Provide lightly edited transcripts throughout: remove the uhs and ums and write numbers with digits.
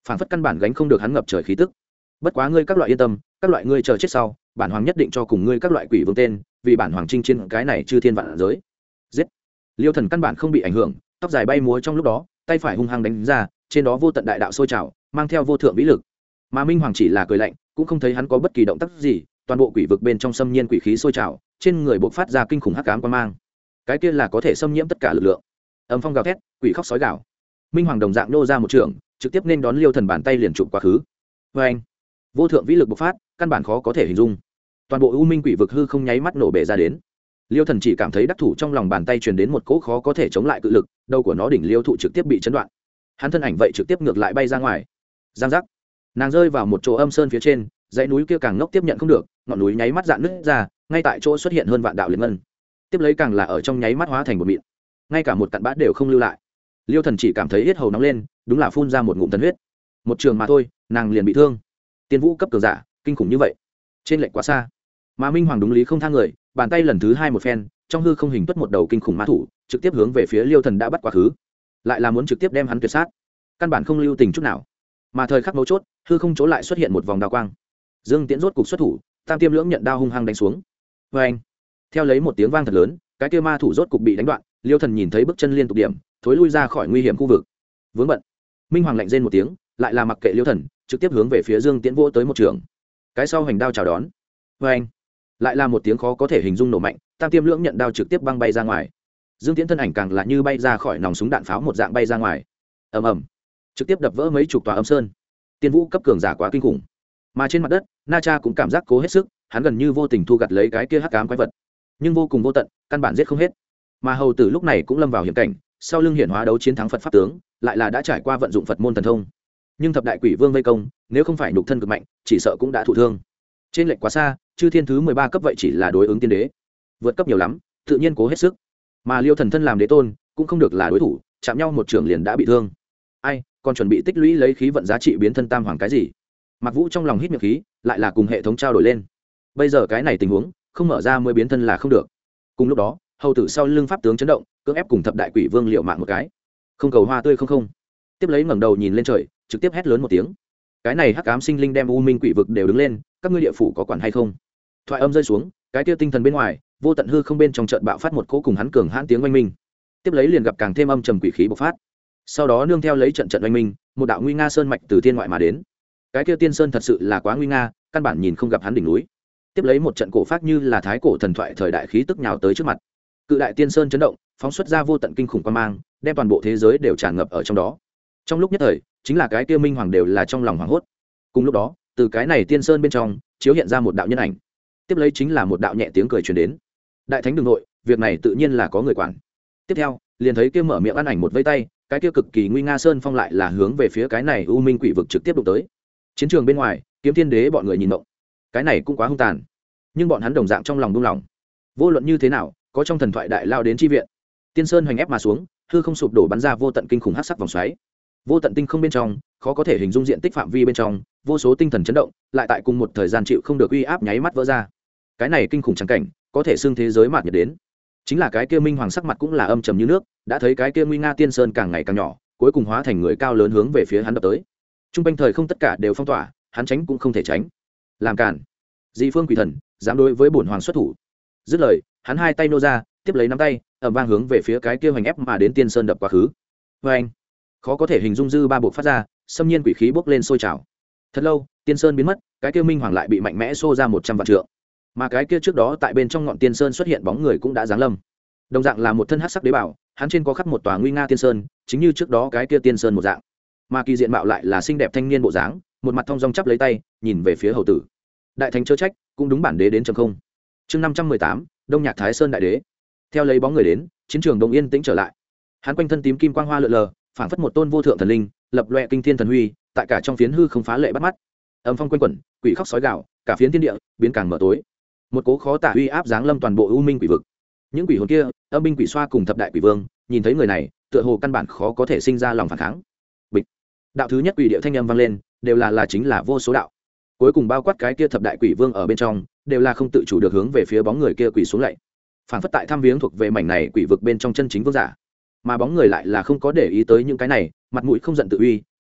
phản phất căn bản gánh không được hắn ngập trời khí tức. Bất quá ngươi các loại yên tâm, các loại ngươi chờ chết sau, bản hoàng nhất định cho cùng ngươi các loại quỷ vương tên, vì bản hoàng chinh chiến cái này chư thiên vạn giới. Giết. Liêu Thần căn bản không bị ảnh hưởng, tóc dài bay múa trong lúc đó, tay phải hung hăng đánh ra, trên đó vô tận đại đạo sôi trào, mang theo vô thượng vĩ lực. Mà Minh Hoàng chỉ là cười lạnh, cũng không thấy hắn có bất kỳ động tác gì, toàn bộ quỷ vực bên trong xâm nhiên quỷ khí sôi trào, trên người bộc phát ra kinh khủng hắc ám quang mang. Cái kia là có thể xâm nhiễm tất cả lực lượng. Âm phong gào thét, quỷ khóc sói gào. Minh Hoàng đồng dạng nô ra một trường, trực tiếp nên đón Liêu Thần bàn tay liền chụp quá khứ. Oeng! Vô thượng vĩ lực bộc phát, căn bản khó có thể hình dung. Toàn bộ u minh quỷ vực hư không nháy mắt nổ bể ra đến. Liêu Thần chỉ cảm thấy đắc thủ trong lòng bàn tay truyền đến một cỗ khó có thể chống lại cự lực, đầu của nó đỉnh liêu thụ trực tiếp bị chấn đoạn. Hắn thân ảnh vậy trực tiếp ngược lại bay ra ngoài. Giang giác. Nàng rơi vào một chỗ âm sơn phía trên, dãy núi kia càng ngốc tiếp nhận không được, ngọn núi nháy mắt dạn nứt ra, ngay tại chỗ xuất hiện hơn vạn đạo liệt ngân. Tiếp lấy càng là ở trong nháy mắt hóa thành một mịn, ngay cả một cặn bã đều không lưu lại. Liêu Thần chỉ cảm thấy yết hầu nóng lên, đúng là phun ra một ngụm thần huyết. Một trường mà thôi, nàng liền bị thương. Tiên vũ cấp cường giả, kinh khủng như vậy, trên lệch quá xa. Mà Minh Hoàng đúng lý không tha người, bàn tay lần thứ hai một phen, trong hư không hình tuất một đầu kinh khủng ma thủ, trực tiếp hướng về phía Liêu Thần đã bắt quá khứ, lại là muốn trực tiếp đem hắn tuyệt sát, căn bản không lưu tình chút nào. Mà thời khắc mấu chốt, hư không chỗ lại xuất hiện một vòng đao quang. Dương Tiễn rốt cục xuất thủ, Tam Tiêm Lưỡng nhận đao hung hăng đánh xuống. Oeng! Theo lấy một tiếng vang thật lớn, cái kia ma thủ rốt cục bị đánh đoạn. Liêu Thần nhìn thấy bước chân liên tục điểm, thối lui ra khỏi nguy hiểm khu vực. Vướng bận. Minh Hoàng lạnh rên một tiếng, lại là mặc kệ Liêu Thần, trực tiếp hướng về phía Dương Tiễn vỗ tới một trường. Cái sau hành đao chào đón. Oeng! Lại là một tiếng khó có thể hình dung nổ mạnh, Tam Tiêm Lưỡng nhận đao trực tiếp băng bay ra ngoài. Dương Tiễn thân ảnh càng là như bay ra khỏi nòng súng đạn pháo một dạng bay ra ngoài. Ầm ầm, trực tiếp đập vỡ mấy chục tòa âm sơn. Tiên vũ cấp cường giả quá kinh khủng. Mà trên mặt đất, Na Cha cũng cảm giác cố hết sức, hắn gần như vô tình thu gặt lấy cái kia hắc ám quái vật, nhưng vô cùng vô tận, căn bản giết không hết. Mà hầu tử lúc này cũng lâm vào hiểm cảnh, sau lưng hiển hóa đấu chiến thắng Phật pháp tướng, lại là đã trải qua vận dụng Phật môn thần thông. Nhưng thập đại quỷ vương vây công, nếu không phải nhục thân cực mạnh, chỉ sợ cũng đã thụ thương. Trên lệch quá xa, chư thiên thứ 13 cấp vậy chỉ là đối ứng tiên đế, vượt cấp nhiều lắm, tự nhiên cố hết sức. Mà Liêu Thần thân làm đế tôn, cũng không được là đối thủ, chạm nhau một trường liền đã bị thương. Ai, còn chuẩn bị tích lũy lấy khí vận giá trị biến thân tam hoàng cái gì? Mạc Vũ trong lòng hít miệng khí, lại là cùng hệ thống trao đổi lên. Bây giờ cái này tình huống, không mở ra mới biến thân là không được. Cùng lúc đó, hầu tử sau lưng pháp tướng chấn động, cưỡng ép cùng thập đại quỷ vương liệu mạng một cái. Không cầu hoa tươi không không. Tiếp lấy ngẩng đầu nhìn lên trời, trực tiếp hét lớn một tiếng. Cái này hắc ám sinh linh đem u minh quỷ vực đều đứng lên, các ngươi địa phủ có quản hay không? Thoại âm rơi xuống, cái kia tinh thần bên ngoài, vô tận hư không bên trong chợt bạo phát một cỗ cùng hắn cường hãn tiếng oanh minh. Tiếp lấy liền gặp càng thêm âm trầm quỷ khí bộc phát. Sau đó nương theo lấy trận trận oanh minh, một đạo nguy nga sơn mạch từ thiên ngoại mà đến. Cái kia tiên sơn thật sự là quá nguy nga, căn bản nhìn không gặp hắn đỉnh núi. Tiếp lấy một trận cổ phát như là thái cổ thần thoại thời đại khí tức nhào tới trước mặt. Cự đại tiên sơn chấn động, phóng xuất ra vô tận kinh khủng quang mang, đem toàn bộ thế giới đều tràn ngập ở trong đó. Trong lúc nhất thời, chính là cái kia Minh Hoàng đều là trong lòng hoảng hốt. Cùng lúc đó, từ cái này tiên sơn bên trong chiếu hiện ra một đạo nhân ảnh. Tiếp lấy chính là một đạo nhẹ tiếng cười truyền đến. Đại thánh đường nội, việc này tự nhiên là có người quản. Tiếp theo, liền thấy kia mở miệng ăn ảnh một vây tay, cái kia cực kỳ nguy nga sơn phong lại là hướng về phía cái này u minh quỷ vực trực tiếp đụng tới. Chiến trường bên ngoài, Kiếm Thiên Đế bọn người nhìn động, cái này cũng quá hung tàn, nhưng bọn hắn đồng dạng trong lòng buông lòng. Vô luận như thế nào, có trong thần thoại đại lao đến chi viện. Tiên sơn hoành ép mà xuống, hư không sụp đổ bắn ra vô tận kinh khủng hắc sắc vòng xoáy. Vô tận tinh không bên trong, khó có thể hình dung diện tích phạm vi bên trong, vô số tinh thần chấn động, lại tại cùng một thời gian chịu không được uy áp nháy mắt vỡ ra. Cái này kinh khủng trắng cảnh, có thể xưng thế giới mạt nhật đến. Chính là cái kia Minh Hoàng sắc mặt cũng là âm trầm như nước, đã thấy cái kia nguy nga tiên sơn càng ngày càng nhỏ, cuối cùng hóa thành người cao lớn hướng về phía hắn đập tới. Trung quanh thời không tất cả đều phong tỏa, hắn tránh cũng không thể tránh. Làm cản. Dị phương quỷ thần, dám đối với bổn hoàng xuất thủ. Dứt lời, hắn hai tay nô ra, tiếp lấy nắm tay, ầm vang hướng về phía cái kia hoành ép mà đến tiên sơn đập quá khứ. Oeng. Khó có thể hình dung dư ba bộ phát ra, xâm nhiên quỷ khí bốc lên sôi trào. Thật lâu, tiên sơn biến mất, cái kia Minh Hoàng lại bị mạnh mẽ xô ra 100 vạn trượng. Mà cái kia trước đó tại bên trong ngọn tiên sơn xuất hiện bóng người cũng đã giáng lâm. Đồng dạng là một thân hắc sắc đế bảo, hắn trên có khắc một tòa nguy nga tiên sơn, chính như trước đó cái kia tiên sơn một dạng. Mà kỳ diện mạo lại là xinh đẹp thanh niên bộ dáng, một mặt thong dong chắp lấy tay, nhìn về phía hầu tử. Đại thánh chớ trách, cũng đúng bản đế đến trầm không. Chương 518, Đông Nhạc Thái Sơn đại đế. Theo lấy bóng người đến, chiến trường đồng yên tĩnh trở lại. Hắn quanh thân tím kim quang hoa lượn lờ, phảng phất một tôn vô thượng thần linh, lập loè kinh thiên thần huy, tại cả trong phiến hư không phá lệ bắt mắt. Âm phong quanh quẩn, quỷ khóc sói gào, cả phiến thiên địa biến càng mở tối. Một cố khó tả uy áp giáng lâm toàn bộ u minh quỷ vực. Những quỷ hồn kia, âm binh quỷ xoa cùng thập đại quỷ vương, nhìn thấy người này, tựa hồ căn bản khó có thể sinh ra lòng phản kháng. Bịch. Đạo thứ nhất quỷ điệu thanh âm vang lên, đều là chính là vô số đạo. Cuối cùng bao quát cái kia thập đại quỷ vương ở bên trong, đều là không tự chủ được hướng về phía bóng người kia quỳ xuống lạy. Phản phất tại thăm viếng thuộc về mảnh này quỷ vực bên trong chân chính vương giả. Mà bóng người lại là không có để ý tới những cái này, mặt mũi không giận tự uy,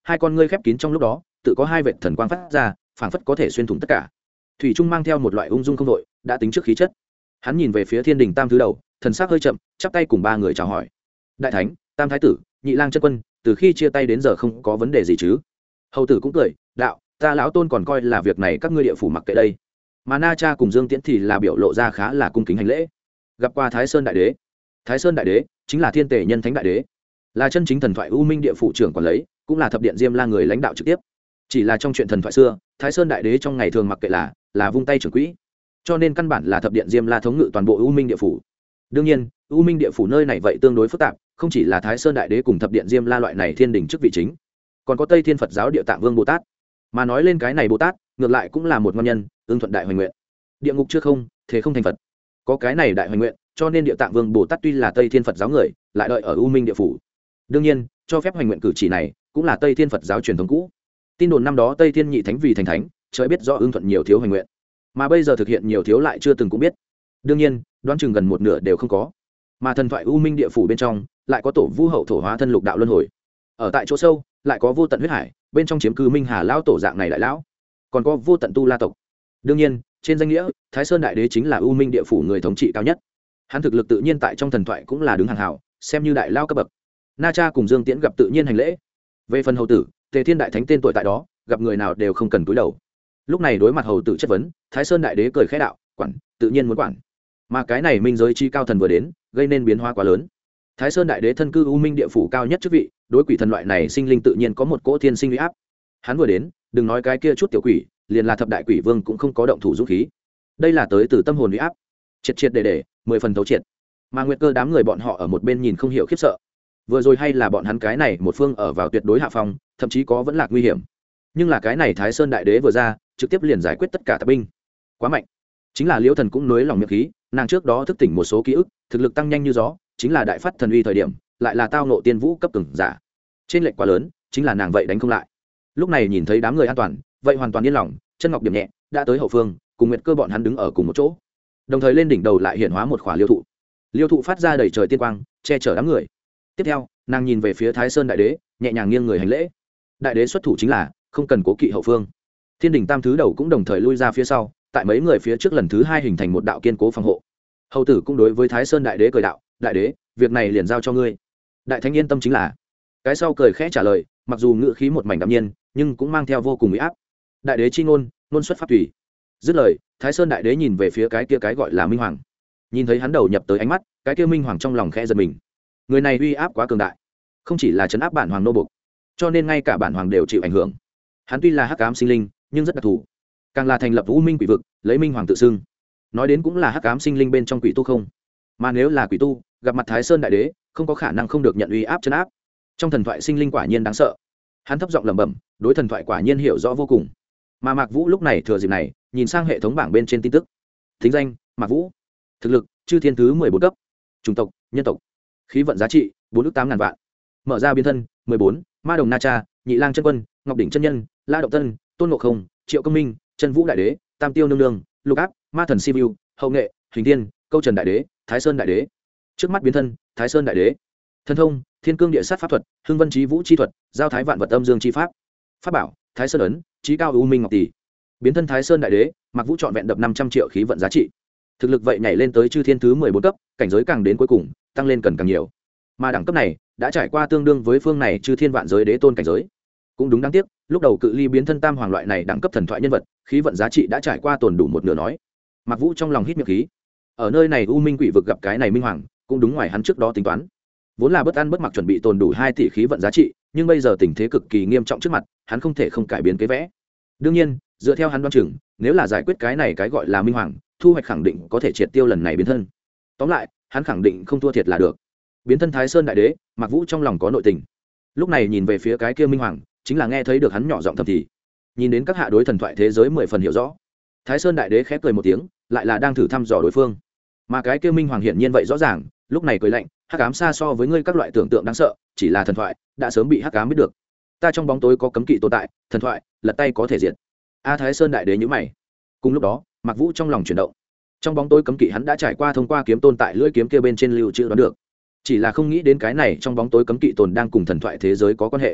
hai con ngươi khép kín trong lúc đó tự có hai vệt thần quang phát ra, phảng phất có thể xuyên thủng tất cả. Thủy Trung mang theo một loại ung dung không đội, đã tính trước khí chất. Hắn nhìn về phía Thiên Đình Tam thứ đầu, thần sắc hơi chậm, chắp tay cùng ba người chào hỏi. Đại thánh, Tam thái tử, Nhị lang chân quân, từ khi chia tay đến giờ không có vấn đề gì chứ? Hầu tử cũng cười, đạo, ta lão tôn còn coi là việc này các ngươi địa phủ mặc kệ đây. Mà Na Cha cùng Dương Tiễn thì là biểu lộ ra khá là cung kính hành lễ. Gặp qua Thái Sơn đại đế. Thái Sơn đại đế chính là Thiên Tề Nhân Thánh đại đế, là chân chính thần thoại U Minh địa phủ trưởng quản lấy, cũng là thập điện Diêm La người lãnh đạo trực tiếp. Chỉ là trong chuyện thần thoại xưa, Thái Sơn đại đế trong ngày thường mặc kệ là vung tay trưởng quỹ, cho nên căn bản là thập điện Diêm La thống ngự toàn bộ U Minh địa phủ. Đương nhiên, U Minh địa phủ nơi này vậy tương đối phức tạp, không chỉ là Thái Sơn đại đế cùng thập điện Diêm La loại này thiên đình chức vị chính, còn có Tây Thiên Phật giáo Địa Tạng Vương Bồ Tát. Mà nói lên cái này Bồ Tát, ngược lại cũng là một ngon nhân, ưng thuận đại hoành nguyện. Địa ngục chưa không, thế không thành Phật. Có cái này đại hoành nguyện, cho nên Địa Tạng Vương Bồ Tát tuy là Tây Thiên Phật giáo người, lại đợi ở U Minh địa phủ. Đương nhiên, cho phép hoành nguyện cử chỉ này, cũng là Tây Thiên Phật giáo truyền thống cũ. Tin đồn năm đó Tây Thiên nhị thánh vì thành thánh, trời biết rõ ưng thuận nhiều thiếu hoành nguyện, mà bây giờ thực hiện nhiều thiếu lại chưa từng cũng biết. Đương nhiên, đoán chừng gần một nửa đều không có. Mà thần thoại U Minh địa phủ bên trong, lại có tổ Vu hậu thổ hóa thân lục đạo luân hồi. Ở tại chỗ sâu, lại có vô tận huyết hải, bên trong chiếm cư Minh Hà lão tổ dạng này đại lão, còn có vô tận tu la tộc. Đương nhiên, trên danh nghĩa, Thái Sơn đại đế chính là U Minh địa phủ người thống trị cao nhất. Hắn thực lực tự nhiên tại trong thần thoại cũng là đứng hàng hảo, xem như đại lao cấp bậc. Na Cha cùng Dương Tiễn gặp tự nhiên hành lễ. Về phần hầu tử, Tề Thiên đại thánh tên tuổi tại đó, gặp người nào đều không cần cúi đầu. Lúc này đối mặt hầu tử chất vấn, Thái Sơn đại đế cười khẽ đạo, quản, tự nhiên muốn quản. Mà cái này minh giới chi cao thần vừa đến, gây nên biến hóa quá lớn. Thái Sơn đại đế thân cư U Minh địa phủ cao nhất chức vị, đối quỷ thần loại này sinh linh tự nhiên có một cỗ thiên sinh uy áp. Hắn vừa đến, đừng nói cái kia chút tiểu quỷ, liền là thập đại quỷ vương cũng không có động thủ dũng khí. Đây là tới từ tâm hồn uy áp, triệt triệt để 10 phần thấu triệt. Mà Nguyệt Cơ đám người bọn họ ở một bên nhìn không hiểu khiếp sợ. Vừa rồi hay là bọn hắn cái này một phương ở vào tuyệt đối hạ phong, thậm chí có vẫn lạc nguy hiểm. Nhưng là cái này Thái Sơn đại đế vừa ra, trực tiếp liền giải quyết tất cả tạp binh. Quá mạnh. Chính là Liễu Thần cũng nối lòng miệng khí, nàng trước đó thức tỉnh một số ký ức, thực lực tăng nhanh như gió, chính là đại phát thần uy thời điểm, lại là tao nộ tiên vũ cấp cường giả. Trên lệch quá lớn, chính là nàng vậy đánh không lại. Lúc này nhìn thấy đám người an toàn, vậy hoàn toàn yên lòng, chân ngọc điểm nhẹ, đã tới hậu phương, cùng Nguyệt Cơ bọn hắn đứng ở cùng một chỗ. Đồng thời lên đỉnh đầu lại hiện hóa một khỏa liêu thụ. Liêu thụ phát ra đầy trời tiên quang, che chở đám người. Tiếp theo, nàng nhìn về phía Thái Sơn đại đế, nhẹ nhàng nghiêng người hành lễ. Đại đế xuất thủ chính là không cần cố kỵ hậu phương. Thiên đình tam thứ đầu cũng đồng thời lui ra phía sau, tại mấy người phía trước lần thứ hai hình thành một đạo kiên cố phòng hộ. Hầu tử cũng đối với Thái Sơn đại đế cười đạo, đại đế, việc này liền giao cho ngươi. Đại thánh yên tâm chính là. Cái sau cười khẽ trả lời, mặc dù ngữ khí một mảnh đạm nhiên, nhưng cũng mang theo vô cùng uy áp. Đại đế chi ngôn, ngôn xuất pháp tùy. Dứt lời, Thái Sơn đại đế nhìn về phía cái kia cái gọi là Minh Hoàng. Nhìn thấy hắn đầu nhập tới ánh mắt, cái kia Minh Hoàng trong lòng khẽ giật mình. Người này uy áp quá cường đại, không chỉ là trấn áp bản hoàng nô bộc, cho nên ngay cả bản hoàng đều chịu ảnh hưởng. Hắn tuy là hắc ám sinh linh, nhưng rất đặc thù, càng là thành lập U Minh quỷ vực, lấy Minh Hoàng tự xưng. Nói đến cũng là hắc ám sinh linh bên trong quỷ tu không, mà nếu là quỷ tu, gặp mặt Thái Sơn đại đế, không có khả năng không được nhận uy áp trấn áp. Trong thần thoại sinh linh quả nhiên đáng sợ. Hắn thấp giọng lẩm bẩm, đối thần thoại quả nhiên hiểu rõ vô cùng. Mà Mạc Vũ lúc này thừa dịp này, nhìn sang hệ thống bảng bên trên tin tức. Thính danh: Mạc Vũ. Thực lực: chư thiên thứ 14 cấp. Chủng tộc: nhân tộc. Khí vận giá trị: 4.800.000 vạn. Mở ra biến thân: 14, Ma Đồng Na Cha, Nhị Lang chân quân, Ngọc đỉnh chân nhân, La Động Tân, Tôn Ngộ Không, Triệu Công Minh, Chân Vũ đại đế, Tam Tiêu nương nương, Lục Áp, Ma Thần Sibiu, Hậu Nghệ, Hình Tiên, Câu Trần đại đế, Thái Sơn đại đế. Trước mắt biến thân: Thái Sơn đại đế. Thân thông: Thiên Cương địa sát pháp thuật, Hưng Vân Chí Vũ chi thuật, Giao Thái vạn vật âm dương chi pháp. Pháp bảo: Thái Sơn ấn, Chí cao U Minh Ngọc tỷ. Biến thân Thái Sơn đại đế, Mạc Vũ trọn vẹn đập 500 triệu khí vận giá trị. Thực lực vậy nhảy lên tới chư thiên thứ 14 cấp, cảnh giới càng đến cuối cùng, tăng lên cần càng nhiều. Mà đẳng cấp này đã trải qua tương đương với phương này chư thiên vạn giới đế tôn cảnh giới. Cũng đúng đáng tiếc, lúc đầu cự ly biến thân tam hoàng loại này đẳng cấp thần thoại nhân vật, khí vận giá trị đã trải qua tồn đủ một nửa nói. Mạc Vũ trong lòng hít miệng khí. Ở nơi này U Minh quỷ vực gặp cái này Minh Hoàng, cũng đúng ngoài hắn trước đó tính toán. Vốn là bất ăn bất mặc chuẩn bị tồn đủ 2 tỷ khí vận giá trị, nhưng bây giờ tình thế cực kỳ nghiêm trọng trước mặt, hắn không thể không cải biến kế vẽ. Đương nhiên, dựa theo hắn đoán chừng, nếu là giải quyết cái này cái gọi là Minh Hoàng, thu hoạch khẳng định có thể triệt tiêu lần này biến thân. Tóm lại, hắn khẳng định không thua thiệt là được. Biến thân Thái Sơn đại đế, Mạc Vũ trong lòng có nội tình. Lúc này nhìn về phía cái kia Minh Hoàng, chính là nghe thấy được hắn nhỏ giọng thầm thì. Nhìn đến các hạ đối thần thoại thế giới 10 phần hiểu rõ. Thái Sơn đại đế khẽ cười một tiếng, lại là đang thử thăm dò đối phương. Mà cái kia Minh Hoàng hiển nhiên vậy rõ ràng, lúc này cười lạnh, hắc ám xa so với ngươi các loại tưởng tượng đáng sợ, chỉ là thần thoại, đã sớm bị hắc ám biết được. Ta trong bóng tối có cấm kỵ tồn tại, thần thoại, lật tay có thể diệt. A Thái Sơn đại đế nhíu mày. Cùng lúc đó, Mạc Vũ trong lòng chuyển động. Trong bóng tối cấm kỵ hắn đã trải qua thông qua kiếm tồn tại lưỡi kiếm kia bên trên lưu trữ đoán được. Chỉ là không nghĩ đến cái này trong bóng tối cấm kỵ tồn đang cùng thần thoại thế giới có quan hệ.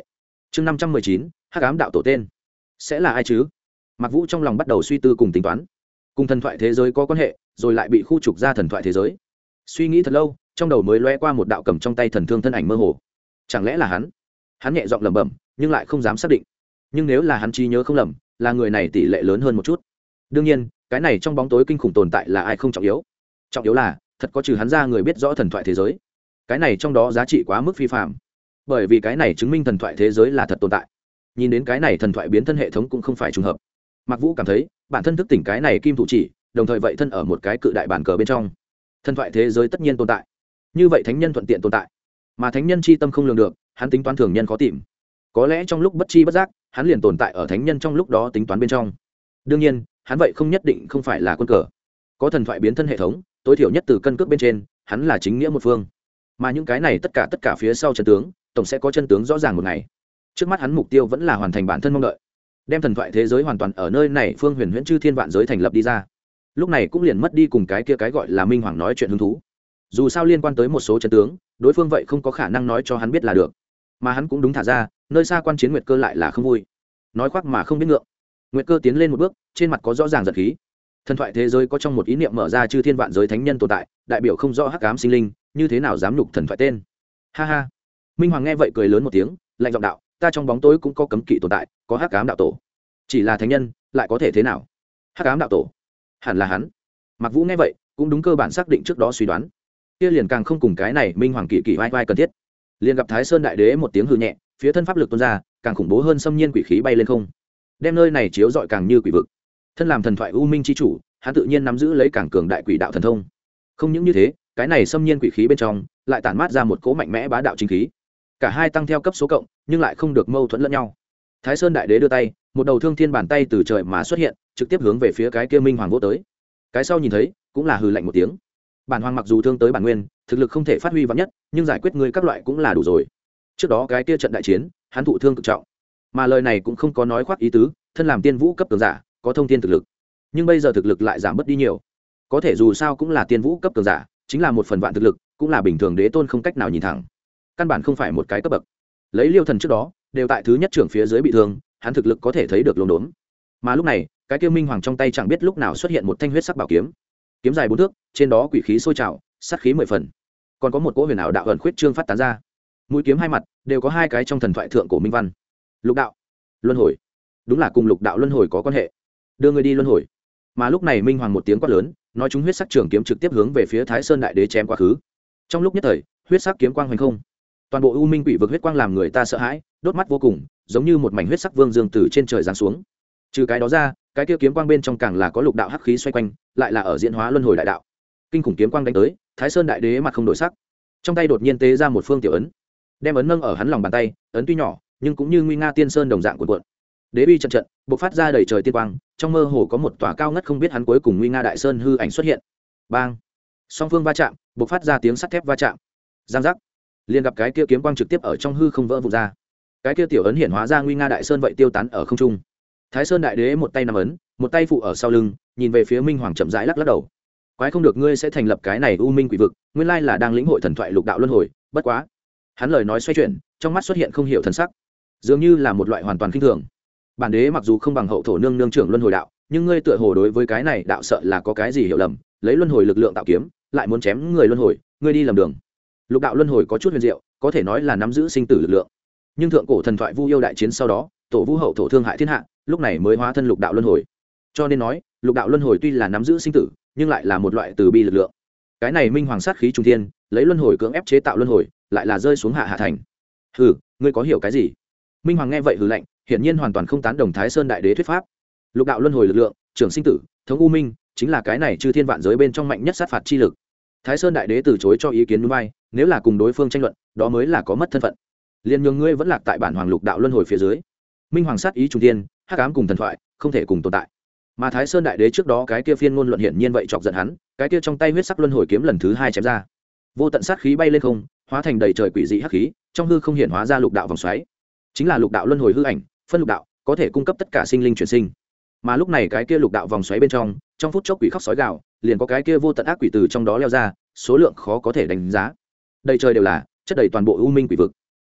chương 519, hắc ám đạo tổ tên sẽ là ai chứ? Mạc Vũ trong lòng bắt đầu suy tư cùng tính toán, cùng thần thoại thế giới có quan hệ rồi lại bị khu trục ra thần thoại thế giới. Suy nghĩ thật lâu, trong đầu mới lóe qua một đạo cầm trong tay thần thương thân ảnh mơ hồ. Chẳng lẽ là hắn nhẹ giọng lẩm bẩm, nhưng lại không dám xác định. Nhưng nếu là hắn trí nhớ không lầm, là người này tỷ lệ lớn hơn một chút. Đương nhiên, cái này trong bóng tối kinh khủng tồn tại là ai không trọng yếu, trọng yếu là thật có trừ hắn ra người biết rõ thần thoại thế giới. Cái này trong đó giá trị quá mức phi phàm, bởi vì cái này chứng minh thần thoại thế giới là thật tồn tại. Nhìn đến cái này thần thoại biến thân hệ thống cũng không phải trùng hợp. Mạc Vũ cảm thấy bản thân thức tỉnh cái này kim thủ chỉ, đồng thời vậy thân ở một cái cự đại bản cờ bên trong. Thần thoại thế giới tất nhiên tồn tại, như vậy thánh nhân thuận tiện tồn tại, mà thánh nhân chi tâm không lường được, hắn tính toán thường nhân khó tìm. Có lẽ trong lúc bất chi bất giác, hắn liền tồn tại ở thánh nhân trong lúc đó tính toán bên trong. Đương nhiên, hắn vậy không nhất định không phải là quân cờ. Có thần thoại biến thân hệ thống, tối thiểu nhất từ cân cước bên trên, hắn là chính nghĩa một phương. Mà những cái này tất cả phía sau chân tướng, tổng sẽ có chân tướng rõ ràng một ngày. Trước mắt hắn mục tiêu vẫn là hoàn thành bản thân mong đợi, đem thần thoại thế giới hoàn toàn ở nơi này phương huyền huyễn chư thiên vạn giới thành lập đi ra. Lúc này cũng liền mất đi cùng cái kia cái gọi là minh hoàng nói chuyện hứng thú. Dù sao liên quan tới một số chân tướng, đối phương vậy không có khả năng nói cho hắn biết là được. Mà hắn cũng đúng thả ra, nơi xa quan chiến Nguyệt Cơ lại là không vui, nói khoác mà không biết ngượng. Nguyệt Cơ tiến lên một bước, trên mặt có rõ ràng giận khí. Thần thoại thế giới có trong một ý niệm mở ra chư thiên vạn giới thánh nhân tồn tại, đại biểu không rõ hắc ám sinh linh, như thế nào dám nhục thần thoại tên. Ha ha. Minh hoàng nghe vậy cười lớn một tiếng, lạnh giọng đạo, ta trong bóng tối cũng có cấm kỵ tồn tại, có hắc ám đạo tổ. Chỉ là thánh nhân, lại có thể thế nào? Hắc ám đạo tổ, hẳn là hắn. Mạc Vũ nghe vậy, cũng đúng cơ bản xác định trước đó suy đoán. Kia liền càng không cùng cái này Minh hoàng kỳ vai vai cần thiết. Liền gặp Thái Sơn đại đế một tiếng hừ nhẹ, phía thân pháp lực tuôn ra, càng khủng bố hơn xâm nhiên quỷ khí bay lên không, đem nơi này chiếu rọi càng như quỷ vực. Thân làm thần thoại u minh chi chủ, hắn tự nhiên nắm giữ lấy càng cường đại quỷ đạo thần thông. Không những như thế, cái này xâm nhiên quỷ khí bên trong lại tản mát ra một cỗ mạnh mẽ bá đạo chính khí. Cả hai tăng theo cấp số cộng, nhưng lại không được mâu thuẫn lẫn nhau. Thái Sơn đại đế đưa tay, một đầu thương thiên bàn tay từ trời mà xuất hiện, trực tiếp hướng về phía cái kia Minh hoàng vô tới. Cái sau nhìn thấy, cũng là hừ lạnh một tiếng. Bản hoàng mặc dù thương tới bản nguyên, thực lực không thể phát huy vạn nhất, nhưng giải quyết ngươi các loại cũng là đủ rồi. Trước đó cái kia trận đại chiến, hắn thụ thương cực trọng, mà lời này cũng không có nói khoác ý tứ, thân làm tiên vũ cấp cường giả, có thông thiên thực lực, nhưng bây giờ thực lực lại giảm bớt đi nhiều. Có thể dù sao cũng là tiên vũ cấp cường giả, chính là một phần vạn thực lực, cũng là bình thường đế tôn không cách nào nhìn thẳng, căn bản không phải một cái cấp bậc. Lấy Liêu Thần trước đó, đều tại thứ nhất trưởng phía dưới bị thương, hắn thực lực có thể thấy được lồn đốn. Mà lúc này, cái kia Minh hoàng trong tay chẳng biết lúc nào xuất hiện một thanh huyết sắc bảo kiếm, kiếm dài 4 thước, trên đó quỷ khí sôi trào, sát khí 10 phần, còn có một cỗ huyền ảo đạo ẩn khuyết trương phát tán ra. Mũi kiếm hai mặt đều có hai cái trong thần thoại thượng cổ minh văn. Lục đạo, luân hồi, đúng là cùng lục đạo luân hồi có quan hệ. Đưa người đi luân hồi. Mà lúc này Minh hoàng một tiếng quát lớn, nói chúng huyết sắc trường kiếm trực tiếp hướng về phía Thái Sơn đại đế chém quá khứ. Trong lúc nhất thời, huyết sắc kiếm quang hoành không, toàn bộ u minh quỷ vực huyết quang làm người ta sợ hãi, đốt mắt vô cùng, giống như một mảnh huyết sắc vương dương từ trên trời giáng xuống. Trừ cái đó ra, cái kia kiếm quang bên trong càng là có lục đạo hắc khí xoay quanh, lại là ở diễn hóa luân hồi đại đạo. Kinh khủng kiếm quang đánh tới, Thái Sơn đại đế mặt không đổi sắc, trong tay đột nhiên tế ra một phương tiểu ấn, đem ấn nâng ở hắn lòng bàn tay. Ấn tuy nhỏ, nhưng cũng như nguy nga tiên sơn đồng dạng cuộn cuộn. Đế uy trận trận bộc phát ra đầy trời tiên quang, trong mơ hồ có một tòa cao ngất không biết hắn cuối cùng nguy nga đại sơn hư ảnh xuất hiện. Bang! Song phương va chạm, bộc phát ra tiếng sắt thép va chạm. Giang giác! Liền gặp cái kia kiếm quang trực tiếp ở trong hư không vỡ vụn ra. Cái kia tiểu ấn hiển hóa ra nguy nga đại sơn vậy tiêu tán ở không trung. Thái Sơn đại đế một tay nắm ấn, một tay phụ ở sau lưng, nhìn về phía Minh hoàng chậm rãi lắc lắc đầu. Quái không được ngươi sẽ thành lập cái này u minh quỷ vực, nguyên lai là đang lĩnh hội thần thoại lục đạo luân hồi, bất quá. Hắn lời nói xoay chuyển, trong mắt xuất hiện không hiểu thần sắc, dường như là một loại hoàn toàn khinh thường. Bản đế mặc dù không bằng hậu thổ nương nương trưởng luân hồi đạo, nhưng ngươi tựa hồ đối với cái này đạo sợ là có cái gì hiểu lầm, lấy luân hồi lực lượng tạo kiếm, lại muốn chém người luân hồi, ngươi đi lầm đường. Lục đạo luân hồi có chút huyền diệu, có thể nói là nắm giữ sinh tử lực lượng. Nhưng thượng cổ thần thoại Vu yêu đại chiến sau đó, tổ Vu hậu thổ thương hại thiên hạ, lúc này mới hóa thân lục đạo luân hồi. Cho nên nói, lục đạo luân hồi tuy là nắm giữ sinh tử, nhưng lại là một loại từ bi lực lượng. Cái này Minh hoàng sát khí trung thiên, lấy luân hồi cưỡng ép chế tạo luân hồi, lại là rơi xuống hạ thành. Hừ, ngươi có hiểu cái gì? Minh hoàng nghe vậy hừ lạnh, hiển nhiên hoàn toàn không tán đồng Thái Sơn đại đế thuyết pháp. Lục đạo luân hồi lực lượng, trưởng sinh tử, thống u minh, chính là cái này chư thiên vạn giới bên trong mạnh nhất sát phạt chi lực. Thái Sơn đại đế từ chối cho ý kiến núi bay, nếu là cùng đối phương tranh luận, đó mới là có mất thân phận. Liên nhường ngươi vẫn lạc tại bản hoàng lục đạo luân hồi phía dưới. Minh hoàng sát ý trung thiên, hắc ám cùng thần thoại không thể cùng tồn tại. Mà Thái Sơn đại đế trước đó cái kia phiên ngôn luận hiển nhiên vậy chọc giận hắn, cái kia trong tay huyết sắc luân hồi kiếm lần thứ 2 chém ra. Vô tận sát khí bay lên không, hóa thành đầy trời quỷ dị hắc khí, trong hư không hiện hóa ra lục đạo vòng xoáy. Chính là lục đạo luân hồi hư ảnh, phân lục đạo, có thể cung cấp tất cả sinh linh chuyển sinh. Mà lúc này cái kia lục đạo vòng xoáy bên trong phút chốc quỷ khóc sói gào, liền có cái kia vô tận ác quỷ từ trong đó leo ra, số lượng khó có thể đánh giá. Đầy trời đều là, chất đầy toàn bộ u minh quỷ vực.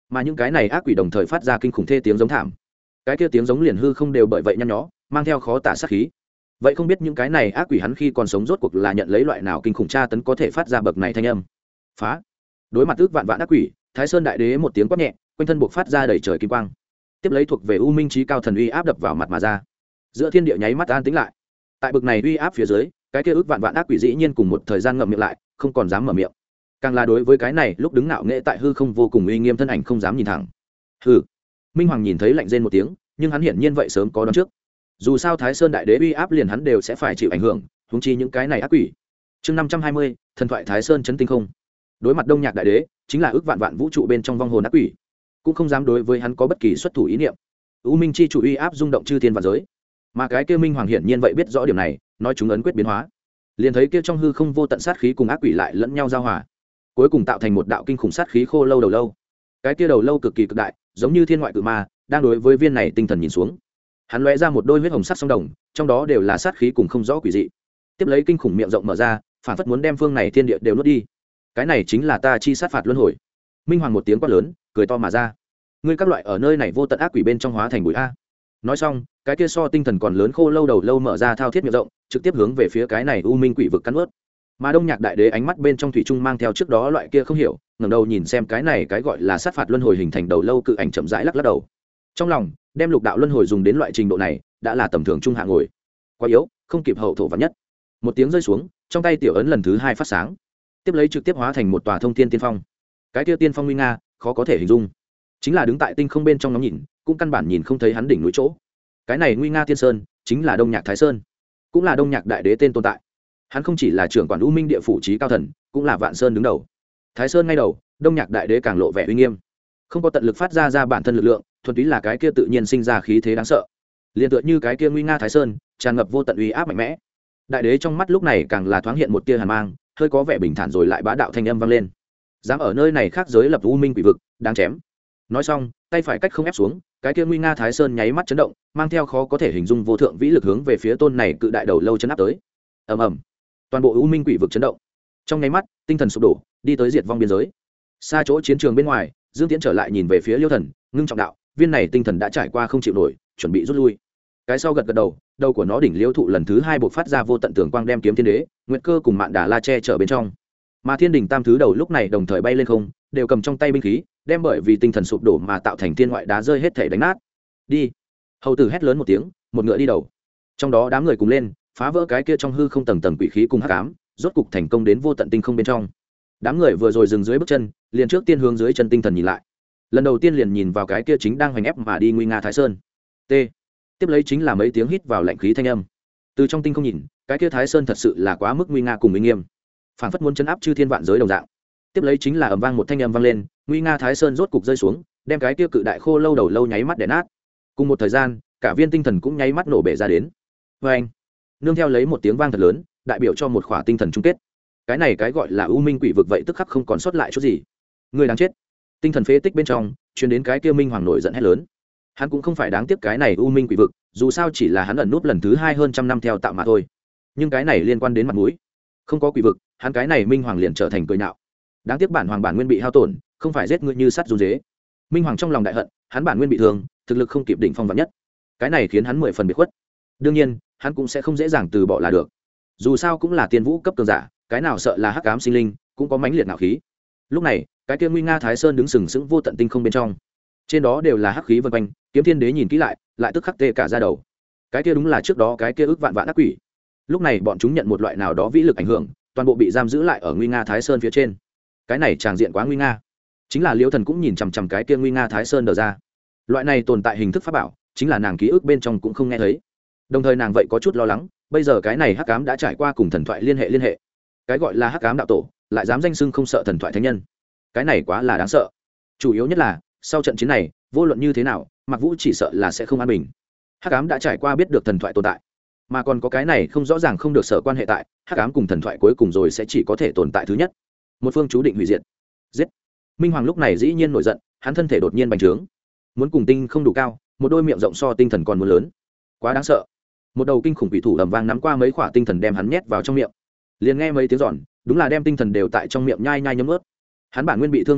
mà những cái này ác quỷ đồng thời phát ra kinh khủng thê tiếng giống thảm. Cái kia tiếng giống liền hư không đều bởi vậy nhăn nhó, mang theo khó tả sát khí. Vậy không biết những cái này ác quỷ hắn khi còn sống rốt cuộc là nhận lấy loại nào kinh khủng tra tấn có thể phát ra bậc này thanh âm. Phá. Đối mặt ước vạn vạn ác quỷ, Thái Sơn đại đế một tiếng quát nhẹ, quanh thân buộc phát ra đầy trời kim quang. Tiếp lấy thuộc về U Minh Chí cao thần uy áp đập vào mặt mà ra. Giữa thiên địa nháy mắt an tĩnh lại. Tại bậc này uy áp phía dưới, cái kia ước vạn vạn ác quỷ dĩ nhiên cùng một thời gian ngậm miệng lại, không còn dám mở miệng. Càng là đối với cái này lúc đứng ngạo nghệ tại hư không vô cùng uy nghiêm thân ảnh không dám nhìn thẳng. Hừ. Minh Hoàng nhìn thấy lạnh rên một tiếng, nhưng hắn hiển nhiên vậy sớm có đoán trước. Dù sao Thái Sơn đại đế uy áp liền hắn đều sẽ phải chịu ảnh hưởng, huống chi những cái này ác quỷ. Chương 520, thần thoại Thái Sơn chấn tinh không. Đối mặt Đông Nhạc đại đế, chính là ước vạn vạn vũ trụ bên trong vong hồn ác quỷ, cũng không dám đối với hắn có bất kỳ xuất thủ ý niệm. U Minh chi chủ uy áp rung động chư thiên vạn giới, mà cái kia Minh Hoàng hiển nhiên vậy biết rõ điểm này, nói chúng ấn quyết biến hóa, liền thấy kia trong hư không vô tận sát khí cùng ác quỷ lại lẫn nhau giao hòa, cuối cùng tạo thành một đạo kinh khủng sát khí khô lâu đầu lâu. Cái kia đầu lâu cực kỳ cực đại, giống như thiên ngoại cự ma, đang đối với viên này tinh thần nhìn xuống. Hắn lóe ra một đôi huyết hồng sắc song đồng, trong đó đều là sát khí cùng không rõ quỷ dị. Tiếp lấy kinh khủng miệng rộng mở ra, phản phất muốn đem phương này thiên địa đều nuốt đi. Cái này chính là ta chi sát phạt luân hồi. Minh Hoàng một tiếng quát lớn, cười to mà ra. Ngươi các loại ở nơi này vô tận ác quỷ bên trong hóa thành bụi a. Nói xong, cái kia so tinh thần còn lớn khô lâu đầu lâu mở ra thao thiết miệng rộng, trực tiếp hướng về phía cái này u minh quỷ vực cắn nuốt. Mà Đông Nhạc đại đế ánh mắt bên trong thủy trung mang theo trước đó loại kia không hiểu, ngẩng đầu nhìn xem cái này cái gọi là sát phạt luân hồi hình thành đầu lâu cự ảnh chậm rãi lắc lắc đầu. Trong lòng, đem lục đạo luân hồi dùng đến loại trình độ này, đã là tầm thường trung hạ ngồi. Quá yếu, không kịp hậu thổ vạn nhất. Một tiếng rơi xuống, trong tay tiểu ấn lần thứ hai phát sáng, tiếp lấy trực tiếp hóa thành một tòa thông thiên tiên phong. Cái kia tiên phong nguy nga, khó có thể hình dung, chính là đứng tại tinh không bên trong ngắm nhìn, cũng căn bản nhìn không thấy hắn đỉnh núi chỗ. Cái này nguy nga tiên sơn, chính là Đông Nhạc Thái Sơn, cũng là Đông Nhạc đại đế tên tồn tại. Hắn không chỉ là trưởng quản u minh địa phủ trí cao thần, cũng là vạn sơn đứng đầu. Thái Sơn ngay đầu, Đông Nhạc đại đế càng lộ vẻ uy nghiêm, không có tận lực phát ra bản thân lực lượng, thuần túy là cái kia tự nhiên sinh ra khí thế đáng sợ, liền tựa như cái kia nguy nga Thái Sơn, tràn ngập vô tận uy áp mạnh mẽ. Đại đế trong mắt lúc này càng là thoáng hiện một tia hàn mang, hơi có vẻ bình thản rồi lại bá đạo thanh âm vang lên. Dám ở nơi này khác giới lập u minh quỷ vực, đáng chém. Nói xong, tay phải cách không ép xuống, cái kia nguy nga Thái Sơn nháy mắt chấn động, mang theo khó có thể hình dung vô thượng vĩ lực hướng về phía tôn này cự đại đầu lâu chấn áp tới. Ầm ầm, toàn bộ u minh quỷ vực chấn động. Trong nháy mắt, tinh thần sụp đổ, đi tới diệt vong biên giới. Xa chỗ chiến trường bên ngoài, Dương Tiễn trở lại nhìn về phía Liêu Thần, ngưng trọng đạo, viên này tinh thần đã trải qua không chịu nổi, chuẩn bị rút lui. Cái sau gật gật đầu, đầu của nó đỉnh liêu thụ lần thứ hai buộc phát ra vô tận tường quang đem kiếm thiên đế, nguyệt cơ cùng mạn đà la che chở bên trong. Mà thiên đình tam thứ đầu lúc này đồng thời bay lên không, đều cầm trong tay binh khí, đem bởi vì tinh thần sụp đổ mà tạo thành thiên ngoại đá rơi hết thể đánh nát. Đi. Hầu tử hét lớn một tiếng, một ngựa đi đầu. Trong đó đám người cùng lên, phá vỡ cái kia trong hư không tầng tầng quỷ khí cùng hắc ám, rốt cục thành công đến vô tận tinh không bên trong. Đám người vừa rồi dừng dưới bước chân, liền trước tiên hướng dưới chân tinh thần nhìn lại. Lần đầu tiên liền nhìn vào cái kia chính đang hoành ép mà đi nguy nga Thái Sơn. T. Tiếp lấy chính là mấy tiếng hít vào lạnh khí thanh âm. Từ trong tinh không nhìn, cái kia Thái Sơn thật sự là quá mức nguy nga cùng uy nghiêm, phảng phất muốn chấn áp chư thiên vạn giới đồng dạng. Tiếp lấy chính là ầm vang một thanh âm vang lên, nguy nga Thái Sơn rốt cục rơi xuống, đem cái kia cự đại khô lâu đầu lâu nháy mắt đè nát. Cùng một thời gian, cả viên tinh thần cũng nháy mắt nổ bể ra đến. Và anh, nương theo lấy một tiếng vang thật lớn, đại biểu cho một khỏa tinh thần chung kết. Cái này cái gọi là u minh quỷ vực vậy tức khắc không còn sót lại chút gì. Người đáng chết. Tinh thần phế tích bên trong, truyền đến cái kia Minh Hoàng nổi giận hét lớn. Hắn cũng không phải đáng tiếc cái này u minh quỷ vực, dù sao chỉ là hắn ẩn núp lần thứ hai hơn trăm năm theo tạo mà thôi. Nhưng cái này liên quan đến mặt mũi, không có quỷ vực, hắn cái này Minh Hoàng liền trở thành cười nhạo. Đáng tiếc bản hoàng bản nguyên bị hao tổn, không phải giết ngươi như sắt run dế. Minh Hoàng trong lòng đại hận, hắn bản nguyên bị thương, thực lực không kịp đỉnh phong vạn nhất, cái này khiến hắn 10 phần biệt khuất. Đương nhiên, hắn cũng sẽ không dễ dàng từ bỏ là được. Dù sao cũng là tiên vũ cấp cường giả, cái nào sợ là hắc ám sinh linh, cũng có mãnh liệt ngạo khí. Lúc này, cái kia nguy nga Thái Sơn đứng sừng sững vô tận tinh không bên trong, trên đó đều là hắc khí vần quanh. Kiếm Thiên Đế nhìn kỹ lại tức khắc tê cả da đầu. Cái kia đúng là trước đó cái kia ước vạn vạn ác quỷ. Lúc này bọn chúng nhận một loại nào đó vĩ lực ảnh hưởng, toàn bộ bị giam giữ lại ở nguy nga Thái Sơn phía trên. Cái này tràng diện quá nguy nga. Chính là Liễu Thần cũng nhìn chằm chằm cái kia nguy nga Thái Sơn đờ ra. Loại này tồn tại hình thức pháp bảo, chính là nàng ký ức bên trong cũng không nghe thấy. Đồng thời nàng vậy có chút lo lắng, bây giờ cái này hắc ám đã trải qua cùng thần thoại liên hệ. Cái gọi là hắc ám đạo tổ, lại dám danh xưng không sợ thần thoại thánh nhân. Cái này quá là đáng sợ. Chủ yếu nhất là, sau trận chiến này, vô luận như thế nào, Mạc Vũ chỉ sợ là sẽ không an bình. Hắc ám đã trải qua biết được thần thoại tồn tại, mà còn có cái này không rõ ràng không được sở quan hệ tại, hắc ám cùng thần thoại cuối cùng rồi sẽ chỉ có thể tồn tại thứ nhất. Một phương chú định hủy diệt. Giết. Minh Hoàng lúc này dĩ nhiên nổi giận, hắn thân thể đột nhiên bành trướng, muốn cùng tinh không đủ cao, một đôi miệng rộng so tinh thần còn muốn lớn. Quá đáng sợ. Một đầu kinh khủng quỷ thủ ầm vang nắm qua mấy quả tinh thần đem hắn nhét vào trong miệng. Liền nghe mấy tiếng giòn, đúng là đem tinh thần đều tại trong miệng nhai nhai nhấm nuốt. Hắn bản nguyên bị thương nghiêm trọng,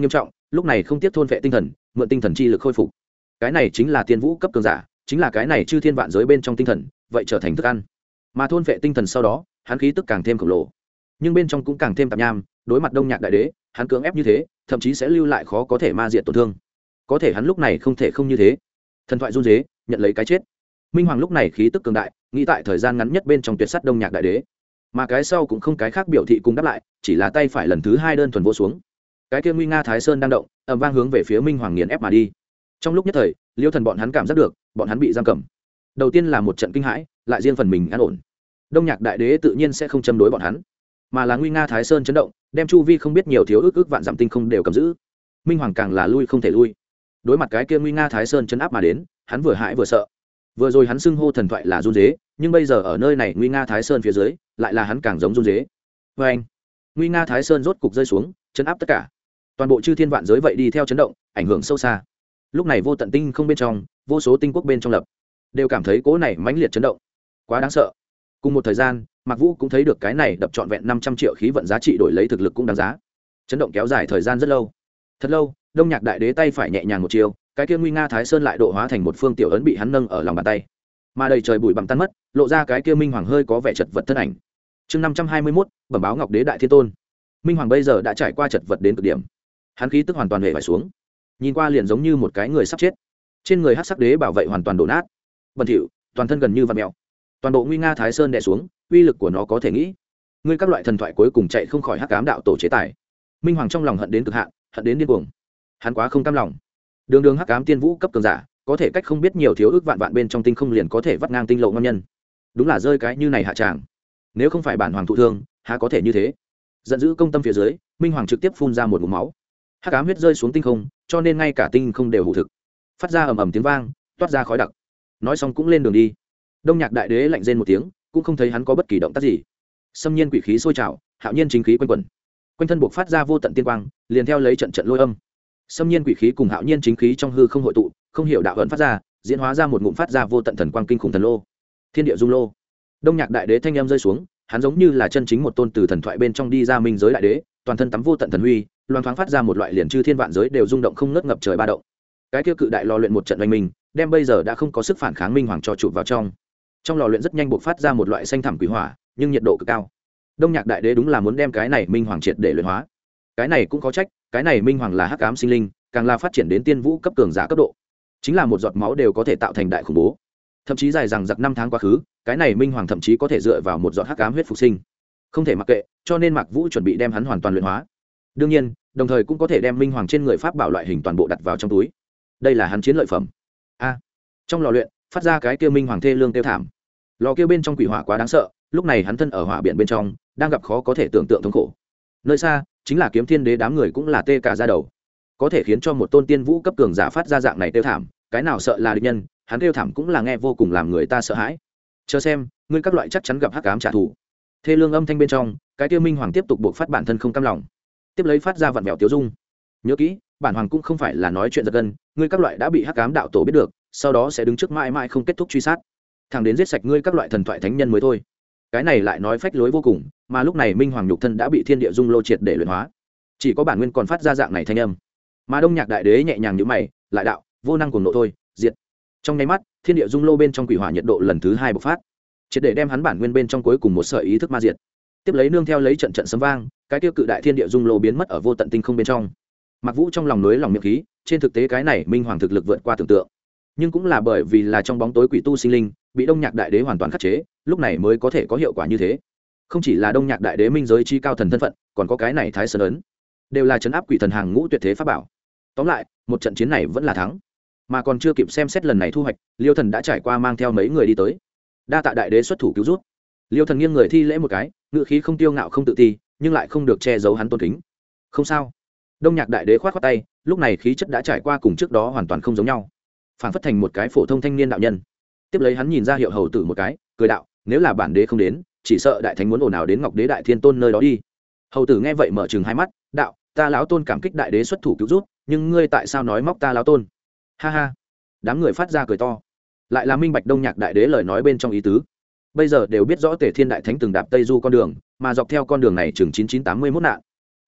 lúc này không tiếp thôn vệ tinh thần, mượn tinh thần chi lực khôi phục. Cái này chính là tiên vũ cấp cường giả, chính là cái này chư thiên vạn giới bên trong tinh thần, vậy trở thành thức ăn. Mà thôn vệ tinh thần sau đó, hắn khí tức càng thêm khổng lồ, nhưng bên trong cũng càng thêm tạp nham. Đối mặt Đông Nhạc Đại Đế, hắn cưỡng ép như thế, thậm chí sẽ lưu lại khó có thể ma diệt tổn thương. Có thể hắn lúc này không thể không như thế. Thần thoại run rế, nhận lấy cái chết. Minh Hoàng lúc này khí tức cường đại, nghĩ tại thời gian ngắn nhất bên trong tuyệt sát Đông Nhạc Đại Đế. Mà cái sau cũng không cái khác biểu thị cùng đáp lại, chỉ là tay phải lần thứ hai đơn thuần vỗ xuống. Cái kia nguy nga Thái Sơn đang động, ầm vang hướng về phía Minh Hoàng nghiền ép mà đi. Trong lúc nhất thời, Liêu Thần bọn hắn cảm giác được, bọn hắn bị giam cầm. Đầu tiên là một trận kinh hãi, lại riêng phần mình an ổn. Đông Nhạc Đại Đế tự nhiên sẽ không châm đối bọn hắn, mà là nguy nga Thái Sơn chấn động, đem chu vi không biết nhiều thiếu ước vạn dặm tinh không đều cầm giữ. Minh Hoàng càng là lui không thể lui. Đối mặt cái kia nguy nga Thái Sơn chấn áp mà đến, hắn vừa hãi vừa sợ. Vừa rồi hắn xưng hô thần thoại là run rế, nhưng bây giờ ở nơi này nguy nga Thái Sơn phía dưới, lại là hắn càng giống run rế. Và anh, nguy nga Thái Sơn rốt cục rơi xuống, chấn áp tất cả. Toàn bộ chư thiên vạn giới vậy đi theo chấn động, ảnh hưởng sâu xa. Lúc này vô tận tinh không bên trong, vô số tinh quốc bên trong lập, đều cảm thấy cỗ này mãnh liệt chấn động, quá đáng sợ. Cùng một thời gian, Mạc Vũ cũng thấy được cái này đập trọn vẹn 500 triệu khí vận giá trị đổi lấy thực lực cũng đáng giá. Chấn động kéo dài thời gian rất lâu. Thật lâu, Đông Nhạc Đại Đế tay phải nhẹ nhàng một chiều, cái kia nguy nga Thái Sơn lại độ hóa thành một phương tiểu ấn bị hắn nâng ở lòng bàn tay. Mà đầy trời bụi bặm tan mất, lộ ra cái kia Minh Hoàng hơi có vẻ chật vật thân ảnh. Chương 521, bẩm báo Ngọc Đế Đại Thiên Tôn. Minh Hoàng bây giờ đã trải qua chật vật đến cực điểm. Hắn khí tức hoàn toàn hề phải xuống. Nhìn qua liền giống như một cái người sắp chết. Trên người Hắc Sắc Đế bảo vệ hoàn toàn đổ nát, bẩn thỉu, toàn thân gần như vặn mèo. Toàn bộ nguy nga Thái Sơn đè xuống, uy lực của nó có thể nghĩ. Ngươi các loại thần thoại cuối cùng chạy không khỏi Hắc Ám đạo tổ chế tài. Minh Hoàng trong lòng hận đến cực hạn, hận đến điên cuồng. Hắn quá không cam lòng. Đường đường Hắc Ám tiên vũ cấp cường giả, có thể cách không biết nhiều thiếu ước vạn vạn bên trong tinh không liền có thể vắt ngang tinh lộ ngon nhân. Đúng là rơi cái như này hạ tràng. Nếu không phải bản hoàng thụ thương, há có thể như thế. Giận dữ công tâm phía dưới, Minh Hoàng trực tiếp phun ra một ngụm máu. Hắc ám huyết rơi xuống tinh không, cho nên ngay cả tinh không đều hủ thực, phát ra ầm ầm tiếng vang, toát ra khói đặc. Nói xong cũng lên đường đi. Đông Nhạc Đại Đế lạnh rên một tiếng, cũng không thấy hắn có bất kỳ động tác gì. Xâm nhiên quỷ khí sôi trào, hạo nhiên chính khí quanh quẩn, quanh thân buộc phát ra vô tận tiên quang, liền theo lấy trận trận lôi âm. Xâm nhiên quỷ khí cùng hạo nhiên chính khí trong hư không hội tụ, không hiểu đạo ẩn phát ra, diễn hóa ra một ngụm phát ra vô tận thần quang kinh khủng thần lô. Thiên địa dung lô. Đông Nhạc Đại Đế thanh âm rơi xuống, hắn giống như là chân chính một tôn từ thần thoại bên trong đi ra minh giới đại đế, toàn thân tắm vô tận thần huy, loang thoáng phát ra một loại liền chư thiên vạn giới đều rung động không ngớt ngập trời ba động. Cái kia cự đại lò luyện một trận oanh minh, đem bây giờ đã không có sức phản kháng Minh Hoàng cho chụp vào trong. Trong lò luyện rất nhanh bộc phát ra một loại xanh thẳm quỷ hỏa, nhưng nhiệt độ cực cao. Đông Nhạc Đại Đế đúng là muốn đem cái này Minh Hoàng triệt để luyện hóa. Cái này cũng có trách, cái này Minh Hoàng là hắc ám sinh linh, càng là phát triển đến tiên vũ cấp cường giả cấp độ, chính là một giọt máu đều có thể tạo thành đại khủng bố. Thậm chí dài rằng giặc năm tháng quá khứ, cái này Minh Hoàng thậm chí có thể dựa vào một giọt hắc ám huyết phục sinh. Không thể mặc kệ, cho nên Mạc Vũ chuẩn bị đem hắn hoàn toàn luyện hóa. Đương nhiên, đồng thời cũng có thể đem Minh Hoàng trên người pháp bảo loại hình toàn bộ đặt vào trong túi. Đây là hắn chiến lợi phẩm. Trong lò luyện, phát ra cái kia Minh Hoàng thê lương tiêu thảm. Lò kia bên trong quỷ hỏa quá đáng sợ, lúc này hắn thân ở hỏa biển bên trong, đang gặp khó có thể tưởng tượng thống khổ. Nơi xa, chính là Kiếm Thiên Đế đám người cũng là tê cả da đầu. Có thể khiến cho một tôn tiên vũ cấp cường giả phát ra dạng này tiêu thảm, cái nào sợ là địch nhân, hắn tiêu thảm cũng là nghe vô cùng làm người ta sợ hãi. Chờ xem, ngươi các loại chắc chắn gặp hắc ám trả thù. Thê lương âm thanh bên trong, cái kia Minh Hoàng tiếp tục buộc phát bản thân không cam lòng, tiếp lấy phát ra vặn vẹo tiêu dung. Nhớ kỹ, bản hoàng cũng không phải là nói chuyện giật gân, ngươi các loại đã bị hắc ám đạo tổ biết được, sau đó sẽ đứng trước mãi mãi không kết thúc truy sát, thẳng đến giết sạch ngươi các loại thần thoại thánh nhân mới thôi. Cái này lại nói phách lối vô cùng, mà lúc này Minh Hoàng nhục thân đã bị thiên địa dung lô triệt để luyện hóa, chỉ có bản nguyên còn phát ra dạng này thanh âm. Mà Đông Nhạc Đại Đế nhẹ nhàng nhíu mày, lại đạo, vô năng cuồng nộ thôi, diệt. Trong nháy mắt, thiên địa dung lô bên trong quỷ hỏa nhiệt độ lần thứ hai bộc phát, triệt để đem hắn bản nguyên bên trong cuối cùng một sợi ý thức ma diệt. Tiếp lấy nương theo lấy trận trận sấm vang, cái tiêu cự đại thiên địa dung lô biến mất ở vô tận tinh không bên trong. Mặc Vũ trong lòng núi lòng miệng khí, trên thực tế cái này Minh Hoàng thực lực vượt qua tưởng tượng, nhưng cũng là bởi vì là trong bóng tối quỷ tu sinh linh bị Đông Nhạc Đại Đế hoàn toàn khắc chế, lúc này mới có thể có hiệu quả như thế. Không chỉ là Đông Nhạc Đại Đế minh giới chi cao thần thân phận, còn có cái này Thái Sơn ấn, đều là trấn áp quỷ thần hàng ngũ tuyệt thế pháp bảo. Tóm lại, một trận chiến này vẫn là thắng. Mà còn chưa kịp xem xét lần này thu hoạch, Liêu Thần đã trải qua mang theo mấy người đi tới. Đa tạ Đại Đế xuất thủ cứu rút. Liêu Thần nghiêng người thi lễ một cái, ngữ khí không tiêu ngạo không tự ti, nhưng lại không được che giấu hắn tôn kính. Không sao. Đông Nhạc Đại Đế khoát khoát tay, lúc này khí chất đã trải qua cùng trước đó hoàn toàn không giống nhau, phản phất thành một cái phổ thông thanh niên đạo nhân. Tiếp lấy hắn nhìn ra Hiệu Hầu Tử một cái, cười đạo, nếu là bản đế không đến, chỉ sợ đại thánh muốn ồn ào đến Ngọc Đế Đại Thiên Tôn nơi đó đi. Hầu Tử nghe vậy mở trừng hai mắt, đạo, ta lão tôn cảm kích Đại Đế xuất thủ cứu rút, nhưng ngươi tại sao nói móc ta lão tôn? Ha ha. Đám người phát ra cười to, lại là minh bạch Đông Nhạc Đại Đế lời nói bên trong ý tứ. Bây giờ đều biết rõ Tề Thiên Đại Thánh từng đạp Tây Du con đường, mà dọc theo con đường này chừng 9981 nạn.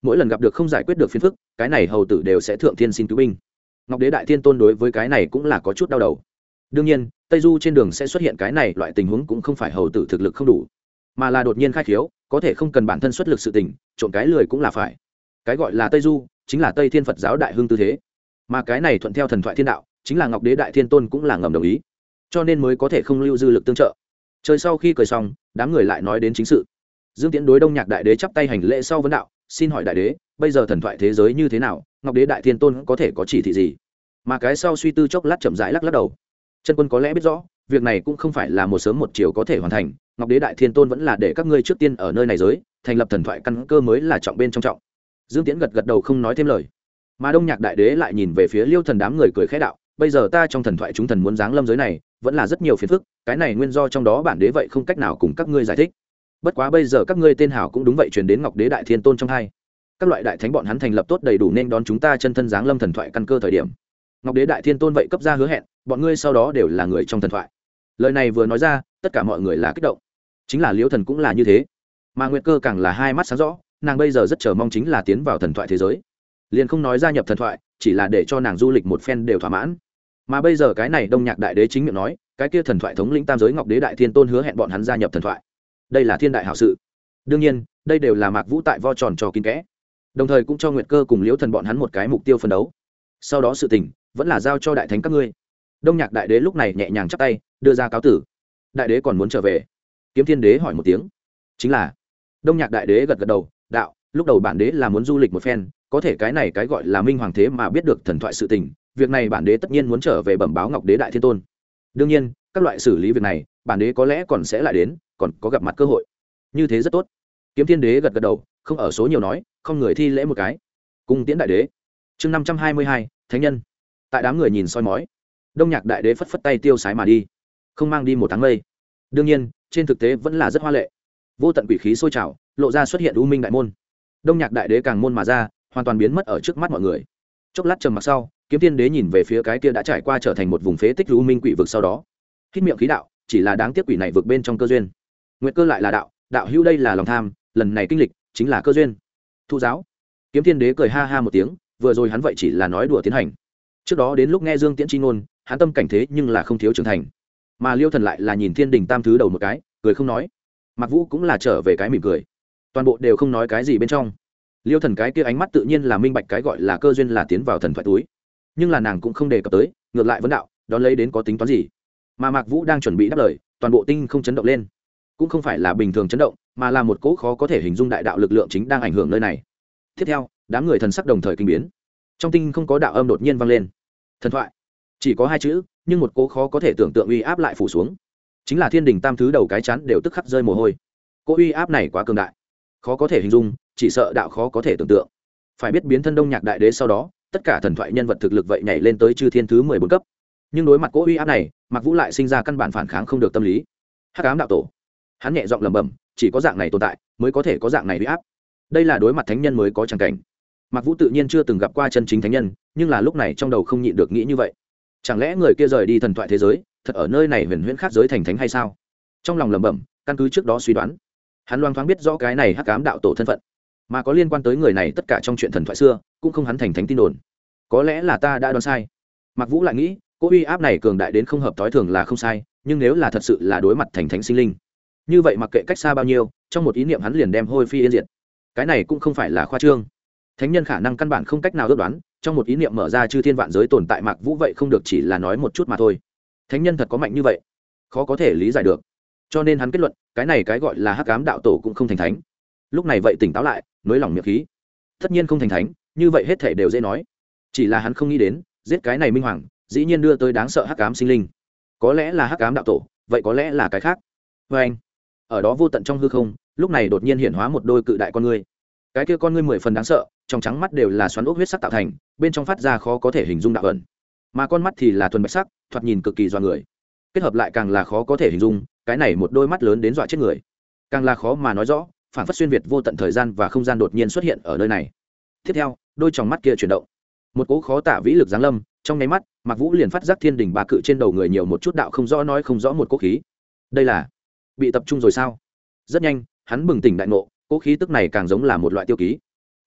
mỗi lần gặp được không giải quyết được phiền phức, cái này hầu tử đều sẽ thượng thiên xin cứu binh. Ngọc Đế Đại Thiên Tôn đối với cái này cũng là có chút đau đầu. Đương nhiên, Tây Du trên đường sẽ xuất hiện cái này loại tình huống cũng không phải hầu tử thực lực không đủ, mà là đột nhiên khai khiếu, có thể không cần bản thân xuất lực sự tình, trộn cái lười cũng là phải. Cái gọi là Tây Du, chính là Tây Thiên Phật giáo đại hưng tư thế, mà cái này thuận theo thần thoại thiên đạo, chính là Ngọc Đế Đại Thiên Tôn cũng là ngầm đồng ý, cho nên mới có thể không lưu dư lực tương trợ. Trời sau khi cười xong, đám người lại nói đến chính sự. Dương Tiễn đối Đông Nhạc Đại Đế chắp tay hành lễ sau vấn đạo, xin hỏi Đại Đế, bây giờ thần thoại thế giới như thế nào, Ngọc Đế Đại Thiên Tôn có thể có chỉ thị gì? Mà cái sau suy tư chốc lát chậm rãi lắc lắc đầu. Chân quân có lẽ biết rõ, việc này cũng không phải là một sớm một chiều có thể hoàn thành, Ngọc Đế Đại Thiên Tôn vẫn là để các ngươi trước tiên ở nơi này giới thành lập thần thoại căn cơ mới là trọng bên trong trọng. Dương Tiễn gật gật đầu không nói thêm lời. Mà Đông Nhạc Đại Đế lại nhìn về phía Liêu Thần đám người cười khẽ đạo, bây giờ ta trong thần thoại chúng thần muốn giáng lâm giới này, vẫn là rất nhiều phiền phức, cái này nguyên do trong đó bản đế vậy không cách nào cùng các ngươi giải thích. Bất quá bây giờ các ngươi tên hảo cũng đúng vậy truyền đến Ngọc Đế Đại Thiên Tôn trong hai. Các loại đại thánh bọn hắn thành lập tốt đầy đủ nên đón chúng ta chân thân giáng lâm thần thoại căn cơ thời điểm. Ngọc Đế Đại Thiên Tôn vậy cấp ra hứa hẹn, bọn ngươi sau đó đều là người trong thần thoại. Lời này vừa nói ra, tất cả mọi người là kích động. Chính là Liễu Thần cũng là như thế. Mà Nguyệt Cơ càng là hai mắt sáng rõ, nàng bây giờ rất chờ mong chính là tiến vào thần thoại thế giới. Liền không nói gia nhập thần thoại, chỉ là để cho nàng du lịch một phen đều thỏa mãn. Mà bây giờ cái này Đông Nhạc Đại Đế chính miệng nói, cái kia thần thoại thống lĩnh tam giới Ngọc Đế Đại Thiên Tôn hứa hẹn bọn hắn gia nhập thần thoại. Đây là thiên đại hảo sự. Đương nhiên, đây đều là Mạc Vũ tại vo tròn cho kín kẽ. Đồng thời cũng cho Nguyệt Cơ cùng Liễu Thần bọn hắn một cái mục tiêu phấn đấu. Sau đó sự tình vẫn là giao cho đại thánh các ngươi. Đông Nhạc Đại Đế lúc này nhẹ nhàng chắp tay, đưa ra cáo tử. Đại Đế còn muốn trở về? Kiếm Thiên Đế hỏi một tiếng. Chính là. Đông Nhạc Đại Đế gật gật đầu, đạo, lúc đầu bản đế là muốn du lịch một phen, có thể cái này cái gọi là minh hoàng thế mà biết được thần thoại sự tình, việc này bản đế tất nhiên muốn trở về bẩm báo Ngọc Đế Đại Thiên Tôn. Đương nhiên, các loại xử lý việc này, bản đế có lẽ còn sẽ lại đến, còn có gặp mặt cơ hội. Như thế rất tốt. Kiếm Thiên Đế gật gật đầu, không ở số nhiều nói, không người thi lễ một cái. Cung tiễn Đại Đế. Chương 522, Thánh nhân. Tại đám người nhìn soi mói, Đông Nhạc Đại Đế phất phất tay tiêu sái mà đi, không mang đi một tháng mây. Đương nhiên, trên thực tế vẫn là rất hoa lệ. Vô tận quỷ khí sôi trào, lộ ra xuất hiện U Minh đại môn. Đông Nhạc Đại Đế càng môn mà ra, hoàn toàn biến mất ở trước mắt mọi người. Chốc lát trầm mặc sau, Kiếm Thiên Đế nhìn về phía cái kia đã trải qua trở thành một vùng phế tích U Minh quỷ vực sau đó, hít miệng khí đạo, chỉ là đáng tiếc quỷ này vực bên trong cơ duyên. Nguyệt Cơ lại là đạo, đạo hữu đây là lòng tham, lần này kinh lịch chính là cơ duyên. Thu giáo. Kiếm Thiên Đế cười ha ha một tiếng, vừa rồi hắn vậy chỉ là nói đùa tiến hành. Trước đó đến lúc nghe Dương Tiễn chi ngôn, hắn tâm cảnh thế nhưng là không thiếu trưởng thành. Mà Liêu Thần lại là nhìn Thiên Đình Tam thứ đầu một cái, cười không nói. Mạc Vũ cũng là trở về cái mỉm cười. Toàn bộ đều không nói cái gì bên trong. Liêu Thần cái kia ánh mắt tự nhiên là minh bạch cái gọi là cơ duyên là tiến vào thần thoại túi. Nhưng là nàng cũng không đề cập tới, ngược lại vấn đạo, đón lấy đến có tính toán gì? Mà Mạc Vũ đang chuẩn bị đáp lời, toàn bộ tinh không chấn động lên. Cũng không phải là bình thường chấn động, mà là một cỗ khó có thể hình dung đại đạo lực lượng chính đang ảnh hưởng nơi này. Tiếp theo, đám người thần sắc đồng thời kinh biến. Trong tinh không có đạo âm đột nhiên vang lên. Thần thoại. Chỉ có hai chữ, nhưng một cỗ khó có thể tưởng tượng uy áp lại phủ xuống. Chính là Thiên Đình Tam thứ đầu cái chán đều tức khắc rơi mồ hôi. Cỗ uy áp này quá cường đại, khó có thể hình dung, chỉ sợ đạo khó có thể tưởng tượng. Phải biết biến thân Đông Nhạc Đại Đế sau đó, tất cả thần thoại nhân vật thực lực vậy nhảy lên tới chư thiên thứ 14 cấp. Nhưng đối mặt cỗ uy áp này, Mạc Vũ lại sinh ra căn bản phản kháng không được tâm lý. Hắc ám đạo tổ. Hắn nhẹ giọng lẩm bẩm, chỉ có dạng này tồn tại, mới có thể có dạng này uy áp. Đây là đối mặt thánh nhân mới có chẳng cảnh. Mạc Vũ tự nhiên chưa từng gặp qua chân chính thánh nhân, nhưng là lúc này trong đầu không nhịn được nghĩ như vậy. Chẳng lẽ người kia rời đi thần thoại thế giới, thật ở nơi này huyền huyễn khác giới thành thánh hay sao? Trong lòng lẩm bẩm, căn cứ trước đó suy đoán, hắn loang thoáng biết rõ cái này hắc ám đạo tổ thân phận, mà có liên quan tới người này tất cả trong chuyện thần thoại xưa, cũng không hắn thành thánh tin đồn. Có lẽ là ta đã đoán sai. Mạc Vũ lại nghĩ, cỗ uy áp này cường đại đến không hợp tối thường là không sai, nhưng nếu là thật sự là đối mặt thành thánh sinh linh, như vậy mặc kệ cách xa bao nhiêu, trong một ý niệm hắn liền đem hôi phi yên diệt. Cái này cũng không phải là khoa trương. Thánh nhân khả năng căn bản không cách nào ước đoán, trong một ý niệm mở ra chư thiên vạn giới tồn tại Mạc Vũ vậy không được chỉ là nói một chút mà thôi. Thánh nhân thật có mạnh như vậy, khó có thể lý giải được. Cho nên hắn kết luận, cái này cái gọi là hắc ám đạo tổ cũng không thành thánh. Lúc này vậy tỉnh táo lại, nới lỏng miệng khí. Tất nhiên không thành thánh, như vậy hết thể đều dễ nói. Chỉ là hắn không nghĩ đến, giết cái này minh hoàng, dĩ nhiên đưa tới đáng sợ hắc ám sinh linh. Có lẽ là hắc ám đạo tổ, vậy có lẽ là cái khác. Và anh, ở đó vô tận trong hư không, lúc này đột nhiên hiện hóa một đôi cự đại con ngươi. Cái kia con ngươi 10 phần đáng sợ, trong trắng mắt đều là xoắn ốc huyết sắc tạo thành, bên trong phát ra khó có thể hình dung đạo ẩn. Mà con mắt thì là thuần bạch sắc, thoạt nhìn cực kỳ doa người. Kết hợp lại càng là khó có thể hình dung, cái này một đôi mắt lớn đến dọa chết người. Càng là khó mà nói rõ, phản phất xuyên việt vô tận thời gian và không gian đột nhiên xuất hiện ở nơi này. Tiếp theo, đôi tròng mắt kia chuyển động, một cỗ khó tả vĩ lực giáng lâm, trong nháy mắt, Mạc Vũ liền phát giác thiên đình ba cự trên đầu người nhiều một chút đạo không rõ nói không rõ một cỗ khí. Đây là bị tập trung rồi sao? Rất nhanh, hắn bừng tỉnh đại ngộ, cỗ khí tức này càng giống là một loại tiêu ký.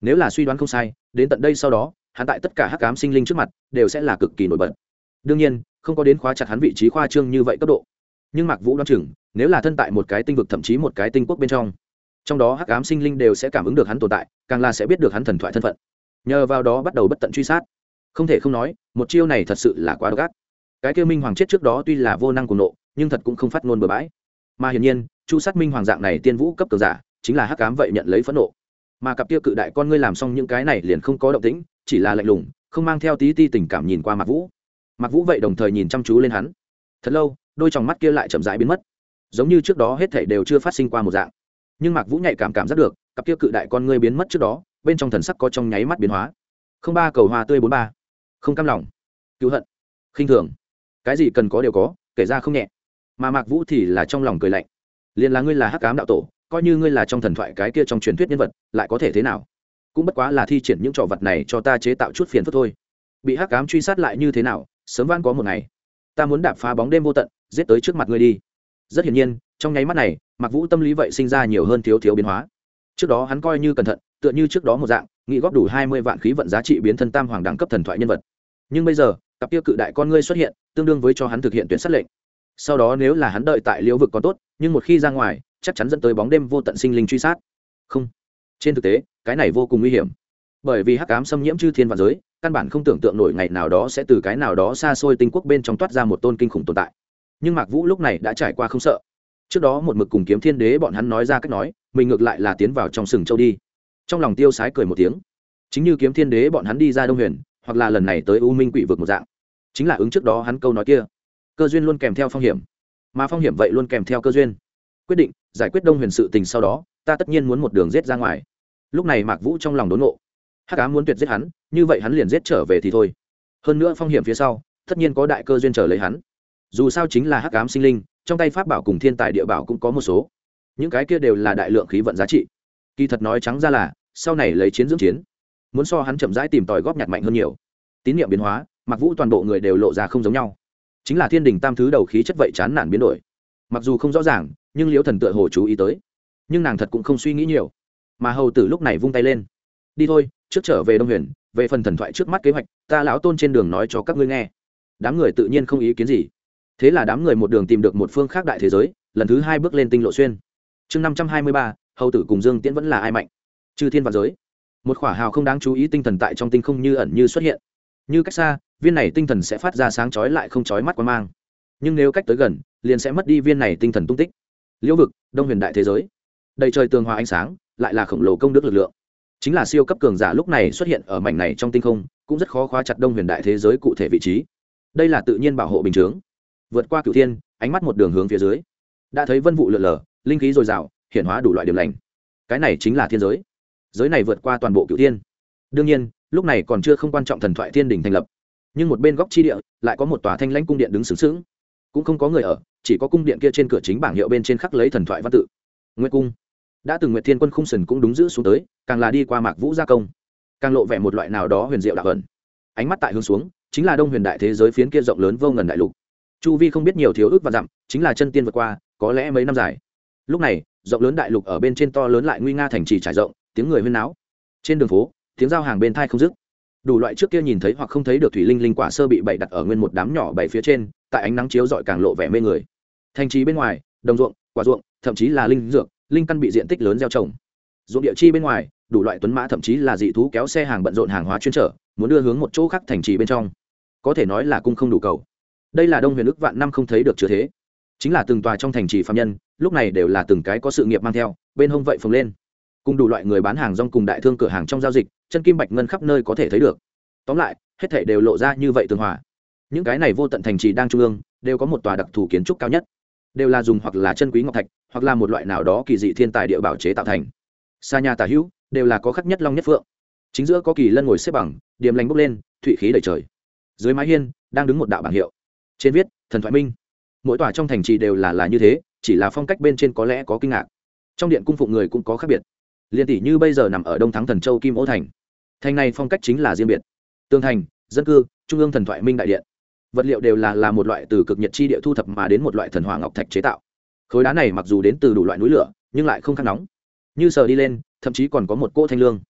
nếu là suy đoán không sai, đến tận đây sau đó hắn tại tất cả hắc ám sinh linh trước mặt đều sẽ là cực kỳ nổi bật. Đương nhiên không có đến khóa chặt hắn vị trí khoa trương như vậy cấp độ, nhưng Mạc Vũ đoán chừng nếu là thân tại một cái tinh vực, thậm chí một cái tinh quốc bên trong đó hắc ám sinh linh đều sẽ cảm ứng được hắn tồn tại, càng là sẽ biết được hắn thần thoại thân phận, nhờ vào đó bắt đầu bất tận truy sát. Không thể không nói, một chiêu này thật sự là quá độc ác. Cái kia Minh Hoàng chết trước đó tuy là vô năng cùng nộ, nhưng thật cũng không phát ngôn bừa bãi. Mà hiển nhiên, chu sát Minh Hoàng dạng này tiên vũ cấp cường giả, chính là hắc ám vậy nhận lấy phẫn nộ. Mà cặp kia cự đại con ngươi làm xong những cái này liền không có động tĩnh, chỉ là lạnh lùng, không mang theo tí ti tình cảm nhìn qua Mạc Vũ. Mạc Vũ vậy đồng thời nhìn chăm chú lên hắn. Thật lâu, đôi tròng mắt kia lại chậm rãi biến mất, giống như trước đó hết thảy đều chưa phát sinh qua một dạng. Nhưng Mạc Vũ nhạy cảm giác được, cặp kia cự đại con ngươi biến mất trước đó, bên trong thần sắc có trong nháy mắt biến hóa. Không ba cầu hoa tươi 43. Không cam lòng, cứu hận, khinh thường, cái gì cần có đều có, kể ra không nhẹ. Mà Mạc Vũ thì là trong lòng cười lạnh. Liền là ngươi là hắc ám đạo tổ, coi như ngươi là trong thần thoại cái kia trong truyền thuyết nhân vật, lại có thể thế nào? Cũng bất quá là thi triển những trò vật này cho ta chế tạo chút phiền phức thôi. Bị hắc ám truy sát lại như thế nào, sớm晚có một ngày ta muốn đạp phá bóng đêm vô tận, giết tới trước mặt ngươi đi. Rất hiển nhiên, trong nháy mắt này, Mạc Vũ tâm lý vậy sinh ra nhiều hơn thiếu biến hóa. Trước đó hắn coi như cẩn thận, tựa như trước đó một dạng, nghĩ góp đủ 20 vạn khí vận giá trị biến thân tam hoàng đẳng cấp thần thoại nhân vật. Nhưng bây giờ, cặp kia cự đại con ngươi xuất hiện, tương đương với cho hắn thực hiện tuyển sát lệnh. Sau đó nếu là hắn đợi tại liễu vực còn tốt, nhưng một khi ra ngoài, chắc chắn dẫn tới bóng đêm vô tận sinh linh truy sát. Không, trên thực tế, cái này vô cùng nguy hiểm. Bởi vì hắc ám xâm nhiễm chư thiên vạn giới, căn bản không tưởng tượng nổi ngày nào đó sẽ từ cái nào đó xa xôi tinh quốc bên trong toát ra một tôn kinh khủng tồn tại. Nhưng Mạc Vũ lúc này đã trải qua không sợ. Trước đó một mực cùng Kiếm Thiên Đế bọn hắn nói ra cách nói, mình ngược lại là tiến vào trong sừng châu đi. Trong lòng tiêu sái cười một tiếng. Chính như Kiếm Thiên Đế bọn hắn đi ra Đông Huyền, hoặc là lần này tới U Minh Quỷ vực một dạng, chính là ứng trước đó hắn câu nói kia. Cơ duyên luôn kèm theo phong hiểm, mà phong hiểm vậy luôn kèm theo cơ duyên. Quyết định giải quyết Đông Huyền sự tình sau đó, ta tất nhiên muốn một đường giết ra ngoài. Lúc này Mạc Vũ trong lòng đốn ngộ. Hắc ám muốn tuyệt giết hắn, như vậy hắn liền giết trở về thì thôi. Hơn nữa phong hiểm phía sau, tất nhiên có đại cơ duyên chờ lấy hắn. Dù sao chính là hắc ám sinh linh, trong tay pháp bảo cùng thiên tài địa bảo cũng có một số. Những cái kia đều là đại lượng khí vận giá trị. Kỳ thật nói trắng ra là, sau này lấy chiến dưỡng chiến, muốn so hắn chậm rãi tìm tòi góp nhặt mạnh hơn nhiều. Tín niệm biến hóa, Mạc Vũ toàn bộ người đều lộ ra không giống nhau. Chính là thiên đình tam thứ đầu khí chất vậy chán nản biến đổi. Mặc dù không rõ ràng, nhưng Liễu Thần tựa hồ chú ý tới. Nhưng nàng thật cũng không suy nghĩ nhiều. Mà hầu tử lúc này vung tay lên. Đi thôi, trước trở về Đông Huyền, về phần thần thoại trước mắt kế hoạch, ta lão tôn trên đường nói cho các ngươi nghe. Đám người tự nhiên không ý kiến gì. Thế là đám người một đường tìm được một phương khác đại thế giới, lần thứ 2 bước lên tinh lộ xuyên. Chương 523, hầu tử cùng Dương Tiễn vẫn là ai mạnh? Chư thiên vạn giới. Một khỏa hào không đáng chú ý tinh thần tại trong tinh không như ẩn như xuất hiện. Như cách xa, viên này tinh thần sẽ phát ra sáng chói lại không chói mắt quang mang. Nhưng nếu cách tới gần, liền sẽ mất đi viên này tinh thần tung tích. Liễu vực, Đông Huyền đại thế giới. Đầy trời tường hòa ánh sáng, lại là khổng lồ công đức lực lượng. Chính là siêu cấp cường giả lúc này xuất hiện ở mảnh này trong tinh không, cũng rất khó khóa chặt Đông Huyền đại thế giới cụ thể vị trí. Đây là tự nhiên bảo hộ bình chướng. Vượt qua cửu thiên, ánh mắt một đường hướng phía dưới, đã thấy vân vụ lượn lờ, linh khí dồi dào, hiện hóa đủ loại điểm lành. Cái này chính là thiên giới. Giới này vượt qua toàn bộ cửu thiên. Đương nhiên, lúc này còn chưa không quan trọng thần thoại thiên đình thành lập, nhưng một bên góc chi địa lại có một tòa thanh lãnh cung điện đứng sướng sướng, cũng không có người ở, chỉ có cung điện kia trên cửa chính bảng hiệu bên trên khắc lấy thần thoại văn tự Nguyệt cung. Đã từng Nguyệt Thiên Quân khung sần cũng đúng giữ xuống tới, càng là đi qua Mạc Vũ gia công, càng lộ vẻ một loại nào đó huyền diệu đạo ẩn. Ánh mắt tại hướng xuống, chính là Đông Huyền đại thế giới phiến kia rộng lớn vô ngần đại lục. Chu vi không biết nhiều thiếu ước và dặm, chính là chân tiên vượt qua, có lẽ mấy năm dài. Lúc này, rộng lớn đại lục ở bên trên to lớn lại nguy nga thành trì trải rộng, tiếng người huyên náo. Trên đường phố, tiếng giao hàng bên thai không dứt. Đủ loại trước kia nhìn thấy hoặc không thấy được thủy linh linh quả sơ bị bày đặt ở nguyên một đám nhỏ bày phía trên, tại ánh nắng chiếu rọi càng lộ vẻ mê người. Thành trì bên ngoài, đồng ruộng, quả ruộng, thậm chí là linh dược, linh căn bị diện tích lớn gieo trồng. Ruộng địa chi bên ngoài, đủ loại tuấn mã thậm chí là dị thú kéo xe hàng bận rộn hàng hóa chuyên trở, muốn đưa hướng một chỗ khác thành trì bên trong. Có thể nói là cung không đủ cầu. Đây là Đông Huyền ức vạn năm không thấy được chưa thế. Chính là từng tòa trong thành trì phàm nhân, lúc này đều là từng cái có sự nghiệp mang theo, bên hông vậy phồng lên. Cùng đủ loại người bán hàng rong cùng đại thương cửa hàng trong giao dịch, chân kim bạch ngân khắp nơi có thể thấy được. Tóm lại, hết thảy đều lộ ra như vậy tường hòa. Những cái này vô tận thành trì đang trung ương, đều có một tòa đặc thù kiến trúc cao nhất, đều là dùng hoặc là chân quý ngọc thạch, hoặc là một loại nào đó kỳ dị thiên tài địa bảo chế tạo thành. Xa nhà tả hữu, đều là có khắc nhất long nhất phượng. Chính giữa có kỳ lân ngồi xếp bằng, điềm lành bốc lên, thụy khí đầy trời. Dưới mái hiên, đang đứng một đạo bảng hiệu, trên viết thần thoại minh. Mỗi tòa trong thành trì đều là như thế, chỉ là phong cách bên trên có lẽ có kinh ngạc. Trong điện cung phụng người cũng có khác biệt. Liên tỷ như bây giờ nằm ở Đông Thắng Thần Châu Kim Ô thành. Thành này phong cách chính là riêng biệt. Tường thành, dân cư, trung ương thần thoại minh đại điện. Vật liệu đều là một loại từ cực nhiệt chi địa thu thập mà đến một loại thần hỏa ngọc thạch chế tạo. Khối đá này mặc dù đến từ đủ loại núi lửa, nhưng lại không khắc nóng. Như sờ đi lên, thậm chí còn có một cỗ thanh lương.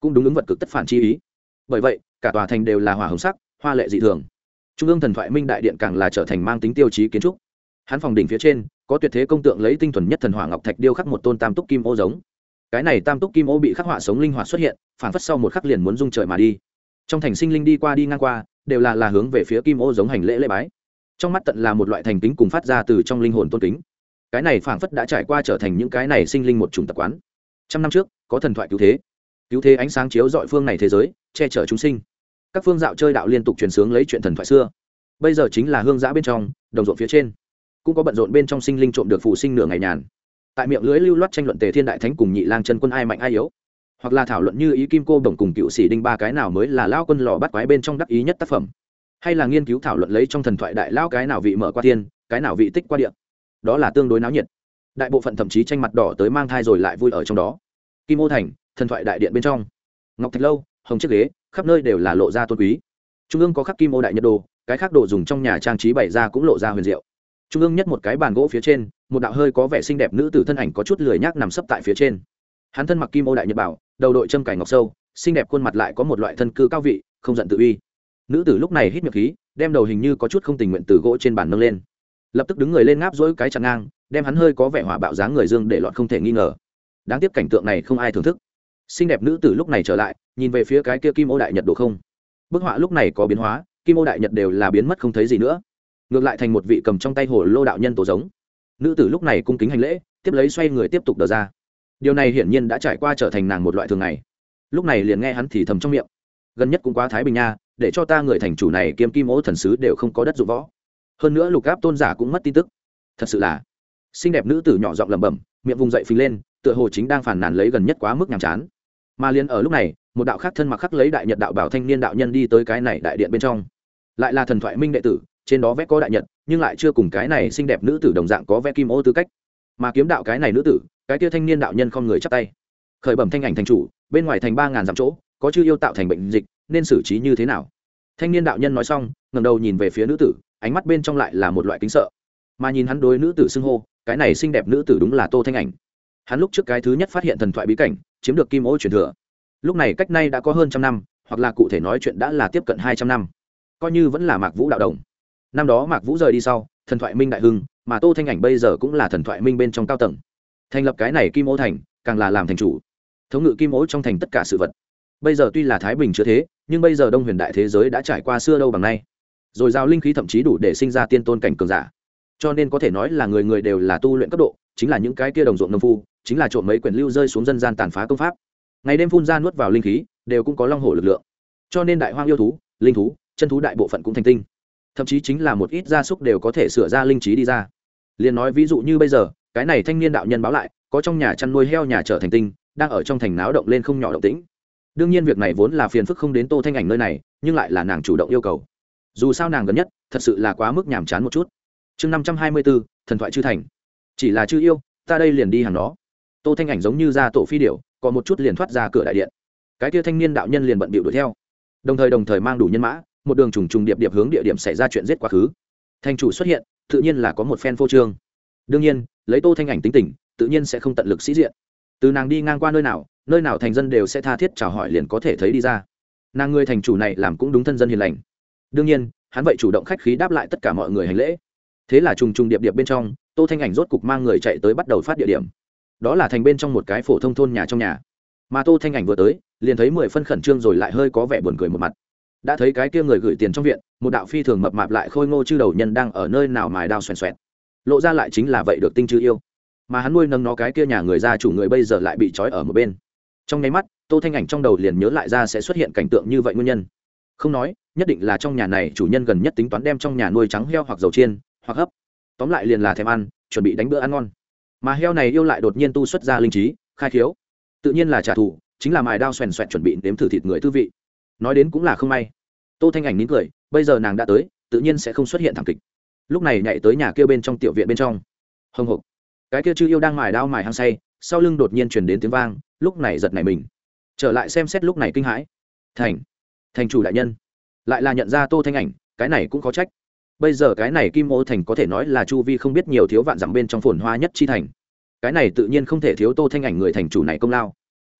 cũng đúng ứng vật cực tất phản chi ý. Bởi vậy cả tòa thành đều là hỏa hồng sắc, hoa lệ dị thường. Trung ương thần thoại minh đại điện càng là trở thành mang tính tiêu chí kiến trúc. Hắn phòng đỉnh phía trên có tuyệt thế công tượng lấy tinh thuần nhất thần hỏa ngọc thạch điêu khắc một tôn tam túc kim ô giống. Cái này tam túc kim ô bị khắc họa sống linh hoạt xuất hiện, phản phất sau một khắc liền muốn dung trời mà đi. Trong thành sinh linh đi qua đi ngang qua đều là hướng về phía kim ô giống hành lễ lễ bái. Trong mắt tận là một loại thành kính cùng phát ra từ trong linh hồn tôn kính. Cái này phản phất đã trải qua trở thành những cái này sinh linh một chủng tập quán. Trăm năm trước có thần thoại cứu thế ánh sáng chiếu dọi phương này thế giới, che chở chúng sinh. Các phương dạo chơi đạo liên tục truyền sướng lấy chuyện thần thoại xưa. Bây giờ chính là hương giã bên trong, đồng ruộng phía trên, cũng có bận rộn bên trong sinh linh trộm được phù sinh nửa ngày nhàn. Tại miệng lưới lưu loát tranh luận Tề Thiên Đại Thánh cùng Nhị Lang chân quân ai mạnh ai yếu, hoặc là thảo luận như ý Kim Cô Đồng cùng Cựu Sĩ Đinh ba cái nào mới là lao quân lò bắt quái bên trong đắc ý nhất tác phẩm, hay là nghiên cứu thảo luận lấy trong thần thoại đại lao cái nào vị mở qua tiên, cái nào vị tích qua địa. Đó là tương đối náo nhiệt. Đại bộ phận thậm chí tranh mặt đỏ tới mang thai rồi lại vui ở trong đó. Kim Ô Thành, thần thoại đại điện bên trong, ngọc thạch lâu, hồng chiếc ghế, khắp nơi đều là lộ ra tôn quý. Trung ương có khắc Kim Ô đại nhật đồ, cái khác đồ dùng trong nhà trang trí bày ra cũng lộ ra huyền diệu. Trung ương nhất một cái bàn gỗ phía trên, một đạo hơi có vẻ xinh đẹp nữ tử thân ảnh có chút lười nhác nằm sấp tại phía trên. Hắn thân mặc Kim Ô đại nhật bảo, đầu đội châm cài ngọc sâu, xinh đẹp khuôn mặt lại có một loại thân cư cao vị, không giận tự uy. Nữ tử lúc này hít miệng khí, đem đầu hình như có chút không tình nguyện từ gỗ trên bàn nâng lên, lập tức đứng người lên ngáp dỗi cái chặn ngang, đem hắn hơi có vẻ hỏa bạo dáng người dương để lọt không thể nghi ngờ. Đáng tiếc cảnh tượng này không ai thưởng thức. Xinh đẹp nữ tử lúc này trở lại, nhìn về phía cái kia Kim Ô đại nhật đồ không. Bức họa lúc này có biến hóa, Kim Ô đại nhật đều là biến mất không thấy gì nữa, ngược lại thành một vị cầm trong tay hồ lô đạo nhân tổ giống. Nữ tử lúc này cung kính hành lễ, tiếp lấy xoay người tiếp tục đờ ra. Điều này hiển nhiên đã trải qua trở thành nàng một loại thường ngày. Lúc này liền nghe hắn thì thầm trong miệng, gần nhất cũng quá thái bình nha, để cho ta người thành chủ này kiêm Kim Ô thần sứ đều không có đất dụng võ, hơn nữa lục áp tôn giả cũng mất tin tức. Thật sự là. Xinh đẹp nữ tử nhỏ giọng lẩm bẩm, miệng vùng dậy phình lên, tựa hồ chính đang phàn nàn lấy gần nhất quá mức nhàm chán. Mà liền ở lúc này, một đạo khác thân mặc khắc lấy đại nhật đạo bảo thanh niên đạo nhân đi tới cái này đại điện bên trong, lại là thần thoại minh đệ tử, trên đó vẽ có đại nhật, nhưng lại chưa cùng cái này xinh đẹp nữ tử đồng dạng có vẽ Kim Ô tư cách. Mà kiếm đạo cái này nữ tử, cái kia thanh niên đạo nhân không người chắp tay, khởi bẩm thanh ảnh thành chủ, bên ngoài thành 3000 dặm chỗ, có chư yêu tạo thành bệnh dịch, nên xử trí như thế nào? Thanh niên đạo nhân nói xong, ngẩng đầu nhìn về phía nữ tử, ánh mắt bên trong lại là một loại kính sợ. Mà nhìn hắn đối nữ tử xưng hô, cái này xinh đẹp nữ tử đúng là Tô Thanh Ảnh. Hắn lúc trước cái thứ nhất phát hiện thần thoại bí cảnh, chiếm được Kim Ô truyền thừa. Lúc này cách nay đã có hơn trăm năm, hoặc là cụ thể nói chuyện đã là tiếp cận 200 năm. Coi như vẫn là Mạc Vũ đạo đồng. Năm đó Mạc Vũ rời đi sau, thần thoại minh đại hưng, mà Tô Thanh Ảnh bây giờ cũng là thần thoại minh bên trong cao tầng. Thành lập cái này Kim Ô thành, càng là làm thành chủ, thống ngự Kim Ô trong thành tất cả sự vật. Bây giờ tuy là thái bình chưa thế, nhưng bây giờ Đông Huyền đại thế giới đã trải qua xưa đâu bằng nay. Rồi giao linh khí thậm chí đủ để sinh ra tiên tôn cảnh cường giả. Cho nên có thể nói là người người đều là tu luyện cấp độ, chính là những cái kia đồng ruộng nông phu, chính là trộm mấy quyển lưu rơi xuống dân gian tàn phá công pháp. Ngày đêm phun ra nuốt vào linh khí, đều cũng có long hổ lực lượng. Cho nên đại hoang yêu thú, linh thú, chân thú đại bộ phận cũng thành tinh. Thậm chí chính là một ít gia súc đều có thể sửa ra linh trí đi ra. Liên nói ví dụ như bây giờ, cái này thanh niên đạo nhân báo lại, có trong nhà chăn nuôi heo nhà trở thành tinh, đang ở trong thành náo động lên không nhỏ động tĩnh. Đương nhiên việc này vốn là phiền phức không đến Tô Thanh Ảnh nơi này, nhưng lại là nàng chủ động yêu cầu. Dù sao nàng gần nhất, thật sự là quá mức nhàm chán một chút. Chương 524, thần thoại chư thành. Chỉ là chư yêu, ta đây liền đi hàng nó. Tô Thanh Ảnh giống như ra tổ phi điểu, còn một chút liền thoát ra cửa đại điện. Cái kia thanh niên đạo nhân liền bận bịu đuổi theo. Đồng thời mang đủ nhân mã, một đường trùng trùng điệp điệp hướng địa điểm xảy ra chuyện giết quá khứ. Thành chủ xuất hiện, tự nhiên là có một phen phô trương. Đương nhiên, lấy Tô Thanh Ảnh tính tình, tự nhiên sẽ không tận lực sĩ diện. Từ nàng đi ngang qua nơi nào thành dân đều sẽ tha thiết chào hỏi liền có thể thấy đi ra. Nàng người thành chủ này làm cũng đúng thân dân hiền lành. Đương nhiên, hắn vậy chủ động khách khí đáp lại tất cả mọi người hành lễ. Thế là trùng trùng điệp điệp bên trong, Tô Thanh Ảnh rốt cục mang người chạy tới bắt đầu phát địa điểm. Đó là thành bên trong một cái phổ thông thôn nhà trong nhà. Mà Tô Thanh Ảnh vừa tới, liền thấy 10 phân khẩn trương rồi lại hơi có vẻ buồn cười một mặt. Đã thấy cái kia người gửi tiền trong viện, một đạo phi thường mập mạp lại khôi ngô chư đầu nhân đang ở nơi nào mài đao xoèn xoẹt. Lộ ra lại chính là vậy được tinh chư yêu. Mà hắn nuôi nâng nó cái kia nhà người gia chủ người bây giờ lại bị trói ở một bên. Trong nháy mắt, Tô Thanh Ảnh trong đầu liền nhớ lại ra sẽ xuất hiện cảnh tượng như vậy nguyên nhân. Không nói, nhất định là trong nhà này chủ nhân gần nhất tính toán đem trong nhà nuôi trắng heo hoặc dầu chiên, hoặc hấp. Tóm lại liền là thèm ăn, chuẩn bị đánh bữa ăn ngon. Mà heo này yêu lại đột nhiên tu xuất ra linh trí, khai khiếu. Tự nhiên là trả thù, chính là mài đao xoèn xoẹt chuẩn bị nếm thử thịt người tư vị. Nói đến cũng là không may. Tô Thanh Ảnh nín cười, bây giờ nàng đã tới, tự nhiên sẽ không xuất hiện thảm kịch. Lúc này nhảy tới nhà kia bên trong tiểu viện bên trong. Hồng hộc. Cái kia chư yêu đang mài đao mài hăng say, sau lưng đột nhiên truyền đến tiếng vang, lúc này giật nảy mình. Trở lại xem xét lúc này kinh hãi. Thành chủ đại nhân, lại là nhận ra Tô Thanh Ảnh, cái này cũng có trách. Bây giờ cái này Kim Ô thành có thể nói là chu vi không biết nhiều thiếu vạn dặm bên trong phồn hoa nhất chi thành. Cái này tự nhiên không thể thiếu Tô Thanh Ảnh người thành chủ này công lao.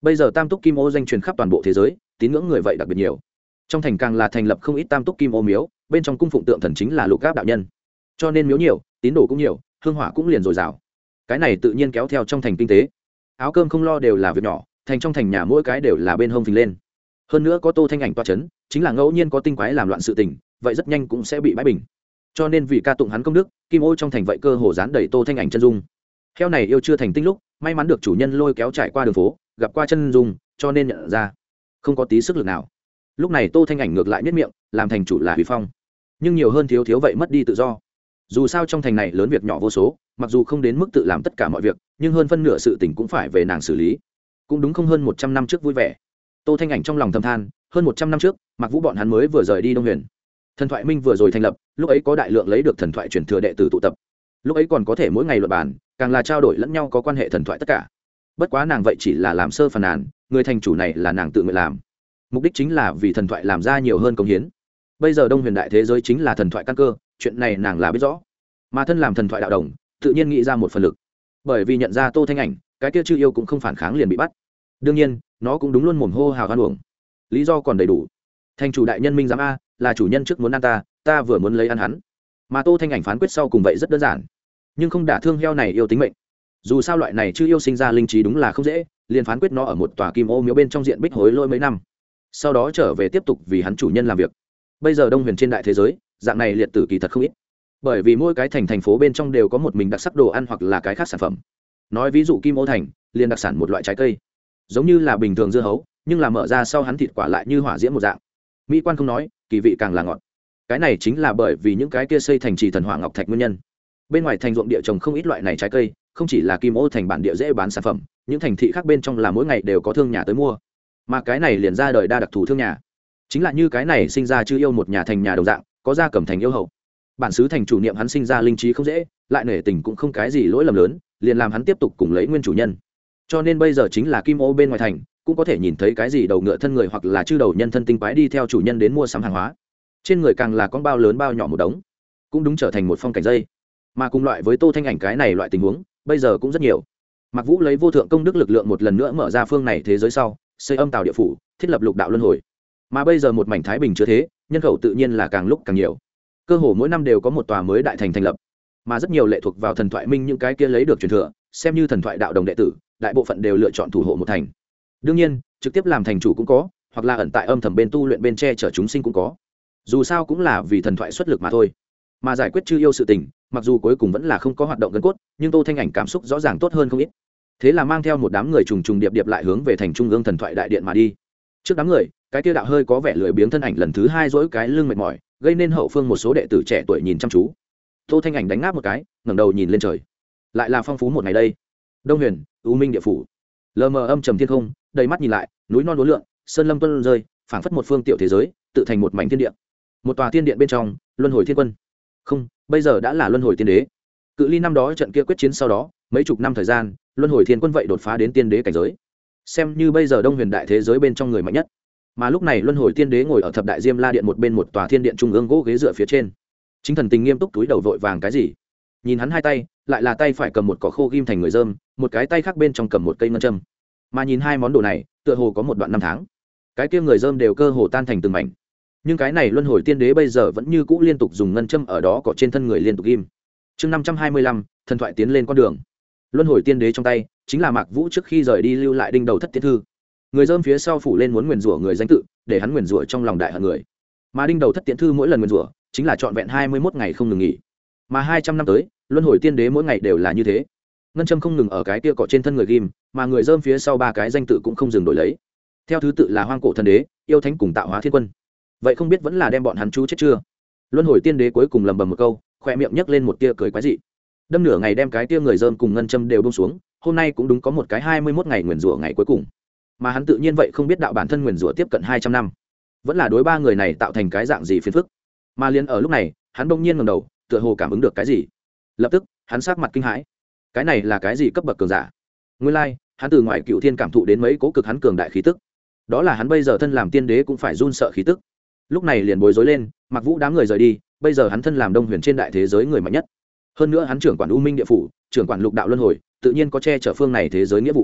bây giờ tam túc kim ô danh truyền khắp toàn bộ thế giới, tín ngưỡng người vậy đặc biệt nhiều. Trong thành càng là thành lập không ít tam túc kim ô miếu, bên trong cung phụng tượng thần chính là Lục Gáp đạo nhân, cho nên miếu nhiều, tín đồ cũng nhiều, hương hỏa cũng liền dồi dào. Cái này tự nhiên kéo theo trong thành kinh tế. Áo cơm không lo đều là việc nhỏ, thành trong thành nhà mỗi cái đều là bên hông phình lên. Hơn nữa có Tô Thanh Ảnh toa chấn, chính là ngẫu nhiên có tinh quái làm loạn sự tình, vậy rất nhanh cũng sẽ bị bãi bình. Cho nên vì ca tụng hắn công đức, kim ô trong thành vậy cơ hồ dán đầy Tô Thanh Ảnh chân dung. Heo này yêu chưa thành tinh lúc, may mắn được chủ nhân lôi kéo trải qua đường phố, gặp qua chân dung, cho nên nhận ra không có tí sức lực nào. Lúc này Tô Thanh Ảnh ngược lại nhất miệng, làm thành chủ là huy phong, nhưng nhiều hơn thiếu vậy mất đi tự do. Dù sao trong thành này lớn việc nhỏ vô số, mặc dù không đến mức tự làm tất cả mọi việc, nhưng hơn phân nửa sự tình cũng phải về nàng xử lý. Cũng đúng không hơn 100 năm trước vui vẻ. Tô Thanh Ảnh trong lòng thầm than, hơn 100 năm trước, Mặc Vũ bọn hắn mới vừa rời đi Đông Huyền. Thần thoại minh vừa rồi thành lập, lúc ấy có đại lượng lấy được thần thoại truyền thừa đệ tử tụ tập. Lúc ấy còn có thể mỗi ngày luận bàn, càng là trao đổi lẫn nhau có quan hệ thần thoại tất cả. Bất quá nàng vậy chỉ là làm sơ phàn nàn, người thành chủ này là nàng tự nguyện làm. Mục đích chính là vì thần thoại làm ra nhiều hơn công hiến. Bây giờ Đông Huyền đại thế giới chính là thần thoại căn cơ, chuyện này nàng là biết rõ. Mà thân làm thần thoại đạo đồng, tự nhiên nghĩ ra một phần lực. Bởi vì nhận ra Tô Thanh Ảnh, cái kia chư yêu cũng không phản kháng liền bị bắt. Đương nhiên, nó cũng đúng luôn mồm hô hào hoan uổng. Lý do còn đầy đủ. Thành chủ đại nhân minh giám a, là chủ nhân trước muốn ăn ta vừa muốn lấy ăn hắn. Mà Tô Thanh Ảnh phán quyết sau cùng vậy rất đơn giản, nhưng không đả thương heo này yêu tính mệnh. Dù sao loại này chư yêu sinh ra linh trí đúng là không dễ, liền phán quyết nó ở một tòa kim ô miếu bên trong diện bích hối lôi mấy năm, sau đó trở về tiếp tục vì hắn chủ nhân làm việc. Bây giờ Đông Huyền trên đại thế giới, dạng này liệt tử kỳ thật không ít, bởi vì mỗi cái thành phố bên trong đều có một mình đặc sắc đồ ăn hoặc là cái khác sản phẩm. Nói ví dụ kim ô thành liền đặc sản một loại trái cây, giống như là bình thường dưa hấu, nhưng là mở ra sau hắn thịt quả lại như hỏa diễm một dạng, mỹ quan không nói, kỳ vị càng là ngọt. Cái này chính là bởi vì những cái kia xây thành trì thần hỏa ngọc thạch nguyên nhân. Bên ngoài thành ruộng địa trồng không ít loại này trái cây, không chỉ là kim ô thành bản địa dễ bán sản phẩm, những thành thị khác bên trong là mỗi ngày đều có thương nhà tới mua. Mà cái này liền ra đời đa đặc thù thương nhà, chính là như cái này sinh ra chư yêu một nhà thành nhà đồng dạng, có gia cầm thành yêu hậu. Bản xứ thành chủ niệm hắn sinh ra linh trí không dễ, lại nể tình cũng không cái gì lỗi lầm lớn, liền làm hắn tiếp tục cùng lấy nguyên chủ nhân. Cho nên bây giờ chính là kim ô bên ngoài thành cũng có thể nhìn thấy cái gì đầu ngựa thân người hoặc là chư đầu nhân thân tinh quái đi theo chủ nhân đến mua sắm hàng hóa. Trên người càng là con bao lớn bao nhỏ một đống, cũng đúng trở thành một phong cảnh dây. Mà cùng loại với Tô Thanh Ảnh cái này loại tình huống bây giờ cũng rất nhiều. Mặc Vũ lấy vô thượng công đức lực lượng một lần nữa mở ra phương này thế giới sau, xây âm tào địa phủ, thiết lập lục đạo luân hồi. Mà bây giờ một mảnh thái bình chưa thế, nhân khẩu tự nhiên là càng lúc càng nhiều, cơ hồ mỗi năm đều có một tòa mới đại thành thành lập. Mà rất nhiều lệ thuộc vào thần thoại minh những cái kia lấy được truyền thừa, xem như thần thoại đạo đồng đệ tử, đại bộ phận đều lựa chọn thủ hộ một thành. Đương nhiên trực tiếp làm thành chủ cũng có, hoặc là ẩn tại âm thầm bên tu luyện bên che chở chúng sinh cũng có. Dù sao cũng là vì thần thoại xuất lực mà thôi. Mà giải quyết chư yêu sự tình, mặc dù cuối cùng vẫn là không có hoạt động gần cốt, nhưng Tô Thanh Ảnh cảm xúc rõ ràng tốt hơn không ít. Thế là mang theo một đám người trùng trùng điệp điệp lại hướng về thành trung ương thần thoại đại điện mà đi. Trước đám người, cái kia đạo hơi có vẻ lười biếng thân ảnh lần thứ hai dỗi cái lưng mệt mỏi, gây nên hậu phương một số đệ tử trẻ tuổi nhìn chăm chú. Tô Thanh Ảnh đánh ngáp một cái, ngẩng đầu nhìn lên trời. Lại là phong phú một ngày đây. Đông Huyền, U Minh địa phủ. Lờ mờ âm trầm thiên không, đầy mắt nhìn lại, núi non uốn lượn, sơn lâm tuôn rơi, phảng phất một phương tiểu thế giới, tự thành một mảnh thiên địa. Một tòa thiên điện bên trong, luân hồi thiên quân. Không, bây giờ đã là luân hồi tiên đế. Cự ly năm đó trận kia quyết chiến sau đó, mấy chục năm thời gian, luân hồi thiên quân vậy đột phá đến tiên đế cảnh giới, xem như bây giờ Đông Huyền đại thế giới bên trong người mạnh nhất. Mà lúc này luân hồi tiên đế ngồi ở thập đại diêm la điện một bên một tòa thiên điện trung ương gỗ ghế dựa phía trên, chính thần tình nghiêm túc túi đầu vội vàng cái gì. Nhìn hắn hai tay, lại là tay phải cầm một cỏ khô ghim thành người dơm, một cái tay khác bên trong cầm một cây ngân châm. Mà nhìn hai món đồ này, tựa hồ có một đoạn năm tháng, cái kia người dơm đều cơ hồ tan thành từng mảnh. Nhưng cái này luân hồi tiên đế bây giờ vẫn như cũ liên tục dùng ngân châm ở đó cỏ trên thân người liên tục ghim. Chương 525, thần thoại tiến lên con đường. Luân hồi tiên đế trong tay chính là Mạc Vũ trước khi rời đi lưu lại đinh đầu thất tiễn thư. Người dơm phía sau phủ lên muốn nguyền rủa người danh tự, để hắn nguyền rủa trong lòng đại hận người. Mà đinh đầu thất tiễn thư mỗi lần nguyền rủa chính là trọn vẹn 21 ngày không ngừng nghỉ. Mà 200 năm tới, luân hồi tiên đế mỗi ngày đều là như thế. Ngân châm không ngừng ở cái kia cỏ trên thân người ghim, mà người dơm phía sau ba cái danh tự cũng không dừng đổi lấy. Theo thứ tự là Hoang Cổ Thần Đế, Yêu Thánh cùng Tạo Hóa Thiên Quân. Vậy không biết vẫn là đem bọn hắn chú chết chưa? Luân hồi tiên đế cuối cùng lầm bầm một câu, khoe miệng nhấc lên một tia cười quái dị. Đâm nửa ngày đem cái tia người dơm cùng ngân châm đều buông xuống, hôm nay cũng đúng có một cái 21 ngày nguyền rủa ngày cuối cùng. Mà hắn tự nhiên vậy không biết đạo bản thân nguyền rủa tiếp cận 200 năm, vẫn là đối ba người này tạo thành cái dạng gì phiền phức. Mà liền ở lúc này, hắn bỗng nhiên ngẩng đầu, tựa hồ cảm ứng được cái gì. Lập tức, hắn sắc mặt kinh hãi. Cái này là cái gì cấp bậc cường giả? Nguyên lai, hắn từ ngoại cựu thiên cảm thụ đến mấy cố cực hắn cường đại khí tức. Đó là hắn bây giờ thân làm tiên đế cũng phải run sợ khí tức. Lúc này liền bối rối lên, Mặc Vũ đám người rời đi, bây giờ hắn thân làm Đông Huyền trên đại thế giới người mạnh nhất. Hơn nữa hắn trưởng quản U Minh địa phủ, trưởng quản lục đạo luân hồi, tự nhiên có che chở phương này thế giới nghĩa vụ.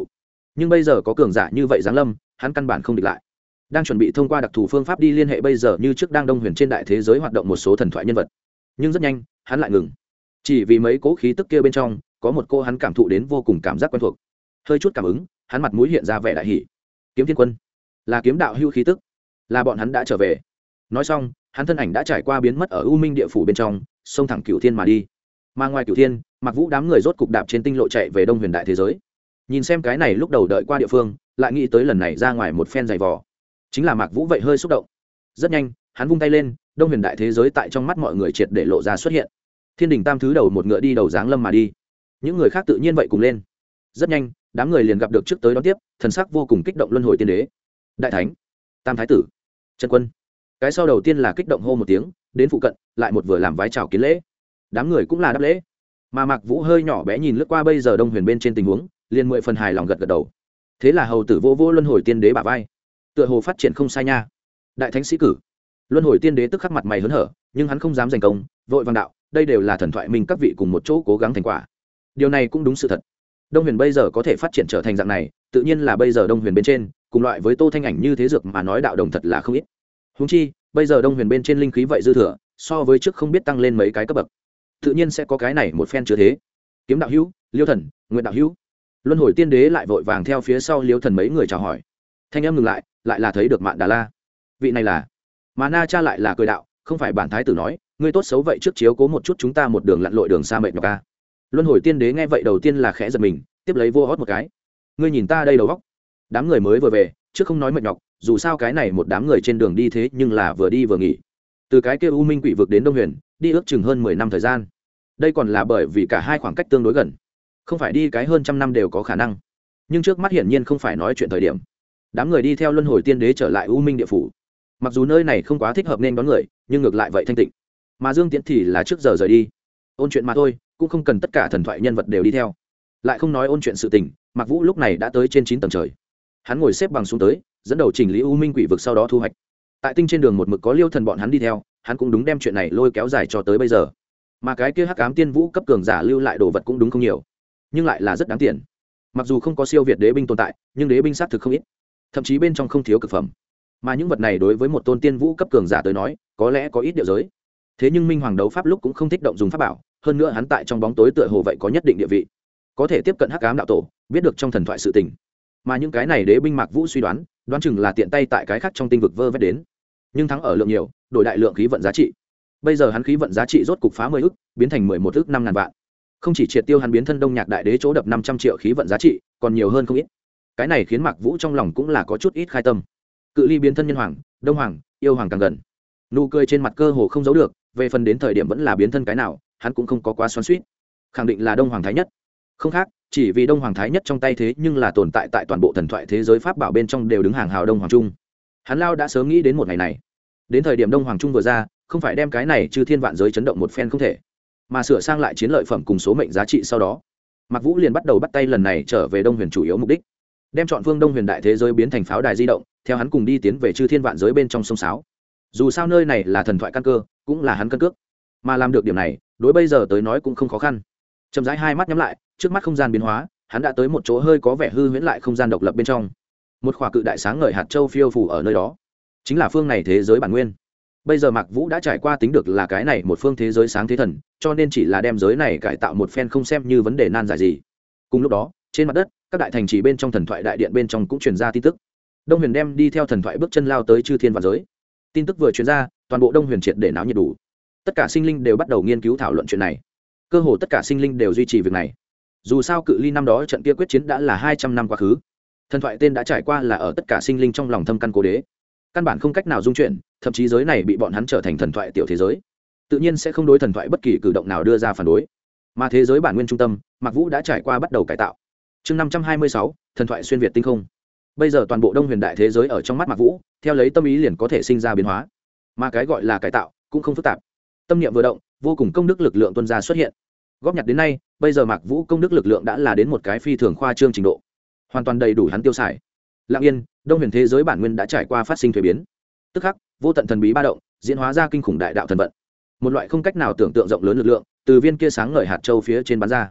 nhưng bây giờ có cường giả như vậy giáng lâm, hắn căn bản không địch lại. Đang chuẩn bị thông qua đặc thù phương pháp đi liên hệ bây giờ như trước đang đông huyền trên đại thế giới hoạt động một số thần thoại nhân vật, nhưng rất nhanh hắn lại ngừng, chỉ vì mấy cỗ khí tức kia bên trong có một cô hắn cảm thụ đến vô cùng cảm giác quen thuộc. Hơi chút cảm ứng, hắn mặt mũi hiện ra vẻ đại hỉ. Kiếm Thiên Quân, là kiếm đạo hưu khí tức, là bọn hắn đã trở về. Nói xong, hắn thân ảnh đã trải qua biến mất ở U Minh địa phủ bên trong, xông thẳng Cửu Thiên mà đi. Mà ngoài Cửu Thiên, Mạc Vũ đám người rốt cục đạp trên tinh lộ chạy về đông huyền đại thế giới. Nhìn xem cái này lúc đầu đợi qua địa phương, lại nghĩ tới lần này ra ngoài một phen dày vò, chính là Mạc Vũ vậy hơi xúc động. Rất nhanh, hắn vung tay lên, đông huyền đại thế giới tại trong mắt mọi người triệt để lộ ra xuất hiện. Thiên đình tam thứ đầu một ngựa đi đầu dáng lâm mà đi, những người khác tự nhiên vậy cùng lên. Rất nhanh, đám người liền gặp được trước tới đón tiếp, thần sắc vô cùng kích động luân hồi tiên đế, đại thánh, tam thái tử, chân quân. Cái sau đầu tiên là kích động hô một tiếng, đến phụ cận lại một vừa làm vái chào kiến lễ, đám người cũng là đáp lễ. Mà Mạc Vũ hơi nhỏ bé nhìn lướt qua bây giờ đông huyền bên trên tình huống, liền 10 phần hài lòng gật gật đầu. Thế là hầu tử vô vô luân hồi tiên đế bả vai, tựa hồ phát triển không sai nha. Đại thánh sĩ cử. Luân hồi tiên đế tức khắc mặt mày hớn hở, nhưng hắn không dám giành công, vội vàng đạo, đây đều là thần thoại mình các vị cùng một chỗ cố gắng thành quả. Điều này cũng đúng sự thật. Đông huyền bây giờ có thể phát triển trở thành dạng này, tự nhiên là bây giờ đông huyền bên trên cùng loại với Tô Thanh Ảnh như thế dược mà nói đạo đồng thật là không ít. Huống chi bây giờ đông huyền bên trên linh khí vậy dư thừa, so với trước không biết tăng lên mấy cái cấp bậc, tự nhiên sẽ có cái này một phen chứa thế. Kiếm đạo hữu, Liêu thần, Nguyệt đạo hữu. Luân hồi tiên đế lại vội vàng theo phía sau Liêu thần mấy người chào hỏi. Thanh âm ngừng lại, lại là thấy được Mạn Đà La. Vị này là Mà Na Cha lại là cười đạo, không phải bản thái tử nói, ngươi tốt xấu vậy trước chiếu cố một chút chúng ta một đường lặn lội đường xa mệt nhọc ca. Luân hồi tiên đế nghe vậy đầu tiên là khẽ giật mình, tiếp lấy vô hót một cái. Ngươi nhìn ta đây đầu góc. Đám người mới vừa về, trước không nói mệt nhọc, dù sao cái này một đám người trên đường đi thế nhưng là vừa đi vừa nghỉ. Từ cái kia U Minh Quỷ vực đến Đông Huyền, đi ước chừng hơn 10 năm thời gian. Đây còn là bởi vì cả hai khoảng cách tương đối gần, không phải đi cái hơn trăm năm đều có khả năng. Nhưng trước mắt hiển nhiên không phải nói chuyện thời điểm. Đám người đi theo luân hồi tiên đế trở lại U Minh địa phủ. Mặc dù nơi này không quá thích hợp nên đón người, nhưng ngược lại vậy thanh tịnh. Mà Dương Tiễn thì là trước giờ rời đi, ôn chuyện mà thôi, cũng không cần tất cả thần thoại nhân vật đều đi theo. Lại không nói ôn chuyện sự tình, Mạc Vũ lúc này đã tới trên 9 tầng trời. Hắn ngồi xếp bằng xuống tới, dẫn đầu chỉnh lý U Minh Quỷ vực sau đó thu hoạch. Tại tinh trên đường một mực có Liêu thần bọn hắn đi theo, hắn cũng đúng đem chuyện này lôi kéo dài cho tới bây giờ. Mà cái kia Hắc Ám Tiên Vũ cấp cường giả lưu lại đồ vật cũng đúng không nhiều, nhưng lại là rất đáng tiền. Mặc dù không có siêu việt đế binh tồn tại, nhưng đế binh sát thực không ít, thậm chí bên trong không thiếu cực phẩm. Mà những vật này đối với một tôn tiên vũ cấp cường giả tới nói, có lẽ có ít địa giới. Thế nhưng Minh Hoàng đấu pháp lúc cũng không thích động dùng pháp bảo, hơn nữa hắn tại trong bóng tối tựa hồ vậy có nhất định địa vị, có thể tiếp cận Hắc Ám đạo tổ, biết được trong thần thoại sự tình. Mà những cái này đế binh Mạc Vũ suy đoán chừng là tiện tay tại cái khác trong tinh vực vơ vét đến, nhưng thắng ở lượng nhiều, đổi đại lượng khí vận giá trị. Bây giờ hắn khí vận giá trị rốt cục phá 10 ức, biến thành 11 ức 5.000 vạn. Không chỉ triệt tiêu hắn biến thân Đông Nhạc đại đế chỗ đập 500 triệu khí vận giá trị, còn nhiều hơn không ít. Cái này khiến Mạc Vũ trong lòng cũng là có chút ít khai tâm. Cự ly biến thân nhân hoàng, đông hoàng, yêu hoàng càng gần, nụ cười trên mặt cơ hồ không giấu được. Về phần đến thời điểm vẫn là biến thân cái nào, hắn cũng không có quá xoắn xuýt. Khẳng định là đông hoàng thái nhất, không khác, chỉ vì đông hoàng thái nhất trong tay thế nhưng là tồn tại tại toàn bộ thần thoại thế giới pháp bảo bên trong đều đứng hàng hào đông hoàng trung. Hắn lao đã sớm nghĩ đến một ngày này. Đến thời điểm đông hoàng trung vừa ra, không phải đem cái này chư thiên vạn giới chấn động một phen không thể, mà sửa sang lại chiến lợi phẩm cùng số mệnh giá trị sau đó, Mạc Vũ liền bắt đầu bắt tay lần này trở về Đông Huyền chủ yếu mục đích, đem chọn phương Đông Huyền đại thế giới biến thành pháo đài di động, theo hắn cùng đi tiến về chư thiên vạn giới bên trong sông sáo. Dù sao nơi này là thần thoại căn cơ, cũng là hắn căn cước, mà làm được điểm này, đối bây giờ tới nói cũng không khó khăn. Chậm rãi hai mắt nhắm lại, trước mắt không gian biến hóa, hắn đã tới một chỗ hơi có vẻ hư huyễn lại không gian độc lập bên trong. Một khỏa cự đại sáng ngời hạt châu phiêu phù ở nơi đó, chính là phương này thế giới bản nguyên. Bây giờ Mạc Vũ đã trải qua tính được là cái này một phương thế giới sáng thế thần, cho nên chỉ là đem giới này cải tạo một phen không xem như vấn đề nan giải gì. Cùng lúc đó, trên mặt đất, các đại thành trì bên trong thần thoại đại điện bên trong cũng truyền ra tin tức. Đông Huyền đem đi theo thần thoại bước chân lao tới chư thiên vạn giới. Tin tức vừa truyền ra, toàn bộ Đông Huyền triệt để náo nhiệt đủ. Tất cả sinh linh đều bắt đầu nghiên cứu thảo luận chuyện này. Cơ hồ tất cả sinh linh đều duy trì việc này. Dù sao cự ly năm đó trận kia quyết chiến đã là 200 năm quá khứ. Thần thoại tên đã trải qua là ở tất cả sinh linh trong lòng thâm căn cố đế, căn bản không cách nào dung chuyển, thậm chí giới này bị bọn hắn trở thành thần thoại tiểu thế giới, tự nhiên sẽ không đối thần thoại bất kỳ cử động nào đưa ra phản đối. Mà thế giới bản nguyên trung tâm, Mạc Vũ đã trải qua bắt đầu cải tạo. Chương 526, thần thoại xuyên việt tinh không. Bây giờ toàn bộ Đông Huyền đại thế giới ở trong mắt Mạc Vũ, theo lấy tâm ý liền có thể sinh ra biến hóa. Mà cái gọi là cải tạo cũng không phức tạp. Tâm niệm vừa động, vô cùng công đức lực lượng tuôn ra xuất hiện. Góp nhặt đến nay, bây giờ Mạc Vũ công đức lực lượng đã là đến một cái phi thường khoa trương trình độ, hoàn toàn đầy đủ hắn tiêu xài. Lặng yên, Đông Huyền thế giới bản nguyên đã trải qua phát sinh thay biến. Tức khắc, vô tận thần bí ba động, diễn hóa ra kinh khủng đại đạo thần vận. Một loại không cách nào tưởng tượng rộng lớn lực lượng, từ viên kia sáng ngời hạt châu phía trên bắn ra.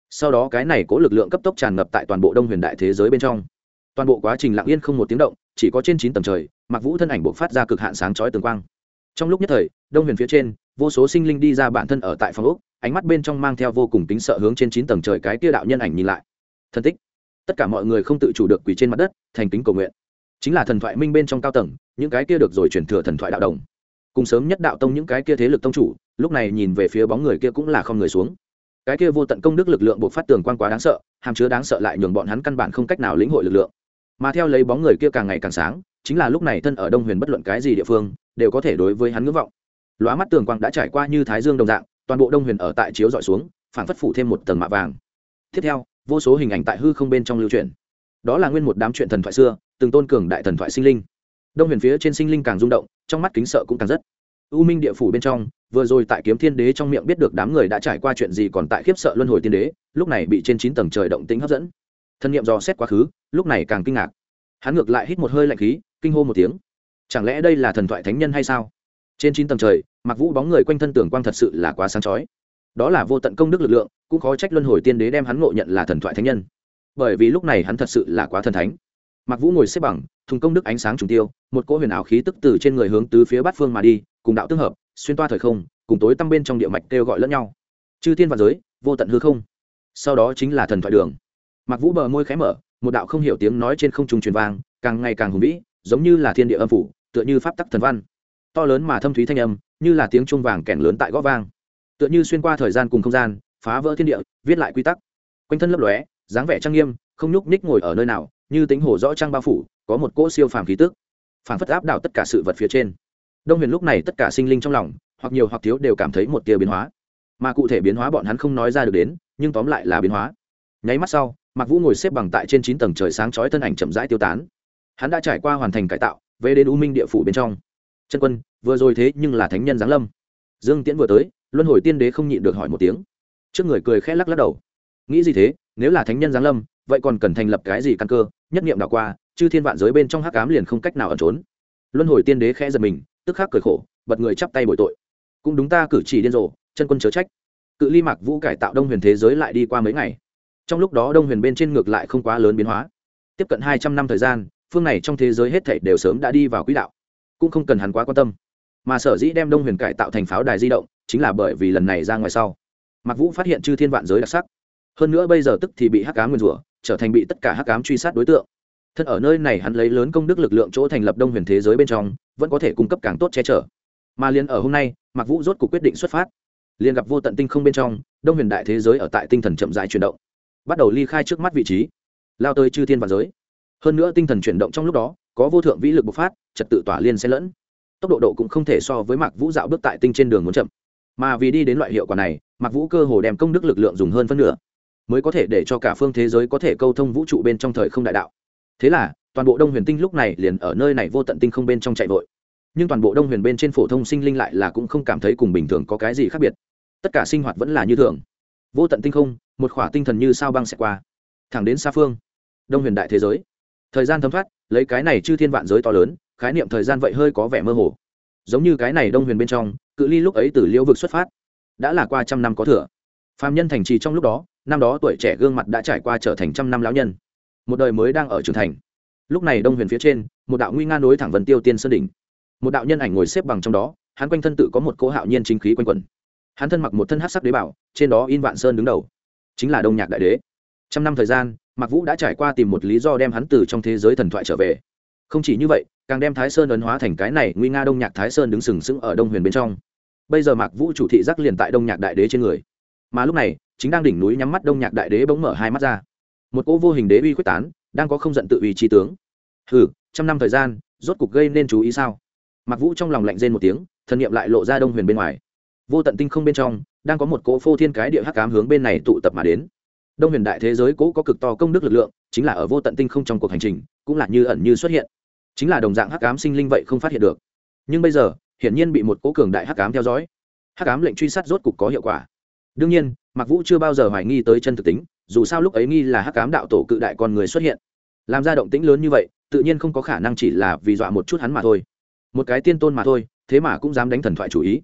Sau đó cái này cố lực lượng cấp tốc tràn ngập tại toàn bộ đông huyền đại thế giới bên trong. Toàn bộ quá trình lặng yên không một tiếng động, chỉ có trên 9 tầng trời Mạc Vũ thân ảnh bộc phát ra cực hạn sáng chói tường quang. Trong lúc nhất thời, đông huyền phía trên vô số sinh linh đi ra bản thân ở tại phòng ốc, ánh mắt bên trong mang theo vô cùng kính sợ hướng trên 9 tầng trời cái kia đạo nhân ảnh nhìn lại. Thân tích, tất cả mọi người không tự chủ được quỳ trên mặt đất thành kính cầu nguyện. Chính là thần thoại minh bên trong cao tầng, những cái kia được rồi truyền thừa thần thoại đạo đồng, cùng sớm nhất đạo tông những cái kia thế lực tông chủ, lúc này nhìn về phía bóng người kia cũng là không người xuống. Cái kia vô tận công đức lực lượng bộc phát tường quang quá đáng sợ, hàm chứa đáng sợ lại nhường bọn hắn căn bản không cách nào lĩnh hội lực lượng. Mà theo lấy bóng người kia càng ngày càng sáng, chính là lúc này thân ở đông huyền bất luận cái gì địa phương đều có thể đối với hắn ngưỡng vọng. Lóa mắt tường quang đã trải qua như thái dương đồng dạng, toàn bộ đông huyền ở tại chiếu dọi xuống, phảng phất phủ thêm một tầng mạ vàng. Tiếp theo, vô số hình ảnh tại hư không bên trong lưu truyền. Đó là nguyên một đám chuyện thần thoại xưa, từng tôn cường đại thần thoại sinh linh. Đông huyền phía trên sinh linh càng rung động, trong mắt kính sợ cũng càng rất. U Minh địa phủ bên trong, vừa rồi tại Kiếm Thiên Đế trong miệng biết được đám người đã trải qua chuyện gì, còn tại khiếp sợ luân hồi tiên đế, lúc này bị trên 9 tầng trời động tĩnh hấp dẫn. Thân niệm dò xét quá khứ, lúc này càng kinh ngạc. Hắn ngược lại hít một hơi lạnh khí, kinh hô một tiếng. Chẳng lẽ đây là thần thoại thánh nhân hay sao? Trên 9 tầng trời, Mạc Vũ bóng người quanh thân tường quang thật sự là quá sáng chói. Đó là vô tận công đức lực lượng, cũng khó trách luân hồi tiên đế đem hắn ngộ nhận là thần thoại thánh nhân. Bởi vì lúc này hắn thật sự là quá thần thánh. Mạc Vũ ngồi xếp bằng, thùng công đức ánh sáng trùng tiêu, một cỗ huyền ảo khí tức từ trên người hướng tứ phía bát phương mà đi, cùng đạo tương hợp, xuyên toa thời không, cùng tối tăm bên trong địa mạch kêu gọi lẫn nhau. Chư thiên vạn giới, vô tận hư không. Sau đó chính là thần thoại đường. Mạc Vũ bờ môi khẽ mở, một đạo không hiểu tiếng nói trên không trung truyền vang, càng ngày càng hùng vĩ, giống như là thiên địa âm phủ, tựa như pháp tắc thần văn. To lớn mà thâm thúy thanh âm, như là tiếng chuông vàng kèn lớn tại gõ vang, tựa như xuyên qua thời gian cùng không gian, phá vỡ thiên địa, viết lại quy tắc. Quanh thân lấp lóe, dáng vẻ trang nghiêm, không nhúc nhích ngồi ở nơi nào, như tính hồ rõ trang bao phủ, có một cỗ siêu phàm khí tức, phảng phất áp đảo tất cả sự vật phía trên. Đông huyền lúc này tất cả sinh linh trong lòng, hoặc nhiều hoặc thiếu đều cảm thấy một tia biến hóa, mà cụ thể biến hóa bọn hắn không nói ra được đến, nhưng tóm lại là biến hóa. Nháy mắt sau, Mạc Vũ ngồi xếp bằng tại trên 9 tầng trời sáng chói, thân ảnh chậm rãi tiêu tán. Hắn đã trải qua hoàn thành cải tạo, về đến U Minh địa phủ bên trong. Chân quân, vừa rồi thế nhưng là thánh nhân giáng lâm. Dương Tiễn vừa tới, luân hồi tiên đế không nhịn được hỏi một tiếng. Trước người cười khẽ lắc lắc đầu. Nghĩ gì thế, nếu là thánh nhân giáng lâm, vậy còn cần thành lập cái gì căn cơ? Nhất niệm đảo qua, chư thiên vạn giới bên trong hắc ám liền không cách nào ẩn trốn. Luân hồi tiên đế khẽ giật mình, tức khắc cười khổ, bật người chắp tay bồi tội. Cũng đúng, ta cử chỉ điên rồ, chân quân chớ trách. Cự ly Mạc Vũ cải tạo Đông Huyền thế giới lại đi qua mấy ngày. Trong lúc đó Đông Huyền bên trên ngược lại không quá lớn biến hóa. Tiếp cận 200 năm thời gian, phương này trong thế giới hết thảy đều sớm đã đi vào quỹ đạo, cũng không cần hắn quá quan tâm. Mà sở dĩ đem Đông Huyền cải tạo thành pháo đài di động, chính là bởi vì lần này ra ngoài sau, Mạc Vũ phát hiện chư thiên vạn giới đặc sắc. Hơn nữa bây giờ tức thì bị hắc ám nguyên rủa, trở thành bị tất cả hắc ám truy sát đối tượng. Thân ở nơi này hắn lấy lớn công đức lực lượng chỗ thành lập Đông Huyền thế giới bên trong, vẫn có thể cung cấp càng tốt che chở. Mà liền ở hôm nay, Mạc Vũ rốt cuộc quyết định xuất phát. Liền gặp vô tận tinh không bên trong, Đông Huyền đại thế giới ở tại tinh thần chậm rãi chuyển động, bắt đầu ly khai trước mắt vị trí, lao tới chư thiên vạn giới. Hơn nữa tinh thần chuyển động trong lúc đó, có vô thượng vĩ lực bộc phát, trật tự tỏa liên xen lẫn. Tốc độ cũng không thể so với Mạc Vũ dạo bước tại tinh trên đường muốn chậm. Mà vì đi đến loại hiệu quả này, Mạc Vũ cơ hồ đem công đức lực lượng dùng hơn phân nửa, mới có thể để cho cả phương thế giới có thể câu thông vũ trụ bên trong thời không đại đạo. Thế là, toàn bộ Đông Huyền tinh lúc này liền ở nơi này vô tận tinh không bên trong chạy vội. Nhưng toàn bộ Đông Huyền bên trên phổ thông sinh linh lại là cũng không cảm thấy cùng bình thường có cái gì khác biệt. Tất cả sinh hoạt vẫn là như thường. Vô tận tinh không, một khỏa tinh thần như sao băng sẽ qua, thẳng đến xa phương Đông Huyền đại thế giới. Thời gian thấm thoát, lấy cái này chư thiên vạn giới to lớn, khái niệm thời gian vậy hơi có vẻ mơ hồ. Giống như cái này Đông Huyền bên trong, cự ly lúc ấy từ Liễu vực xuất phát, đã là qua 100 năm có thừa. Phàm nhân thành trì trong lúc đó, năm đó tuổi trẻ gương mặt đã trải qua trở thành 100 năm lão nhân. Một đời mới đang ở trưởng thành. Lúc này Đông Huyền phía trên, một đạo nguy nga nối thẳng Vân Tiêu Tiên Sơn đỉnh. Một đạo nhân ảnh ngồi xếp bằng trong đó, hắn quanh thân tự có một cỗ hạo nhiên chính khí quanh quẩn. Hắn thân mặc một thân hắc sắc đế bảo, trên đó in Vạn Sơn đứng đầu, chính là Đông Nhạc đại đế. 100 năm thời gian, Mạc Vũ đã trải qua tìm một lý do đem hắn từ trong thế giới thần thoại trở về. Không chỉ như vậy, càng đem Thái Sơn ấn hóa thành cái này nguy nga Đông Nhạc Thái Sơn đứng sừng sững ở Đông Huyền bên trong. Bây giờ Mạc Vũ chủ thị giác liền tại Đông Nhạc đại đế trên người. Mà lúc này, chính đang đỉnh núi nhắm mắt Đông Nhạc đại đế bỗng mở hai mắt ra. Một cỗ vô hình đế uy khuếch tán, đang có không giận tự uy chi tướng. Hừ, 100 năm thời gian, rốt cục gây nên chú ý sao? Mạc Vũ trong lòng lạnh rên một tiếng, thần niệm lại lộ ra Đông Huyền bên ngoài. Vô tận tinh không bên trong, đang có một cỗ phô thiên cái địa hắc ám hướng bên này tụ tập mà đến. Đông Huyền đại thế giới cỗ có cực to công đức lực lượng, chính là ở vô tận tinh không trong cuộc hành trình, cũng là như ẩn như xuất hiện. Chính là đồng dạng hắc ám sinh linh vậy không phát hiện được. Nhưng bây giờ, hiển nhiên bị một cỗ cường đại hắc ám theo dõi. Hắc ám lệnh truy sát rốt cục có hiệu quả. Đương nhiên, Mạc Vũ chưa bao giờ hoài nghi tới chân thực tính, dù sao lúc ấy nghi là hắc ám đạo tổ cự đại con người xuất hiện. Làm ra động tĩnh lớn như vậy, tự nhiên không có khả năng chỉ là vì dọa một chút hắn mà thôi. Một cái tiên tôn mà thôi, thế mà cũng dám đánh thần thoại chủ ý.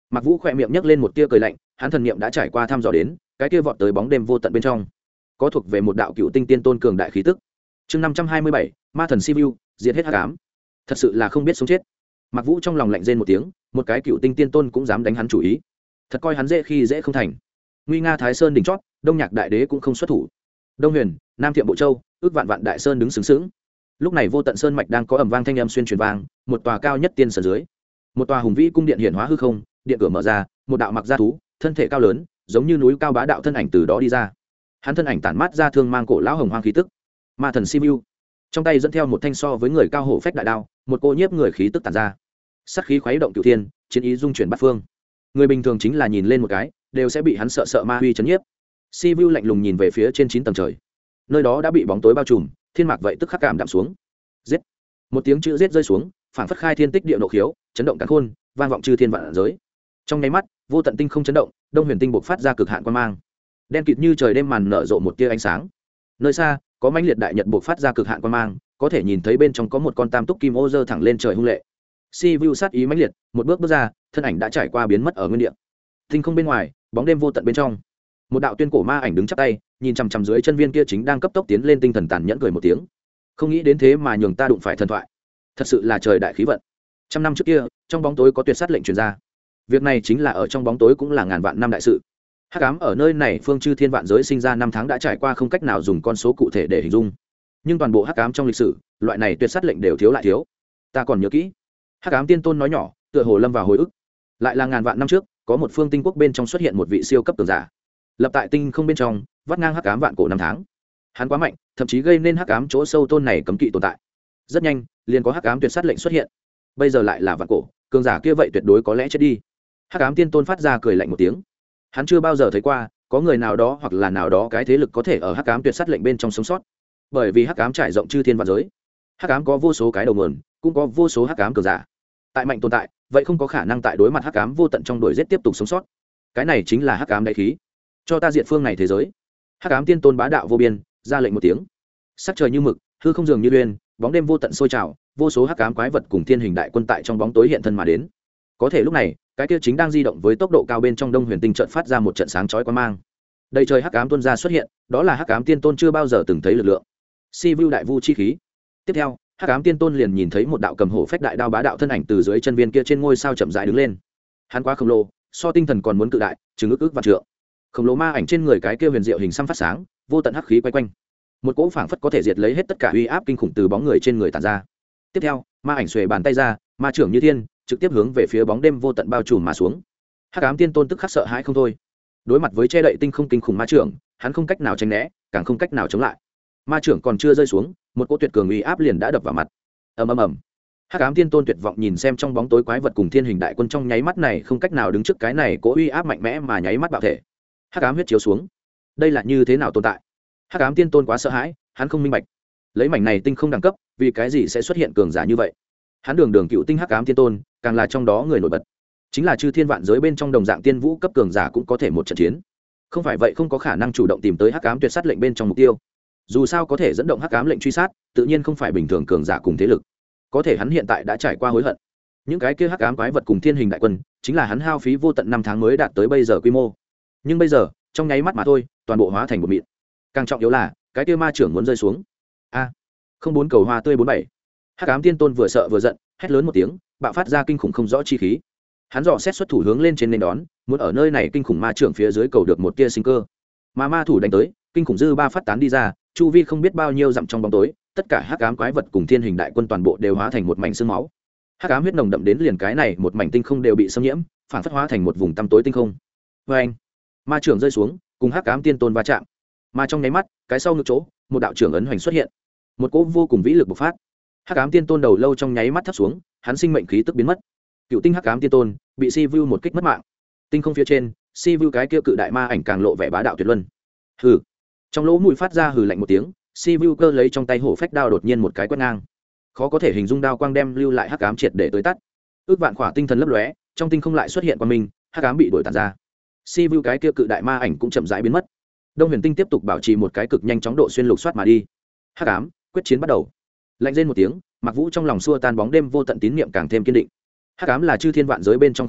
Mặc Vũ khỏe miệng nhấc lên một tia cười lạnh, hắn thần niệm đã trải qua thăm dò đến cái kia vọt tới bóng đêm vô tận bên trong, có thuộc về một đạo cựu tinh tiên tôn cường đại khí tức. Chương 527, Ma thần Sivu, diệt hết hắc ám. Thật sự là không biết sống chết. Mặc Vũ trong lòng lạnh rên một tiếng, một cái cựu tinh tiên tôn cũng dám đánh hắn chủ ý, thật coi hắn dễ khi dễ không thành. Nguy nga Thái Sơn đỉnh chót, Đông Nhạc đại đế cũng không xuất thủ. Đông Huyền, Nam Thiệm Bộ Châu, ước vạn vạn đại sơn đứng sướng sướng. Lúc này vô tận sơn mạch đang có ầm vang thanh âm xuyên truyền vang, một tòa cao nhất tiên sơn dưới, một tòa hùng vĩ cung điện hiển hóa hư không, điện cửa mở ra, một đạo mặc gia thú, thân thể cao lớn, giống như núi cao bá đạo thân ảnh từ đó đi ra. Hắn thân ảnh tản mát ra thương mang cổ lão hồng hoang khí tức. Ma thần Simu, trong tay dẫn theo một thanh so với người cao hổ phách đại đao, một cô nhiếp người khí tức tản ra. Sát khí khuấy động cửu thiên, chiến ý dung chuyển bát phương. Người bình thường chính là nhìn lên một cái, đều sẽ bị hắn sợ sợ ma huy chấn nhiếp. Simu lạnh lùng nhìn về phía trên 9 tầng trời. Nơi đó đã bị bóng tối bao trùm, thiên mạc vậy tức khắc cảm đạm xuống. Giết! Một tiếng chữ giết rơi xuống, phảng phất khai thiên tích địa nộ khiếu, chấn động càn khôn, vang vọng chư thiên vạn giới. Trong nháy mắt, vô tận tinh không chấn động, Đông Huyền tinh bộc phát ra cực hạn quang mang, đen kịt như trời đêm màn nở rộ một tia ánh sáng. Nơi xa, có mãnh liệt đại nhật bộc phát ra cực hạn quang mang, có thể nhìn thấy bên trong có một con tam túc kim ô giơ thẳng lên trời hung lệ. Sivu sát ý mãnh liệt, một bước bước ra, thân ảnh đã trải qua biến mất ở nguyên địa. Tinh không bên ngoài, bóng đêm vô tận bên trong, một đạo tuyên cổ ma ảnh đứng chắp tay, nhìn chằm chằm dưới chân viên kia chính đang cấp tốc tiến lên tinh thần tàn nhẫn cười một tiếng. Không nghĩ đến thế mà nhường ta đụng phải thần thoại, thật sự là trời đại khí vận. 100 năm trước kia, trong bóng tối có tuyệt sát lệnh truyền ra, việc này chính là ở trong bóng tối cũng là ngàn vạn năm đại sự. Hắc ám ở nơi này phương chư thiên vạn giới sinh ra năm tháng đã trải qua không cách nào dùng con số cụ thể để hình dung, nhưng toàn bộ hắc ám trong lịch sử, loại này tuyệt sát lệnh đều thiếu lại thiếu. Ta còn nhớ kỹ, hắc ám tiên tôn nói nhỏ, tựa hồ lâm vào hồi ức. Lại là ngàn vạn năm trước, có một phương tinh quốc bên trong xuất hiện một vị siêu cấp cường giả, lập tại tinh không bên trong, vắt ngang hắc ám vạn cổ năm tháng. Hắn quá mạnh, thậm chí gây nên hắc ám chỗ sâu tôn này cấm kỵ tồn tại. Rất nhanh, liền có hắc ám tuyệt sát lệnh xuất hiện. Bây giờ lại là vạn cổ, cường giả kia vậy tuyệt đối có lẽ chết đi. Hắc ám tiên tôn phát ra cười lạnh một tiếng. Hắn chưa bao giờ thấy qua có người nào đó hoặc là nào đó cái thế lực có thể ở hắc ám tuyệt sát lệnh bên trong sống sót, bởi vì hắc ám trải rộng chư thiên vạn giới. Hắc ám có vô số cái đầu nguồn, cũng có vô số hắc ám cường giả. Tại mạnh tồn tại, vậy không có khả năng tại đối mặt hắc ám vô tận trong đuổi giết tiếp tục sống sót. Cái này chính là hắc ám đại khí. Cho ta diệt phương này thế giới. Hắc ám tiên tôn bá đạo vô biên, ra lệnh một tiếng. Sắc trời như mực, hư không dường như uyên, bóng đêm vô tận sôi trào, vô số hắc ám quái vật cùng thiên hình đại quân tại trong bóng tối hiện thân mà đến. Có thể lúc này, cái kia chính đang di động với tốc độ cao bên trong Đông Huyền tinh chợt phát ra một trận sáng chói quang mang. Đầy trời hắc ám tuôn ra xuất hiện, đó là hắc ám tiên tôn chưa bao giờ từng thấy lực lượng. Sivu đại vu chi khí. Tiếp theo, hắc ám tiên tôn liền nhìn thấy một đạo cầm hổ phách đại đao bá đạo thân ảnh từ dưới chân viên kia trên ngôi sao chậm rãi đứng lên. Hắn quá khổng lồ, so tinh thần còn muốn cự đại, chừng ức vạn trượng. Khổng lồ ma ảnh trên người cái kia huyền diệu hình xăm phát sáng, vô tận hắc khí quay quanh. Một cỗ phảng phất có thể diệt lấy hết tất cả uy áp kinh khủng từ bóng người trên người tản ra. Tiếp theo, ma ảnh xuề bàn tay ra, ma trưởng như thiên, trực tiếp hướng về phía bóng đêm vô tận bao trùm mà xuống. Hắc ám tiên tôn tức khắc sợ hãi không thôi. Đối mặt với che đậy tinh không kinh khủng ma trưởng, hắn không cách nào tránh né, càng không cách nào chống lại. Ma trưởng còn chưa rơi xuống, một cỗ tuyệt cường uy áp liền đã đập vào mặt. Ầm ầm ầm. Hắc ám tiên tôn tuyệt vọng nhìn xem trong bóng tối quái vật cùng thiên hình đại quân trong nháy mắt này không cách nào đứng trước cái này cỗ uy áp mạnh mẽ mà nháy mắt bạo thể. Hắc ám huyết chiếu xuống. Đây là như thế nào tồn tại? Hắc ám tiên tôn quá sợ hãi, hắn không minh bạch. Lấy mảnh này tinh không đẳng cấp, vì cái gì sẽ xuất hiện cường giả như vậy? Hắn đường đường cựu tinh hắc ám tiên tôn, càng là trong đó người nổi bật. Chính là chư thiên vạn giới bên trong đồng dạng tiên vũ cấp cường giả cũng có thể một trận chiến. Không phải vậy không có khả năng chủ động tìm tới hắc ám tuyệt sát lệnh bên trong mục tiêu. Dù sao có thể dẫn động hắc ám lệnh truy sát, tự nhiên không phải bình thường cường giả cùng thế lực. Có thể hắn hiện tại đã trải qua hối hận. Những cái kia hắc ám quái vật cùng thiên hình đại quân, chính là hắn hao phí vô tận năm tháng mới đạt tới bây giờ quy mô. Nhưng bây giờ, trong nháy mắt mà thôi, toàn bộ hóa thành một mịn. Càng trọng yếu là, cái kia ma trưởng muốn rơi xuống. A, không bốn cầu hoa tươi 47. Hắc ám tiên tôn vừa sợ vừa giận, hét lớn một tiếng, bạo phát ra kinh khủng không rõ chi khí. Hắn dò xét xuất thủ hướng lên trên nên đón, muốn ở nơi này kinh khủng ma trưởng phía dưới cầu được một tia sinh cơ. Mà ma thủ đánh tới, kinh khủng dư ba phát tán đi ra, chu vi không biết bao nhiêu dặm trong bóng tối, tất cả hắc ám quái vật cùng thiên hình đại quân toàn bộ đều hóa thành một mảnh xương máu. Hắc ám huyết nồng đậm đến liền cái này một mảnh tinh không đều bị xâm nhiễm, phản phất hóa thành một vùng tăm tối tinh không. Oeng! Ma trưởng rơi xuống, cùng hắc ám tiên tôn va chạm. Mà trong nháy mắt, cái sau ngực chỗ, một đạo trưởng ấn hoành xuất hiện. Một cỗ vô cùng vĩ lực bộc phát. Hắc ám tiên tôn đầu lâu trong nháy mắt thấp xuống, hắn sinh mệnh khí tức biến mất. Cựu tinh hắc ám tiên tôn bị Sivu một kích mất mạng. Tinh không phía trên, Sivu cái kia cự đại ma ảnh càng lộ vẻ bá đạo tuyệt luân. Hừ. Trong lỗ mũi phát ra hừ lạnh một tiếng, Sivu cơ lấy trong tay hổ phách đao đột nhiên một cái quét ngang. Khó có thể hình dung đao quang đem lưu lại hắc ám triệt để tới tắt. Ước vạn khỏa tinh thần lấp lóe, trong tinh không lại xuất hiện quang minh, hắc ám bị đổi tản ra. Sivu cái kia cự đại ma ảnh cũng chậm rãi biến mất. Đông Huyền Tinh tiếp tục bảo trì một cái cực nhanh chóng độ xuyên lục soát mà đi. Hắc ám, quyết chiến bắt đầu. Lạnh rên một tiếng, Mặc Vũ trong lòng xua tan bóng đêm vô tận tín niệm càng thêm kiên định. Hắc ám là chư thiên vạn giới bên trong không rõ,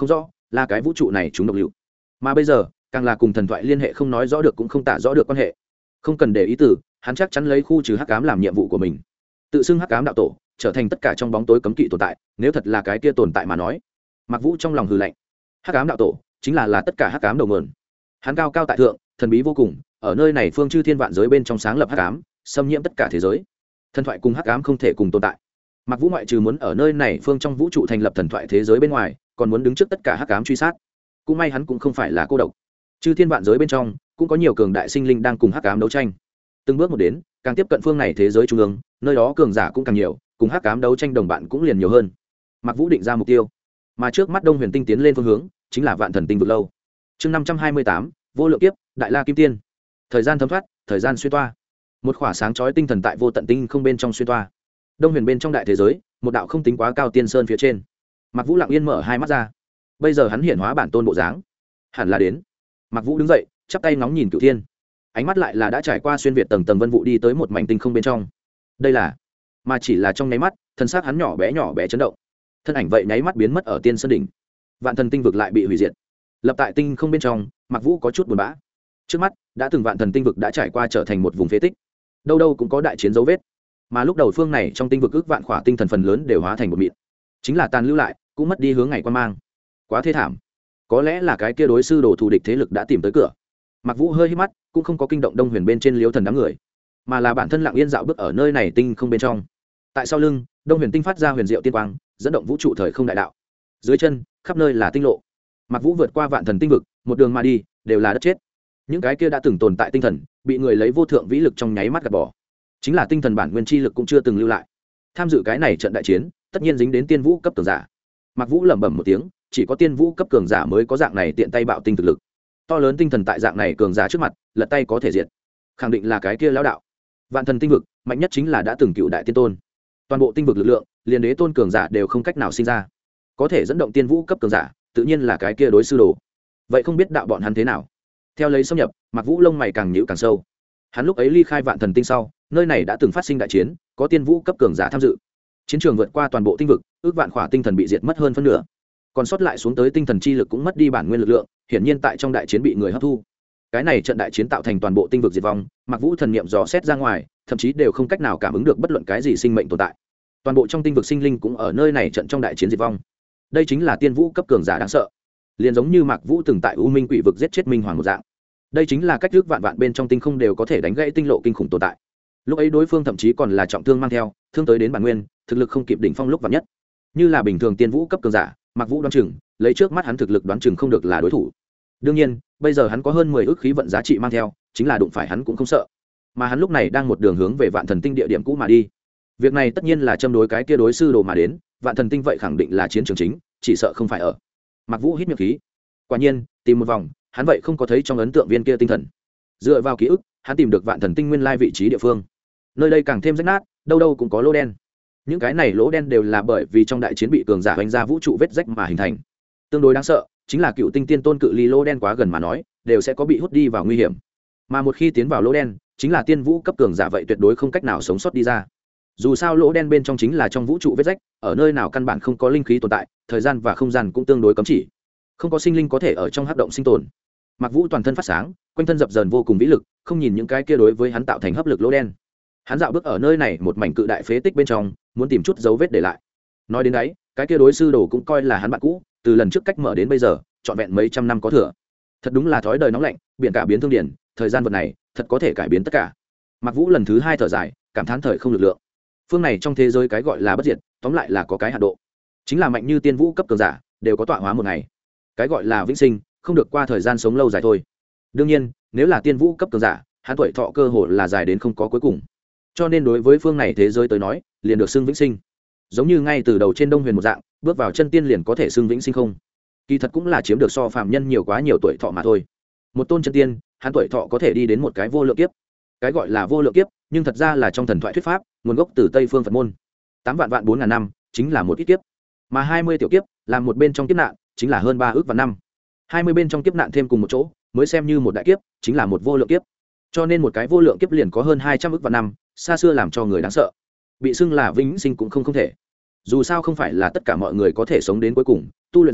là cái vũ trụ này chúng độc liệu, mà bây giờ càng là cùng thần thoại liên hệ không nói rõ được cũng không tả rõ được quan hệ. Không cần để ý từ, hắn chắc chắn lấy khu trừ hắc ám làm nhiệm vụ của mình, tự xưng hắc ám đạo tổ, trở thành tất cả trong bóng tối cấm kỵ tồn tại. Nếu thật là cái kia tồn tại mà nói, Mạc Vũ trong lòng hừ lạnh. Hắc ám đạo tổ chính là tất cả hắc ám đầu nguồn. Hắn cao cao tại thượng, thần bí vô cùng, ở nơi này phương chư thiên vạn giới bên trong sáng lập hắc ám, xâm nhiễm tất cả thế giới. Thần thoại cùng hắc ám không thể cùng tồn tại. Mạc Vũ ngoại trừ muốn ở nơi này phương trong vũ trụ thành lập thần thoại thế giới bên ngoài, còn muốn đứng trước tất cả hắc ám truy sát. Cũng may hắn cũng không phải là cô độc. Chư thiên vạn giới bên trong cũng có nhiều cường đại sinh linh đang cùng hắc ám đấu tranh. Từng bước một đến, càng tiếp cận phương này thế giới trung ương, nơi đó cường giả cũng càng nhiều, cùng hắc ám đấu tranh đồng bạn cũng liền nhiều hơn. Mạc Vũ định ra mục tiêu, mà trước mắt Đông Huyền Tinh tiến lên phương hướng chính là Vạn Thần Tinh vực lâu. Chương 528, vô lượng kiếp, Đại La Kim Tiên. Thời gian thấm thoát, thời gian xuyên toa. Một khỏa sáng chói tinh thần tại vô tận tinh không bên trong xuyên toa. Đông Huyền bên trong đại thế giới, một đạo không tính quá cao tiên sơn phía trên. Mạc Vũ lặng yên mở hai mắt ra. Bây giờ hắn hiện hóa bản tôn bộ dáng, hẳn là đến. Mạc Vũ đứng dậy, chắp tay ngóng nhìn Cửu Thiên. Ánh mắt lại là đã trải qua xuyên việt tầng tầng vân vụ đi tới một mảnh tinh không bên trong. Đây là, mà chỉ là trong nháy mắt, thân xác hắn nhỏ bé chấn động. Thân ảnh vậy nháy mắt biến mất ở tiên sơn đỉnh. Vạn Thần Tinh vực lại bị hủy diệt. Lập tại tinh không bên trong, Mạc Vũ có chút buồn bã. Trước mắt, đã từng Vạn Thần Tinh vực đã trải qua trở thành một vùng phế tích. Đâu đâu cũng có đại chiến dấu vết. Mà lúc đầu phương này trong tinh vực ước vạn khỏa tinh thần phần lớn đều hóa thành một mịn. Chính là tàn lưu lại, cũng mất đi hướng ngày quan mang. Quá thê thảm. Có lẽ là cái kia đối sư đồ thù địch thế lực đã tìm tới cửa. Mạc Vũ hơi hít mắt, cũng không có kinh động Đông Huyền bên trên Liễu Thần đám người, mà là bản thân lặng yên dạo bước ở nơi này tinh không bên trong. Tại sau lưng, Đông Huyền Tinh phát ra huyền diệu tiên quang, dẫn động vũ trụ thời không đại đạo. Dưới chân, khắp nơi là tinh lộ. Mạc Vũ vượt qua Vạn Thần Tinh vực, một đường mà đi, đều là đất chết. Những cái kia đã từng tồn tại tinh thần, bị người lấy vô thượng vĩ lực trong nháy mắt gạt bỏ. Chính là tinh thần bản nguyên chi lực cũng chưa từng lưu lại. Tham dự cái này trận đại chiến, tất nhiên dính đến tiên vũ cấp cường giả. Mạc Vũ lẩm bẩm một tiếng, chỉ có tiên vũ cấp cường giả mới có dạng này tiện tay bạo tinh thực lực. To lớn tinh thần tại dạng này cường giả trước mặt, lật tay có thể diệt. Khẳng định là cái kia lão đạo. Vạn Thần Tinh vực, mạnh nhất chính là đã từng cựu đại tiên tôn. Toàn bộ tinh vực lực lượng, liền đế tôn cường giả đều không cách nào sinh ra. Có thể dẫn động tiên vũ cấp cường giả, tự nhiên là cái kia đối sư đồ. Vậy không biết đạo bọn hắn thế nào? Theo lấy xâm nhập, Mạc Vũ lông mày càng nhíu càng sâu. Hắn lúc ấy ly khai Vạn Thần Tinh sau, nơi này đã từng phát sinh đại chiến, có tiên vũ cấp cường giả tham dự. Chiến trường vượt qua toàn bộ tinh vực, ước vạn khỏa tinh thần bị diệt mất hơn phân nửa. Còn sót lại xuống tới tinh thần chi lực cũng mất đi bản nguyên lực lượng, hiển nhiên tại trong đại chiến bị người hấp thu. Cái này trận đại chiến tạo thành toàn bộ tinh vực diệt vong, Mạc Vũ thần niệm dò xét ra ngoài, thậm chí đều không cách nào cảm ứng được bất luận cái gì sinh mệnh tồn tại. Toàn bộ trong tinh vực sinh linh cũng ở nơi này trận trong đại chiến diệt vong. Đây chính là tiên vũ cấp cường giả đáng sợ, liền giống như Mạc Vũ từng tại U Minh Quỷ vực giết chết Minh Hoàng một dạng. Đây chính là cách thức vạn vạn bên trong tinh không đều có thể đánh gãy tinh lộ kinh khủng tồn tại. Lúc ấy đối phương thậm chí còn là trọng thương mang theo, thương tới đến bản nguyên, thực lực không kịp đỉnh phong lúc vạn nhất. Như là bình thường tiên vũ cấp cường giả, Mạc Vũ đoán chừng, lấy trước mắt hắn thực lực đoán chừng không được là đối thủ. Đương nhiên, bây giờ hắn có hơn 10 ức khí vận giá trị mang theo, chính là đụng phải hắn cũng không sợ. Mà hắn lúc này đang một đường hướng về Vạn Thần Tinh địa điểm cũ mà đi. Việc này tất nhiên là châm đối cái kia đối sư đồ mà đến, Vạn Thần Tinh vậy khẳng định là chiến trường chính, chỉ sợ không phải ở. Mạc Vũ hít miệng khí. Quả nhiên, tìm một vòng, hắn vậy không có thấy trong ấn tượng viên kia tinh thần. Dựa vào ký ức, hắn tìm được Vạn Thần Tinh nguyên lai vị trí địa phương. Nơi đây càng thêm rách nát, đâu đâu cũng có lỗ đen. Những cái này lỗ đen đều là bởi vì trong đại chiến bị cường giả đánh ra vũ trụ vết rách mà hình thành. Tương đối đáng sợ chính là cựu tinh tiên tôn cự ly lỗ đen quá gần mà nói, đều sẽ có bị hút đi vào nguy hiểm. Mà một khi tiến vào lỗ đen, chính là tiên vũ cấp cường giả vậy tuyệt đối không cách nào sống sót đi ra. Dù sao lỗ đen bên trong chính là trong vũ trụ vết rách, ở nơi nào căn bản không có linh khí tồn tại, thời gian và không gian cũng tương đối cấm chỉ, không có sinh linh có thể ở trong hắc động sinh tồn. Mạc Vũ toàn thân phát sáng, quanh thân dập dờn vô cùng vĩ lực, không nhìn những cái kia đối với hắn tạo thành hấp lực lỗ đen. Hắn dạo bước ở nơi này một mảnh cự đại phế tích bên trong, muốn tìm chút dấu vết để lại. Nói đến đấy, cái kia đối sư đồ cũng coi là hắn bạn cũ, từ lần trước cách mở đến bây giờ, trọn vẹn mấy trăm năm có thừa. Thật đúng là thói đời nóng lạnh, biển cả biến thương điển, thời gian vật này, thật có thể cải biến tất cả. Mạc Vũ lần thứ hai thở dài, cảm thán thời không lực lượng. Phương này trong thế giới cái gọi là bất diệt, tóm lại là có cái hạn độ. Chính là mạnh như tiên vũ cấp cường giả, đều có tọa hóa một ngày. Cái gọi là vĩnh sinh, không được qua thời gian sống lâu dài thôi. Đương nhiên, nếu là tiên vũ cấp cường giả, hắn tuổi thọ cơ hội là dài đến không có cuối cùng. Cho nên đối với phương này thế giới tới nói, liền được xưng vĩnh sinh. Giống như ngay từ đầu trên Đông Huyền một dạng, bước vào chân tiên liền có thể xưng vĩnh sinh không. Kỳ thật cũng là chiếm được so phàm nhân nhiều quá nhiều tuổi thọ mà thôi. Một tôn chân tiên, hắn tuổi thọ có thể đi đến một cái vô lượng kiếp. Cái gọi là vô lượng kiếp, nhưng thật ra là trong thần thoại thuyết pháp, nguồn gốc từ Tây phương Phật môn. 8 vạn vạn 4000 năm, chính là một ít kiếp. Mà 20 tiểu kiếp, là một bên trong kiếp nạn, chính là hơn 3 ức vạn năm. 20 bên trong kiếp nạn thêm cùng một chỗ, mới xem như một đại kiếp, chính là một vô lượng kiếp. Cho nên một cái vô lượng kiếp liền có hơn 200 ức vạn năm, xa xưa làm cho người đáng sợ. Bị xưng là vĩnh sinh cũng không thể. Dù sao không phải là tất cả mọi người có thể sống đến cuối cùng, tu luyện giả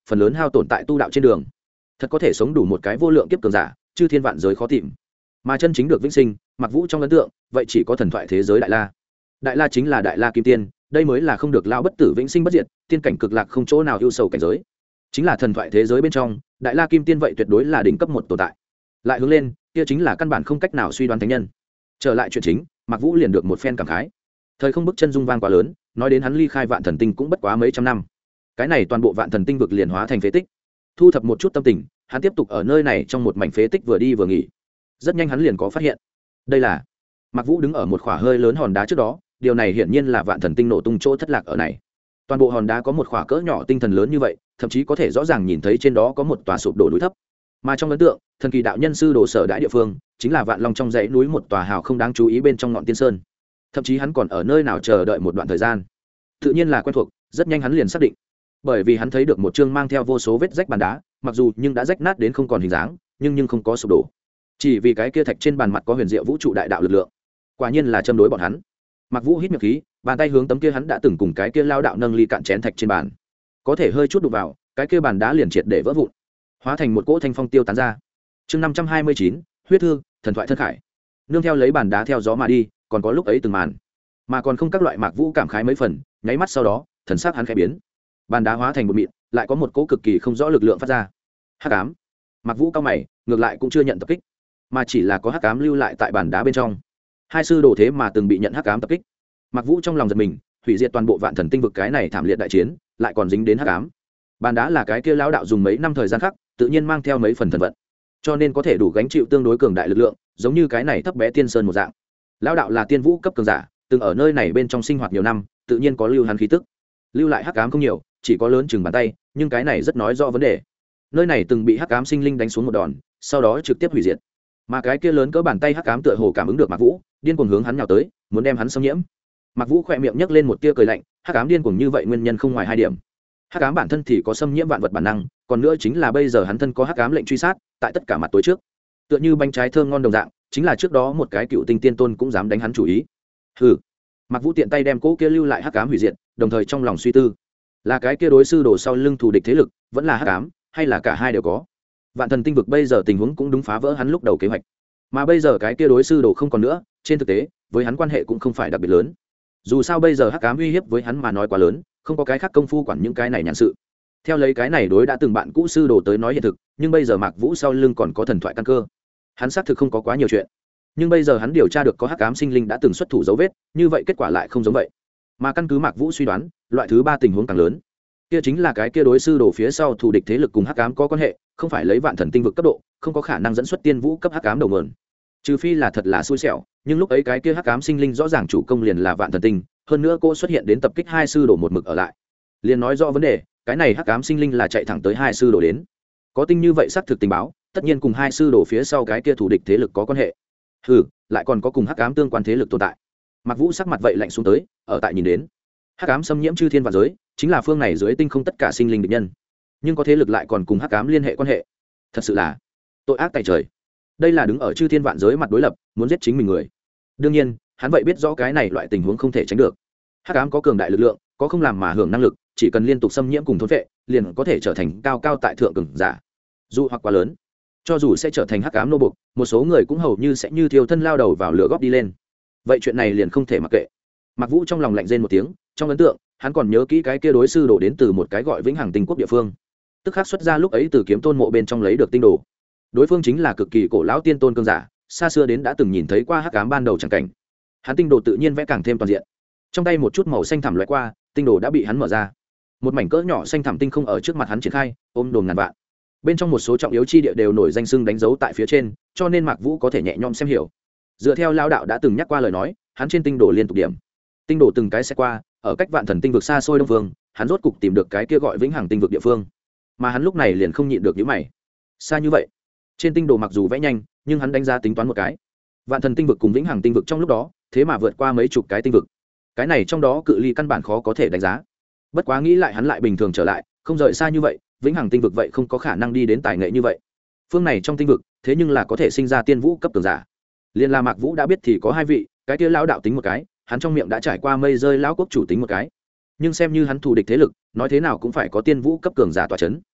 phần lớn hao tổn tại tu đạo trên đường, thật có thể sống đủ một cái vô lượng kiếp cường giả, chư thiên vạn giới khó tìm. Mà chân chính được vĩnh sinh, Mạc Vũ trong ấn tượng vậy chỉ có thần thoại thế giới Đại La. Đại La chính là Đại La Kim Tiên, đây mới là không được lão bất tử vĩnh sinh bất diệt, tiên cảnh cực lạc không chỗ nào ưu sầu cảnh giới. Chính là thần thoại thế giới bên trong, Đại La Kim Tiên vậy tuyệt đối là đỉnh cấp một tồn tại. Lại hướng lên, kia chính là căn bản không cách nào suy đoán thánh nhân. Trở lại chuyện chính, Mạc Vũ liền được một phen cảm khái. Thời không bức chân dung vang quá lớn, nói đến hắn ly khai Vạn Thần Tinh cũng bất quá mấy trăm năm. Cái này toàn bộ Vạn Thần Tinh vực liền hóa thành phế tích. Thu thập một chút tâm tình, hắn tiếp tục ở nơi này trong một mảnh phế tích vừa đi vừa nghỉ. Rất nhanh hắn liền có phát hiện. Đây là Mạc Vũ đứng ở một khỏa hơi lớn hòn đá trước đó, điều này hiển nhiên là Vạn Thần Tinh nổ tung chỗ thất lạc ở này. Toàn bộ hòn đá có một khỏa cỡ nhỏ tinh thần lớn như vậy, thậm chí có thể rõ ràng nhìn thấy trên đó có một tòa sụp đổ núi thấp. Mà trong ấn tượng, thần kỳ đạo nhân sư đồ sở đại địa phương, chính là Vạn Long trong dãy núi một tòa hào không đáng chú ý bên trong ngọn tiên sơn. Thậm chí hắn còn ở nơi nào chờ đợi một đoạn thời gian. Tự nhiên là quen thuộc, rất nhanh hắn liền xác định. Bởi vì hắn thấy được một chương mang theo vô số vết rách bàn đá, mặc dù nhưng đã rách nát đến không còn hình dáng, nhưng không có sụp đổ. Chỉ vì cái kia thạch trên bàn mặt có huyền diệu vũ trụ đại đạo lực lượng. Quả nhiên là châm đối bọn hắn. Mạc Vũ hít miệng khí, bàn tay hướng tấm kia hắn đã từng cùng cái kia lao đạo nâng ly cạn chén thạch trên bàn. Có thể hơi chút đụng vào, cái kia bàn đá liền triệt để vỡ vụn, hóa thành một cỗ thanh phong tiêu tán ra. Chương 529, huyết thư, thần thoại thân khải. Nương theo lấy bàn đá theo gió mà đi, còn có lúc ấy từng màn, mà còn không các loại Mạc Vũ cảm khái mấy phần, nháy mắt sau đó, thần sắc hắn khẽ biến. Bàn đá hóa thành một mịn, lại có một cỗ cực kỳ không rõ lực lượng phát ra. Hắc ám. Mạc Vũ cao mày, ngược lại cũng chưa nhận tập kích, mà chỉ là có hắc ám lưu lại tại bàn đá bên trong. Hai sư đồ thế mà từng bị nhận hắc ám tập kích. Mạc Vũ trong lòng giật mình, hủy diệt toàn bộ Vạn Thần Tinh vực cái này thảm liệt đại chiến, lại còn dính đến hắc ám. Bàn đá là cái kia lão đạo dùng mấy năm thời gian khắc, tự nhiên mang theo mấy phần thần vận, cho nên có thể đủ gánh chịu tương đối cường đại lực lượng, giống như cái này thấp bé tiên sơn một dạng. Lão đạo là tiên vũ cấp cường giả, từng ở nơi này bên trong sinh hoạt nhiều năm, tự nhiên có lưu hắn khí tức. Lưu lại hắc ám không nhiều, chỉ có lớn chừng bàn tay, nhưng cái này rất nói rõ vấn đề. Nơi này từng bị hắc ám sinh linh đánh xuống một đòn, sau đó trực tiếp hủy diệt. Mà cái kia lớn cỡ bàn tay hắc ám tựa hồ cảm ứng được Mạc Vũ, điên cuồng hướng hắn nhào tới, muốn đem hắn xâm nhiễm. Mạc Vũ khẽ miệng nhếch lên một tia cười lạnh, hắc ám điên cuồng như vậy nguyên nhân không ngoài hai điểm. Hắc ám bản thân thì có xâm nhiễm vạn vật bản năng, còn nữa chính là bây giờ hắn thân có hắc ám lệnh truy sát, tại tất cả mặt tối trước, tựa như bánh trái thơm ngon đồng dạng, chính là trước đó một cái cựu tinh tiên tôn cũng dám đánh hắn chủ ý. Hừ. Mạc Vũ tiện tay đem cỗ kia lưu lại hắc ám hủy diệt, đồng thời trong lòng suy tư, là cái kia đối sư đồ sau lưng thù địch thế lực, vẫn là hắc ám, hay là cả hai đều có. Vạn Thần Tinh vực bây giờ tình huống cũng đúng phá vỡ hắn lúc đầu kế hoạch, mà bây giờ cái kia đối sư đồ không còn nữa, trên thực tế với hắn quan hệ cũng không phải đặc biệt lớn. Dù sao bây giờ hắc ám uy hiếp với hắn mà nói quá lớn, không có cái khác công phu quản những cái này nhàn sự. Theo lấy cái này đối đã từng bạn cũ sư đồ tới nói hiện thực, nhưng bây giờ Mạc Vũ sau lưng còn có thần thoại căn cơ, hắn xác thực không có quá nhiều chuyện. Nhưng bây giờ hắn điều tra được có hắc ám sinh linh đã từng xuất thủ dấu vết, như vậy kết quả lại không giống vậy. Mà căn cứ Mạc Vũ suy đoán, loại thứ ba tình huống càng lớn, kia chính là cái kia đối sư đồ phía sau thù địch thế lực cùng hắc ám có quan hệ, không phải lấy Vạn Thần Tinh vực cấp độ, không có khả năng dẫn xuất tiên vũ cấp hắc ám đầu nguồn. Trừ phi là thật là xui xẻo, nhưng lúc ấy cái kia hắc ám sinh linh rõ ràng chủ công liền là Vạn Thần Tinh, hơn nữa cô xuất hiện đến tập kích hai sư đồ một mực ở lại, liền nói rõ vấn đề, cái này hắc ám sinh linh là chạy thẳng tới hai sư đồ đến. Có tinh như vậy xác thực tình báo, tất nhiên cùng hai sư đồ phía sau cái kia thù địch thế lực có quan hệ. Hừ, lại còn có cùng hắc ám tương quan thế lực tồn tại. Mạc Vũ sắc mặt vậy lạnh xuống tới, ở tại nhìn đến, hắc ám xâm nhiễm chư thiên vạn giới, chính là phương này dưới tinh không tất cả sinh linh địch nhân, nhưng có thế lực lại còn cùng hắc ám liên hệ quan hệ, thật sự là tội ác tại trời. Đây là đứng ở chư thiên vạn giới mặt đối lập, muốn giết chính mình người. Đương nhiên, hắn vậy biết rõ cái này loại tình huống không thể tránh được. Hắc ám có cường đại lực lượng, có không làm mà hưởng năng lực, chỉ cần liên tục xâm nhiễm cùng thôn vệ, liền có thể trở thành cao cao tại thượng cường giả. Dù hoặc quá lớn, cho dù sẽ trở thành hắc ám nô bộc, một số người cũng hầu như sẽ như thiêu thân lao đầu vào lửa góp đi lên. Vậy chuyện này liền không thể mặc kệ. Mạc Vũ trong lòng lạnh rên một tiếng, trong ấn tượng, hắn còn nhớ kỹ cái kia đối sư đổ đến từ một cái gọi Vĩnh Hằng Tinh Quốc địa phương. Tức khắc xuất ra lúc ấy từ Kiếm Tôn mộ bên trong lấy được tinh đồ. Đối phương chính là cực kỳ cổ lão tiên tôn cường giả, xa xưa đến đã từng nhìn thấy qua hắc ám ban đầu chẳng cảnh. Hắn tinh đồ tự nhiên vẽ càng thêm toàn diện. Trong tay một chút màu xanh thẳm lóe qua, tinh đồ đã bị hắn mở ra. Một mảnh cỡ nhỏ xanh thẳm tinh không ở trước mặt hắn triển khai, ôm đồm ngàn vạn. Bên trong một số trọng yếu chi địa đều nổi danh xưng đánh dấu tại phía trên, cho nên Mạc Vũ có thể nhẹ nhõm xem hiểu. Dựa theo lão đạo đã từng nhắc qua lời nói, hắn trên tinh đồ liên tục điểm. Tinh đồ từng cái sẽ qua, ở cách Vạn Thần Tinh vực xa xôi đông phương, hắn rốt cục tìm được cái kia gọi Vĩnh Hằng Tinh vực địa phương. Mà hắn lúc này liền không nhịn được nhíu mày. Xa như vậy, trên tinh đồ mặc dù vẽ nhanh, nhưng hắn đánh giá tính toán một cái, Vạn Thần Tinh vực cùng Vĩnh Hằng Tinh vực trong lúc đó, thế mà vượt qua mấy chục cái tinh vực. Cái này trong đó cự ly căn bản khó có thể đánh giá. Bất quá nghĩ lại hắn lại bình thường trở lại, không rời xa như vậy, Vĩnh Hằng Tinh vực vậy không có khả năng đi đến tài nghệ như vậy. Phương này trong tinh vực, thế nhưng là có thể sinh ra tiên vũ cấp cường giả. Liên La Mạc Vũ đã biết thì có hai vị, cái kia lão đạo tính một cái, hắn trong miệng đã trải qua mây rơi lão quốc chủ tính một cái. Nhưng xem như hắn thù địch thế lực, nói thế nào cũng phải có tiên vũ cấp cường giả tọa chấn.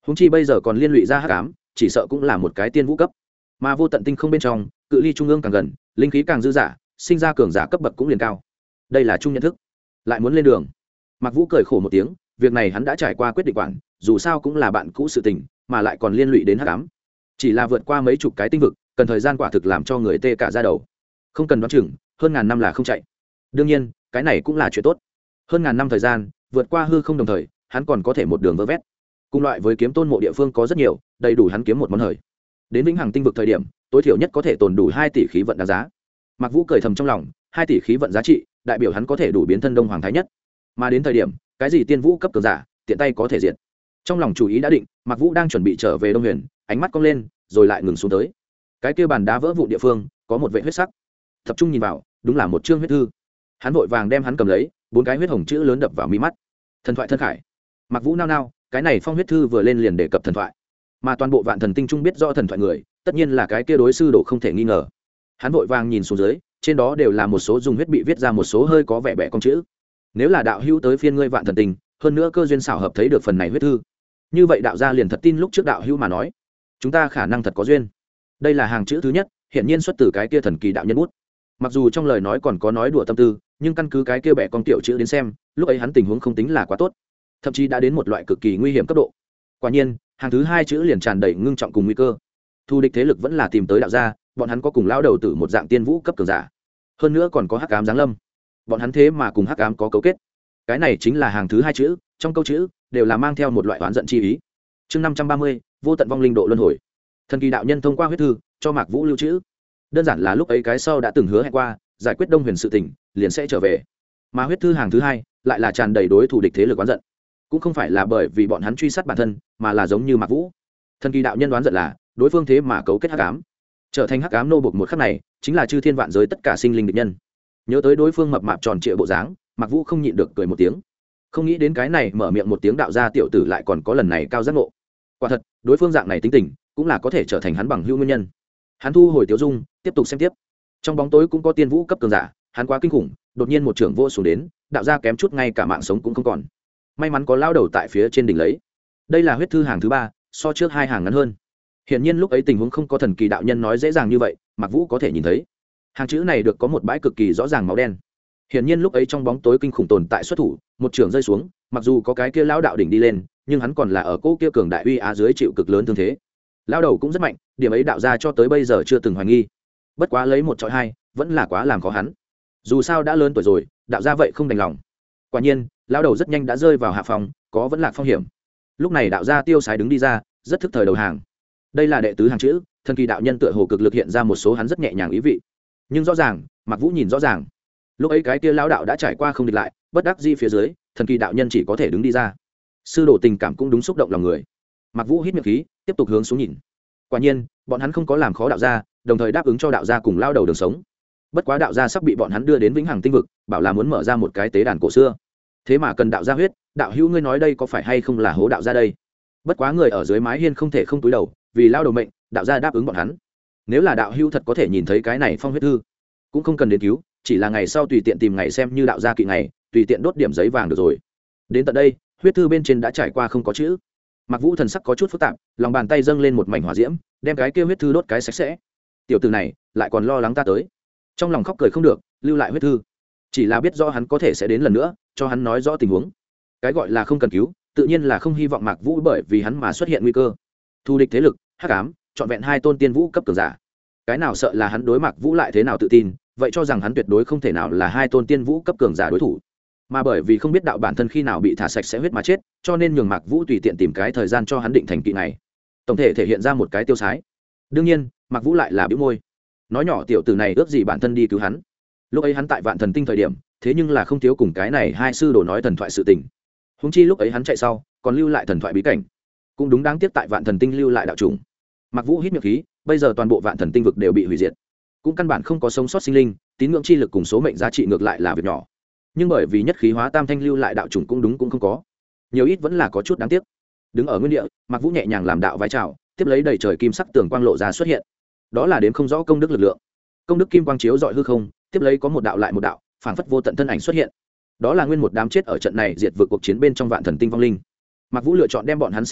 húng chi bây giờ còn liên lụy ra hắc ám, chỉ sợ cũng là một cái tiên vũ cấp. Mà vô tận tinh không bên trong, cự ly trung ương càng gần, linh khí càng dư dả, sinh ra cường giả cấp bậc cũng liền cao. Đây là chung nhận thức. Lại muốn lên đường. Mạc Vũ cười khổ một tiếng, việc này hắn đã trải qua quyết định quản, dù sao cũng là bạn cũ sự tình, mà lại còn liên lụy đến hắc ám. Chỉ là vượt qua mấy chục cái tinh vực, cần thời gian quả thực làm cho người tê cả da đầu. Không cần đoán chừng, hơn ngàn năm là không chạy. Đương nhiên, cái này cũng là chuyện tốt. Hơn ngàn năm thời gian, vượt qua hư không đồng thời, hắn còn có thể một đường vơ vét. Cùng loại với kiếm tôn mộ địa phương có rất nhiều, đầy đủ hắn kiếm một món hời. Đến vĩnh hằng tinh vực thời điểm, tối thiểu nhất có thể tồn đủ 2 tỷ khí vận đáng giá. Mạc Vũ cười thầm trong lòng, 2 tỷ khí vận giá trị, đại biểu hắn có thể đủ biến thân Đông Hoàng Thái Nhất. Mà đến thời điểm, cái gì tiên vũ cấp cường giả, tiện tay có thể diệt. Trong lòng chủ ý đã định, Mạc Vũ đang chuẩn bị trở về Đông Huyền, ánh mắt cong lên, rồi lại ngừng xuống tới. Cái kia bàn đá vỡ vụn địa phương, có một vệt huyết sắc. Tập trung nhìn vào, đúng là một chương huyết thư. Hắn vội vàng đem hắn cầm lấy, 4 cái huyết hồng chữ lớn đập vào mi mắt. Thần thoại thân khải. Mạc Vũ nao nao, cái này phong huyết thư vừa lên liền đề cập thần thoại. Mà toàn bộ Vạn Thần Tinh trung biết rõ thần thoại người, tất nhiên là cái kia đối sư đồ không thể nghi ngờ. Hắn vội vàng nhìn xuống dưới, trên đó đều là một số dùng huyết bị viết ra một số hơi có vẻ bẻ con chữ. Nếu là đạo hữu tới phiên ngươi Vạn Thần Tinh, hơn nữa cơ duyên xảo hợp thấy được phần này huyết thư, như vậy đạo gia liền thật tin lúc trước đạo hữu mà nói, chúng ta khả năng thật có duyên. Đây là hàng chữ thứ nhất, hiển nhiên xuất từ cái kia thần kỳ đạo nhân bút. Mặc dù trong lời nói còn có nói đùa tâm tư, nhưng căn cứ cái kia bẻ con tiểu chữ đến xem, lúc ấy hắn tình huống không tính là quá tốt, thậm chí đã đến một loại cực kỳ nguy hiểm cấp độ. Quả nhiên, hàng thứ 2 chữ liền tràn đầy ngưng trọng cùng nguy cơ. Thu địch thế lực vẫn là tìm tới đạo gia, bọn hắn có cùng lão đầu tử một dạng tiên vũ cấp cường giả, hơn nữa còn có hắc ám giáng lâm. Bọn hắn thế mà cùng hắc ám có cấu kết. Cái này chính là hàng thứ 2 chữ, trong câu chữ đều là mang theo một loại oán giận chi ý. Chương 530, vô tận vong linh độ luân hồi. Thần kỳ đạo nhân thông qua huyết thư cho Mạc Vũ lưu trữ. Đơn giản là lúc ấy cái sau đã từng hứa hẹn qua, giải quyết Đông Huyền sự tình, liền sẽ trở về. Mà huyết thư hàng thứ 2 lại là tràn đầy đối thủ địch thế lực oán giận. Cũng không phải là bởi vì bọn hắn truy sát bản thân, mà là giống như Mạc Vũ. Thần kỳ đạo nhân đoán giận là đối phương thế mà cấu kết hắc ám, trở thành hắc ám nô bộc một khắc này, chính là chư thiên vạn giới tất cả sinh linh địch nhân. Nhớ tới đối phương mập mạp tròn trịa bộ dáng, Mạc Vũ không nhịn được cười một tiếng. Không nghĩ đến cái này mở miệng một tiếng đạo gia tiểu tử lại còn có lần này cao giác ngộ. Quả thật, đối phương dạng này tính tình, cũng là có thể trở thành hắn bằng hữu nguyên nhân. Hắn thu hồi tiểu dung, tiếp tục xem tiếp. Trong bóng tối cũng có tiên vũ cấp cường giả, hắn quá kinh khủng, đột nhiên một trưởng vô xuống đến, đạo gia kém chút ngay cả mạng sống cũng không còn. May mắn có lao đầu tại phía trên đỉnh lấy. Đây là huyết thư hàng thứ 3, so trước 2 hàng ngắn hơn. Hiển nhiên lúc ấy tình huống không có thần kỳ đạo nhân nói dễ dàng như vậy, Mạc Vũ có thể nhìn thấy. Hàng chữ này được có một bãi cực kỳ rõ ràng máu đen. Hiển nhiên lúc ấy trong bóng tối kinh khủng tồn tại xuất thủ, một trường rơi xuống, mặc dù có cái kia lão đạo đỉnh đi lên, nhưng hắn còn là ở cố kia cường đại uy á dưới chịu cực lớn thương thế. Lão đầu cũng rất mạnh, điểm ấy đạo gia cho tới bây giờ chưa từng hoài nghi. Bất quá lấy 1 chọi 2, vẫn là quá làm khó hắn. Dù sao đã lớn tuổi rồi, đạo gia vậy không đành lòng. Quả nhiên, lão đầu rất nhanh đã rơi vào hạ phòng, có vẫn lạc phong hiểm. Lúc này đạo gia tiêu sái đứng đi ra, rất thức thời đầu hàng. Đây là đệ tứ hàng chữ, thần kỳ đạo nhân tựa hồ cực lực hiện ra một số hắn rất nhẹ nhàng ý vị. Nhưng rõ ràng, Mạc Vũ nhìn rõ ràng, lúc ấy cái kia lão đạo đã trải qua không địch lại, bất đắc dĩ phía dưới, thần kỳ đạo nhân chỉ có thể đứng đi ra. Sư đồ tình cảm cũng đúng xúc động lòng người. Mạc Vũ hít miệng khí, tiếp tục hướng xuống nhìn. Quả nhiên, bọn hắn không có làm khó đạo gia, đồng thời đáp ứng cho đạo gia cùng lao đầu đường sống. Bất quá đạo gia sắp bị bọn hắn đưa đến vĩnh hằng tinh vực, bảo là muốn mở ra một cái tế đàn cổ xưa. Thế mà cần đạo gia huyết, đạo hữu ngươi nói đây có phải hay không là hố đạo gia đây? Bất quá người ở dưới mái hiên không thể không túi đầu, vì lao đầu mệnh, đạo gia đáp ứng bọn hắn. Nếu là đạo hữu thật có thể nhìn thấy cái này phong huyết thư, cũng không cần đến cứu, chỉ là ngày sau tùy tiện tìm ngày xem như đạo gia kỵ ngày, tùy tiện đốt điểm giấy vàng được rồi. Đến tận đây, huyết thư bên trên đã trải qua không có chữ. Mạc Vũ thần sắc có chút phức tạp, lòng bàn tay dâng lên một mảnh hỏa diễm, đem cái kia huyết thư đốt cái sạch sẽ. Tiểu tử này lại còn lo lắng ta tới, trong lòng khóc cười không được, lưu lại huyết thư, chỉ là biết rõ hắn có thể sẽ đến lần nữa, cho hắn nói rõ tình huống. Cái gọi là không cần cứu, tự nhiên là không hy vọng Mạc Vũ bởi vì hắn mà xuất hiện nguy cơ. Thu địch thế lực, hắc ám, trọn vẹn 2 tôn tiên vũ cấp cường giả. Cái nào sợ là hắn đối Mạc Vũ lại thế nào tự tin, vậy cho rằng hắn tuyệt đối không thể nào là 2 tôn tiên vũ cấp cường giả đối thủ. Mà bởi vì không biết đạo bản thân khi nào bị thả sạch sẽ huyết mà chết, cho nên nhường Mạc Vũ tùy tiện tìm cái thời gian cho hắn định thành kỵ này. Tổng thể thể hiện ra một cái tiêu sái. Đương nhiên, Mạc Vũ lại là bĩu môi. Nói nhỏ tiểu tử này ước gì bản thân đi cứu hắn. Lúc ấy hắn tại Vạn Thần Tinh thời điểm, thế nhưng là không thiếu cùng cái này 2 sư đồ nói thần thoại sự tình. Huống chi lúc ấy hắn chạy sau, còn lưu lại thần thoại bí cảnh. Cũng đúng đáng tiếc tại Vạn Thần Tinh lưu lại đạo trùng. Mạc Vũ hít miệng khí, bây giờ toàn bộ Vạn Thần Tinh vực đều bị hủy diệt. Cũng căn bản không có sống sót sinh linh, tín ngưỡng chi lực cùng số mệnh giá trị ngược lại là việc nhỏ. Nhưng bởi vì nhất khí hóa tam thanh lưu lại đạo trùng cũng đúng cũng không có. Nhiều ít vẫn là có chút đáng tiếc. Đứng ở nguyên địa, Mạc Vũ nhẹ nhàng làm đạo vái chào, tiếp lấy đầy trời kim sắc tường quang lộ ra xuất hiện. Đó là đến không rõ công đức lực lượng. Công đức kim quang chiếu rọi hư không, tiếp lấy có một đạo lại một đạo, phảng phất vô tận thân ảnh xuất hiện. Đó là nguyên một đám chết ở trận này diệt vượt cuộc chiến bên trong Vạn Thần Tinh vong linh. Mạc Vũ lựa chọn đem bọn hắn siêu độ,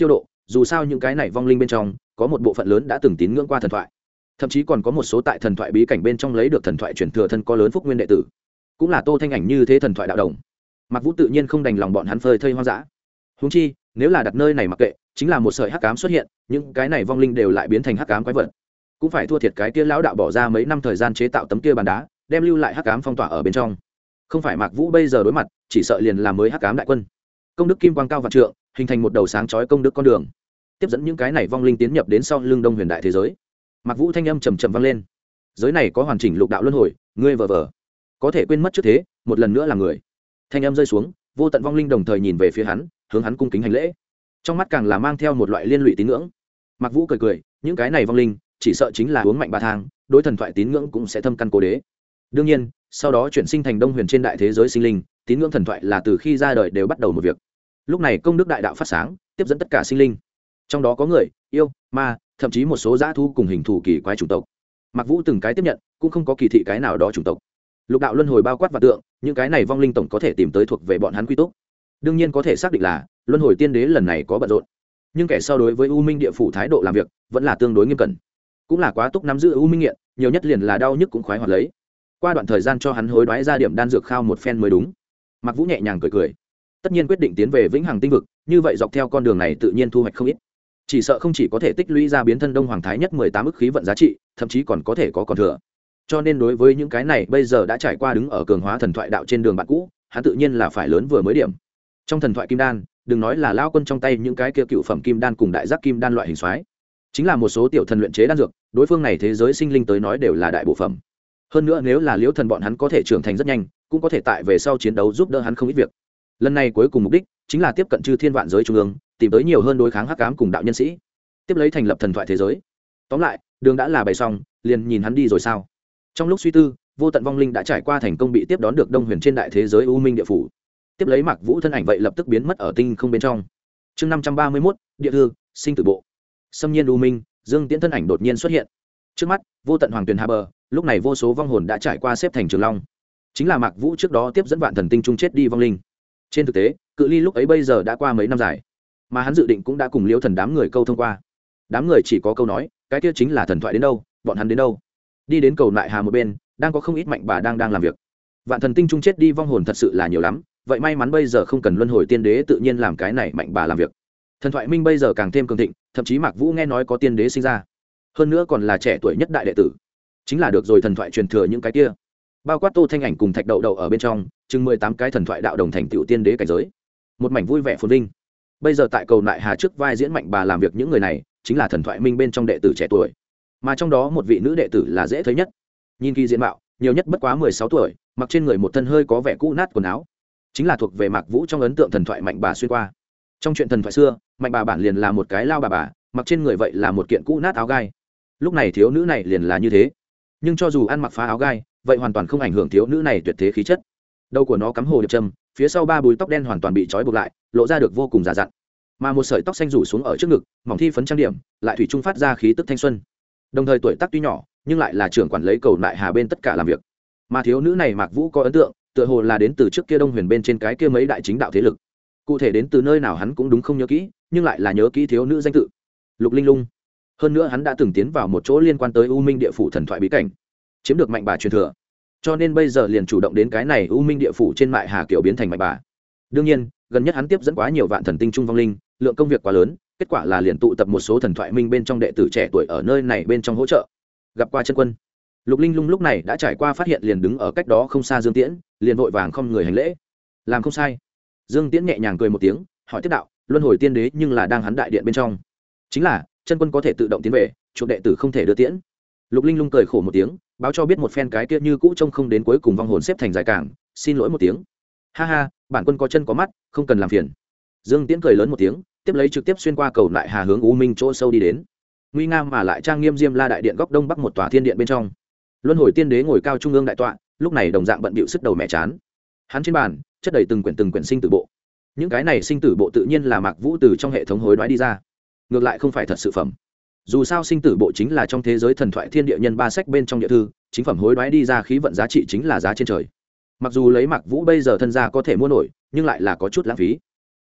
dù sao những cái này vong linh bên trong có một bộ phận lớn đã từng tín ngưỡng qua thần thoại, thậm chí còn có một số tại thần thoại bí cảnh bên trong lấy được thần thoại truyền thừa thân có lớn phúc nguyên đệ tử, cũng là Tô Thanh Ảnh như thế thần thoại đạo đồng. Mạc Vũ tự nhiên không đành lòng bọn hắn phơi thây hoang dã. Huống chi nếu là đặt nơi này mặc kệ, chính là một sợi hắc ám xuất hiện, những cái này vong linh đều lại biến thành hắc ám quái vật, cũng phải thua thiệt cái kia lão đạo bỏ ra mấy năm thời gian chế tạo tấm kia bàn đá, đem lưu lại hắc ám phong tỏa ở bên trong. Không phải Mạc Vũ bây giờ đối mặt, chỉ sợ liền là mới hắc ám đại quân. Công đức kim quang cao vạn trượng, hình thành một đầu sáng chói công đức con đường, tiếp dẫn những cái này vong linh tiến nhập đến sau lưng Đông Huyền đại thế giới. Mạc Vũ thanh âm trầm trầm vang lên: giới này có hoàn chỉnh lục đạo luân hồi, ngươi vờ vờ có thể quên mất trước thế, một lần nữa là người. Thanh âm rơi xuống, vô tận vong linh đồng thời nhìn về phía hắn, hướng hắn cung kính hành lễ, trong mắt càng là mang theo một loại liên lụy tín ngưỡng. Mạc Vũ cười cười, những cái này vong linh chỉ sợ chính là uống mạnh ba thang, đối thần thoại tín ngưỡng cũng sẽ thâm căn cố đế. Đương nhiên sau đó chuyển sinh thành Đông Huyền trên đại thế giới sinh linh, tín ngưỡng thần thoại là từ khi ra đời đều bắt đầu một việc. Lúc này công đức đại đạo phát sáng, tiếp dẫn tất cả sinh linh, trong đó có người, yêu, ma, thậm chí một số dã thú cùng hình thù kỳ quái chủng tộc. Mạc Vũ từng cái tiếp nhận, cũng không có kỳ thị cái nào đó chủng tộc. Lục đạo luân hồi bao quát và tượng, những cái này vong linh tổng có thể tìm tới thuộc về bọn hắn quy túc. Đương nhiên có thể xác định là luân hồi tiên đế lần này có bận rộn, nhưng kẻ sau đối với U Minh địa phủ thái độ làm việc vẫn là tương đối nghiêm cẩn, cũng là quá túc nắm giữ U Minh nghiện, nhiều nhất liền là đau nhức cũng khoái hoạt lấy. Qua đoạn thời gian cho hắn hối đoái ra điểm đan dược khao một phen mới đúng. Mạc Vũ nhẹ nhàng cười cười, tất nhiên quyết định tiến về vĩnh hằng tinh vực, như vậy dọc theo con đường này tự nhiên thu hoạch không ít, chỉ sợ không chỉ có thể tích lũy ra biến thân Đông Hoàng Thái nhất 18 ức khí vận giá trị, thậm chí còn có thể có còn thừa. Cho nên đối với những cái này bây giờ đã trải qua đứng ở cường hóa thần thoại đạo trên đường bạn cũ, hắn tự nhiên là phải lớn vừa mới điểm. Trong thần thoại kim đan, đừng nói là lao quân trong tay những cái kia cựu phẩm kim đan cùng đại giác kim đan loại hình xoái, chính là một số tiểu thần luyện chế đan dược, đối phương này thế giới sinh linh tới nói đều là đại bộ phẩm. Hơn nữa nếu là liễu thần bọn hắn có thể trưởng thành rất nhanh, cũng có thể tại về sau chiến đấu giúp đỡ hắn không ít việc. Lần này cuối cùng mục đích chính là tiếp cận chư thiên vạn giới trung ương, tìm tới nhiều hơn đối kháng hắc ám cùng đạo nhân sĩ, tiếp lấy thành lập thần thoại thế giới. Tóm lại đường đã là bày xong, liền nhìn hắn đi rồi sao. Trong lúc suy tư, vô tận vong linh đã trải qua thành công bị tiếp đón được Đông Huyền trên đại thế giới U Minh địa phủ. Tiếp lấy Mạc Vũ thân ảnh vậy lập tức biến mất ở tinh không bên trong. Chương 531, địa thư, sinh tử bộ. Xâm nhiên U Minh, Dương Tiễn thân ảnh đột nhiên xuất hiện. Trước mắt, vô tận hoàng tuyền hà bờ, lúc này vô số vong hồn đã trải qua xếp thành trường long. Chính là Mạc Vũ trước đó tiếp dẫn vạn thần tinh trung chết đi vong linh. Trên thực tế, cự ly lúc ấy bây giờ đã qua mấy năm dài, mà hắn dự định cũng đã cùng Liễu Thần đám người câu thông qua. Đám người chỉ có câu nói, cái kia chính là thần thoại đến đâu, bọn hắn đến đâu. Đi đến cầu Nại Hà một bên, đang có không ít mạnh bà đang làm việc. Vạn thần tinh trung chết đi vong hồn thật sự là nhiều lắm, vậy may mắn bây giờ không cần luân hồi tiên đế tự nhiên làm cái này mạnh bà làm việc. Thần thoại minh bây giờ càng thêm cường thịnh, thậm chí Mạc Vũ nghe nói có tiên đế sinh ra, hơn nữa còn là trẻ tuổi nhất đại đệ tử, chính là được rồi thần thoại truyền thừa những cái kia, bao quát Tô Thanh Ảnh cùng Thạch Đậu Đậu ở bên trong, chừng 18 cái thần thoại đạo đồng thành tựu tiên đế cảnh giới, một mảnh vui vẻ phồn vinh. Bây giờ tại cầu Nại Hà trước vai diễn mạnh bà làm việc những người này, chính là thần thoại minh bên trong đệ tử trẻ tuổi, mà trong đó một vị nữ đệ tử là dễ thấy nhất. Nhìn kỳ diện mạo, nhiều nhất bất quá 16 tuổi, mặc trên người một thân hơi có vẻ cũ nát quần áo, chính là thuộc về Mạc Vũ trong ấn tượng thần thoại mạnh bà xuyên qua. Trong chuyện thần thoại xưa, mạnh bà bản liền là một cái lao bà, mặc trên người vậy là một kiện cũ nát áo gai. Lúc này thiếu nữ này liền là như thế, nhưng cho dù ăn mặc phá áo gai, vậy hoàn toàn không ảnh hưởng thiếu nữ này tuyệt thế khí chất. Đầu của nó cắm hồ điệp trâm, phía sau ba búi tóc đen hoàn toàn bị trói buộc lại, lộ ra được vô cùng già dặn, mà một sợi tóc xanh rủ xuống ở trước ngực, mỏng thi phấn trang điểm, lại thủy chung phát ra khí tức thanh xuân. Đồng thời tuổi tác tuy nhỏ, nhưng lại là trưởng quản lấy cầu Nại Hà bên tất cả làm việc. Mà thiếu nữ này Mạc Vũ có ấn tượng, tựa hồ là đến từ trước kia Đông Huyền bên trên cái kia mấy đại chính đạo thế lực. Cụ thể đến từ nơi nào hắn cũng đúng không nhớ kỹ, nhưng lại là nhớ kỹ thiếu nữ danh tự Lục Linh Lung. Hơn nữa hắn đã từng tiến vào một chỗ liên quan tới U Minh địa phủ thần thoại bí cảnh, chiếm được mạnh bà truyền thừa, cho nên bây giờ liền chủ động đến cái này U Minh địa phủ trên Nại Hà kiểu biến thành mạnh bà. Đương nhiên gần nhất hắn tiếp dẫn quá nhiều vạn thần tinh trung vong linh, lượng công việc quá lớn, kết quả là liền tụ tập một số thần thoại minh bên trong đệ tử trẻ tuổi ở nơi này bên trong hỗ trợ. Gặp qua chân quân, Lục Linh Lung lúc này đã trải qua phát hiện liền đứng ở cách đó không xa Dương Tiễn, liền vội vàng không người hành lễ. Làm không sai. Dương Tiễn nhẹ nhàng cười một tiếng, hỏi tiếp đạo, luân hồi tiên đế nhưng là đang hắn đại điện bên trong. Chính là chân quân có thể tự động tiến về, chuộc đệ tử không thể đưa tiễn. Lục Linh Lung cười khổ một tiếng, báo cho biết một phen cái kia như cũ trông không đến cuối cùng vong hồn xếp thành dài cảng, xin lỗi một tiếng. Ha ha, bản quân có chân có mắt, không cần làm phiền. Dương Tiễn cười lớn một tiếng, tiếp lấy trực tiếp xuyên qua cầu Nại Hà hướng U Minh chỗ sâu đi đến. Nguy nga mà lại trang nghiêm Diêm La đại điện góc đông bắc một tòa thiên điện bên trong, luân hồi tiên đế ngồi cao trung ương đại tọa, lúc này đồng dạng bận bịu sức đầu mẹ chán. Hắn trên bàn chất đầy từng quyển sinh tử bộ. Những cái này sinh tử bộ tự nhiên là Mạc Vũ từ trong hệ thống hối đoái đi ra, ngược lại không phải thật sự phẩm. Dù sao sinh tử bộ chính là trong thế giới thần thoại thiên địa nhân ba sách bên trong địa thư, chính phẩm hối đoái đi ra khí vận giá trị chính là giá trên trời. Mặc dù lấy Mạc Vũ bây giờ thân gia có thể mua nổi, nhưng lại là có chút lãng phí.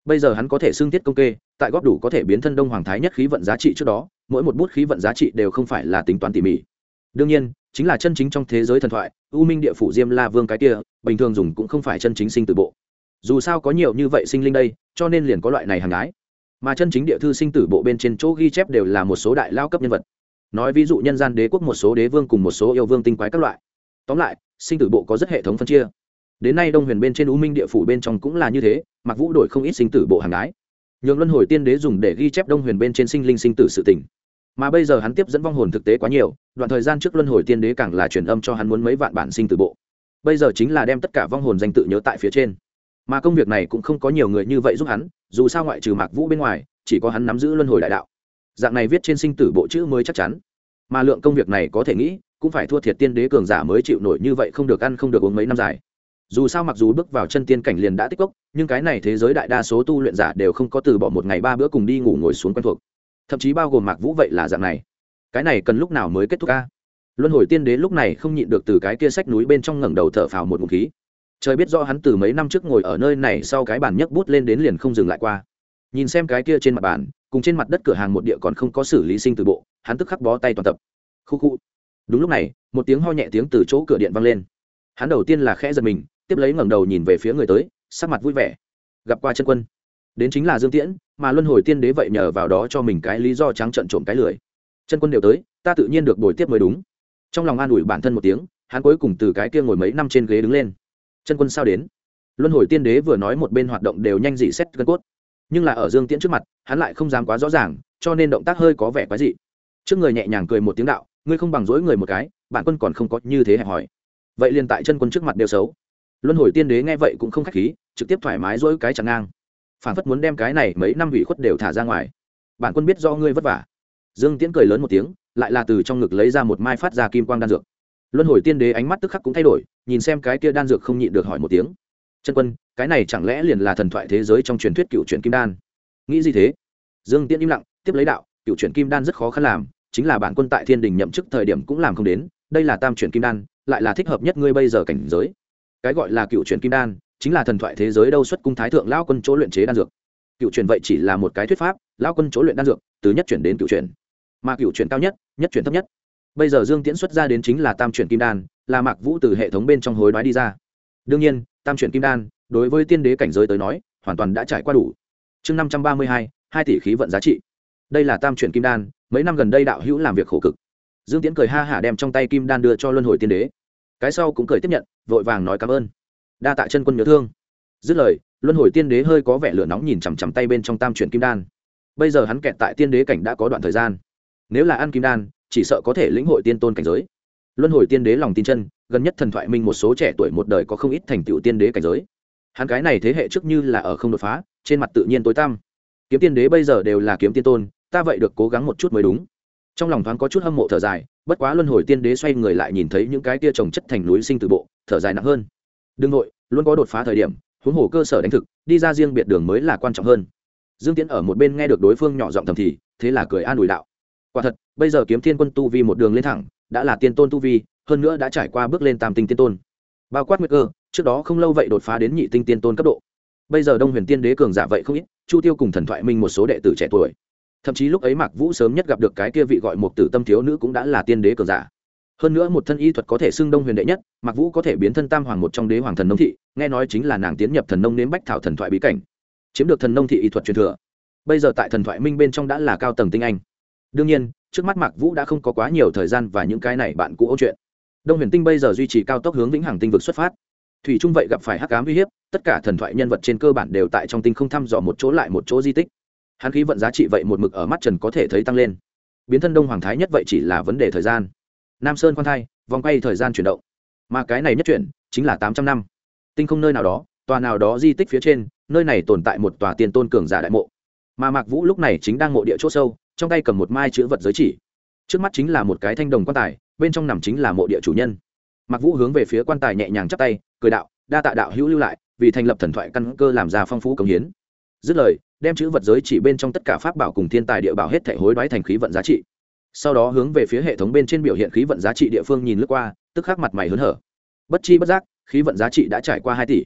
bây giờ hắn có thể xưng tiết công kê, tại góp đủ có thể biến thân đông hoàng thái nhất khí vận giá trị trước đó, mỗi một bút khí vận giá trị đều không phải là tính toán tỉ mỉ. Đương nhiên chính là chân chính trong thế giới thần thoại u minh địa phủ diêm la vương cái kia bình thường dùng cũng không phải chân chính sinh tử bộ, dù sao có nhiều như vậy sinh linh đây, cho nên liền có loại này hàng ái. Mà chân chính địa thư sinh tử bộ bên trên chỗ ghi chép đều là một số đại lao cấp nhân vật, nói ví dụ nhân gian đế quốc một số đế vương cùng một số yêu vương tinh quái các loại. Tóm lại sinh tử bộ có rất hệ thống phân chia. Đến nay đông huyền bên trên u minh địa phủ bên trong cũng là như thế, Mạc Vũ đổi không ít sinh tử bộ hàng ái, nhường luân hồi tiên đế dùng để ghi chép đông huyền bên trên sinh linh sinh tử sự tình. Mà bây giờ hắn tiếp dẫn vong hồn thực tế quá nhiều, đoạn thời gian trước luân hồi tiên đế càng là truyền âm cho hắn muốn mấy vạn bản sinh tử bộ, bây giờ chính là đem tất cả vong hồn danh tự nhớ tại phía trên. Mà công việc này cũng không có nhiều người như vậy giúp hắn, dù sao ngoại trừ Mạc Vũ bên ngoài chỉ có hắn nắm giữ luân hồi đại đạo, dạng này viết trên sinh tử bộ chữ mới chắc chắn. Mà lượng công việc này có thể nghĩ cũng phải thua thiệt tiên đế cường giả mới chịu nổi như vậy, không được ăn không được uống mấy năm dài. Dù sao mặc dù bước vào chân tiên cảnh liền đã tích cốc, nhưng cái này thế giới đại đa số tu luyện giả đều không có từ bỏ một ngày 3 bữa cùng đi ngủ ngồi xuống quen thuộc, thậm chí bao gồm Mạc Vũ vậy là dạng này. Cái này cần lúc nào mới kết thúc a? Luân hồi tiên đế lúc này không nhịn được từ cái kia sách núi bên trong ngẩng đầu thở phào một ngụm khí. Trời biết rõ hắn từ mấy năm trước ngồi ở nơi này sau cái bàn nhấc bút lên đến liền không dừng lại qua. Nhìn xem cái kia trên mặt bàn cùng trên mặt đất cửa hàng một địa còn không có xử lý sinh từ bộ, hắn tức khắc bó tay toàn tập. Khu khu. Đúng lúc này một tiếng ho nhẹ tiếng từ chỗ cửa điện vang lên. Hắn đầu tiên là khẽ giật mình, tiếp lấy ngẩng đầu nhìn về phía người tới, sắc mặt vui vẻ. Gặp qua chân quân. Đến chính là Dương Tiễn, mà luân hồi tiên đế vậy nhờ vào đó cho mình cái lý do trắng trợn trộm cái lười. Chân quân đều tới, ta tự nhiên được bồi tiếp mới đúng. Trong lòng an ủi bản thân một tiếng, hắn cuối cùng từ cái kia ngồi mấy năm trên ghế đứng lên. Chân quân sao đến? Luân hồi tiên đế vừa nói một bên hoạt động đều nhanh dị xét gân cốt, nhưng là ở Dương Tiễn trước mặt hắn lại không dám quá rõ ràng, cho nên động tác hơi có vẻ quái dị. Trước người nhẹ nhàng cười một tiếng đạo, ngươi không bằng dỗi người một cái, bản quân còn không có như thế hẹp hỏi. Vậy liền tại chân quân trước mặt đều xấu. Luân hồi tiên đế nghe vậy cũng không khách khí, trực tiếp thoải mái dỗi cái chặn ngang, phản phất muốn đem cái này mấy năm ủy khuất đều thả ra ngoài. Bản quân biết do ngươi vất vả. Dương Tiễn cười lớn một tiếng, lại là từ trong ngực lấy ra một mai phát ra kim quang đan dược. Luân hồi tiên đế ánh mắt tức khắc cũng thay đổi, nhìn xem cái kia đan dược không nhịn được hỏi một tiếng, chân quân, cái này chẳng lẽ liền là thần thoại thế giới trong truyền thuyết cựu truyền kim đan? Nghĩ gì thế? Dương Tiễn im lặng, tiếp lấy đạo, cựu truyền kim đan rất khó khăn làm, chính là bản quân tại thiên đình nhậm chức thời điểm cũng làm không đến, đây là tam truyền kim đan, lại là thích hợp nhất ngươi bây giờ cảnh giới. Cái gọi là cựu truyền kim đan chính là thần thoại thế giới đâu xuất cung thái thượng lão quân chỗ luyện chế đan dược. Cựu truyền vậy chỉ là một cái thuyết pháp, lão quân chỗ luyện đan dược từ nhất truyền đến cựu truyền, mà cựu truyền cao nhất, nhất truyền thấp nhất. Bây giờ Dương Tiễn xuất ra đến chính là tam truyền kim đan, là Mạc Vũ từ hệ thống bên trong hối đoái đi ra. Đương nhiên tam truyền kim đan đối với tiên đế cảnh giới tới nói hoàn toàn đã trải qua đủ. Chương 532, 2 tỷ khí vận giá trị. Đây là tam truyền kim đan, mấy năm gần đây đạo hữu làm việc khổ cực. Dương Tiễn cười ha hả đem trong tay kim đan đưa cho luân hồi tiên đế, cái sau cũng cười tiếp nhận, vội vàng nói cảm ơn. Đa tạ chân quân nhớ thương. Dứt lời, luân hồi tiên đế hơi có vẻ lửa nóng nhìn chằm chằm tay bên trong tam truyền kim đan. Bây giờ hắn kẹt tại tiên đế cảnh đã có đoạn thời gian, nếu là ăn kim đan chỉ sợ có thể lĩnh hội tiên tôn cảnh giới. Luân hồi tiên đế lòng tin chân, gần nhất thần thoại minh một số trẻ tuổi một đời có không ít thành tựu tiên đế cảnh giới. Hắn cái này thế hệ trước như là ở không đột phá, trên mặt tự nhiên tối tăm. Kiếm tiên đế bây giờ đều là kiếm tiên tôn, ta vậy được cố gắng một chút mới đúng. Trong lòng thoáng có chút hâm mộ thở dài, bất quá luân hồi tiên đế xoay người lại nhìn thấy những cái kia trồng chất thành núi sinh tử bộ, thở dài nặng hơn. Đừng nội, luôn có đột phá thời điểm, huống hồ cơ sở đánh thực, đi ra riêng biệt đường mới là quan trọng hơn. Dương Tiễn ở một bên nghe được đối phương nhỏ giọng thầm thì, thế là cười an ủi đạo: quả thật, bây giờ kiếm thiên quân tu vi một đường lên thẳng, đã là tiên tôn tu vi, hơn nữa đã trải qua bước lên tam tinh tiên tôn, bao quát nguy cơ, trước đó không lâu vậy đột phá đến nhị tinh tiên tôn cấp độ. Bây giờ Đông Huyền Tiên Đế cường giả vậy không ít, Chu Tiêu cùng Thần Thoại Minh một số đệ tử trẻ tuổi, thậm chí lúc ấy Mạc Vũ sớm nhất gặp được cái kia vị gọi một tử tâm thiếu nữ cũng đã là tiên đế cường giả. Hơn nữa một thân y thuật có thể xưng Đông Huyền đệ nhất, Mạc Vũ có thể biến thân tam hoàng một trong đế hoàng thần nông thị, nghe nói chính là nàng tiến nhập thần nông nếm bách thảo thần thoại bí cảnh, chiếm được thần nông thị y thuật truyền thừa. Bây giờ tại Thần Thoại Minh bên trong đã là cao tầng tinh anh. Đương nhiên, trước mắt Mạc Vũ đã không có quá nhiều thời gian và những cái này bạn cũ ôn chuyện. Đông Huyền Tinh bây giờ duy trì cao tốc hướng vĩnh hằng tinh vực xuất phát. Thủy Trung vậy gặp phải hắc ám uy hiếp, tất cả thần thoại nhân vật trên cơ bản đều tại trong tinh không thăm dò một chỗ lại một chỗ di tích. Hắn khí vận giá trị vậy một mực ở mắt trần có thể thấy tăng lên. Biến thân Đông Hoàng Thái nhất vậy chỉ là vấn đề thời gian. Nam Sơn khoan thai, vòng quay thời gian chuyển động. Mà cái này nhất chuyển chính là 800 năm. Tinh không nơi nào đó, tòa nào đó di tích phía trên, nơi này tồn tại một tòa tiền tôn cường giả đại mộ. Mà Mạc Vũ lúc này chính đang mộ địa chỗ sâu, trong tay cầm một mai chữ vật giới chỉ. Trước mắt chính là một cái thanh đồng quan tài, bên trong nằm chính là mộ địa chủ nhân. Mạc Vũ hướng về phía quan tài nhẹ nhàng chắp tay, cười đạo: đa tạ đạo hữu lưu lại, vì thành lập thần thoại căn cơ làm ra phong phú công hiến. Dứt lời, đem chữ vật giới chỉ bên trong tất cả pháp bảo cùng thiên tài địa bảo hết thảy hối đoái thành khí vận giá trị. Sau đó hướng về phía hệ thống bên trên biểu hiện khí vận giá trị địa phương nhìn lướt qua, tức khắc mặt mày hớn hở. Bất chi bất giác, khí vận giá trị đã trải qua 2 tỷ.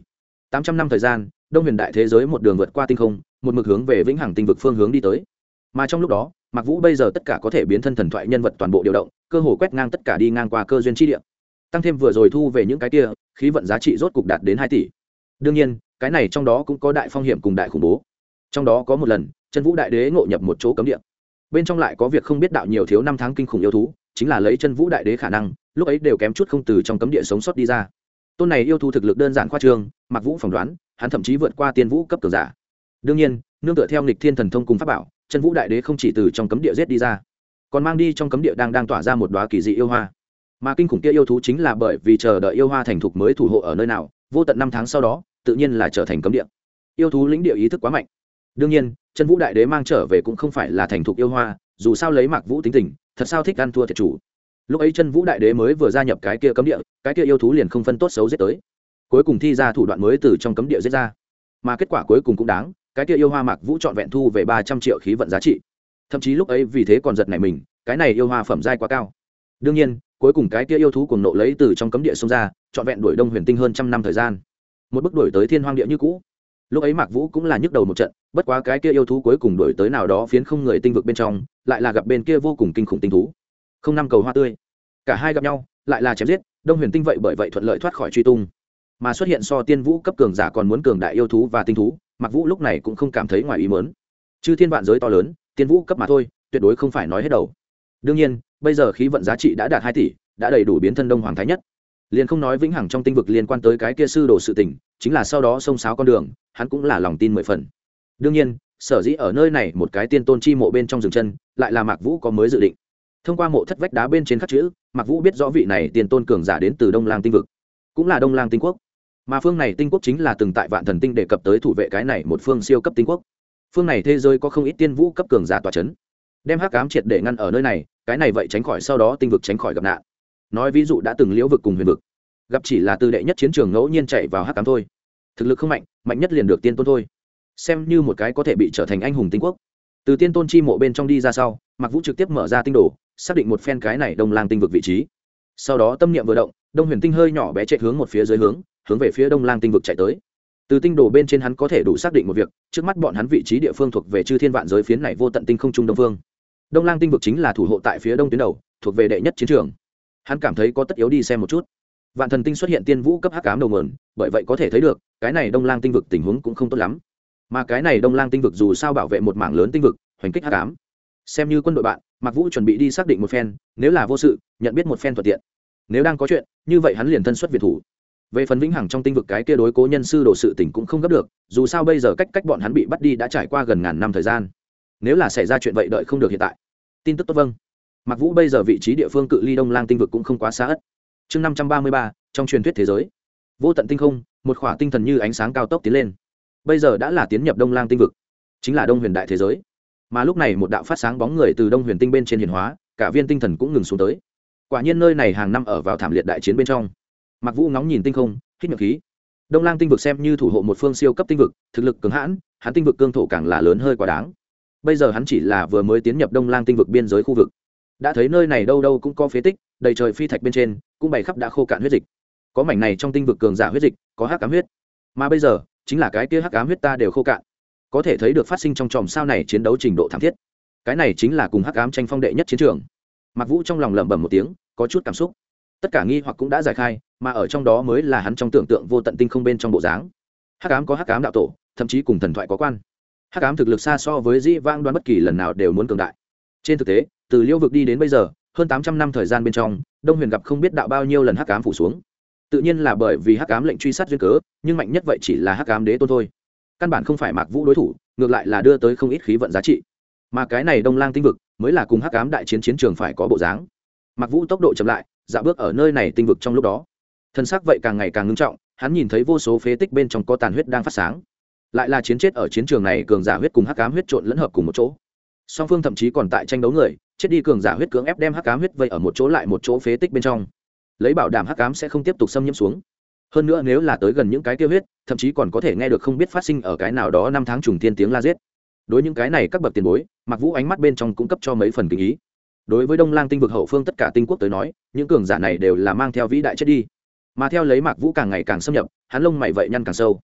800 năm thời gian, Đông Huyền đại thế giới một đường vượt qua tinh không, một mực hướng về vĩnh hằng tinh vực phương hướng đi tới. Mà trong lúc đó, Mạc Vũ bây giờ tất cả có thể biến thân thần thoại nhân vật toàn bộ điều động, cơ hồ quét ngang tất cả đi ngang qua cơ duyên chi địa. Tăng thêm vừa rồi thu về những cái kia, khí vận giá trị rốt cục đạt đến 2 tỷ. Đương nhiên, cái này trong đó cũng có đại phong hiểm cùng đại khủng bố. Trong đó có một lần, Chân Vũ đại đế ngộ nhập một chỗ cấm địa. Bên trong lại có việc không biết đạo nhiều thiếu năm tháng kinh khủng yêu thú, chính là lấy Chân Vũ đại đế khả năng, lúc ấy đều kém chút không từ trong cấm địa sống sót đi ra. Tôn này yêu thú thực lực đơn giản khoa trương, Mạc Vũ phỏng đoán, hắn thậm chí vượt qua tiên vũ cấp cường giả. Đương nhiên, nương tựa theo nghịch thiên thần thông cùng pháp bảo, Chân Vũ đại đế không chỉ từ trong cấm địa giết đi ra, còn mang đi trong cấm địa đang tỏa ra một đóa kỳ dị yêu hoa. Mà kinh khủng kia yêu thú chính là bởi vì chờ đợi yêu hoa thành thục mới thủ hộ ở nơi nào, vô tận năm tháng sau đó, tự nhiên là trở thành cấm địa. Yêu thú lĩnh địa ý thức quá mạnh. Đương nhiên, Chân Vũ đại đế mang trở về cũng không phải là thành thục yêu hoa, dù sao lấy Mạc Vũ tính tình, thật sao thích ăn thua thiệt chủ. Lúc ấy Chân Vũ đại đế mới vừa gia nhập cái kia cấm địa, cái kia yêu thú liền không phân tốt xấu giết tới. Cuối cùng thi ra thủ đoạn mới từ trong cấm địa giết ra. Mà kết quả cuối cùng cũng đáng, cái kia yêu hoa Mạc Vũ trọn vẹn thu về 300 triệu khí vận giá trị. Thậm chí lúc ấy vì thế còn giật nảy mình, cái này yêu hoa phẩm giai quá cao. Đương nhiên, cuối cùng cái kia yêu thú cuồng nộ lấy từ trong cấm địa xông ra, trọn vẹn đuổi Đông Huyền Tinh hơn trăm năm thời gian. Một bước đuổi tới Thiên Hoang địa như cũ. Lúc ấy Mạc Vũ cũng là nhức đầu một trận, bất quá cái kia yêu thú cuối cùng đuổi tới nào đó phiến không người tinh vực bên trong, lại là gặp bên kia vô cùng kinh khủng tinh thú. Không năm cầu hoa tươi. Cả hai gặp nhau, lại là chém giết, Đông Huyền Tinh vậy bởi vậy thuận lợi thoát khỏi truy tung. Mà xuất hiện so tiên vũ cấp cường giả còn muốn cường đại yêu thú và tinh thú, Mạc Vũ lúc này cũng không cảm thấy ngoài ý muốn. Chư thiên vạn giới to lớn, tiên vũ cấp mà thôi, tuyệt đối không phải nói hết đầu. Đương nhiên, bây giờ khí vận giá trị đã đạt 2 tỷ, đã đầy đủ biến thân Đông Hoàng Thái Nhất. Liền không nói vĩnh hằng trong tinh vực liên quan tới cái kia sư đồ sự tình, chính là sau đó xông xáo con đường, hắn cũng là lòng tin 10 phần. Đương nhiên, sở dĩ ở nơi này một cái tiên tôn chi mộ bên trong dừng chân, lại là Mạc Vũ có mới dự định. Thông qua mộ thất vách đá bên trên khắc chữ, Mạc Vũ biết rõ vị này tiên tôn cường giả đến từ Đông Lang tinh vực, cũng là Đông Lang tinh quốc. Mà phương này tinh quốc chính là từng tại Vạn Thần tinh đề cập tới thủ vệ cái này một phương siêu cấp tinh quốc. Phương này thế giới có không ít tiên vũ cấp cường giả tọa chấn, đem hắc ám triệt để ngăn ở nơi này, cái này vậy tránh khỏi sau đó tinh vực tránh khỏi gặp nạn. Nói ví dụ đã từng liễu vực cùng huyền vực, gặp chỉ là từ đệ nhất chiến trường ngẫu nhiên chạy vào hắc ám thôi, thực lực không mạnh, mạnh nhất liền được tiên tôn thôi, xem như một cái có thể bị trở thành anh hùng tinh quốc. Từ tiên tôn chi mộ bên trong đi ra sau, Mạc Vũ trực tiếp mở ra tinh đồ, xác định một phen cái này Đông Lang tinh vực vị trí. Sau đó tâm niệm vừa động, Đông Huyền Tinh hơi nhỏ bé chạy hướng một phía dưới hướng về phía Đông Lang tinh vực chạy tới. Từ tinh đồ bên trên hắn có thể đủ xác định một việc, trước mắt bọn hắn vị trí địa phương thuộc về chư thiên vạn giới phiến này vô tận tinh không trung đông phương. Đông Lang tinh vực chính là thủ hộ tại phía đông tuyến đầu, thuộc về đệ nhất chiến trường. Hắn cảm thấy có tất yếu đi xem một chút. Vạn Thần tinh xuất hiện tiên vũ cấp hắc ám đầu nguồn, bởi vậy có thể thấy được, cái này Đông Lang tinh vực tình huống cũng không tốt lắm. Mà cái này Đông Lang tinh vực dù sao bảo vệ một mảng lớn tinh vực, hoành kích hắc ám. Xem như quân đội bạn, Mạc Vũ chuẩn bị đi xác định một phen, nếu là vô sự, nhận biết một phen thuận tiện. Nếu đang có chuyện, như vậy hắn liền thân xuất viện thủ. Về phần vĩnh hằng trong tinh vực cái kia đối cố nhân sư đồ sự tình cũng không gấp được, dù sao bây giờ cách bọn hắn bị bắt đi đã trải qua gần ngàn năm thời gian. Nếu là xảy ra chuyện vậy đợi không được hiện tại. Tin tức tốt vâng. Mạc Vũ bây giờ vị trí địa phương cự ly Đông Lang tinh vực cũng không quá xa ất. Chương 533, trong truyền thuyết thế giới. Vô tận tinh không, một khỏa tinh thần như ánh sáng cao tốc tiến lên. Bây giờ đã là tiến nhập Đông Lang tinh vực, chính là Đông Huyền đại thế giới. Mà lúc này một đạo phát sáng bóng người từ Đông Huyền tinh bên trên hiển hóa, cả viên tinh thần cũng ngừng xuống tới. Quả nhiên nơi này hàng năm ở vào thảm liệt đại chiến bên trong. Mạc Vũ ngóng nhìn tinh không, hít miệng khí. Đông Lang tinh vực xem như thủ hộ một phương siêu cấp tinh vực, thực lực cường hãn, hắn tinh vực cương thổ càng là lớn hơi quá đáng. Bây giờ hắn chỉ là vừa mới tiến nhập Đông Lang tinh vực biên giới khu vực, đã thấy nơi này đâu đâu cũng có phế tích, đầy trời phi thạch bên trên cũng bày khắp đã khô cạn huyết dịch. Có mảnh này trong tinh vực cường giả huyết dịch, có hắc ám huyết. Mà bây giờ, chính là cái kia hắc ám huyết ta đều khô cạn. Có thể thấy được phát sinh trong chòm sao này chiến đấu trình độ thảm thiết. Cái này chính là cùng hắc ám tranh phong đệ nhất chiến trường. Mạc Vũ trong lòng lẩm bẩm một tiếng, có chút cảm xúc. Tất cả nghi hoặc cũng đã giải khai, mà ở trong đó mới là hắn trong tưởng tượng vô tận tinh không bên trong bộ dáng. Hắc ám có hắc ám đạo tổ, thậm chí cùng thần thoại có quan. Hắc ám thực lực xa so với dĩ vãng đoán bất kỳ lần nào đều muốn cường đại. Trên thực tế, từ Liêu vực đi đến bây giờ, hơn 800 năm thời gian bên trong, Đông Huyền gặp không biết đạo bao nhiêu lần hắc ám phủ xuống. Tự nhiên là bởi vì hắc ám lệnh truy sát duyên cớ, nhưng mạnh nhất vậy chỉ là hắc ám đế tôn thôi. Căn bản không phải Mạc Vũ đối thủ, ngược lại là đưa tới không ít khí vận giá trị. Mà cái này Đông Lang tinh vực mới là cùng hắc ám đại chiến chiến trường phải có bộ dáng. Mạc Vũ tốc độ chậm lại, dạo bước ở nơi này tinh vực trong lúc đó, thân xác vậy càng ngày càng ngưng trọng. Hắn nhìn thấy vô số phế tích bên trong có tàn huyết đang phát sáng, lại là chiến chết ở chiến trường này cường giả huyết cùng hắc ám huyết trộn lẫn hợp cùng một chỗ. Song phương thậm chí còn tại tranh đấu người, chết đi cường giả huyết cưỡng ép đem hắc ám huyết vây ở một chỗ lại một chỗ phế tích bên trong, lấy bảo đảm hắc ám sẽ không tiếp tục xâm nhiễm xuống. Hơn nữa nếu là tới gần những cái tiêu huyết, thậm chí còn có thể nghe được không biết phát sinh ở cái nào đó năm tháng trùng thiên tiếng la giết. Đối những cái này các bậc tiền bối, Mạc Vũ ánh mắt bên trong cũng cấp cho mấy phần kính ý. Đối với Đông Lang tinh vực hậu phương tất cả tinh quốc tới nói, những cường giả này đều là mang theo vĩ đại chết đi. Mà theo lấy Mạc Vũ càng ngày càng xâm nhập, hắn lông mày vậy nhăn càng sâu.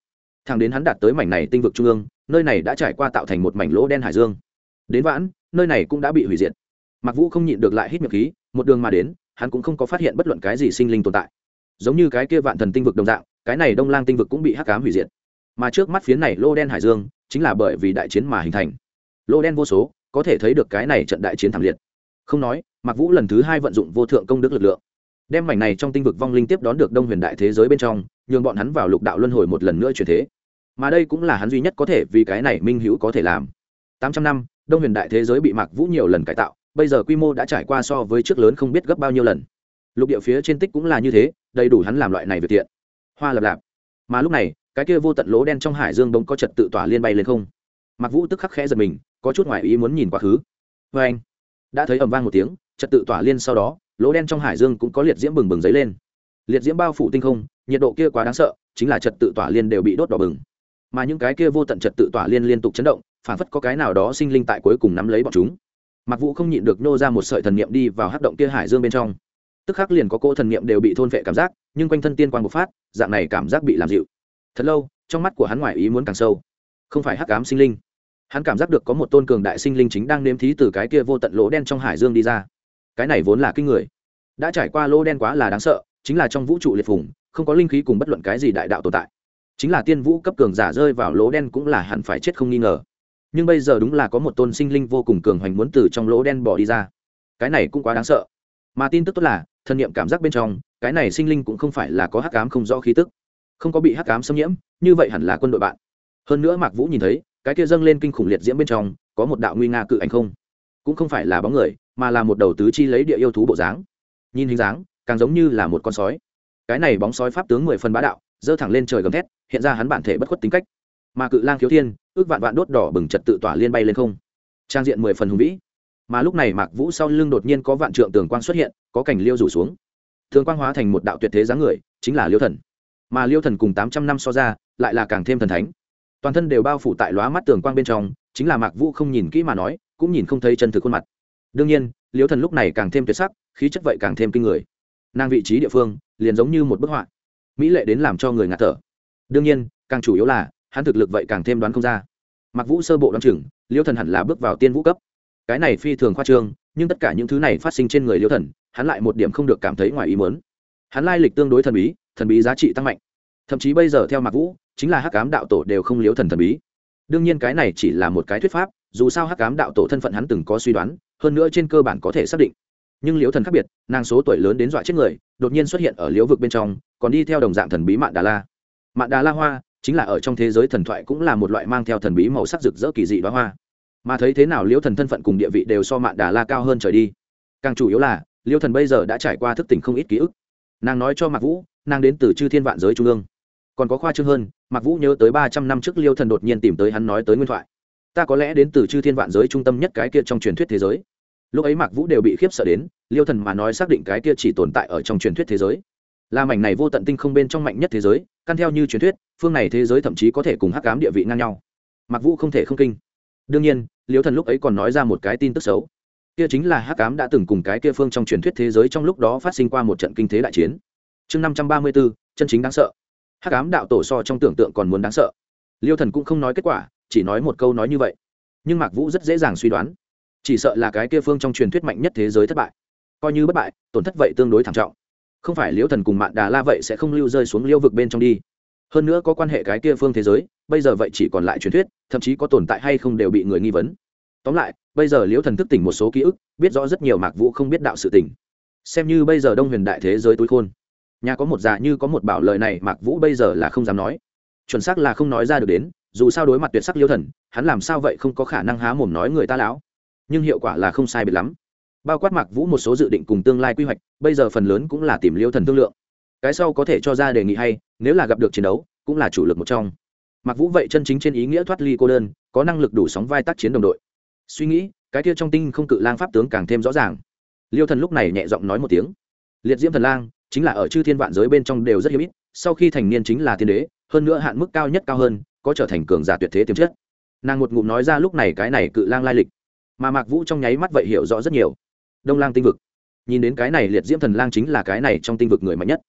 thẳng đến hắn đạt tới mảnh này tinh vực trung ương, nơi này đã trải qua tạo thành một mảnh lỗ đen hải dương. Đến vãn, nơi này cũng đã bị hủy diệt. Mạc Vũ không nhịn được lại hít miệng khí, một đường mà đến, hắn cũng không có phát hiện bất luận cái gì sinh linh tồn tại. Giống như cái kia vạn thần tinh vực đồng dạng, cái này Đông Lang tinh vực cũng bị hắc ám hủy diệt. Mà trước mắt phía này lỗ đen hải dương, chính là bởi vì đại chiến mà hình thành. Lỗ đen vô số, có thể thấy được cái này trận đại chiến thảm liệt. Không nói, Mạc Vũ lần thứ 2 vận dụng vô thượng công đức lực lượng, đem mảnh này trong tinh vực vong linh tiếp đón được Đông Huyền đại thế giới bên trong, nhường bọn hắn vào lục đạo luân hồi một lần nữa chuyển thế. Mà đây cũng là hắn duy nhất có thể vì cái này minh hữu có thể làm. 800 năm, Đông Huyền đại thế giới bị Mạc Vũ nhiều lần cải tạo, bây giờ quy mô đã trải qua so với trước lớn không biết gấp bao nhiêu lần. Lục địa phía trên tích cũng là như thế, đầy đủ hắn làm loại này việc tiện. Hoa lập lạp. Mà lúc này, cái kia vô tận lỗ đen trong hải dương bỗng có trật tự tỏa liên bay lên không. Mạc Vũ tức khắc khẽ giật mình, có chút ngoài ý muốn nhìn quá khứ. Và anh đã thấy ầm vang một tiếng, trật tự tỏa liên sau đó, lỗ đen trong hải dương cũng có liệt diễm bừng bừng dấy lên. Liệt diễm bao phủ tinh không, nhiệt độ kia quá đáng sợ, chính là trật tự tỏa liên đều bị đốt đỏ bừng. Mà những cái kia vô tận trật tự tỏa liên liên tục chấn động, phản phất có cái nào đó sinh linh tại cuối cùng nắm lấy bọn chúng. Mạc Vũ không nhịn được nô ra một sợi thần niệm đi vào hắc động kia hải dương bên trong. Tức khắc liền có cỗ thần niệm đều bị thôn phệ cảm giác, nhưng quanh thân tiên quang bộc phát, dạng này cảm giác bị làm dịu. Thật lâu, trong mắt của hắn ngoài ý muốn càng sâu. Không phải hắc ám sinh linh, hắn cảm giác được có một tôn cường đại sinh linh chính đang nếm thí từ cái kia vô tận lỗ đen trong hải dương đi ra. Cái này vốn là kinh người, đã trải qua lỗ đen quá là đáng sợ, chính là trong vũ trụ liệt phùng, không có linh khí cùng bất luận cái gì đại đạo tồn tại. Chính là tiên vũ cấp cường giả rơi vào lỗ đen cũng là hẳn phải chết không nghi ngờ. Nhưng bây giờ đúng là có một tôn sinh linh vô cùng cường hoành muốn từ trong lỗ đen bỏ đi ra, cái này cũng quá đáng sợ. Mà tin tức tốt là, thân niệm cảm giác bên trong, cái này sinh linh cũng không phải là có hắc ám không rõ khí tức, không có bị hắc ám xâm nhiễm, như vậy hẳn là quân đội bạn. Hơn nữa Mạc Vũ nhìn thấy, cái kia dâng lên kinh khủng liệt diễm bên trong, có một đạo nguy nga cự ảnh không, cũng không phải là bóng người, mà là một đầu tứ chi lấy địa yêu thú bộ dáng. Nhìn hình dáng, càng giống như là một con sói. Cái này bóng sói pháp tướng 10 phần bá đạo, giơ thẳng lên trời gầm thét, hiện ra hắn bản thể bất khuất tính cách. Mà cự lang thiếu thiên, ước vạn vạn đốt đỏ bừng trật tự tỏa liên bay lên không, trang diện 10 phần hùng vĩ. Mà lúc này Mạc Vũ sau lưng đột nhiên có vạn trượng tường quang xuất hiện, có cảnh liêu rủ xuống, tường quang hóa thành một đạo tuyệt thế dáng người, chính là Liêu Thần. Mà Liêu Thần cùng 800 năm so ra, lại là càng thêm thần thánh, toàn thân đều bao phủ tại lóa mắt tường quang bên trong, chính là Mạc Vũ không nhìn kỹ mà nói, cũng nhìn không thấy chân thực khuôn mặt. Đương nhiên, Liêu Thần lúc này càng thêm tuyệt sắc, khí chất vậy càng thêm kinh người. Nàng vị trí địa phương, liền giống như một bức họa, mỹ lệ đến làm cho người ngạt thở. Đương nhiên, càng chủ yếu là, hắn thực lực vậy càng thêm đoán không ra. Mạc Vũ sơ bộ đoán chừng, Liêu Thần hẳn là bước vào tiên vũ cấp. Cái này phi thường khoa trương, nhưng tất cả những thứ này phát sinh trên người Liêu Thần, hắn lại một điểm không được cảm thấy ngoài ý muốn. Hắn lai lịch tương đối thần bí giá trị tăng mạnh. Thậm chí bây giờ theo Mạc Vũ, chính là Hắc Ám đạo tổ đều không Liêu Thần thần bí. Đương nhiên cái này chỉ là một cái thuyết pháp, dù sao Hắc Ám đạo tổ thân phận hắn từng có suy đoán, hơn nữa trên cơ bản có thể xác định. Nhưng Liêu Thần khác biệt, nàng số tuổi lớn đến dọa chết người, đột nhiên xuất hiện ở liễu vực bên trong, còn đi theo đồng dạng thần bí Mạn Đà La. Mạn Đà La hoa, chính là ở trong thế giới thần thoại cũng là một loại mang theo thần bí màu sắc rực rỡ kỳ dị đóa hoa. Mà thấy thế nào Liêu Thần thân phận cùng địa vị đều so Mạn Đà La cao hơn trời đi. Càng chủ yếu là, Liêu Thần bây giờ đã trải qua thức tỉnh không ít ký ức. Nàng nói cho Mạc Vũ, nàng đến từ chư thiên vạn giới trung ương. Còn có khoa trương hơn, Mạc Vũ nhớ tới 300 năm trước Liêu Thần đột nhiên tìm tới hắn nói tới nguyên thoại. Ta có lẽ đến từ chư thiên vạn giới trung tâm nhất cái kia trong truyền thuyết thế giới. Lúc ấy Mạc Vũ đều bị khiếp sợ đến, Liêu Thần mà nói xác định cái kia chỉ tồn tại ở trong truyền thuyết thế giới, là mảnh này vô tận tinh không bên trong mạnh nhất thế giới, căn theo như truyền thuyết, phương này thế giới thậm chí có thể cùng Hắc Ám địa vị ngang nhau. Mạc Vũ không thể không kinh. Đương nhiên, Liêu Thần lúc ấy còn nói ra một cái tin tức xấu, kia chính là Hắc Ám đã từng cùng cái kia phương trong truyền thuyết thế giới trong lúc đó phát sinh qua một trận kinh thế đại chiến. Chương 534, chân chính đáng sợ. Hắc Ám đạo tổ so trong tưởng tượng còn muốn đáng sợ. Liêu Thần cũng không nói kết quả, chỉ nói một câu nói như vậy. Nhưng Mạc Vũ rất dễ dàng suy đoán, chỉ sợ là cái kia phương trong truyền thuyết mạnh nhất thế giới thất bại. Coi như bất bại, tổn thất vậy tương đối thảm trọng. Không phải Liêu Thần cùng Mạn Đà La vậy sẽ không lưu rơi xuống liêu vực bên trong đi. Hơn nữa có quan hệ cái kia phương thế giới, bây giờ vậy chỉ còn lại truyền thuyết, thậm chí có tồn tại hay không đều bị người nghi vấn. Tóm lại, bây giờ Liêu Thần thức tỉnh một số ký ức, biết rõ rất nhiều Mạc Vũ không biết đạo sự tình. Xem như bây giờ Đông Huyền đại thế giới túi khôn. Nhà có một già như có một bảo, lời này Mạc Vũ bây giờ là không dám nói. Chuẩn xác là không nói ra được đến, dù sao đối mặt tuyệt sắc Liêu Thần, hắn làm sao vậy không có khả năng há mồm nói người ta lão. Nhưng hiệu quả là không sai biệt lắm. Bao quát Mạc Vũ một số dự định cùng tương lai quy hoạch, bây giờ phần lớn cũng là tìm Liêu Thần thương lượng. Cái sau có thể cho ra đề nghị hay, nếu là gặp được chiến đấu, cũng là chủ lực một trong. Mạc Vũ vậy chân chính trên ý nghĩa thoát ly cô đơn, có năng lực đủ sóng vai tác chiến đồng đội. Suy nghĩ, cái kia trong tinh không cự lang pháp tướng càng thêm rõ ràng. Liêu Thần lúc này nhẹ giọng nói một tiếng. Liệt Diễm Thần Lang, chính là ở chư thiên vạn giới bên trong đều rất hiếm ít, sau khi thành niên chính là tiên đế, hơn nữa hạn mức cao nhất cao hơn, có trở thành cường giả tuyệt thế tiềm chất. Nàng một ngụm nói ra lúc này cái này cự lang lai lịch, mà Mạc Vũ trong nháy mắt vậy hiểu rõ rất nhiều. Đông Lang tinh vực, nhìn đến cái này Liệt Diễm Thần Lang chính là cái này trong tinh vực người mạnh nhất.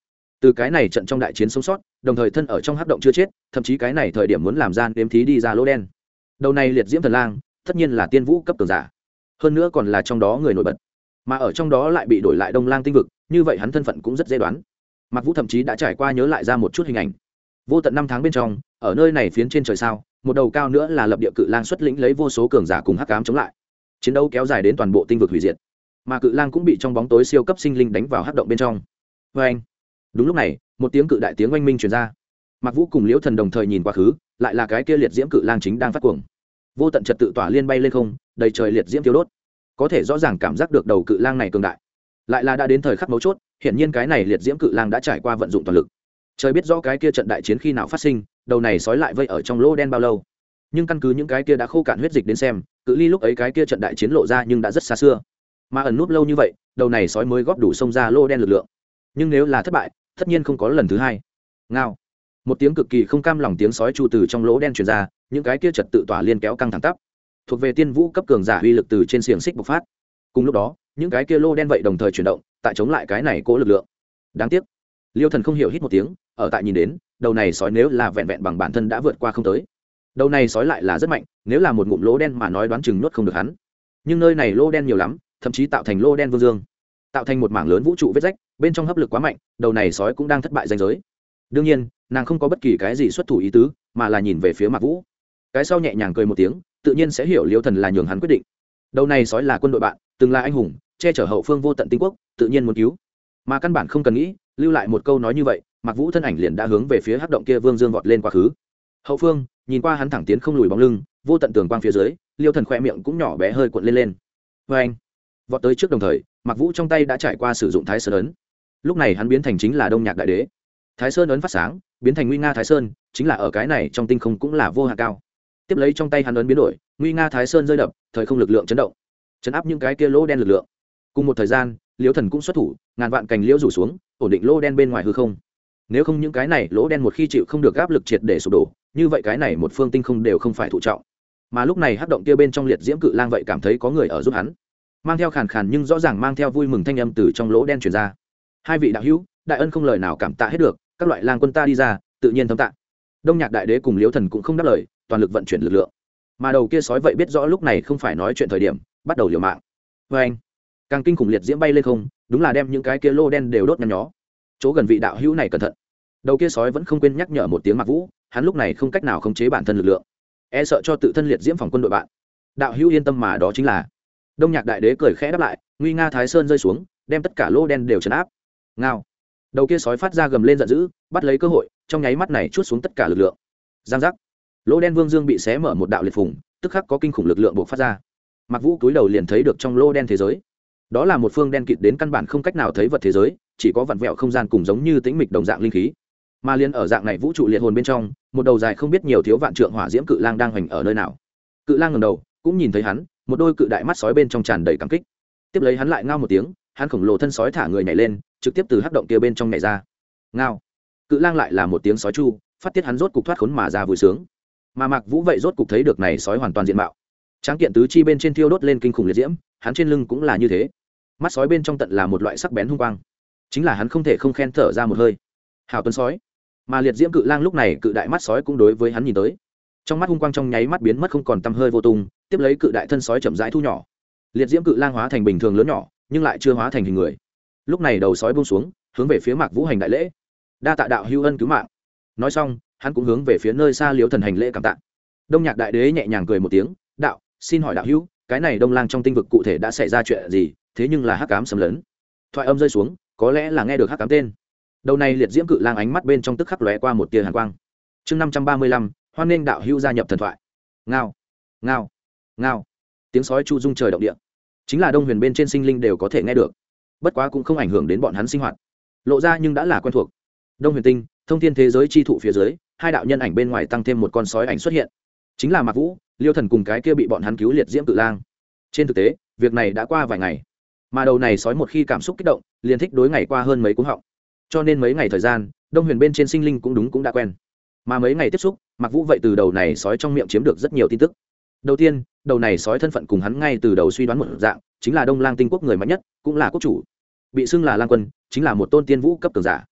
từ cái này trận trong đại chiến sống sót, đồng thời thân ở trong hắc động chưa chết, thậm chí cái này thời điểm muốn làm gian đếm thí đi ra lỗ đen. Đầu này liệt diễm thần lang tất nhiên là tiên vũ cấp cường giả, hơn nữa còn là trong đó người nổi bật, mà ở trong đó lại bị đổi lại đông lang tinh vực, như vậy hắn thân phận cũng rất dễ đoán. Mạc Vũ thậm chí đã trải qua nhớ lại ra một chút hình ảnh. Vô tận năm tháng bên trong, ở nơi này phiến trên trời sao, một đầu cao nữa là lập địa cự lang xuất lĩnh lấy vô số cường giả cùng hắc ám chống lại. Chiến đấu kéo dài đến toàn bộ tinh vực hủy diệt, mà cự lang cũng bị trong bóng tối siêu cấp sinh linh đánh vào hắc động bên trong. Oeng! Đúng lúc này, một tiếng cự đại tiếng oanh minh truyền ra. Mạc Vũ cùng Liễu Thần đồng thời nhìn quá khứ, lại là cái kia liệt diễm cự lang chính đang phát cuồng. Vô tận trật tự tỏa liên bay lên không, đầy trời liệt diễm thiêu đốt. Có thể rõ ràng cảm giác được đầu cự lang này cường đại. Lại là đã đến thời khắc mấu chốt, hiển nhiên cái này liệt diễm cự lang đã trải qua vận dụng toàn lực. Trời biết rõ cái kia trận đại chiến khi nào phát sinh, đầu này sói lại vây ở trong lỗ đen bao lâu. Nhưng căn cứ những cái kia đã khô cạn huyết dịch đến xem, cự ly lúc ấy cái kia trận đại chiến lộ ra nhưng đã rất xa xưa. Mà ẩn núp lâu như vậy, đầu này sói mới góp đủ xông ra lỗ đen lực lượng. Nhưng nếu là thất bại, tất nhiên không có lần thứ hai. Ngao. Một tiếng cực kỳ không cam lòng tiếng sói chu từ trong lỗ đen truyền ra, những cái kia trật tự tỏa liên kéo căng thẳng tắp. Thuộc về tiên vũ cấp cường giả uy lực từ trên xiềng xích bộc phát. Cùng lúc đó, những cái kia lô đen vậy đồng thời chuyển động, tại chống lại cái này cố lực lượng. Đáng tiếc, Liêu Thần không hiểu hít một tiếng, ở tại nhìn đến, đầu này sói nếu là vẹn vẹn bằng bản thân đã vượt qua không tới. Đầu này sói lại là rất mạnh, nếu là một ngụm lỗ đen mà nói đoán chừng nuốt không được hắn. Nhưng nơi này lô đen nhiều lắm, thậm chí tạo thành lô đen vương dương, tạo thành một mảng lớn vũ trụ vết rách, bên trong hấp lực quá mạnh, đầu này sói cũng đang thất bại danh giới. Đương nhiên, nàng không có bất kỳ cái gì xuất thủ ý tứ, mà là nhìn về phía Mạc Vũ. Cái sau nhẹ nhàng cười một tiếng, tự nhiên sẽ hiểu Liêu Thần là nhường hắn quyết định. Đầu này sói là quân đội bạn, từng là anh hùng, che chở hậu phương vô tận tinh quốc, tự nhiên muốn cứu. Mà căn bản không cần nghĩ, lưu lại một câu nói như vậy, Mạc Vũ thân ảnh liền đã hướng về phía hắc động kia vương dương vọt lên quá khứ. Hậu phương, nhìn qua hắn thẳng tiến không lùi bóng lưng, vô tận tường quang phía dưới, Liêu Thần khỏe miệng cũng nhỏ bé hơi cuộn lên lên. Và anh, vọt tới trước đồng thời, Mạc Vũ trong tay đã trải qua sử dụng Thái Sơn ấn. Lúc này hắn biến thành chính là Đông Nhạc Đại Đế. Thái Sơn ấn phát sáng, biến thành Nguy Nga Thái Sơn, chính là ở cái này trong tinh không cũng là vô hạn cao. Tiếp lấy trong tay hắn ấn biến đổi, Nguy Nga Thái Sơn rơi đập, thời không lực lượng chấn động, chấn áp những cái kia lỗ đen lực lượng. Cùng một thời gian, Liễu Thần cũng xuất thủ, ngàn vạn cành liễu rủ xuống, ổn định lỗ đen bên ngoài hư không. Nếu không những cái này lỗ đen một khi chịu không được áp lực triệt để sụp đổ, như vậy cái này một phương tinh không đều không phải thụ trọng. Mà lúc này hắc động kia bên trong liệt diễm cự lang vậy cảm thấy có người ở giúp hắn, mang theo khàn khàn nhưng rõ ràng mang theo vui mừng thanh âm từ trong lỗ đen truyền ra. Hai vị đạo hữu, đại ân không lời nào cảm tạ hết được, các loại lang quân ta đi ra, tự nhiên thấm tạ. Đông Nhạc Đại Đế cùng Liễu Thần cũng không đáp lời, toàn lực vận chuyển lực lượng. Mà đầu kia sói vậy biết rõ lúc này không phải nói chuyện thời điểm, bắt đầu liều mạng. Và anh, càng kinh khủng liệt diễm bay lên không, đúng là đem những cái kia lô đen đều đốt nhăn nhó. Chỗ gần vị đạo hữu này cẩn thận. Đầu kia sói vẫn không quên nhắc nhở một tiếng Mạc Vũ, hắn lúc này không cách nào khống chế bản thân lực lượng, e sợ cho tự thân liệt diễm phòng quân đội bạn. Đạo hữu yên tâm mà đó chính là. Đông Nhạc Đại Đế cười khẽ đáp lại, Nguy Nga Thái Sơn rơi xuống, đem tất cả lô đen đều trấn áp. Ngao. Đầu kia sói phát ra gầm lên giận dữ, bắt lấy cơ hội, trong nháy mắt này chuốt xuống tất cả lực lượng. Giang giác. Lỗ đen vương dương bị xé mở một đạo liệt phùng, tức khắc có kinh khủng lực lượng bộc phát ra. Mạc Vũ cúi đầu liền thấy được trong lỗ đen thế giới, đó là một phương đen kịt đến căn bản không cách nào thấy vật thế giới, chỉ có vặn vẹo không gian cùng giống như tĩnh mịch đồng dạng linh khí. Mà liên ở dạng này vũ trụ liệt hồn bên trong, một đầu dài không biết nhiều thiếu vạn trượng hỏa diễm cự lang đang hoành ở nơi nào. Cự lang ngẩng đầu, cũng nhìn thấy hắn, một đôi cự đại mắt sói bên trong tràn đầy cảm kích. Tiếp lấy hắn lại ngao một tiếng, hắn khổng lồ thân sói thả người nhảy lên, trực tiếp từ hắc động kia bên trong nhảy ra. Ngao. Cự lang lại là một tiếng sói chu, phát tiết hắn rốt cục thoát khốn mà ra vui sướng. Mà Mạc Vũ vậy rốt cục thấy được này sói hoàn toàn diện mạo. Tráng kiện tứ chi bên trên thiêu đốt lên kinh khủng liệt diễm, hắn trên lưng cũng là như thế. Mắt sói bên trong tận là một loại sắc bén hung quang. Chính là hắn không thể không khen thở ra một hơi. Hào tuấn sói. Mà liệt diễm cự lang lúc này cự đại mắt sói cũng đối với hắn nhìn tới. Trong mắt hung quang trong nháy mắt biến mất không còn tăm hơi vô tung, tiếp lấy cự đại thân sói chậm rãi thu nhỏ. Liệt diễm cự lang hóa thành bình thường lớn nhỏ, nhưng lại chưa hóa thành hình người. Lúc này đầu sói buông xuống, hướng về phía Mạc Vũ hành đại lễ. Đa tạ đạo hữu ân cứu mạng. Nói xong, hắn cũng hướng về phía nơi xa Liễu Thần hành lễ cảm tạ. Đông Nhạc Đại Đế nhẹ nhàng cười một tiếng, đạo, xin hỏi đạo hữu, cái này Đông Lang trong tinh vực cụ thể đã xảy ra chuyện gì, thế nhưng là hắc ám xâm lấn. Thoại âm rơi xuống, có lẽ là nghe được hắc ám tên. Đầu này liệt diễm cự lang ánh mắt bên trong tức khắc lóe qua một tia hàn quang. Chương 535, hoan nghênh đạo hữu gia nhập thần thoại. Ngao, ngao, ngao. Tiếng sói chu rung trời động địa. Chính là Đông Huyền bên trên sinh linh đều có thể nghe được. Bất quá cũng không ảnh hưởng đến bọn hắn sinh hoạt. Lộ ra nhưng đã là quen thuộc. Đông Huyền tinh, thông thiên thế giới chi thụ phía dưới, hai đạo nhân ảnh bên ngoài tăng thêm một con sói ảnh xuất hiện. Chính là Mạc Vũ, Liêu Thần cùng cái kia bị bọn hắn cứu liệt diễm cự lang. Trên thực tế, việc này đã qua vài ngày, mà đầu này sói một khi cảm xúc kích động, liền thích đối ngày qua hơn mấy cuống họng. Cho nên mấy ngày thời gian, Đông Huyền bên trên sinh linh cũng đã quen. Mà mấy ngày tiếp xúc, Mạc Vũ vậy từ đầu này sói trong miệng chiếm được rất nhiều tin tức. Đầu tiên, đầu này sói thân phận cùng hắn ngay từ đầu suy đoán một dạng, chính là Đông Lang tinh quốc người mạnh nhất, cũng là quốc chủ. Bị xưng là Lang quân, chính là một tôn tiên vũ cấp cường giả.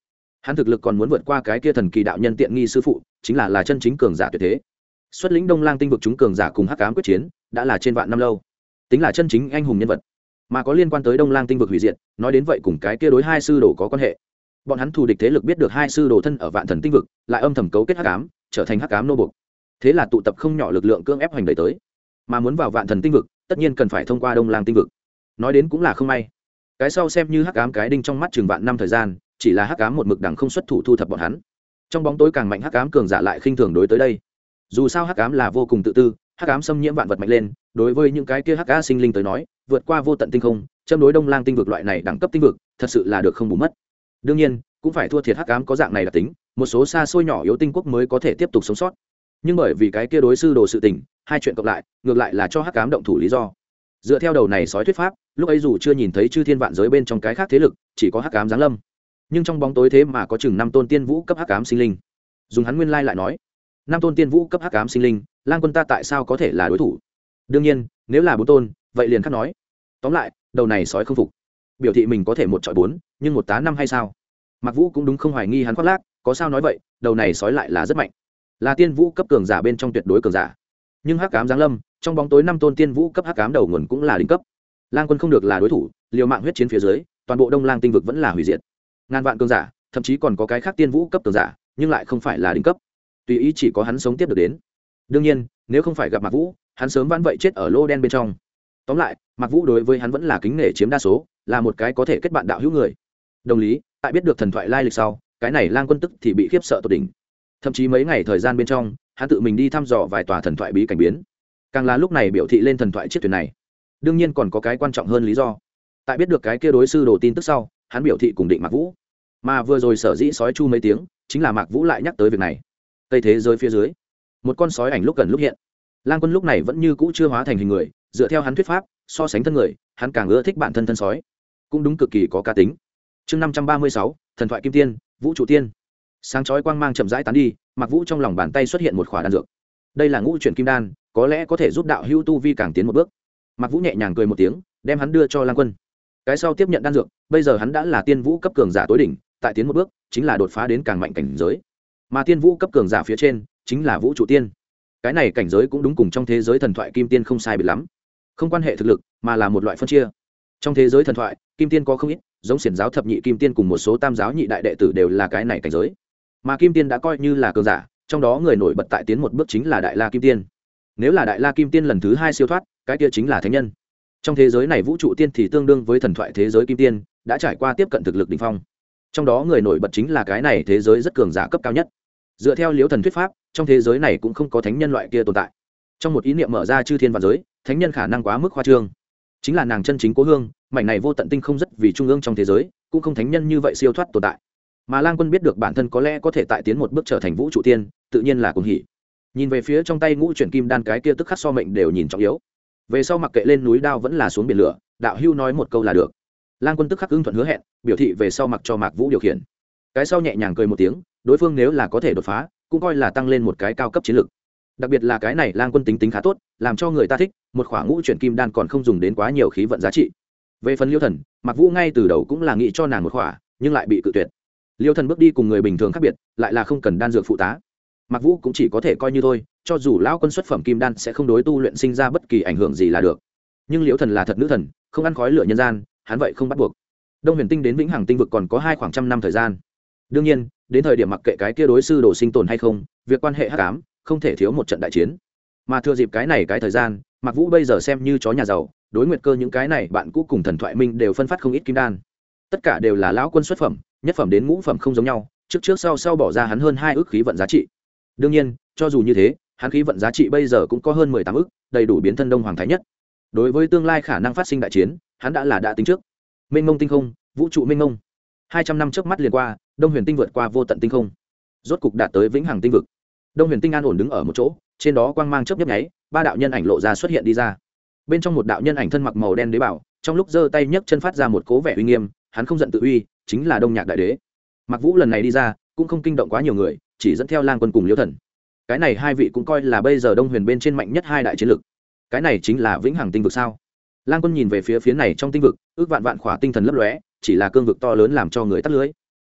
hắn thực lực còn muốn vượt qua cái kia thần kỳ đạo nhân tiện nghi sư phụ, chính là chân chính cường giả tuyệt thế. Xuất lĩnh Đông Lang tinh vực chúng cường giả cùng hắc ám quyết chiến đã là trên vạn năm lâu, tính là chân chính anh hùng nhân vật. Mà có liên quan tới Đông Lang tinh vực hủy diệt, nói đến vậy cùng cái kia đối hai sư đồ có quan hệ. Bọn hắn thù địch thế lực biết được hai sư đồ thân ở vạn thần tinh vực, lại âm thầm cấu kết hắc ám, trở thành hắc ám nô buộc. Thế là tụ tập không nhỏ lực lượng cưỡng ép hoành đẩy tới. Mà muốn vào vạn thần tinh vực, tất nhiên cần phải thông qua Đông Lang tinh vực. Nói đến cũng là không may, cái sau xem như hắc ám cái đinh trong mắt chừng vạn năm thời gian, chỉ là hắc ám một mực đằng không xuất thủ thu thập bọn hắn. Trong bóng tối càng mạnh hắc ám cường giả lại khinh thường đối tới đây. Dù sao hắc ám là vô cùng tự tư, hắc ám xâm nhiễm vạn vật mạnh lên, đối với những cái kia hắc ám sinh linh tới nói, vượt qua vô tận tinh không, châm đối Đông Lang tinh vực loại này đẳng cấp tinh vực, thật sự là được không bù mất. Đương nhiên, cũng phải thua thiệt hắc ám có dạng này đặc tính, một số xa xôi nhỏ yếu tinh quốc mới có thể tiếp tục sống sót. Nhưng bởi vì cái kia đối sư đồ sự tình, hai chuyện cộng lại, ngược lại là cho hắc ám động thủ lý do. Dựa theo đầu này sói thuyết pháp, lúc ấy dù chưa nhìn thấy chư thiên vạn giới bên trong cái khác thế lực, chỉ có hắc ám giáng lâm, nhưng trong bóng tối thế mà có chừng 5 tôn tiên vũ cấp hắc ám sinh linh. Dùng hắn nguyên lai lại nói, 5 tôn tiên vũ cấp hắc ám sinh linh, Lang Quân ta tại sao có thể là đối thủ? Đương nhiên, nếu là 4 tôn, vậy liền khác nói. Tóm lại, đầu này sói không phục, biểu thị mình có thể một chọi 4, nhưng một tá 5 hay sao? Mặc Vũ cũng đúng không hoài nghi hắn khoác lác, có sao nói vậy, đầu này sói lại là rất mạnh, là tiên vũ cấp cường giả bên trong tuyệt đối cường giả. Nhưng hắc ám giáng lâm, trong bóng tối 5 tôn tiên vũ cấp hắc ám đầu nguồn cũng là đỉnh cấp. Lang Quân không được là đối thủ, liều mạng huyết chiến phía dưới, toàn bộ Đông Lang tinh vực vẫn là hủy diệt. Ngàn vạn cường giả, thậm chí còn có cái khác tiên vũ cấp cường giả, nhưng lại không phải là đỉnh cấp. Tùy ý chỉ có hắn sống tiếp được đến. Đương nhiên, nếu không phải gặp Mạc Vũ, hắn sớm vãn vậy chết ở lô đen bên trong. Tóm lại, Mạc Vũ đối với hắn vẫn là kính nể chiếm đa số, là một cái có thể kết bạn đạo hữu người. Đồng lý, tại biết được thần thoại lai lịch sau, cái này Lang Quân tức thì bị khiếp sợ tột đỉnh. Thậm chí mấy ngày thời gian bên trong, hắn tự mình đi thăm dò vài tòa thần thoại bí cảnh biến. Càng là lúc này biểu thị lên thần thoại chiếc thuyền này. Đương nhiên còn có cái quan trọng hơn lý do. Tại biết được cái kia đối sư đồ tin tức sau, hắn biểu thị cùng định Mạc Vũ. Mà vừa rồi sở dĩ sói chu mấy tiếng, chính là Mạc Vũ lại nhắc tới việc này. Tây thế giới phía dưới, một con sói ảnh lúc gần lúc hiện. Lang Quân lúc này vẫn như cũ chưa hóa thành hình người, dựa theo hắn thuyết pháp, so sánh thân người, hắn càng ưa thích bản thân thân sói, cũng đúng cực kỳ có cá tính. Chương 536, thần thoại kim tiên, vũ trụ tiên. Sáng chói quang mang chậm rãi tán đi, Mạc Vũ trong lòng bàn tay xuất hiện một khỏa đan dược. Đây là ngũ chuyển kim đan, có lẽ có thể giúp đạo hữu tu vi càng tiến một bước. Mạc Vũ nhẹ nhàng cười một tiếng, đem hắn đưa cho Lang Quân. Cái sau tiếp nhận đan dược, bây giờ hắn đã là tiên vũ cấp cường giả tối đỉnh, tại tiến một bước, chính là đột phá đến càng mạnh cảnh giới. Mà tiên vũ cấp cường giả phía trên, chính là vũ trụ tiên. Cái này cảnh giới cũng đúng cùng trong thế giới thần thoại kim tiên không sai biệt lắm. Không quan hệ thực lực, mà là một loại phân chia. Trong thế giới thần thoại, kim tiên có không ít, giống xiển giáo thập nhị kim tiên cùng một số tam giáo nhị đại đệ tử đều là cái này cảnh giới. Mà kim tiên đã coi như là cường giả, trong đó người nổi bật tại tiến một bước chính là đại la kim tiên. Nếu là đại la kim tiên lần thứ 2 siêu thoát, cái kia chính là thánh nhân. Trong thế giới này vũ trụ tiên thì tương đương với thần thoại thế giới kim tiên, đã trải qua tiếp cận thực lực đỉnh phong. Trong đó người nổi bật chính là cái này thế giới rất cường giả cấp cao nhất. Dựa theo Liễu Thần thuyết pháp, trong thế giới này cũng không có thánh nhân loại kia tồn tại. Trong một ý niệm mở ra chư thiên vạn giới, thánh nhân khả năng quá mức khoa trương. Chính là nàng chân chính cố hương, mảnh này vô tận tinh không rất vì trung ương trong thế giới, cũng không thánh nhân như vậy siêu thoát tồn tại. Mà Lang Quân biết được bản thân có lẽ có thể tại tiến một bước trở thành vũ trụ tiên, tự nhiên là cuồng hỉ. Nhìn về phía trong tay ngũ chuyển kim đan cái kia tức khắc so mệnh đều nhìn trọng yếu. Về sau mặc kệ lên núi đao vẫn là xuống biển lửa, đạo hưu nói một câu là được. Lang Quân tức khắc ưng thuận hứa hẹn, biểu thị về sau mặc cho Mạc Vũ điều khiển. Cái sau nhẹ nhàng cười một tiếng, đối phương nếu là có thể đột phá, cũng coi là tăng lên một cái cao cấp chiến lược. Đặc biệt là cái này Lang Quân tính khá tốt, làm cho người ta thích, một khỏa ngũ chuyển kim đan còn không dùng đến quá nhiều khí vận giá trị. Về phần Liêu Thần, Mạc Vũ ngay từ đầu cũng là nghĩ cho nàng một khỏa, nhưng lại bị cự tuyệt. Liêu Thần bước đi cùng người bình thường khác biệt, lại là không cần đan dược phụ tá. Mạc Vũ cũng chỉ có thể coi như thôi, cho dù lão quân xuất phẩm kim đan sẽ không đối tu luyện sinh ra bất kỳ ảnh hưởng gì là được. Nhưng Liễu Thần là thật nữ thần, không ăn khói lửa nhân gian, hắn vậy không bắt buộc. Đông Huyền Tinh đến Vĩnh Hằng Tinh vực còn có 200 năm thời gian. Đương nhiên, đến thời điểm mặc kệ cái kia đối sư đồ sinh tồn hay không, việc quan hệ hắc ám, không thể thiếu một trận đại chiến. Mà thừa dịp cái này cái thời gian, Mạc Vũ bây giờ xem như chó nhà giàu, đối Nguyệt Cơ những cái này bạn cũ cùng Thần Thoại Minh đều phân phát không ít kim đan. Tất cả đều là lão quân xuất phẩm, nhất phẩm đến ngũ phẩm không giống nhau, trước sau bỏ ra hắn hơn 2 ức khí vận giá trị. Đương nhiên, cho dù như thế, hắn khí vận giá trị bây giờ cũng có hơn 18 ức, đầy đủ biến thân Đông Hoàng Thái Nhất. Đối với tương lai khả năng phát sinh đại chiến, hắn đã tính trước. Mênh mông tinh không, vũ trụ mênh mông. 200 năm trước mắt liền qua, Đông Huyền Tinh vượt qua vô tận tinh không, rốt cục đạt tới Vĩnh Hằng Tinh vực. Đông Huyền Tinh an ổn đứng ở một chỗ, trên đó quang mang chớp nhấp nháy, 3 đạo nhân ảnh lộ ra xuất hiện đi ra. Bên trong một đạo nhân ảnh thân mặc màu đen đế bảo, trong lúc giơ tay nhấc chân phát ra một cố vẻ uy nghiêm, hắn không giận tự uy, chính là Đông Nhạc Đại Đế. Mạc Vũ lần này đi ra, cũng không kinh động quá nhiều người, chỉ dẫn theo Lang Quân cùng Liễu Thần. Cái này hai vị cũng coi là bây giờ Đông Huyền bên trên mạnh nhất hai đại chiến lực. Cái này chính là Vĩnh Hằng Tinh vực sao? Lang Quân nhìn về phía này trong tinh vực, ước vạn vạn khỏa tinh thần lấp lóe, chỉ là cương vực to lớn làm cho người tắt lưới.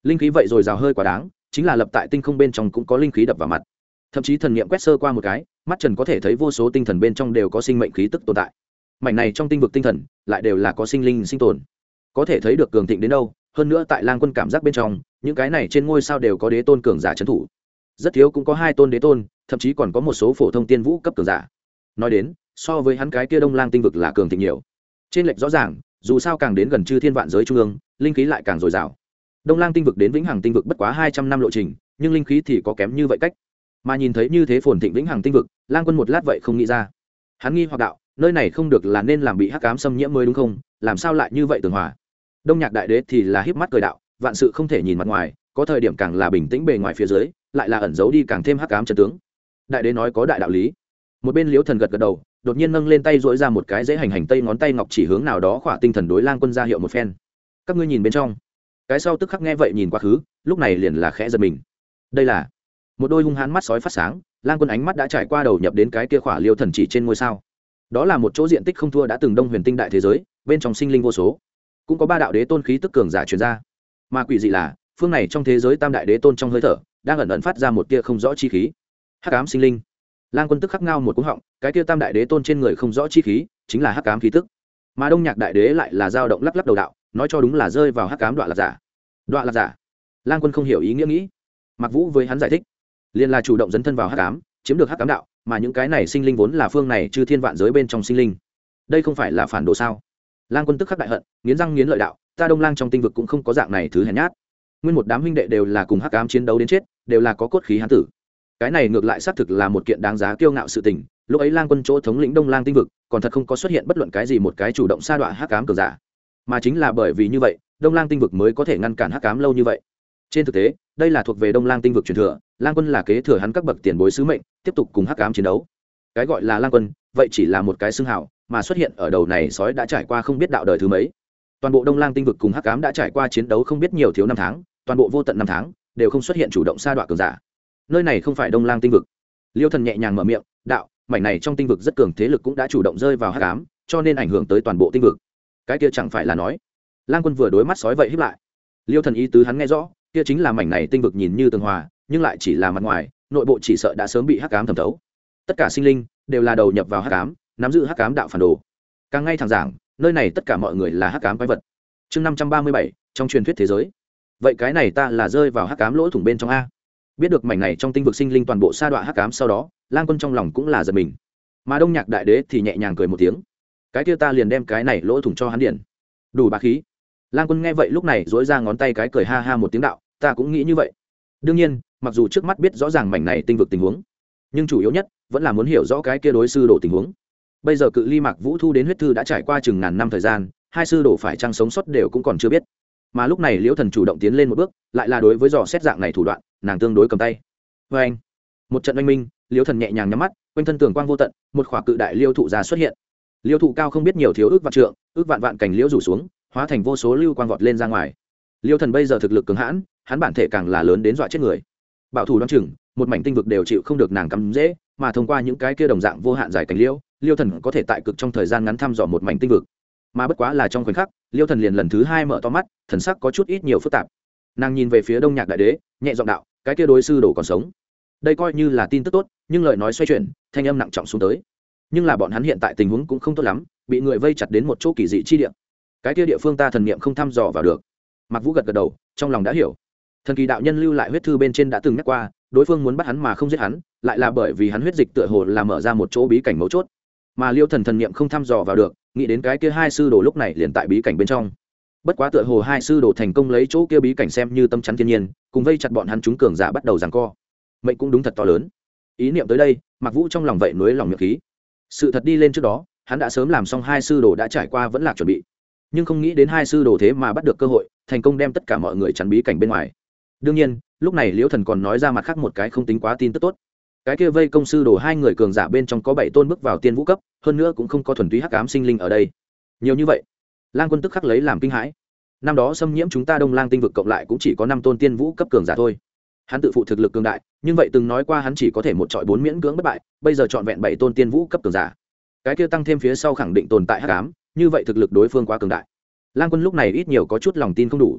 linh khí vậy rồi rào hơi quá đáng, chính là lập tại tinh không bên trong cũng có linh khí đập vào mặt. Thậm chí thần niệm quét sơ qua một cái, mắt trần có thể thấy vô số tinh thần bên trong đều có sinh mệnh khí tức tồn tại. Mảnh này trong tinh vực tinh thần lại đều là có sinh linh sinh tồn, có thể thấy được cường thịnh đến đâu. Hơn nữa tại Lang Quân cảm giác bên trong, những cái này trên ngôi sao đều có đế tôn cường giả trấn thủ, rất thiếu cũng có 2 tôn đế tôn, thậm chí còn có một số phổ thông tiên vũ cấp cường giả. Nói đến, so với hắn cái kia Đông Lang tinh vực là cường thịnh nhiều. Trên lệch rõ ràng, dù sao càng đến gần chư thiên vạn giới trung ương, linh khí lại càng dồi dào. Đông Lang tinh vực đến Vĩnh Hằng tinh vực bất quá 200 năm lộ trình, nhưng linh khí thì có kém như vậy cách. Mà nhìn thấy như thế phồn thịnh Vĩnh Hằng tinh vực, Lang Quân một lát vậy không nghĩ ra. Hắn nghi hoặc đạo, nơi này không được là nên làm bị hắc ám xâm nhiễm mới đúng không, làm sao lại như vậy tường hòa. Đông Nhạc đại đế thì là híp mắt cười đạo, vạn sự không thể nhìn mặt ngoài, có thời điểm càng là bình tĩnh bề ngoài phía dưới, lại là ẩn giấu đi càng thêm hắc ám chân tướng. Đại đế nói có đại đạo lý. Một bên Liễu Thần gật gật đầu, đột nhiên nâng lên tay duỗi ra một cái dễ hành hành tây ngón tay ngọc chỉ hướng nào đó khỏa tinh thần đối Lang Quân ra hiệu một phen. Các ngươi nhìn bên trong. Cái sau tức khắc nghe vậy nhìn quá khứ, lúc này liền là khẽ giật mình. Đây là một đôi hung hãn mắt sói phát sáng, Lang Quân ánh mắt đã trải qua đầu nhập đến cái kia khỏa Liễu Thần chỉ trên ngôi sao. Đó là một chỗ diện tích không thua đã từng Đông Huyền tinh đại thế giới, bên trong sinh linh vô số, cũng có 3 đạo đế tôn khí tức cường giả truyền ra. Mà quỷ dị là, phương này trong thế giới tam đại đế tôn trong hơi thở đang ẩn ẩn phát ra một tia không rõ chi khí. Hắc ám sinh linh. Lang Quân tức khắc ngao một cú họng, cái tia tam đại đế tôn trên người không rõ chi khí chính là hắc ám khí tức. Mà Đông Nhạc đại đế lại là dao động lắc lắc đầu đạo, nói cho đúng là rơi vào hắc ám đoạn lạc giả. Đoạn lạc giả. Lang Quân không hiểu ý nghĩa nghĩ. Mặc Vũ với hắn giải thích, liền là chủ động dấn thân vào hắc ám, chiếm được hắc ám đạo, mà những cái này sinh linh vốn là phương này chư thiên vạn giới bên trong sinh linh. Đây không phải là phản đồ sao? Lang Quân tức khắc đại hận, nghiến răng nghiến lợi đạo, ta Đông Lang trong tinh vực cũng không có dạng này thứ hèn nhát. Nguyên một đám huynh đệ đều là cùng hắc ám chiến đấu đến chết, đều là có cốt khí hán tử. Cái này ngược lại xác thực là một kiện đáng giá kiêu ngạo sự tình. Lúc ấy Lang Quân chỗ thống lĩnh Đông Lang tinh vực, còn thật không có xuất hiện bất luận cái gì một cái chủ động sa đọa hắc ám cường giả. Mà chính là bởi vì như vậy, Đông Lang tinh vực mới có thể ngăn cản hắc ám lâu như vậy. Trên thực tế, đây là thuộc về Đông Lang tinh vực truyền thừa, Lang Quân là kế thừa hắn các bậc tiền bối sứ mệnh, tiếp tục cùng hắc ám chiến đấu. Cái gọi là Lang Quân, vậy chỉ là một cái xưng hào, mà xuất hiện ở đầu này sói đã trải qua không biết đạo đời thứ mấy. Toàn bộ Đông Lang tinh vực cùng hắc ám đã trải qua chiến đấu không biết nhiều thiếu năm tháng, toàn bộ vô tận năm tháng đều không xuất hiện chủ động sa đọa cường giả. Nơi này không phải Đông Lang tinh vực. Liêu Thần nhẹ nhàng mở miệng, đạo, mảnh này trong tinh vực rất cường thế lực cũng đã chủ động rơi vào hắc ám, cho nên ảnh hưởng tới toàn bộ tinh vực. Cái kia chẳng phải là nói, Lang Quân vừa đối mắt sói vậy híp lại. Liêu Thần ý tứ hắn nghe rõ, kia chính là mảnh này tinh vực nhìn như tường hòa, nhưng lại chỉ là mặt ngoài, nội bộ chỉ sợ đã sớm bị hắc ám thẩm thấu. Tất cả sinh linh đều là đầu nhập vào hắc ám, nắm giữ hắc ám đạo phản đồ. Càng ngay thẳng giảng, nơi này tất cả mọi người là hắc ám quái vật. Chương 537, trong truyền thuyết thế giới. Vậy cái này ta là rơi vào hắc ám lỗ thủng bên trong a? Biết được mảnh này trong tinh vực sinh linh toàn bộ sa đọa hắc ám sau đó, Lang Quân trong lòng cũng là giật mình. Mà Đông Nhạc đại đế thì nhẹ nhàng cười một tiếng. Cái kia ta liền đem cái này lỗ thủng cho hắn điển. Đủ bá khí. Lang Quân nghe vậy lúc này duỗi ra ngón tay cái cười ha ha một tiếng đạo, ta cũng nghĩ như vậy. Đương nhiên, mặc dù trước mắt biết rõ ràng mảnh này tinh vực tình huống, nhưng chủ yếu nhất vẫn là muốn hiểu rõ cái kia đối sư đồ tình huống. Bây giờ cự ly Mạc Vũ thu đến huyết thư đã trải qua chừng ngàn năm thời gian, hai sư đồ phải chăng sống sót đều cũng còn chưa biết. Mà lúc này Liễu Thần chủ động tiến lên một bước, lại là đối với dò xét dạng này thủ đoạn, nàng tương đối cầm tay. Và anh, một trận oanh minh, Liễu Thần nhẹ nhàng nhắm mắt, quanh thân tường quang vô tận, một khỏa cự đại liêu thụ ra xuất hiện. Liêu thụ cao không biết nhiều thiếu ước vạn trượng, ước vạn vạn cành liễu rủ xuống, hóa thành vô số lưu quang vọt lên ra ngoài. Liêu Thần bây giờ thực lực cường hãn, hắn bản thể càng là lớn đến dọa chết người. Bảo thủ đoán chừng, một mảnh tinh vực đều chịu không được nàng cắm dễ, mà thông qua những cái kia đồng dạng vô hạn dài cành liễu, Liêu Thần có thể tại cực trong thời gian ngắn thăm dò một mảnh tinh vực. Mà bất quá là trong khoảnh khắc, Liêu Thần liền lần thứ hai mở to mắt, thần sắc có chút ít nhiều phức tạp. Nàng nhìn về phía Đông Nhạc đại đế, nhẹ giọng đạo, cái kia đối sư đồ còn sống. Đây coi như là tin tức tốt, nhưng lời nói xoay chuyển, thanh âm nặng trọng xuống tới. Nhưng là bọn hắn hiện tại tình huống cũng không tốt lắm, bị người vây chặt đến một chỗ kỳ dị chi địa. Cái kia địa phương ta thần niệm không thăm dò vào được. Mạc Vũ gật gật đầu, trong lòng đã hiểu. Thần kỳ đạo nhân lưu lại huyết thư bên trên đã từng nhắc qua, đối phương muốn bắt hắn mà không giết hắn, lại là bởi vì hắn huyết dịch tựa hồ là mở ra một chỗ bí cảnh mấu chốt. Mà Liêu Thần thần niệm không thăm dò vào được, nghĩ đến cái kia hai sư đồ lúc này liền tại bí cảnh bên trong. Bất quá tựa hồ hai sư đồ thành công lấy chỗ kia bí cảnh xem như tâm chắn thiên nhiên, cùng vây chặt bọn hắn chúng cường giả bắt đầu giằng co. Mệnh cũng đúng thật to lớn. Ý niệm tới đây, Mạc Vũ trong lòng vậy nuối lòng miệng khí. Sự thật đi lên trước đó, hắn đã sớm làm xong hai sư đồ đã trải qua vẫn là chuẩn bị, nhưng không nghĩ đến hai sư đồ thế mà bắt được cơ hội, thành công đem tất cả mọi người chắn bí cảnh bên ngoài. Đương nhiên, lúc này Liễu Thần còn nói ra mặt khác một cái không tính quá tin tức tốt. Cái kia vây công sư đồ hai người cường giả bên trong có 7 tôn bước vào tiên vũ cấp, hơn nữa cũng không có thuần túy hắc ám sinh linh ở đây. Nhiều như vậy, Lang Quân tức khắc lấy làm kinh hãi. Năm đó xâm nhiễm chúng ta Đông Lang tinh vực cộng lại cũng chỉ có 5 tôn tiên vũ cấp cường giả thôi. Hắn tự phụ thực lực cường đại, nhưng vậy từng nói qua hắn chỉ có thể một trọi 4 miễn cưỡng bất bại, bây giờ trọn vẹn 7 tôn tiên vũ cấp cường giả. Cái kia tăng thêm phía sau khẳng định tồn tại hắc ám, như vậy thực lực đối phương quá cường đại. Lang Quân lúc này ít nhiều có chút lòng tin không đủ.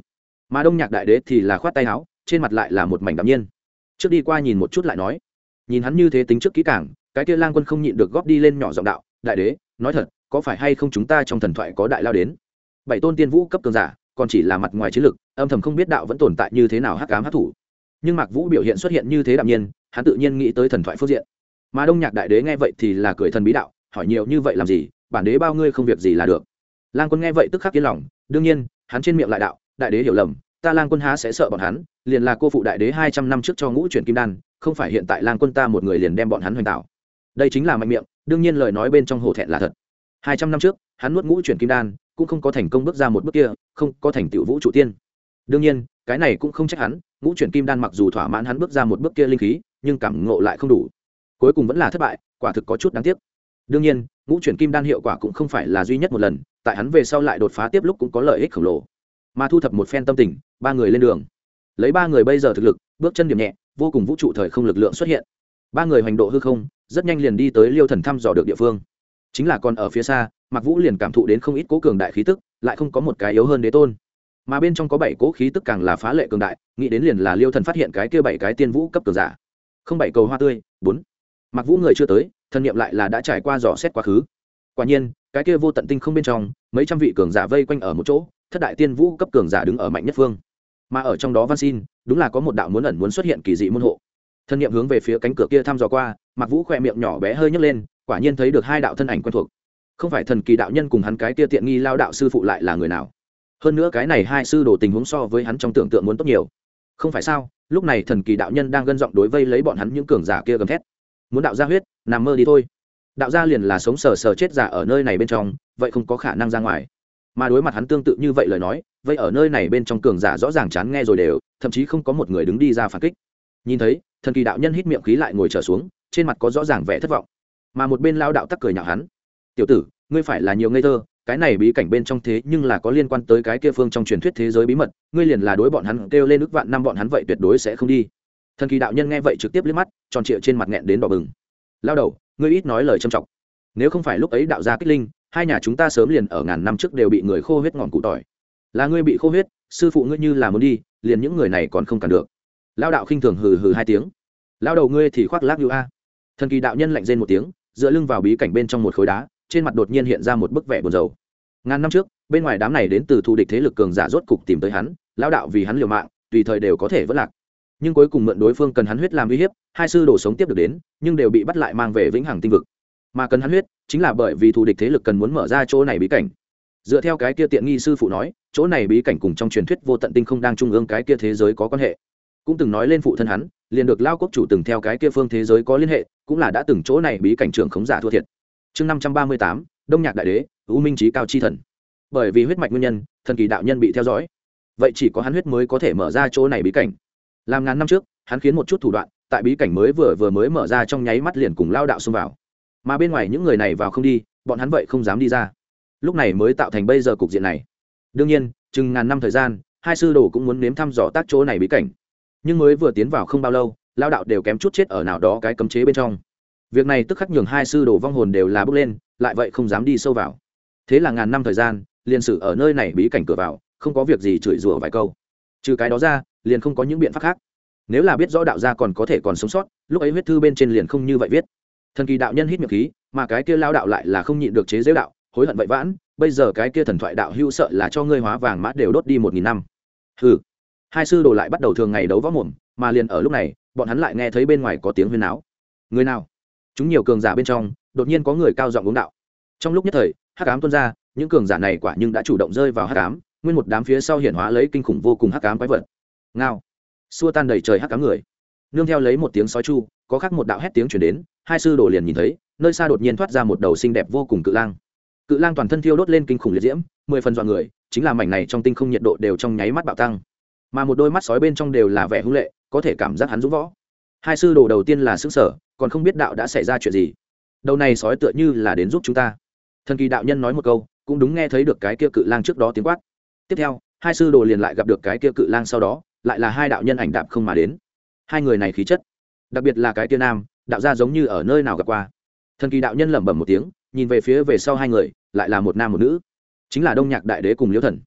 mà đông nhạc đại đế thì là khoát tay áo, trên mặt lại là một mảnh đạm nhiên. Trước đi qua nhìn một chút lại nói, nhìn hắn như thế tính trước kỹ càng, cái kia lang quân không nhịn được góp đi lên nhỏ giọng đạo, đại đế nói thật, có phải hay không chúng ta trong thần thoại có đại lao đến 7 tôn tiên vũ cấp cường giả, còn chỉ là mặt ngoài chiến lực, âm thầm không biết đạo vẫn tồn tại như thế nào hắc ám hắc thủ. Nhưng Mạc Vũ biểu hiện xuất hiện như thế đạm nhiên, hắn tự nhiên nghĩ tới thần thoại phương diện. Mà đông nhạc đại đế nghe vậy thì là cười thần bí đạo, hỏi nhiều như vậy làm gì, bản đế bao ngươi không việc gì là được. Lang quân nghe vậy tức khắc yên lòng, đương nhiên hắn trên miệng lại đạo, đại đế hiểu lầm, ta Lang quân há sẽ sợ bọn hắn, liền là cô phụ đại đế 200 năm trước cho ngũ chuyển kim đan, không phải hiện tại Lang quân ta một người liền đem bọn hắn hoành tạo. Đây chính là mạnh miệng, đương nhiên lời nói bên trong hổ thẹn là thật. 200 năm trước hắn nuốt ngũ chuyển kim đan cũng không có thành công bước ra một bước kia, không có thành tựu vũ trụ tiên. đương nhiên cái này cũng không trách hắn, ngũ chuyển kim đan mặc dù thỏa mãn hắn bước ra một bước kia linh khí, nhưng cảm ngộ lại không đủ, cuối cùng vẫn là thất bại, quả thực có chút đáng tiếc. đương nhiên ngũ chuyển kim đan hiệu quả cũng không phải là duy nhất một lần, tại hắn về sau lại đột phá tiếp lúc cũng có lợi ích khổng lồ. Mà thu thập một phen tâm tình, ba người lên đường. Lấy ba người bây giờ thực lực, bước chân điểm nhẹ, vô cùng vũ trụ thời không lực lượng xuất hiện. Ba người hành độ hư không, rất nhanh liền đi tới Liêu Thần thăm dò được địa phương. Chính là còn ở phía xa, Mạc Vũ liền cảm thụ đến không ít cố cường đại khí tức, lại không có một cái yếu hơn đế tôn. Mà bên trong có 7 cố khí tức càng là phá lệ cường đại, nghĩ đến liền là Liêu Thần phát hiện cái kia 7 cái tiên vũ cấp cường giả. Không 7 cầu hoa tươi, 4. Mạc Vũ người chưa tới, thân niệm lại là đã trải qua dò xét quá khứ. Quả nhiên, cái kia vô tận tinh không bên trong, mấy trăm vị cường giả vây quanh ở một chỗ, thất đại tiên vũ cấp cường giả đứng ở mạnh nhất phương. Mà ở trong đó văn xin, đúng là có một đạo muốn ẩn muốn xuất hiện kỳ dị môn hộ. Thân niệm hướng về phía cánh cửa kia thăm dò qua, Mạc Vũ khẽ miệng nhỏ bé hơi nhếch lên, quả nhiên thấy được hai đạo thân ảnh quen thuộc. Không phải thần kỳ đạo nhân cùng hắn cái kia tiện nghi lao đạo sư phụ lại là người nào? Hơn nữa cái này hai sư đồ tình huống so với hắn trong tưởng tượng muốn tốt nhiều. Không phải sao? Lúc này thần kỳ đạo nhân đang gân giọng đối vây lấy bọn hắn những cường giả kia gầm thét. Muốn đạo ra huyết, nằm mơ đi thôi. Đạo gia liền là sống sờ sờ chết giả ở nơi này bên trong, vậy không có khả năng ra ngoài. Mà đối mặt hắn tương tự như vậy lời nói, vậy ở nơi này bên trong cường giả rõ ràng chán nghe rồi đều, thậm chí không có một người đứng đi ra phản kích. Nhìn thấy, thần kỳ đạo nhân hít miệng khí lại ngồi trở xuống, trên mặt có rõ ràng vẻ thất vọng. Mà một bên lao đạo tắc cười nhạo hắn, tiểu tử, ngươi phải là nhiều ngây thơ, cái này bí cảnh bên trong thế nhưng là có liên quan tới cái kia phương trong truyền thuyết thế giới bí mật, ngươi liền là đối bọn hắn kêu lên ức vạn năm bọn hắn vậy tuyệt đối sẽ không đi. Thần kỳ đạo nhân nghe vậy trực tiếp liếc mắt, tròn trịa trên mặt nghẹn đến đỏ bừng. Lao đầu, ngươi ít nói lời trầm trọng, nếu không phải lúc ấy đạo gia kích linh, hai nhà chúng ta sớm liền ở ngàn năm trước đều bị người khô huyết ngọn cụ tỏi. Là ngươi bị khô huyết, sư phụ ngươi như là muốn đi, liền những người này còn không cản được. Lao đạo khinh thường hừ hừ hai tiếng. Lao đầu ngươi thì khoác lác như a. Thần kỳ đạo nhân lạnh rên một tiếng, dựa lưng vào bí cảnh bên trong một khối đá, trên mặt đột nhiên hiện ra một bức vẻ buồn rầu. Ngàn năm trước, bên ngoài đám này đến từ thù địch thế lực cường giả rốt cục tìm tới hắn, lão đạo vì hắn liều mạng, tùy thời đều có thể vỡ lạc. Nhưng cuối cùng mượn đối phương cần hắn huyết làm uy hiếp, hai sư đồ sống tiếp được đến, nhưng đều bị bắt lại mang về vĩnh hằng tinh vực. Mà cần hắn huyết, chính là bởi vì thù địch thế lực cần muốn mở ra chỗ này bí cảnh. Dựa theo cái kia tiện nghi sư phụ nói, chỗ này bí cảnh cùng trong truyền thuyết vô tận tinh không đang trung ương cái kia thế giới có quan hệ. Cũng từng nói lên phụ thân hắn, liền được lao quốc chủ từng theo cái kia phương thế giới có liên hệ, cũng là đã từng chỗ này bí cảnh trưởng khống giả thua thiệt. Chương 538, Đông Nhạc đại đế, U Minh chí cao chi thần. Bởi vì huyết mạch nguyên nhân, thần kỳ đạo nhân bị theo dõi. Vậy chỉ có hắn huyết mới có thể mở ra chỗ này bí cảnh. Làm ngàn năm trước, hắn khiến một chút thủ đoạn, tại bí cảnh mới vừa mới mở ra trong nháy mắt liền cùng lao đạo xông vào. Mà bên ngoài những người này vào không đi, bọn hắn vậy không dám đi ra. Lúc này mới tạo thành bây giờ cục diện này. Đương nhiên, chừng ngàn năm thời gian, hai sư đồ cũng muốn nếm thăm dò tác chỗ này bí cảnh. Nhưng mới vừa tiến vào không bao lâu, lao đạo đều kém chút chết ở nào đó cái cấm chế bên trong. Việc này tức khắc nhường hai sư đồ vong hồn đều là bước lên, lại vậy không dám đi sâu vào. Thế là ngàn năm thời gian, liền sử ở nơi này bí cảnh cửa vào, không có việc gì chửi rủa vài câu. Trừ cái đó ra, liền không có những biện pháp khác. Nếu là biết rõ đạo gia còn có thể còn sống sót, lúc ấy huyết thư bên trên liền không như vậy viết. Thần kỳ đạo nhân hít miệng khí, mà cái kia lao đạo lại là không nhịn được chế giễu đạo, hối hận vậy vãn, bây giờ cái kia thần thoại đạo hữu sợ là cho ngươi hóa vàng mã đều đốt đi 1000 năm. Hừ. Hai sư đồ lại bắt đầu thường ngày đấu võ mồm, mà liền ở lúc này, bọn hắn lại nghe thấy bên ngoài có tiếng huyên náo. Người nào? Chúng nhiều cường giả bên trong, đột nhiên có người cao giọng uống đạo. Trong lúc nhất thời, hắc ám tuôn ra, những cường giả này quả nhưng đã chủ động rơi vào hắc ám, nguyên một đám phía sau hiển hóa lấy kinh khủng vô cùng hắc ám quái vật. Ngao. Xua tan đầy trời hắc ám người. Nương theo lấy một tiếng sói chu, có khác một đạo hét tiếng truyền đến, hai sư đồ liền nhìn thấy, nơi xa đột nhiên thoát ra một đầu xinh đẹp vô cùng cự lang. Cự lang toàn thân thiêu đốt lên kinh khủng liệt diễm, 10 phần dọa người, chính là mảnh này trong tinh không nhiệt độ đều trong nháy mắt bạo tăng. Mà một đôi mắt sói bên trong đều là vẻ hung lệ, có thể cảm giác hắn dũng võ. Hai sư đồ đầu tiên là sững sờ, còn không biết đạo đã xảy ra chuyện gì. Đầu này sói tựa như là đến giúp chúng ta. Thần kỳ đạo nhân nói một câu, cũng đúng nghe thấy được cái kia cự lang trước đó tiếng quát. Tiếp theo, hai sư đồ liền lại gặp được cái kia cự lang, sau đó lại là hai đạo nhân ảnh đạp không mà đến. Hai người này khí chất, đặc biệt là cái kia nam, đạo gia giống như ở nơi nào gặp qua. Thần kỳ đạo nhân lẩm bẩm một tiếng, nhìn về phía về sau hai người, lại là một nam một nữ, chính là Đông Nhạc đại đế cùng Liêu Thần.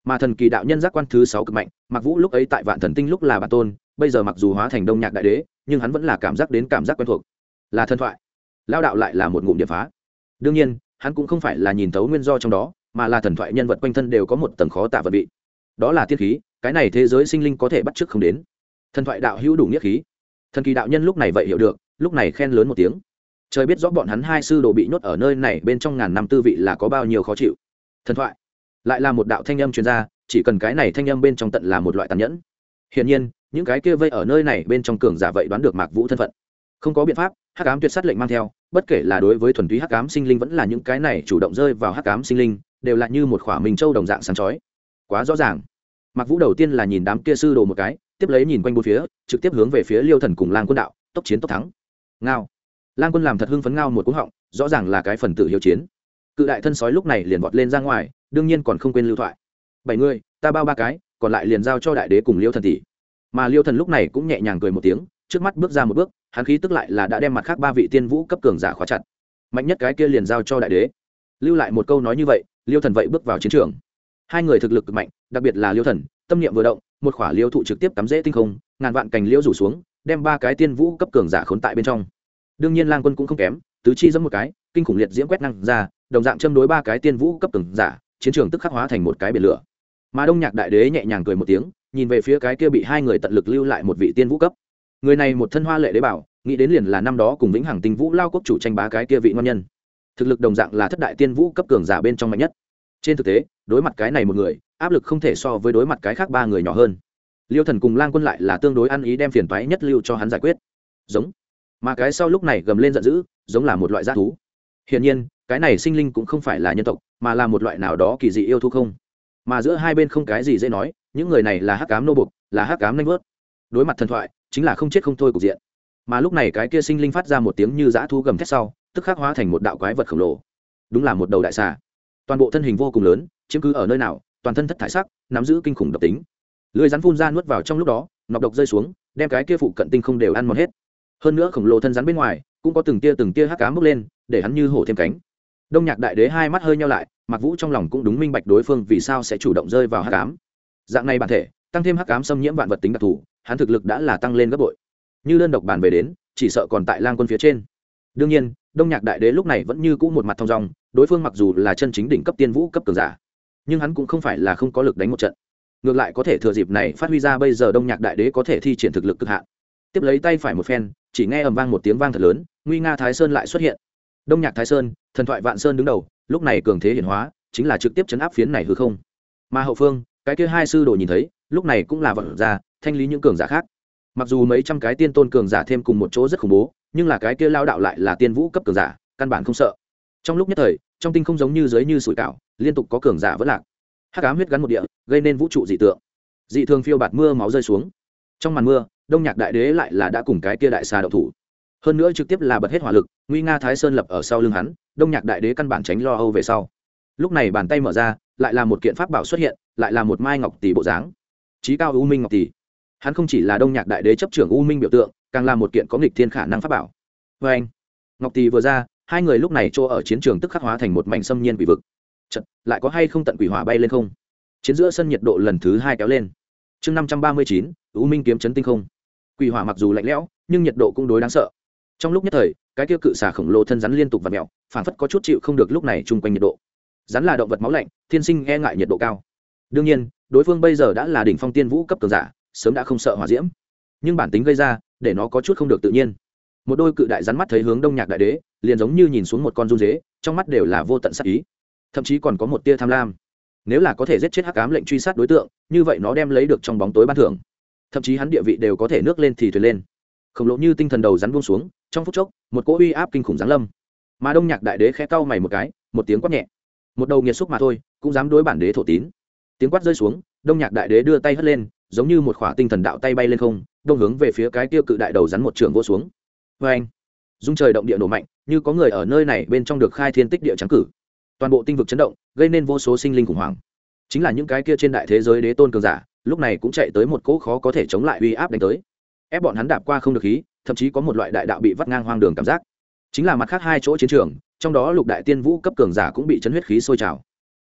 mà thần kỳ đạo nhân giác quan thứ 6 cực mạnh, Mạc Vũ lúc ấy tại Vạn Thần Tinh lúc là bản tôn, bây giờ mặc dù hóa thành Đông Nhạc đại đế, nhưng hắn vẫn là cảm giác đến cảm giác quen thuộc, là thần thoại. Lao đạo lại là một ngụm điểm phá. Đương nhiên, hắn cũng không phải là nhìn thấu nguyên do trong đó, mà là thần thoại nhân vật quanh thân đều có một tầng khó tả vật vị. Đó là tiên khí, cái này thế giới sinh linh có thể bắt chước không đến. Thần thoại đạo hữu đủ nghĩa khí. Thần kỳ đạo nhân lúc này vậy hiểu được, lúc này khen lớn một tiếng. Trời biết rõ bọn hắn hai sư đồ bị nhốt ở nơi này bên trong ngàn năm tư vị là có bao nhiêu khó chịu. Thần thoại lại là một đạo thanh âm truyền ra, chỉ cần cái này thanh âm bên trong tận là một loại tàn nhẫn. Hiển nhiên, những cái kia vây ở nơi này bên trong cường giả vậy đoán được Mạc Vũ thân phận. Không có biện pháp, hắc ám tuyệt sát lệnh mang theo, bất kể là đối với thuần túy hắc ám sinh linh vẫn là những cái này chủ động rơi vào hắc ám sinh linh, đều là như một khỏa minh châu đồng dạng sáng chói. Quá rõ ràng. Mạc Vũ đầu tiên là nhìn đám kia sư đồ một cái, tiếp lấy nhìn quanh bốn phía, trực tiếp hướng về phía Liêu Thần cùng Lang Quân đạo, tốc chiến tốc thắng. Ngao. Lang Quân làm thật hưng phấn ngao một cú họng, rõ ràng là cái phần tử hiếu chiến. Cự đại thân sói lúc này liền vọt lên ra ngoài, đương nhiên còn không quên lưu thoại. 7 người, ta bao 3 cái, còn lại liền giao cho đại đế cùng Liêu Thần tỷ. Mà Liêu Thần lúc này cũng nhẹ nhàng cười một tiếng, trước mắt bước ra một bước, hắn khí tức lại là đã đem mặt khác 3 vị tiên vũ cấp cường giả khóa chặt. Mạnh nhất cái kia liền giao cho đại đế. Lưu lại một câu nói như vậy, Liêu Thần vậy bước vào chiến trường. Hai người thực lực cực mạnh, đặc biệt là Liêu Thần, tâm niệm vừa động, một khỏa liêu thụ trực tiếp cắm rễ tinh không, ngàn vạn cành liễu rủ xuống, đem 3 cái tiên vũ cấp cường giả khốn tại bên trong. Đương nhiên Lang Quân cũng không kém, tứ chi giẫm một cái, kinh khủng liệt diễm quét năng ra, đồng dạng châm đối 3 cái tiên vũ cấp cường giả, chiến trường tức khắc hóa thành một cái biển lửa. Mà Đông Nhạc đại đế nhẹ nhàng cười một tiếng, nhìn về phía cái kia bị hai người tận lực lưu lại một vị tiên vũ cấp. Người này một thân hoa lệ đế bảo, nghĩ đến liền là năm đó cùng Vĩnh Hằng Tinh Vũ lao quốc chủ tranh bá cái kia vị ngon nhân. Thực lực đồng dạng là thất đại tiên vũ cấp cường giả bên trong mạnh nhất. Trên thực tế, đối mặt cái này một người, áp lực không thể so với đối mặt cái khác 3 người nhỏ hơn. Liêu Thần cùng Lang Quân lại là tương đối ăn ý đem phiền toái nhất lưu cho hắn giải quyết. Giống. Mà cái sau lúc này gầm lên giận dữ, giống là một loại dã thú. Hiển nhiên, cái này sinh linh cũng không phải là nhân tộc, mà là một loại nào đó kỳ dị yêu thú không. Mà giữa hai bên không cái gì dễ nói, những người này là hắc ám nô bộc, là hắc ám nhanh vớt. Đối mặt thần thoại, chính là không chết không thôi cục diện. Mà lúc này cái kia sinh linh phát ra một tiếng như dã thú gầm thét sau, tức khắc hóa thành một đạo quái vật khổng lồ. Đúng là một đầu đại xà. Toàn bộ thân hình vô cùng lớn, chiếm cứ ở nơi nào, toàn thân thất thải sắc, nắm giữ kinh khủng độc tính. Lưỡi rắn phun ra nuốt vào trong lúc đó, nọc độc rơi xuống, đem cái kia phụ cận tinh không đều ăn mòn hết. Hơn nữa khổng lồ thân rắn bên ngoài, cũng có từng tia hắc ám bốc lên, để hắn như hổ thêm cánh. Đông Nhạc đại đế hai mắt hơi nheo lại, Mạc Vũ trong lòng cũng đúng minh bạch đối phương vì sao sẽ chủ động rơi vào hắc ám. Dạng này bản thể, tăng thêm hắc ám xâm nhiễm vạn vật tính đặc thù, hắn thực lực đã là tăng lên gấp bội. Như đơn độc bàn về đến, chỉ sợ còn tại Lang Quân phía trên. Đương nhiên, Đông Nhạc đại đế lúc này vẫn như cũ một mặt thông dong, đối phương mặc dù là chân chính đỉnh cấp tiên vũ cấp cường giả, nhưng hắn cũng không phải là không có lực đánh một trận. Ngược lại có thể thừa dịp này phát huy ra bây giờ Đông Nhạc đại đế có thể thi triển thực lực cực hạn. Tiếp lấy tay phải một phen, chỉ nghe ầm vang một tiếng vang thật lớn, nguy nga Thái Sơn lại xuất hiện. Đông Nhạc Thái Sơn, thần thoại Vạn Sơn đứng đầu, lúc này cường thế hiển hóa, chính là trực tiếp chấn áp phiến này hư không. Mà hậu phương, cái kia hai sư đồ nhìn thấy, lúc này cũng là vận ra, thanh lý những cường giả khác. Mặc dù mấy trăm cái tiên tôn cường giả thêm cùng một chỗ rất khủng bố, nhưng là cái kia lao đạo lại là tiên vũ cấp cường giả, căn bản không sợ. Trong lúc nhất thời, trong tinh không giống như dưới như sủi cảo, liên tục có cường giả vỡ lạc. Hắc ám huyết gắn một địa, gây nên vũ trụ dị tượng. Dị thường phiêu bạt mưa máu rơi xuống. Trong màn mưa, Đông Nhạc đại đế lại là đã cùng cái kia đại xà động thủ. Hơn nữa trực tiếp là bật hết hỏa lực, nguy nga Thái Sơn lập ở sau lưng hắn, Đông Nhạc đại đế căn bản tránh lo âu về sau. Lúc này bàn tay mở ra, lại là một kiện pháp bảo xuất hiện, lại là một mai ngọc tỷ bộ dáng. Chí cao U Minh ngọc tỷ. Hắn không chỉ là Đông Nhạc đại đế chấp trưởng U Minh biểu tượng, càng là một kiện có nghịch thiên khả năng pháp bảo. Và anh, ngọc tỷ vừa ra, hai người lúc này chỗ ở chiến trường tức khắc hóa thành một mảnh xâm nhiên quỷ vực. Chật, lại có hay không tận quỷ hỏa bay lên không? Chiến giữa sân nhiệt độ lần thứ 2 kéo lên. Chương 539, U Minh kiếm chấn tinh không. Quỷ hỏa mặc dù lạnh lẽo, nhưng nhiệt độ cũng đối đáng sợ. Trong lúc nhất thời, cái kia cự xà khổng lồ thân rắn liên tục vặn mèo, phản phất có chút chịu không được lúc này chung quanh nhiệt độ. Rắn là động vật máu lạnh, thiên sinh e ngại nhiệt độ cao. Đương nhiên, đối phương bây giờ đã là đỉnh phong tiên vũ cấp cường giả, sớm đã không sợ hỏa diễm. Nhưng bản tính gây ra, để nó có chút không được tự nhiên. Một đôi cự đại rắn mắt thấy hướng Đông Nhạc đại đế, liền giống như nhìn xuống một con run dế, trong mắt đều là vô tận sát ý, thậm chí còn có một tia tham lam. Nếu là có thể giết chết hắc ám lệnh truy sát đối tượng, như vậy nó đem lấy được trong bóng tối ban thưởng. Thậm chí hắn địa vị đều có thể nước lên thì thuyền lên. Khổng lồ như tinh thần đầu rắn buông xuống, trong phút chốc, một cỗ uy áp kinh khủng giáng lâm. Mà Đông Nhạc đại đế khẽ cau mày một cái, một tiếng quát nhẹ. Một đầu nghiệt xúc mà thôi, cũng dám đối bản đế thổ tín. Tiếng quát rơi xuống, Đông Nhạc đại đế đưa tay hất lên, giống như một khỏa tinh thần đạo tay bay lên không, đông hướng về phía cái kia cự đại đầu rắn một trường vô xuống. Oeng! Dung trời động địa nổ mạnh, như có người ở nơi này bên trong được khai thiên tích địa trắng cử. Toàn bộ tinh vực chấn động, gây nên vô số sinh linh khủng hoảng. Chính là những cái kia trên đại thế giới đế tôn cường giả, lúc này cũng chạy tới một cỗ khó có thể chống lại uy áp đánh tới. Ép bọn hắn đạp qua không được khí, thậm chí có một loại đại đạo bị vắt ngang hoang đường cảm giác. Chính là mặt khác hai chỗ chiến trường, trong đó lục đại tiên vũ cấp cường giả cũng bị chấn huyết khí sôi trào.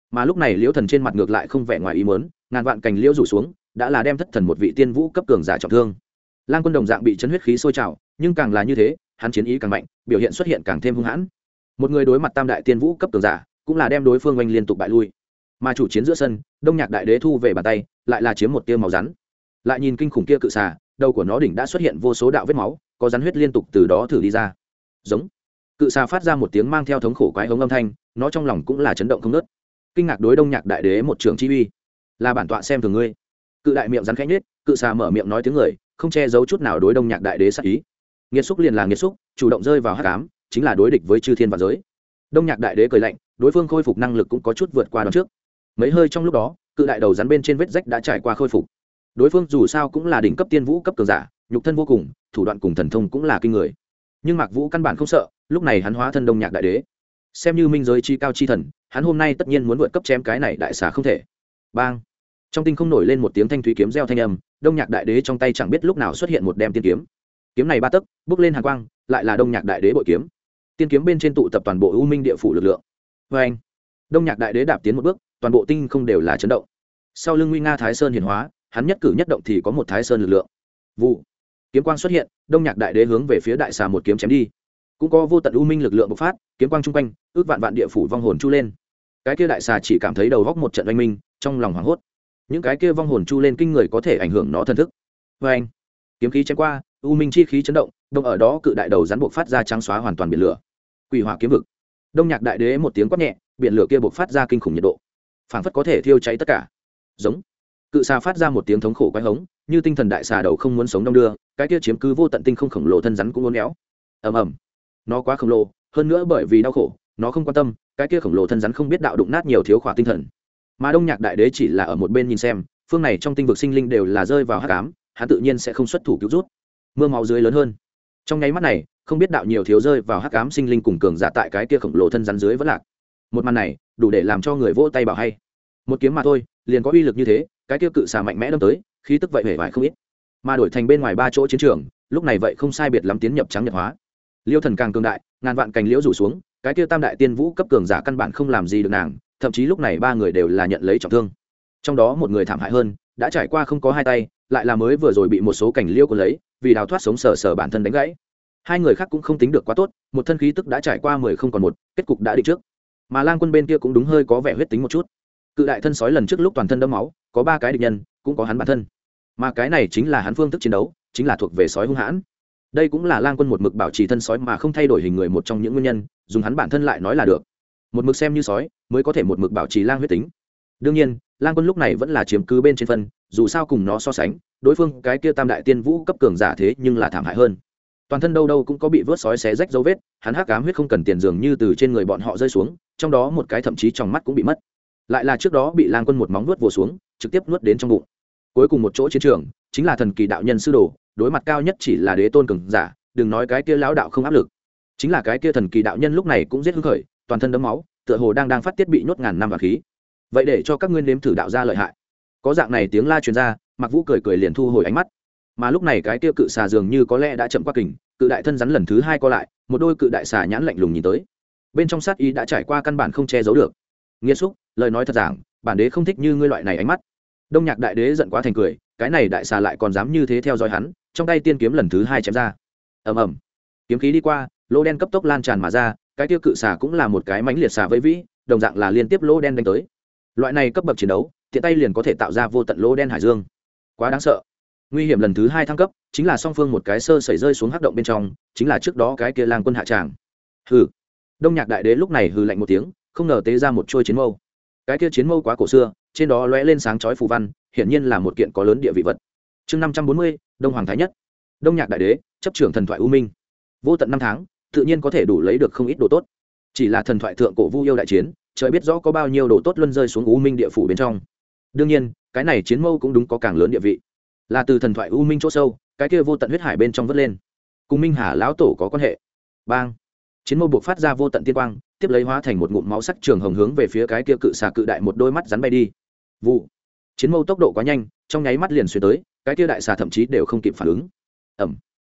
mà lúc này liễu thần trên mặt ngược lại không vẻ ngoài ý mớn, ngàn vạn cành liễu rủ xuống đã là đem thất thần một vị tiên vũ cấp cường giả trọng thương. Lang Quân đồng dạng bị chấn huyết khí sôi trào, nhưng càng là như thế hắn chiến ý càng mạnh, biểu hiện xuất hiện càng thêm hung hãn. Một người đối mặt tam đại tiên vũ cấp cường giả cũng là đem đối phương oanh liên tục bại lui. Mà chủ chiến giữa sân, Đông Nhạc Đại Đế thu về bàn tay lại là chiếm một tia màu rắn. Lại nhìn kinh khủng kia cự xà, đầu của nó đỉnh đã xuất hiện vô số đạo vết máu, có rắn huyết liên tục từ đó thử đi ra. Giống. Cự xà phát ra một tiếng mang theo thống khổ quái hống âm thanh, nó trong lòng cũng là chấn động không ngớt. Kinh ngạc đối Đông Nhạc Đại Đế một trường chi uy, là bản tọa xem thường ngươi. Cự đại miệng rắn khẽ nhếch, cự xà mở miệng nói tiếng người, không che giấu chút nào đối Đông Nhạc Đại Đế sát ý. Nghiệt xúc liền là nghiệt xúc, chủ động rơi vào hắc ám, chính là đối địch với chư thiên vạn giới. Đông Nhạc Đại Đế cười lạnh, đối phương khôi phục năng lực cũng có chút vượt qua đón trước. Mấy hơi trong lúc đó, cự đại đầu rắn bên trên vết rách đã trải qua khôi phục. Đối phương dù sao cũng là đỉnh cấp tiên vũ cấp cường giả, nhục thân vô cùng, thủ đoạn cùng thần thông cũng là kinh người. Nhưng Mạc Vũ căn bản không sợ, lúc này hắn hóa thân Đông Nhạc Đại Đế, xem như minh giới chi cao chi thần, hắn hôm nay tất nhiên muốn vượt cấp chém cái này đại xà không thể. Bang! Trong tinh không nổi lên một tiếng thanh thúy kiếm reo thanh âm, Đông Nhạc Đại Đế trong tay chẳng biết lúc nào xuất hiện một đem tiên kiếm. Kiếm này ba tấc, bước lên hàn quang, lại là Đông Nhạc Đại Đế bội kiếm. Tiên kiếm bên trên tụ tập toàn bộ U Minh địa phủ lực lượng. Và anh, Đông Nhạc Đại Đế đạp tiến một bước, toàn bộ tinh không đều là chấn động. Sau lưng nguy nga Thái Sơn hiển hóa, hắn nhất cử nhất động thì có một Thái Sơn lực lượng. Vụ, kiếm quang xuất hiện, Đông Nhạc Đại Đế hướng về phía đại xà một kiếm chém đi. Cũng có vô tận U Minh lực lượng bộc phát, kiếm quang trung quanh, ước vạn vạn địa phủ vong hồn chu lên. Cái kia đại xà chỉ cảm thấy đầu góc một trận oanh minh, trong lòng hoảng hốt. Những cái kia vong hồn chu lên kinh người có thể ảnh hưởng nó thần thức. Và anh, kiếm khí chém qua, U Minh chi khí chấn động, đông ở đó cự đại đầu rắn bộc phát ra trắng xóa hoàn toàn biển lửa. Quỷ hỏa kiếm vực. Đông Nhạc Đại Đế một tiếng quát nhẹ, biển lửa kia bộc phát ra kinh khủng nhiệt độ, phảng phất có thể thiêu cháy tất cả. Giống. Cự xà phát ra một tiếng thống khổ quái hống, như tinh thần đại xà đầu không muốn sống đông đưa, cái kia chiếm cứ vô tận tinh không khổng lồ thân rắn cũng uốn éo. Ầm ầm. Nó quá khổng lồ, hơn nữa bởi vì đau khổ, nó không quan tâm, cái kia khổng lồ thân rắn không biết đạo đụng nát nhiều thiếu khỏa tinh thần. Mà Đông Nhạc Đại Đế chỉ là ở một bên nhìn xem, phương này trong tinh vực sinh linh đều là rơi vào hắc ám, hắn tự nhiên sẽ không xuất thủ cứu rút. Mưa máu dưới lớn hơn. Trong nháy mắt này, không biết đạo nhiều thiếu rơi vào hắc ám sinh linh cùng cường giả tại cái kia khổng lồ thân rắn dưới vẫn lạc. Một màn này, đủ để làm cho người vỗ tay bảo hay. Một kiếm mà thôi, liền có uy lực như thế, cái kia cự xà mạnh mẽ đâm tới, khí tức vậy hề vải không ít. Mà đổi thành bên ngoài ba chỗ chiến trường, lúc này vậy không sai biệt lắm tiến nhập trắng nhật hóa. Liêu Thần càng cường đại, ngàn vạn cành liễu rủ xuống, cái kia tam đại tiên vũ cấp cường giả căn bản không làm gì được nàng, thậm chí lúc này ba người đều là nhận lấy trọng thương. Trong đó một người thảm hại hơn, đã trải qua không có hai tay, lại là mới vừa rồi bị một số cành liễu của lấy, vì đào thoát sống sờ bản thân đánh gãy. Hai người khác cũng không tính được quá tốt, một thân khí tức đã trải qua 10 không còn một, kết cục đã định trước. Mà Lang Quân bên kia cũng đúng hơi có vẻ huyết tính một chút. Cự đại thân sói lần trước lúc toàn thân đẫm máu, có 3 cái địch nhân, cũng có hắn bản thân. Mà cái này chính là hắn phương thức chiến đấu, chính là thuộc về sói hung hãn. Đây cũng là Lang Quân một mực bảo trì thân sói mà không thay đổi hình người một trong những nguyên nhân, dùng hắn bản thân lại nói là được. Một mực xem như sói, mới có thể một mực bảo trì lang huyết tính. Đương nhiên, Lang Quân lúc này vẫn là chiếm cứ bên trên phân, dù sao cùng nó so sánh, đối phương cái kia tam đại tiên vũ cấp cường giả thế nhưng là thảm hại hơn. Toàn thân đâu đâu cũng có bị vớt sói xé rách dấu vết, hắn hắc ám huyết không cần tiền dường như từ trên người bọn họ rơi xuống, trong đó một cái thậm chí trong mắt cũng bị mất. Lại là trước đó bị Lang Quân một móng nuốt vồ xuống, trực tiếp nuốt đến trong bụng. Cuối cùng một chỗ chiến trường, chính là thần kỳ đạo nhân sư đồ, đối mặt cao nhất chỉ là đế tôn cường giả, đừng nói cái kia lão đạo không áp lực, chính là cái kia thần kỳ đạo nhân lúc này cũng giết hưng khởi, toàn thân đẫm máu, tựa hồ đang phát tiết bị nhốt ngàn năm và khí. Vậy để cho các ngươi nếm thử đạo ra lợi hại. Có dạng này tiếng la truyền ra, Mạc Vũ cười liền thu hồi ánh mắt. Mà lúc này cái kia cự xà dường như có lẽ đã chậm qua kình, cự đại thân rắn lần thứ 2 co lại, một đôi cự đại xà nhãn lạnh lùng nhìn tới. Bên trong sát ý đã trải qua căn bản không che giấu được. Nghiệt xúc, lời nói thật giảng, bản đế không thích như ngươi loại này ánh mắt. Đông Nhạc Đại Đế giận quá thành cười, cái này đại xà lại còn dám như thế theo dõi hắn, trong tay tiên kiếm lần thứ 2 chém ra. Ầm ầm. Kiếm khí đi qua, lỗ đen cấp tốc lan tràn mà ra, cái tiêu cự xà cũng là một cái mãnh liệt xà vây vĩ, đồng dạng là liên tiếp lỗ đen đánh tới. Loại này cấp bậc chiến đấu, tiện tay liền có thể tạo ra vô tận lỗ đen hải dương. Quá đáng sợ. Nguy hiểm lần thứ 2 thăng cấp, chính là song phương một cái sơ sẩy rơi xuống hắc động bên trong, chính là trước đó cái kia Lang Quân hạ tràng. Hừ. Đông Nhạc Đại Đế lúc này hừ lạnh một tiếng, không ngờ tế ra một chuôi chiến mâu. Cái kia chiến mâu quá cổ xưa, trên đó lóe lên sáng chói phù văn, hiển nhiên là một kiện có lớn địa vị vật. Chương 540, Đông Hoàng Thái Nhất. Đông Nhạc Đại Đế, chấp trưởng thần thoại U Minh. Vô tận năm tháng, tự nhiên có thể đủ lấy được không ít đồ tốt. Chỉ là thần thoại thượng cổ Vu yêu đại chiến, trời biết rõ có bao nhiêu đồ tốt luân rơi xuống U Minh địa phủ bên trong. Đương nhiên, cái này chiến mâu cũng đúng có càng lớn địa vị, là từ thần thoại U Minh chỗ sâu, cái kia vô tận huyết hải bên trong vớt lên, cùng Minh Hà lão tổ có quan hệ. Bang! Chiến mâu buộc phát ra vô tận tiên quang, tiếp lấy hóa thành một ngụm máu sắc trường hồng hướng về phía cái kia cự xà cự đại một đôi mắt rắn bay đi. Vụ! Chiến mâu tốc độ quá nhanh, trong nháy mắt liền xuyên tới, cái kia đại xà thậm chí đều không kịp phản ứng. Ầm!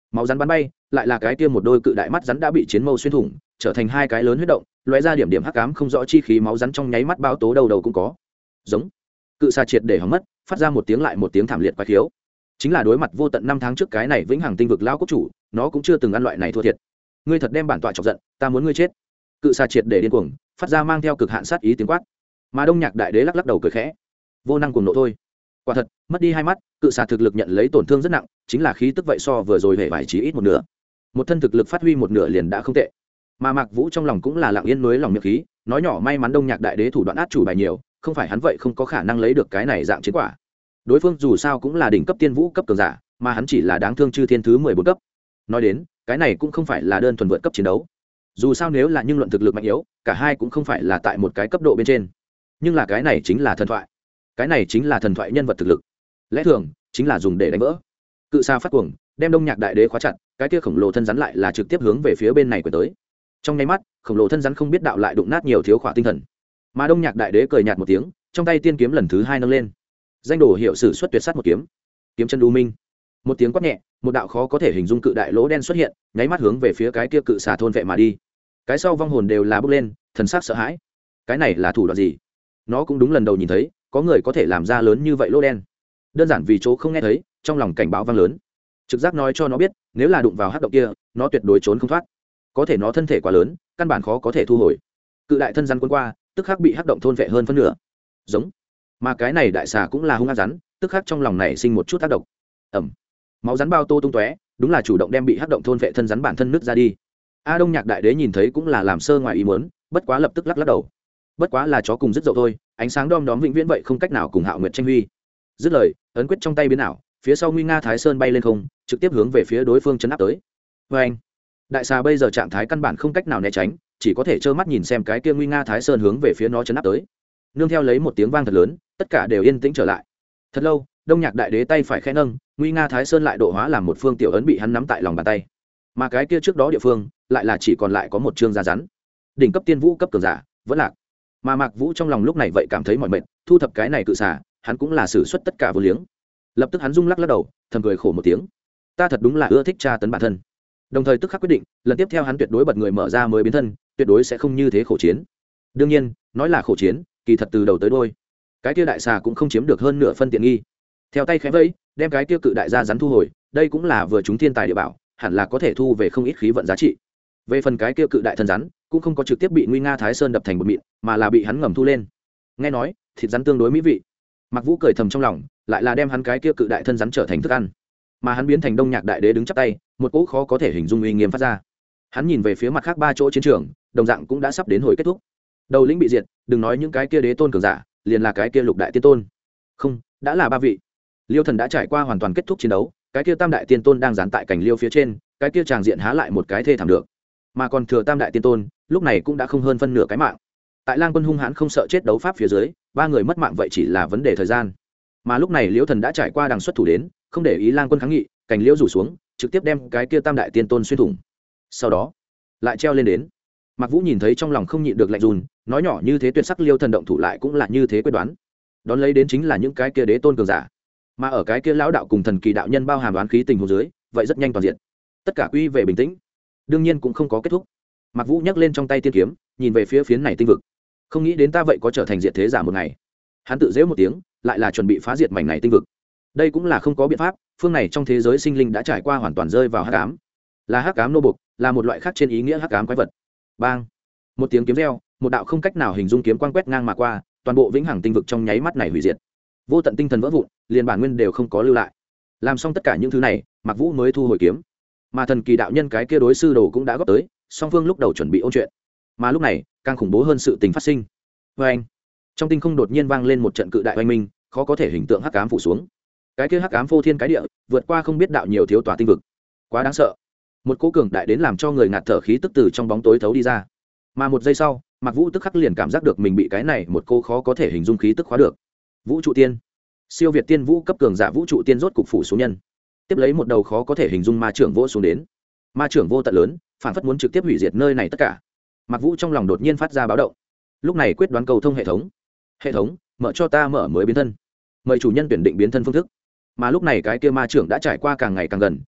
máu rắn bắn bay, lại là cái kia một đôi cự đại mắt rắn đã bị chiến mâu xuyên thủng, trở thành hai cái lớn huyết động, lóe ra điểm điểm hắc ám không rõ chi khí máu rắn trong nháy mắt bao tố đầu đầu cũng có. Giống. Cự xà triệt để hỏng mất, phát ra một tiếng lại một tiếng thảm liệt quái khiếu. Chính là đối mặt vô tận năm tháng trước cái này vĩnh hằng tinh vực lão quốc chủ, nó cũng chưa từng ăn loại này thua thiệt. Ngươi thật đem bản tọa chọc giận, ta muốn ngươi chết. Cự xà triệt để điên cuồng, phát ra mang theo cực hạn sát ý tiếng quát. Mà Đông Nhạc đại đế lắc lắc đầu cười khẽ. Vô năng cuồng nộ thôi. Quả thật, mất đi hai mắt, cự xà thực lực nhận lấy tổn thương rất nặng, chính là khí tức vậy so vừa rồi hề vải chí ít một nửa. Một thân thực lực phát huy một nửa liền đã không tệ. Mà Mạc Vũ trong lòng cũng là lặng yên núi lòng miệng khí, nói nhỏ may mắn Đông Nhạc đại đế thủ đoạn át chủ bài nhiều, không phải hắn vậy không có khả năng lấy được cái này dạng chiến quả. Đối phương dù sao cũng là đỉnh cấp tiên vũ cấp cường giả, mà hắn chỉ là đáng thương chư thiên thứ 14 cấp. Nói đến, cái này cũng không phải là đơn thuần vượt cấp chiến đấu. Dù sao nếu là nhưng luận thực lực mạnh yếu, cả hai cũng không phải là tại một cái cấp độ bên trên. Nhưng là cái này chính là thần thoại. Cái này chính là thần thoại nhân vật thực lực. Lẽ thường chính là dùng để đánh vỡ. Cự xà phát cuồng, đem Đông Nhạc đại đế khóa chặt, cái kia khổng lồ thân rắn lại là trực tiếp hướng về phía bên này của tới. Trong nháy mắt, khổng lồ thân rắn không biết đạo lại đụng nát nhiều thiếu khỏa tinh thần. Mà Đông Nhạc đại đế cười nhạt một tiếng, trong tay tiên kiếm lần thứ hai nâng lên. Danh đồ hiệu sử xuất tuyệt sát một kiếm. Kiếm chân u minh. Một tiếng quát nhẹ, một đạo khó có thể hình dung cự đại lỗ đen xuất hiện, nháy mắt hướng về phía cái kia cự xà thôn vệ mà đi. Cái sau vong hồn đều là bốc lên, thần sắc sợ hãi. Cái này là thủ đoạn gì? Nó cũng đúng lần đầu nhìn thấy, có người có thể làm ra lớn như vậy lỗ đen. Đơn giản vì chỗ không nghe thấy, trong lòng cảnh báo vang lớn. Trực giác nói cho nó biết, nếu là đụng vào hắc động kia, nó tuyệt đối trốn không thoát. Có thể nó thân thể quá lớn, căn bản khó có thể thu hồi. Cự đại thân rắn cuốn qua, tức khắc bị hắc động thôn vệ hơn phân nửa. Giống. Mà cái này đại xà cũng là hung ác rắn, tức khắc trong lòng này sinh một chút tác động. Ẩm. Máu rắn bao tô tung tóe, đúng là chủ động đem bị hắc động thôn vệ thân rắn bản thân nứt ra đi. A Đông Nhạc đại đế nhìn thấy cũng là làm sơ ngoài ý muốn, bất quá lập tức lắc lắc đầu. Bất quá là chó cùng dứt dậu thôi, ánh sáng đom đóm vĩnh viễn vậy không cách nào cùng Hạo Nguyệt tranh huy. Dứt lời, ấn quyết trong tay biến ảo, phía sau nguy nga thái sơn bay lên không, trực tiếp hướng về phía đối phương chấn áp tới. Và anh, đại xà bây giờ trạng thái căn bản không cách nào né tránh, chỉ có thể trơ mắt nhìn xem cái kia nguy nga thái sơn hướng về phía nó chấn áp tới. Nương theo lấy một tiếng vang thật lớn, tất cả đều yên tĩnh trở lại. Thật lâu, Đông Nhạc đại đế tay phải khẽ nâng, nguy nga thái sơn lại độ hóa làm một phương tiểu ấn bị hắn nắm tại lòng bàn tay. Mà cái kia trước đó địa phương, lại là chỉ còn lại có một chương da rắn. Đỉnh cấp tiên vũ cấp cường giả, vẫn lạc. Mà Mạc Vũ trong lòng lúc này vậy cảm thấy mỏi mệt, thu thập cái này cự xà, hắn cũng là sử xuất tất cả vô liếng. Lập tức hắn rung lắc lắc đầu, thầm cười khổ một tiếng. Ta thật đúng là ưa thích tra tấn bản thân. Đồng thời tức khắc quyết định, lần tiếp theo hắn tuyệt đối bật người mở ra mới biến thân, tuyệt đối sẽ không như thế khổ chiến. Đương nhiên, nói là khổ chiến, kỳ thật từ đầu tới đuôi, cái kia đại xà cũng không chiếm được hơn nửa phân tiện nghi. Theo tay khẽ vẫy, đem cái kia cự đại gia rắn thu hồi, đây cũng là vừa chúng thiên tài địa bảo, hẳn là có thể thu về không ít khí vận giá trị. Về phần cái kia cự đại thân rắn, cũng không có trực tiếp bị nguy nga thái sơn đập thành một mịn, mà là bị hắn ngầm thu lên. Nghe nói, thịt rắn tương đối mỹ vị. Mạc Vũ cười thầm trong lòng, lại là đem hắn cái kia cự đại thân rắn trở thành thức ăn. Mà hắn biến thành Đông Nhạc đại đế đứng chắp tay, một cỗ khó có thể hình dung uy nghiêm phát ra. Hắn nhìn về phía mặt khác ba chỗ chiến trường, đồng dạng cũng đã sắp đến hồi kết thúc. Đầu lĩnh bị diệt, đừng nói những cái kia đế tôn cường giả, liền là cái kia lục đại tiên tôn. Không, đã là ba vị. Liêu Thần đã trải qua hoàn toàn kết thúc chiến đấu, cái kia tam đại tiên tôn đang dán tại cảnh liêu phía trên, cái kia tràng diện há lại một cái thê thảm được. Mà còn thừa tam đại tiên tôn, lúc này cũng đã không hơn phân nửa cái mạng. Tại Lang Quân hung hãn không sợ chết đấu pháp phía dưới, ba người mất mạng vậy chỉ là vấn đề thời gian. Mà lúc này Liêu Thần đã trải qua đằng xuất thủ đến, không để ý Lang Quân kháng nghị, cảnh liễu rủ xuống, trực tiếp đem cái kia tam đại tiên tôn xuyên thủng. Sau đó, lại treo lên đến. Mạc Vũ nhìn thấy trong lòng không nhịn được lạnh run, nói nhỏ như thế tuyệt sắc Liêu Thần động thủ lại cũng là như thế quyết đoán. Đón lấy đến chính là những cái kia đế tôn cường giả. Mà ở cái kia lão đạo cùng thần kỳ đạo nhân bao hàm đoán khí tình huống dưới, vậy rất nhanh toàn diện. Tất cả quy về bình tĩnh. Đương nhiên cũng không có kết thúc. Mạc Vũ nhấc lên trong tay tiên kiếm, nhìn về phía phiến này tinh vực. Không nghĩ đến ta vậy có trở thành diệt thế giả một ngày. Hắn tự giễu một tiếng, lại là chuẩn bị phá diệt mảnh này tinh vực. Đây cũng là không có biện pháp, phương này trong thế giới sinh linh đã trải qua hoàn toàn rơi vào hắc ám. Là hắc ám nô bộc, là một loại khác trên ý nghĩa hắc ám quái vật. Bang! Một tiếng kiếm reo, một đạo không cách nào hình dung kiếm quang quét ngang mà qua, toàn bộ vĩnh hằng tinh vực trong nháy mắt này hủy diệt. Vô tận tinh thần vỡ vụn, liền bản nguyên đều không có lưu lại. Làm xong tất cả những thứ này, Mạc Vũ mới thu hồi kiếm. Mà thần kỳ đạo nhân cái kia đối sư đồ cũng đã góp tới, song phương lúc đầu chuẩn bị ôn chuyện. Mà lúc này, càng khủng bố hơn sự tình phát sinh. Oeng! Trong tinh không đột nhiên vang lên một trận cự đại oanh minh, khó có thể hình tượng hắc ám phủ xuống. Cái kia hắc ám phô thiên cái địa, vượt qua không biết đạo nhiều thiếu tòa tinh vực. Quá đáng sợ. Một cỗ cường đại đến làm cho người ngạt thở khí tức từ trong bóng tối thấu đi ra. Mà một giây sau, Mạc Vũ tức khắc liền cảm giác được mình bị cái này một cô khó có thể hình dung khí tức khóa được. Vũ trụ tiên, siêu việt tiên vũ cấp cường giả vũ trụ tiên rốt cục phủ xuống nhân. Tiếp lấy một đầu khó có thể hình dung ma trưởng vỗ xuống đến. Ma trưởng vô tận lớn, phản phất muốn trực tiếp hủy diệt nơi này tất cả. Mạc Vũ trong lòng đột nhiên phát ra báo động. Lúc này quyết đoán cầu thông hệ thống. Hệ thống, mở cho ta mở mới biến thân. Mời chủ nhân tuyển định biến thân phương thức. Mà lúc này cái kia ma trưởng đã trải qua càng ngày càng gần,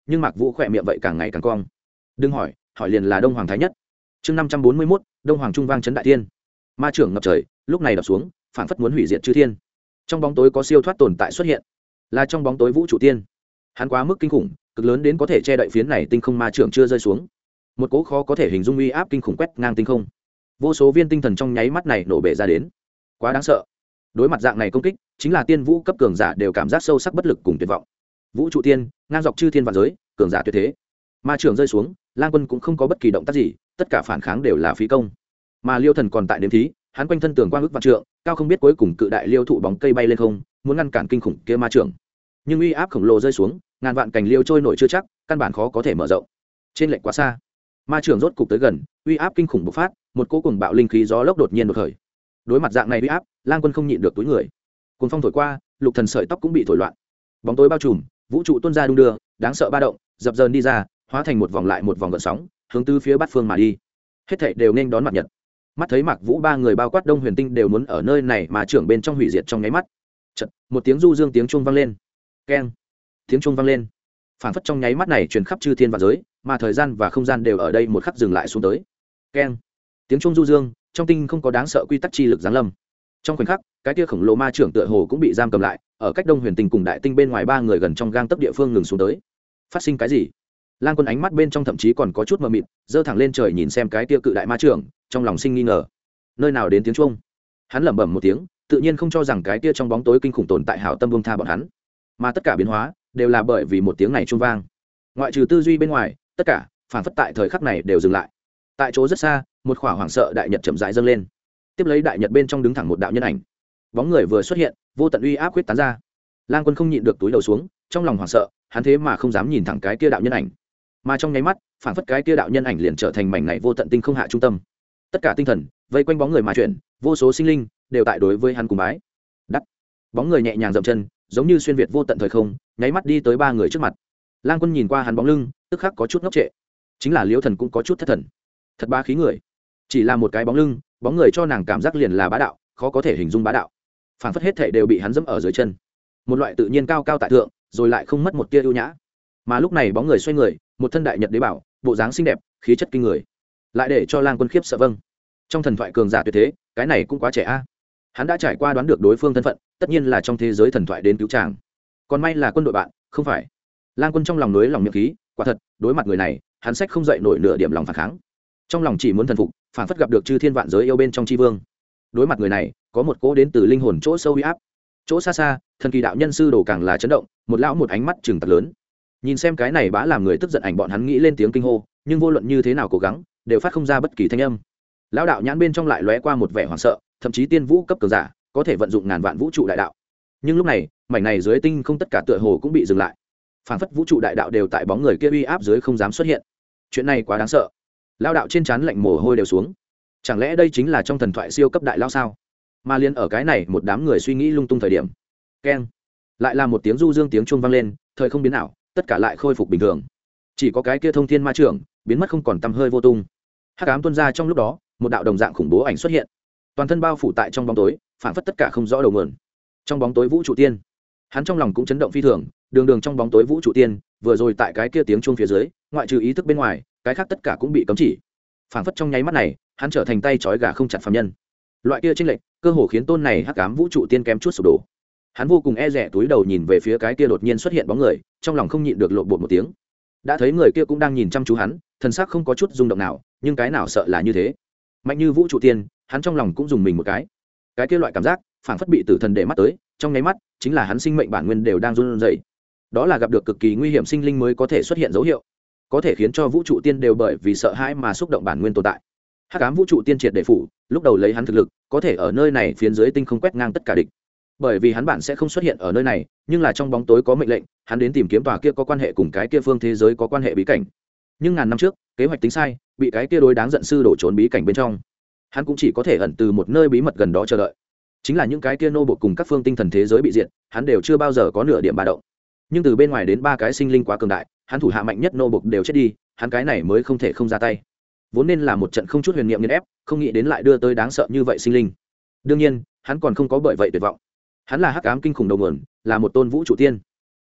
nhưng Mạc Vũ khỏe miệng vậy càng ngày càng cong. Đừng hỏi, hỏi liền là Đông Hoàng Thái Nhất. Chương 541, Đông Hoàng Trung vang chấn đại thiên. Ma trưởng ngập trời, lúc này đập xuống, phảng phất muốn hủy diệt chư thiên. Trong bóng tối có siêu thoát tồn tại xuất hiện, là trong bóng tối vũ trụ tiên. Hắn quá mức kinh khủng, cực lớn đến có thể che đậy phiến này tinh không ma trưởng chưa rơi xuống. Một cỗ khó có thể hình dung uy áp kinh khủng quét ngang tinh không. Vô số viên tinh thần trong nháy mắt này nổ bể ra đến. Quá đáng sợ. Đối mặt dạng này công kích, chính là tiên vũ cấp cường giả đều cảm giác sâu sắc bất lực cùng tuyệt vọng. Vũ trụ tiên, ngang dọc chư thiên vạn giới, cường giả tuyệt thế. Ma trưởng rơi xuống, Lang Quân cũng không có bất kỳ động tác gì, tất cả phản kháng đều là phí công. Mà Liêu Thần còn tại đếm thí, hắn quanh thân tường quang ước vạn trượng, cao không biết cuối cùng cự đại liêu thụ bóng cây bay lên không, muốn ngăn cản kinh khủng kia ma trưởng. Nhưng uy áp khổng lồ rơi xuống, ngàn vạn cành liêu trôi nổi chưa chắc, căn bản khó có thể mở rộng. Trên lệch quá xa, ma trưởng rốt cục tới gần, uy áp kinh khủng bộc phát, một cỗ cuồng bạo linh khí gió lốc đột nhiên đột khởi. Đối mặt dạng này uy áp, Lang Quân không nhịn được túi người. Cuồng phong thổi qua, Lục Thần sợi tóc cũng bị thổi loạn. Bóng tối bao trùm, vũ trụ tuôn ra đung đưa, đáng sợ ba động, dập dờn đi ra, hóa thành một vòng lại một vòng gợn sóng, hướng tứ phía bát phương mà đi. Hết thảy đều nên đón mặt nhật. Mắt thấy Mạc Vũ ba người bao quát Đông Huyền Tinh đều muốn ở nơi này mà trưởng bên trong hủy diệt trong nháy mắt. Chợt, một tiếng du dương tiếng chuông vang lên. Keng. Tiếng chuông vang lên. Phản phất trong nháy mắt này truyền khắp chư thiên và giới, mà thời gian và không gian đều ở đây một khắc dừng lại xuống tới. Keng. Tiếng chuông du dương, trong tinh không có đáng sợ quy tắc chi lực giáng lâm. Trong khoảnh khắc, cái kia khổng lồ ma trưởng tựa hồ cũng bị giam cầm lại, ở cách Đông Huyền Tinh cùng Đại Tinh bên ngoài ba người gần trong gang tấc địa phương ngừng xuống tới. Phát sinh cái gì? Lang Quân ánh mắt bên trong thậm chí còn có chút mờ mịt, giơ thẳng lên trời nhìn xem cái kia cự đại ma trưởng, trong lòng sinh nghi ngờ. Nơi nào đến tiếng chuông? Hắn lẩm bẩm một tiếng, tự nhiên không cho rằng cái kia trong bóng tối kinh khủng tồn tại hảo tâm buông tha bọn hắn, mà tất cả biến hóa đều là bởi vì một tiếng này chuông vang. Ngoại trừ tư duy bên ngoài, tất cả phản phất tại thời khắc này đều dừng lại. Tại chỗ rất xa, một khỏa hoảng sợ đại nhật chậm rãi dâng lên. Tiếp lấy đại nhật bên trong đứng thẳng một đạo nhân ảnh. Bóng người vừa xuất hiện, vô tận uy áp quyết tán ra. Lang Quân không nhịn được túi đầu xuống, trong lòng hoảng sợ, hắn thế mà không dám nhìn thẳng cái kia đạo nhân ảnh. Mà trong nháy mắt, phản phất cái kia đạo nhân ảnh liền trở thành mảnh này vô tận tinh không hạ trung tâm. Tất cả tinh thần vây quanh bóng người mà chuyển, vô số sinh linh đều tại đối với hắn cùng bái. Đắt. Bóng người nhẹ nhàng dậm chân, giống như xuyên việt vô tận thời không, nháy mắt đi tới ba người trước mặt. Lang Quân nhìn qua hắn bóng lưng, tức khắc có chút ngốc trệ. Chính là Liễu Thần cũng có chút thất thần. Thật ba khí người. Chỉ là một cái bóng lưng, bóng người cho nàng cảm giác liền là bá đạo, khó có thể hình dung bá đạo. Phản phất hết thảy đều bị hắn dẫm ở dưới chân. Một loại tự nhiên cao cao tại thượng, rồi lại không mất một tia ưu nhã. Mà lúc này bóng người xoay người, một thân đại nhật đế bảo, bộ dáng xinh đẹp, khí chất kinh người, lại để cho Lang Quân khiếp sợ. Vâng, trong thần thoại cường giả tuyệt thế, cái này cũng quá trẻ a. Hắn đã trải qua đoán được đối phương thân phận, tất nhiên là trong thế giới thần thoại đến cứu chàng. Còn may là quân đội bạn, không phải. Lang Quân trong lòng núi lòng miệng khí, quả thật, đối mặt người này, hắn sách không dậy nổi nửa điểm lòng phản kháng. Trong lòng chỉ muốn thần phục, phản phất gặp được chư thiên vạn giới yêu bên trong tri vương. Đối mặt người này, có một cỗ đến từ linh hồn chỗ sâu uy áp. Chỗ xa xa, thần kỳ đạo nhân sư đồ càng là chấn động, một lão một ánh mắt trừng tật lớn. Nhìn xem cái này bá làm người tức giận ảnh, bọn hắn nghĩ lên tiếng kinh hô, nhưng vô luận như thế nào cố gắng, đều phát không ra bất kỳ thanh âm. Lão đạo nhãn bên trong lại lóe qua một vẻ hoảng sợ, thậm chí tiên vũ cấp cường giả có thể vận dụng ngàn vạn vũ trụ đại đạo. Nhưng lúc này, mảnh này dưới tinh không tất cả tựa hồ cũng bị dừng lại. Phản phất vũ trụ đại đạo đều tại bóng người kia uy áp dưới không dám xuất hiện. Chuyện này quá đáng sợ. Lão đạo trên trán lạnh mồ hôi đều xuống. Chẳng lẽ đây chính là trong thần thoại siêu cấp đại lão sao? Mà liên ở cái này một đám người suy nghĩ lung tung thời điểm, keng, lại là một tiếng du dương tiếng chuông vang lên, thời không biến ảo, tất cả lại khôi phục bình thường. Chỉ có cái kia thông thiên ma trưởng biến mất không còn tăm hơi vô tung. Hắc ám tuôn ra trong lúc đó, một đạo đồng dạng khủng bố ảnh xuất hiện, toàn thân bao phủ tại trong bóng tối, phản phất tất cả không rõ đầu nguồn. Trong bóng tối vũ trụ tiên, hắn trong lòng cũng chấn động phi thường. Đường trong bóng tối vũ trụ tiên, vừa rồi tại cái kia tiếng chuông phía dưới, ngoại trừ ý thức bên ngoài, cái khác tất cả cũng bị cấm chỉ. Phản phất trong nháy mắt này, hắn trở thành tay trói gà không chặt phàm nhân. Loại kia chênh lệch, cơ hồ khiến tôn này hắc ám vũ trụ tiên kém chút sụp đổ. Hắn vô cùng e dè túi đầu nhìn về phía cái kia đột nhiên xuất hiện bóng người, trong lòng không nhịn được lộn bột một tiếng. Đã thấy người kia cũng đang nhìn chăm chú hắn, thần sắc không có chút rung động nào, nhưng cái nào sợ là như thế. Mạnh như vũ trụ tiên, hắn trong lòng cũng dùng mình một cái kia loại cảm giác phảng phất bị tử thần để mắt tới, trong nháy mắt chính là hắn sinh mệnh bản nguyên đều đang run rẩy. Đó là gặp được cực kỳ nguy hiểm sinh linh mới có thể xuất hiện dấu hiệu, có thể khiến cho vũ trụ tiên đều bởi vì sợ hãi mà xúc động bản nguyên tồn tại. Hắc ám vũ trụ tiên triệt để phủ, lúc đầu lấy hắn thực lực có thể ở nơi này phiến dưới tinh không quét ngang tất cả địch, bởi vì hắn bản sẽ không xuất hiện ở nơi này, nhưng là trong bóng tối có mệnh lệnh, hắn đến tìm kiếm tòa kia có quan hệ cùng cái kia phương thế giới có quan hệ bí cảnh. Nhưng ngàn năm trước kế hoạch tính sai, bị cái kia đối đáng giận sư đổ trốn bí cảnh bên trong, hắn cũng chỉ có thể ẩn từ một nơi bí mật gần đó chờ đợi. Chính là những cái kia nô bộc cùng các phương tinh thần thế giới bị diệt, hắn đều chưa bao giờ có nửa điểm ba động. Nhưng từ bên ngoài đến ba cái sinh linh quá cường đại, hắn thủ hạ mạnh nhất nô bộc đều chết đi, hắn cái này mới không thể không ra tay. Vốn nên là một trận không chút huyền niệm nghiền ép, không nghĩ đến lại đưa tới đáng sợ như vậy sinh linh. Đương nhiên, hắn còn không có bởi vậy tuyệt vọng. Hắn là hắc ám kinh khủng đầu nguồn, là một tôn vũ trụ tiên.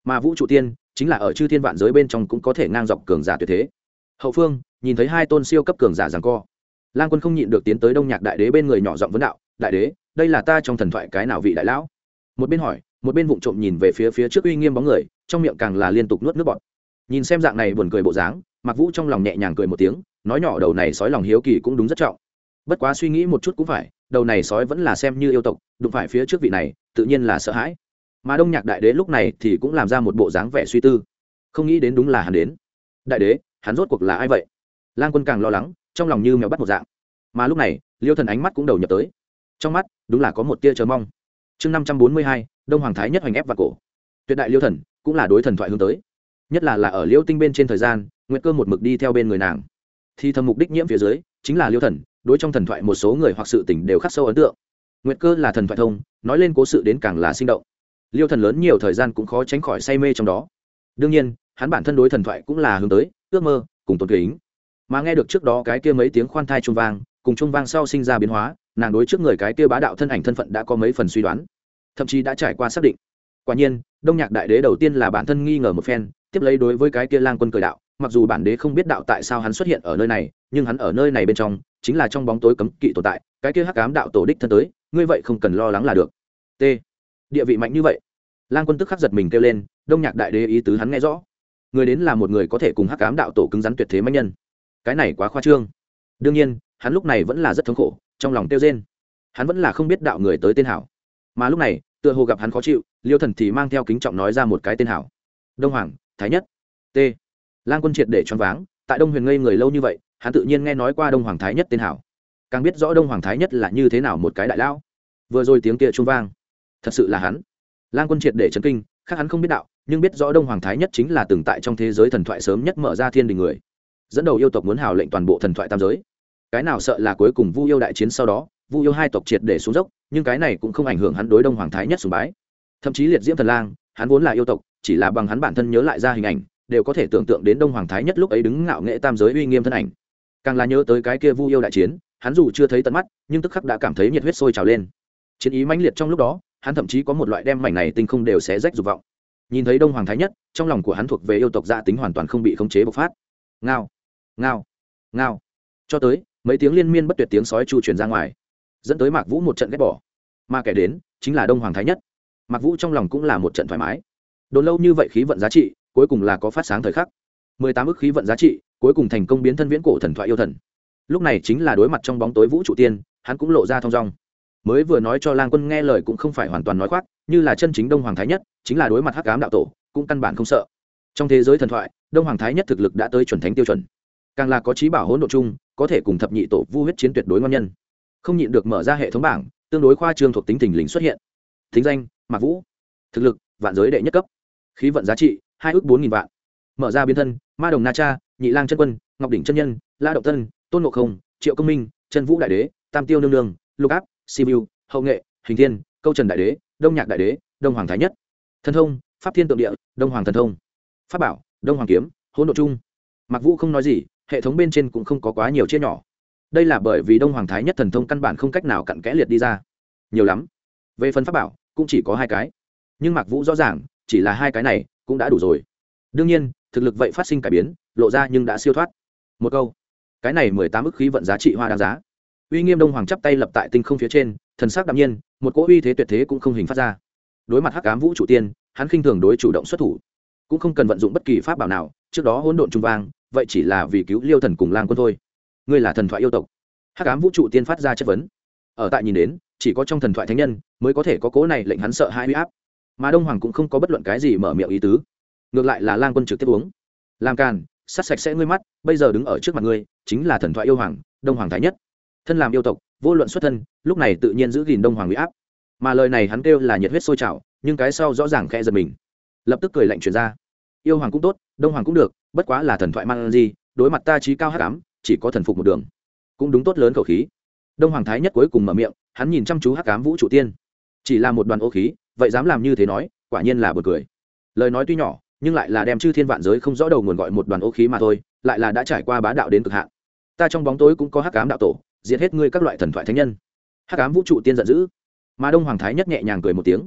mà vũ trụ tiên chính là ở chư thiên vạn giới bên trong cũng có thể ngang dọc cường giả tuyệt thế. Hậu phương nhìn thấy hai tôn siêu cấp cường giả giằng co, Lang Quân không nhịn được tiến tới Đông Nhạc Đại Đế bên người nhỏ giọng vấn đạo: đại đế, đây là ta trong thần thoại cái nào vị đại lão? Một bên hỏi, một bên vụng trộm nhìn về phía trước uy nghiêm bóng người, trong miệng càng là liên tục nuốt nước bọt. Nhìn xem dạng này buồn cười bộ dáng, Mạc Vũ trong lòng nhẹ nhàng cười một tiếng, nói nhỏ đầu này sói lòng hiếu kỳ cũng đúng rất trọng. Bất quá suy nghĩ một chút cũng phải, đầu này sói vẫn là xem như yêu tộc, đụng phải phía trước vị này, tự nhiên là sợ hãi. Mà Đông Nhạc Đại Đế lúc này thì cũng làm ra một bộ dáng vẻ suy tư, không nghĩ đến đúng là hắn đến. Đại đế, hắn rốt cuộc là ai vậy? Lang Quân càng lo lắng, trong lòng như mèo bắt một dạng. Mà lúc này, Liêu Thần ánh mắt cũng đầu nhập tới, trong mắt đúng là có một tia chờ mong. Chương 542, Đông Hoàng Thái Nhất hoành ép vào cổ. Tuyệt đại Liêu Thần cũng là đối thần thoại hướng tới, nhất là ở Liêu Tinh bên trên thời gian, Nguyệt Cơ một mực đi theo bên người nàng, thì thầm mục đích nhiễm phía dưới chính là Liêu Thần, đối trong thần thoại một số người hoặc sự tình đều khắc sâu ấn tượng. Nguyệt Cơ là thần thoại thông, nói lên cố sự đến càng là sinh động. Liêu Thần lớn nhiều thời gian cũng khó tránh khỏi say mê trong đó. Đương nhiên, hắn bản thân đối thần thoại cũng là hướng tới, ước mơ cùng tôn kính. Mà nghe được trước đó cái kia mấy tiếng khoan thai chuông vang, cùng chuông vang sau sinh ra biến hóa, nàng đối trước người cái kia bá đạo thân ảnh thân phận đã có mấy phần suy đoán, thậm chí đã trải qua xác định. Quả nhiên, Đông Nhạc Đại Đế đầu tiên là bản thân nghi ngờ một phen, tiếp lấy đối với cái kia Lang Quân cười đạo, mặc dù bản đế không biết đạo tại sao hắn xuất hiện ở nơi này, nhưng hắn ở nơi này bên trong, chính là trong bóng tối cấm kỵ tồn tại, cái kia hắc ám đạo tổ đích thân tới, ngươi vậy không cần lo lắng là được. T. Địa vị mạnh như vậy. Lang Quân tức khắc giật mình kêu lên, Đông Nhạc Đại Đế ý tứ hắn nghe rõ. Người đến là một người có thể cùng hắc ám đạo tổ cứng rắn tuyệt thế mãnh nhân. Cái này quá khoa trương. Đương nhiên, hắn lúc này vẫn là rất thống khổ, trong lòng tiêu rên. Hắn vẫn là không biết đạo người tới tên hảo. Mà lúc này, tựa hồ gặp hắn khó chịu, Liêu Thần thì mang theo kính trọng nói ra một cái tên hảo. Đông Hoàng Thái Nhất. T. Lang Quân triệt để choáng váng, tại Đông Huyền ngây người lâu như vậy, hắn tự nhiên nghe nói qua Đông Hoàng Thái Nhất tên hảo, càng biết rõ Đông Hoàng Thái Nhất là như thế nào một cái đại lão. Vừa rồi tiếng kia chuông vang, thật sự là hắn. Lang Quân triệt để chấn kinh, khác hắn không biết đạo, nhưng biết rõ Đông Hoàng Thái Nhất chính là từng tại trong thế giới thần thoại sớm nhất mở ra thiên đình người, dẫn đầu yêu tộc muốn hào lệnh toàn bộ thần thoại tam giới. Cái nào sợ là cuối cùng Vu Yêu đại chiến sau đó, Vu Yêu hai tộc triệt để xuống dốc, nhưng cái này cũng không ảnh hưởng hắn đối Đông Hoàng Thái Nhất sùng bái. Thậm chí liệt diễm thần lang, hắn vốn là yêu tộc, chỉ là bằng hắn bản thân nhớ lại ra hình ảnh, đều có thể tưởng tượng đến Đông Hoàng Thái Nhất lúc ấy đứng ngạo nghệ tam giới uy nghiêm thân ảnh. Càng là nhớ tới cái kia Vu Yêu đại chiến, hắn dù chưa thấy tận mắt, nhưng tức khắc đã cảm thấy nhiệt huyết sôi trào lên. Chiến ý mãnh liệt trong lúc đó, hắn thậm chí có một loại đem mảnh này tinh không đều xé rách dục vọng. Nhìn thấy Đông Hoàng Thái Nhất, trong lòng của hắn thuộc về yêu tộc dạ tính hoàn toàn không bị khống chế bộc phát. Ngao, ngao, ngao. Cho tới mấy tiếng liên miên bất tuyệt tiếng sói chu truyền ra ngoài, dẫn tới Mạc Vũ một trận ghét bỏ. Mà kẻ đến chính là Đông Hoàng Thái Nhất. Mạc Vũ trong lòng cũng là một trận thoải mái. Đồn lâu như vậy khí vận giá trị, cuối cùng là có phát sáng thời khắc. 18 ức khí vận giá trị, cuối cùng thành công biến thân viễn cổ thần thoại yêu thần. Lúc này chính là đối mặt trong bóng tối vũ trụ tiên, hắn cũng lộ ra thong dong. Mới vừa nói cho Lang Quân nghe lời cũng không phải hoàn toàn nói khoác, như là chân chính Đông Hoàng Thái Nhất, chính là đối mặt hắc ám đạo tổ, cũng căn bản không sợ. Trong thế giới thần thoại, Đông Hoàng Thái Nhất thực lực đã tới chuẩn thánh tiêu chuẩn, càng là có chí bảo hỗn độ chung, có thể cùng thập nhị tổ vu huyết chiến tuyệt đối ngon nhân. Không nhịn được mở ra hệ thống bảng, tương đối khoa trương thuộc tính thình lình xuất hiện. Thính danh: Mạc Vũ. Thực lực: vạn giới đệ nhất cấp. Khí vận giá trị: 2 ức 4000 vạn. Mở ra biến thân: Ma Đồng Na Cha, Nhị Lang chân quân, Ngọc đỉnh chân nhân, La Động Tân, Tôn Ngộ Không, Triệu Công Minh, Chân Vũ đại đế, Tam Tiêu nương nương, Lục Áp, Sibiu, Hậu Nghệ, Hình Thiên, Câu Trần đại đế, Đông Nhạc đại đế, Đông Hoàng Thái Nhất. Thần thông: Pháp Thiên Tượng Địa, Đông Hoàng thần thông. Pháp bảo: Đông Hoàng kiếm, hỗn độ chung. Mạc Vũ không nói gì, hệ thống bên trên cũng không có quá nhiều chia nhỏ. Đây là bởi vì Đông Hoàng Thái Nhất thần thông căn bản không cách nào cặn kẽ liệt đi ra, nhiều lắm. Về phần pháp bảo, cũng chỉ có 2 cái. Nhưng Mạc Vũ rõ ràng, chỉ là 2 cái này cũng đã đủ rồi. Đương nhiên, thực lực vậy phát sinh cải biến, lộ ra nhưng đã siêu thoát. Một câu, cái này 18 ức khí vận giá trị hoa đáng giá. Uy nghiêm Đông Hoàng chắp tay lập tại tinh không phía trên, thần sắc đạm nhiên, một cỗ uy thế tuyệt thế cũng không hình phát ra. Đối mặt hắc ám vũ trụ tiên, hắn khinh thường đối chủ động xuất thủ, cũng không cần vận dụng bất kỳ pháp bảo nào, trước đó hỗn độn trung vang, vậy chỉ là vì cứu Liêu Thần cùng Lang Quân thôi. Ngươi là thần thoại yêu tộc? Hắc ám vũ trụ tiên phát ra chất vấn. Ở tại nhìn đến, chỉ có trong thần thoại thánh nhân mới có thể có cố này lệnh hắn sợ hãi uy áp, mà Đông Hoàng cũng không có bất luận cái gì mở miệng ý tứ, ngược lại là Lang Quân trực tiếp uống. Làm càn, sát sạch sẽ ngươi mắt, bây giờ đứng ở trước mặt ngươi chính là thần thoại yêu hoàng, Đông Hoàng Thái Nhất. Thân làm yêu tộc, vô luận xuất thân, lúc này tự nhiên giữ gìn Đông Hoàng uy áp. Mà lời này hắn kêu là nhiệt huyết sôi trào, nhưng cái sau rõ ràng khẽ giật mình, lập tức cười lạnh truyền ra. Yêu hoàng cũng tốt, Đông Hoàng cũng được, bất quá là thần thoại mang gì, đối mặt ta trí cao hắc ám, chỉ có thần phục một đường. Cũng đúng, tốt lớn khẩu khí. Đông Hoàng Thái Nhất cuối cùng mở miệng, hắn nhìn chăm chú hắc ám vũ trụ tiên, chỉ là một đoàn ô khí, vậy dám làm như thế nói, quả nhiên là buồn cười. Lời nói tuy nhỏ, nhưng lại là đem chư thiên vạn giới không rõ đầu nguồn gọi một đoàn ô khí mà thôi, lại là đã trải qua bá đạo đến cực hạn. Ta trong bóng tối cũng có hắc ám đạo tổ, diệt hết ngươi các loại thần thoại thánh nhân. Hắc ám vũ trụ tiên giận dữ, mà Đông Hoàng Thái Nhất nhẹ nhàng cười một tiếng.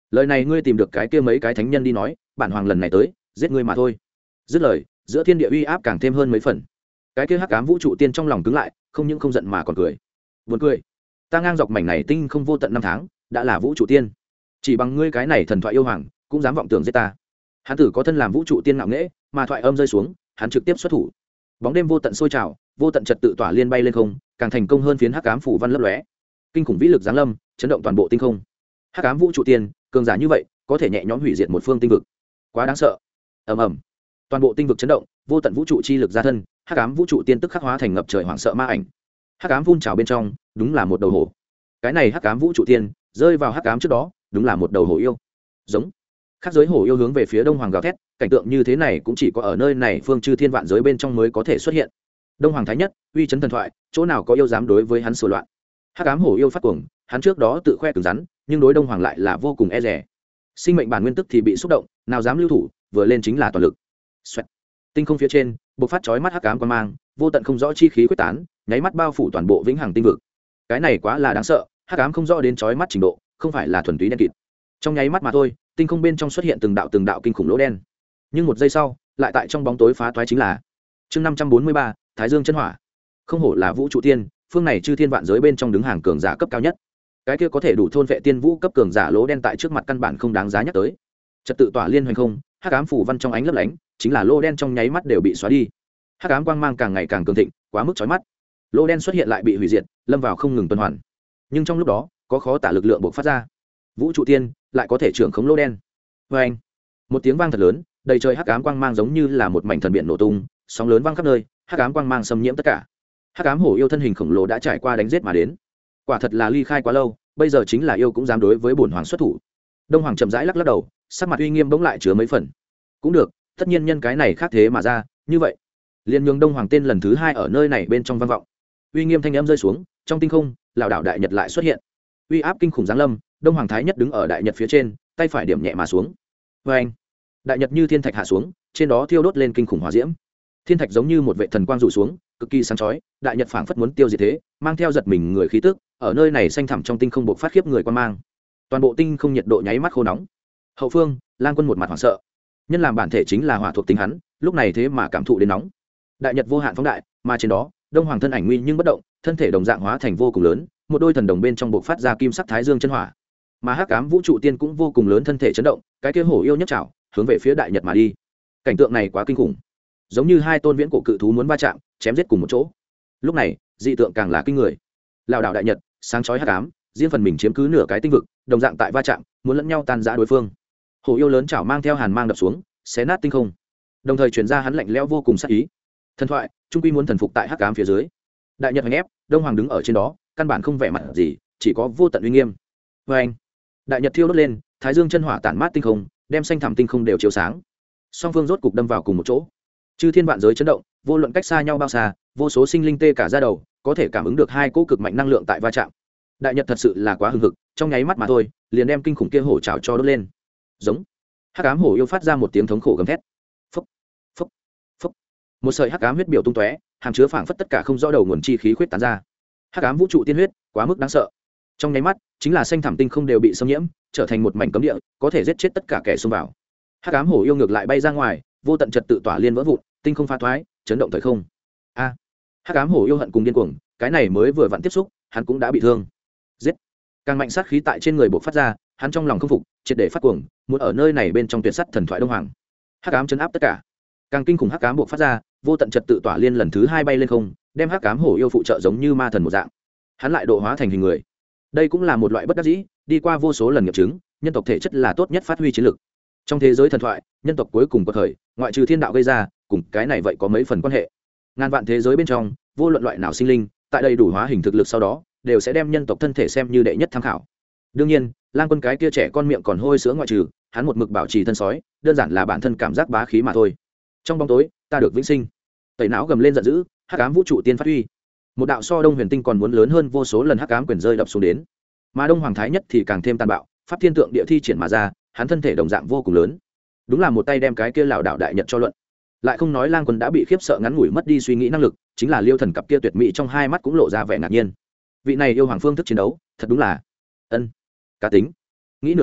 lời này ngươi tìm được cái kia mấy cái thánh nhân đi nói, bản hoàng lần này tới giết ngươi mà thôi. Dứt lời, giữa thiên địa uy áp càng thêm hơn mấy phần. Cái kia hắc ám vũ trụ tiên trong lòng cứng lại, không những không giận mà còn cười. Buồn cười, ta ngang dọc mảnh này tinh không vô tận năm tháng, đã là vũ trụ tiên, chỉ bằng ngươi cái này thần thoại yêu hoàng cũng dám vọng tưởng giết ta. Hắn tử có thân làm vũ trụ tiên ngạo nghễ, mà thoại âm rơi xuống, hắn trực tiếp xuất thủ. Bóng đêm vô tận sôi trào, vô tận trật tự tỏa liên bay lên không, càng thành công hơn phiến hắc ám phủ văn lấp lóe. Kinh khủng vĩ lực giáng lâm, chấn động toàn bộ tinh không. Hắc ám vũ trụ tiên, cường giả như vậy, có thể nhẹ nhõm hủy diệt một phương tinh vực, quá đáng sợ. Ầm ầm, toàn bộ tinh vực chấn động, vô tận vũ trụ chi lực ra thân, hắc ám vũ trụ tiên tức khắc hóa thành ngập trời hoảng sợ ma ảnh. Hắc ám phun trào bên trong, đúng là một đầu hổ. Cái này hắc ám vũ trụ tiên, rơi vào hắc ám trước đó, đúng là một đầu hổ yêu. Giống. Khác giới hổ yêu hướng về phía đông hoàng gào thét, cảnh tượng như thế này cũng chỉ có ở nơi này phương chư thiên vạn giới bên trong mới có thể xuất hiện. Đông hoàng thái nhất, uy chấn thần thoại, chỗ nào có yêu dám đối với hắn sửa loạn. Hắc ám hổ yêu phát cuồng, hắn trước đó tự khoe cứng rắn, nhưng đối đông hoàng lại là vô cùng e dè. Sinh mệnh bản nguyên tức thì bị xúc động, nào dám lưu thủ, vừa lên chính là toàn lực. Xoẹt. Tinh không phía trên bộc phát chói mắt hắc ám quang mang, vô tận không rõ chi khí quyết tán, nháy mắt bao phủ toàn bộ vĩnh hằng tinh vực. Cái này quá là đáng sợ, hắc ám không rõ đến chói mắt trình độ, không phải là thuần túy đen kịt. Trong nháy mắt mà thôi, tinh không bên trong xuất hiện từng đạo kinh khủng lỗ đen. Nhưng một giây sau, lại tại trong bóng tối phá toái chính là chương 543, Thái Dương chân hỏa. Không hổ là vũ trụ tiên, phương này chư thiên vạn giới bên trong đứng hàng cường giả cấp cao nhất. Cái kia có thể đủ thôn vệ tiên vũ cấp cường giả lỗ đen tại trước mặt căn bản không đáng giá nhắc tới. Trật tự tỏa liên hoành không, hắc ám phủ văn trong ánh lấp lánh, chính là lỗ đen trong nháy mắt đều bị xóa đi. Hắc ám quang mang càng ngày càng cường thịnh, quá mức chói mắt. Lỗ đen xuất hiện lại bị hủy diệt, lâm vào không ngừng tuần hoàn. Nhưng trong lúc đó, có khó tả lực lượng bộc phát ra. Vũ trụ tiên lại có thể trưởng khống lỗ đen. Và anh, một tiếng vang thật lớn, đầy trời hắc ám quang mang giống như là một mảnh thần biển nổ tung, sóng lớn vang khắp nơi, hắc ám quang mang xâm nhiễm tất cả. Hắc ám hổ yêu thân hình khổng lồ đã trải qua đánh giết mà đến. Quả thật là ly khai quá lâu, bây giờ chính là yêu cũng dám đối với bổn hoàng xuất thủ. Đông hoàng chậm rãi lắc lắc đầu, sắc mặt uy nghiêm bỗng lại chứa mấy phần. Cũng được, tất nhiên nhân cái này khác thế mà ra, như vậy, liền nhường Đông hoàng tên lần thứ hai ở nơi này bên trong vang vọng. Uy nghiêm thanh âm rơi xuống, trong tinh không, lão đảo đại nhật lại xuất hiện. Uy áp kinh khủng giáng lâm, Đông hoàng thái nhất đứng ở đại nhật phía trên, tay phải điểm nhẹ mà xuống. Và anh, đại nhật như thiên thạch hạ xuống, trên đó thiêu đốt lên kinh khủng hỏa diễm. Thiên thạch giống như một vệ thần quang rủ xuống, cực kỳ sáng chói, đại nhật phảng phất muốn tiêu diệt thế, mang theo giật mình người khí tức, ở nơi này xanh thẳm trong tinh không bộc phát khiếp người quan mang. Toàn bộ tinh không nhiệt độ nháy mắt khô nóng. Hậu phương, Lang Quân một mặt hoảng sợ. Nhân làm bản thể chính là hỏa thuộc tính hắn, lúc này thế mà cảm thụ đến nóng. Đại nhật vô hạn phóng đại, mà trên đó, Đông Hoàng thân ảnh nguy nhưng bất động, thân thể đồng dạng hóa thành vô cùng lớn, một đôi thần đồng bên trong bộc phát ra kim sắc thái dương chân hỏa. Mà hắc ám vũ trụ tiên cũng vô cùng lớn, thân thể chấn động, cái kia hổ yêu nhất chảo, hướng về phía đại nhật mà đi. Cảnh tượng này quá kinh khủng, giống như hai tôn viễn cổ cự thú muốn va chạm, chém giết cùng một chỗ. Lúc này, dị tượng càng là kinh người. Lão đảo đại nhật, sáng chói hắc ám, riêng phần mình chiếm cứ nửa cái tinh vực, đồng dạng tại va chạm, muốn lẫn nhau tan rã đối phương. Hổ yêu lớn chảo mang theo hàn mang đập xuống, xé nát tinh không, đồng thời truyền ra hắn lạnh lẽo vô cùng sát ý. Thần thoại, trung quy muốn thần phục tại hắc ám phía dưới. Đại nhật hành ép, Đông Hoàng đứng ở trên đó, căn bản không vẻ mặt gì, chỉ có vô tận uy nghiêm. Và anh, đại nhật thiêu đốt lên, thái dương chân hỏa tản mát tinh không, đem xanh thẳm tinh không đều chiếu sáng. Song phương rốt cục đâm vào cùng một chỗ. Chư thiên vạn giới chấn động, vô luận cách xa nhau bao xa, vô số sinh linh tê cả da đầu, có thể cảm ứng được hai cỗ cực mạnh năng lượng tại va chạm. Đại nhật thật sự là quá hừng hực, trong nháy mắt mà thôi, liền đem kinh khủng kia hổ trảo cho đốt lên. Giống. Hắc ám hổ yêu phát ra một tiếng thống khổ gầm thét. Phốc, phốc, phốc. Một sợi hắc ám huyết biểu tung tóe, hàm chứa phảng phất tất cả không rõ đầu nguồn chi khí khuyết tán ra. Hắc ám vũ trụ tiên huyết, quá mức đáng sợ. Trong nháy mắt, chính là xanh thẳm tinh không đều bị xâm nhiễm, trở thành một mảnh cấm địa, có thể giết chết tất cả kẻ xông vào. Hắc ám hổ yêu ngược lại bay ra ngoài, vô tận trật tự tỏa liên vỡ vụn, tinh không pha thoái, chấn động thời không. A. Hắc ám hổ yêu hận cùng điên cuồng, cái này mới vừa vặn tiếp xúc, hắn cũng đã bị thương. Giết. Càng mạnh sát khí tại trên người bộc phát ra, hắn trong lòng không phục, triệt để phát cuồng, muốn ở nơi này bên trong tuyệt sắt thần thoại Đông Hoàng. Hắc ám chấn áp tất cả. Càng kinh khủng hắc ám bộc phát ra, vô tận trật tự tỏa liên lần thứ hai bay lên không, đem hắc ám hổ yêu phụ trợ giống như ma thần một dạng. Hắn lại độ hóa thành hình người. Đây cũng là một loại bất đắc dĩ, đi qua vô số lần nghiệm chứng, nhân tộc thể chất là tốt nhất phát huy chiến lực. Trong thế giới thần thoại, nhân tộc cuối cùng có thời, ngoại trừ thiên đạo gây ra, cùng cái này vậy có mấy phần quan hệ. Ngàn vạn thế giới bên trong, vô luận loại nào sinh linh, tại đây đủ hóa hình thực lực sau đó, đều sẽ đem nhân tộc thân thể xem như đệ nhất tham khảo. Đương nhiên, Lang Quân cái kia trẻ con miệng còn hôi sữa ngoại trừ, hắn một mực bảo trì thân sói, đơn giản là bản thân cảm giác bá khí mà thôi. Trong bóng tối, ta được vĩnh sinh. Tẩy não gầm lên giận dữ, hắc ám vũ trụ tiên phát huy. Một đạo so Đông Huyền Tinh còn muốn lớn hơn vô số lần hắc ám quyền rơi đập xuống đến. Mà Đông Hoàng Thái Nhất thì càng thêm tàn bạo, pháp thiên tượng địa thi triển mà ra, hắn thân thể đồng dạng vô cùng lớn. Đúng là một tay đem cái kia lão đạo đại nhật cho luận. Lại không nói Lang Quân đã bị khiếp sợ ngắn ngủi mất đi suy nghĩ năng lực, chính là Liêu Thần cặp kia tuyệt mỹ trong hai mắt cũng lộ ra vẻ ngạc nhiên. Vị này yêu hoàng phương thức chiến đấu, thật đúng là cá tính. Nghĩ nửa ngày,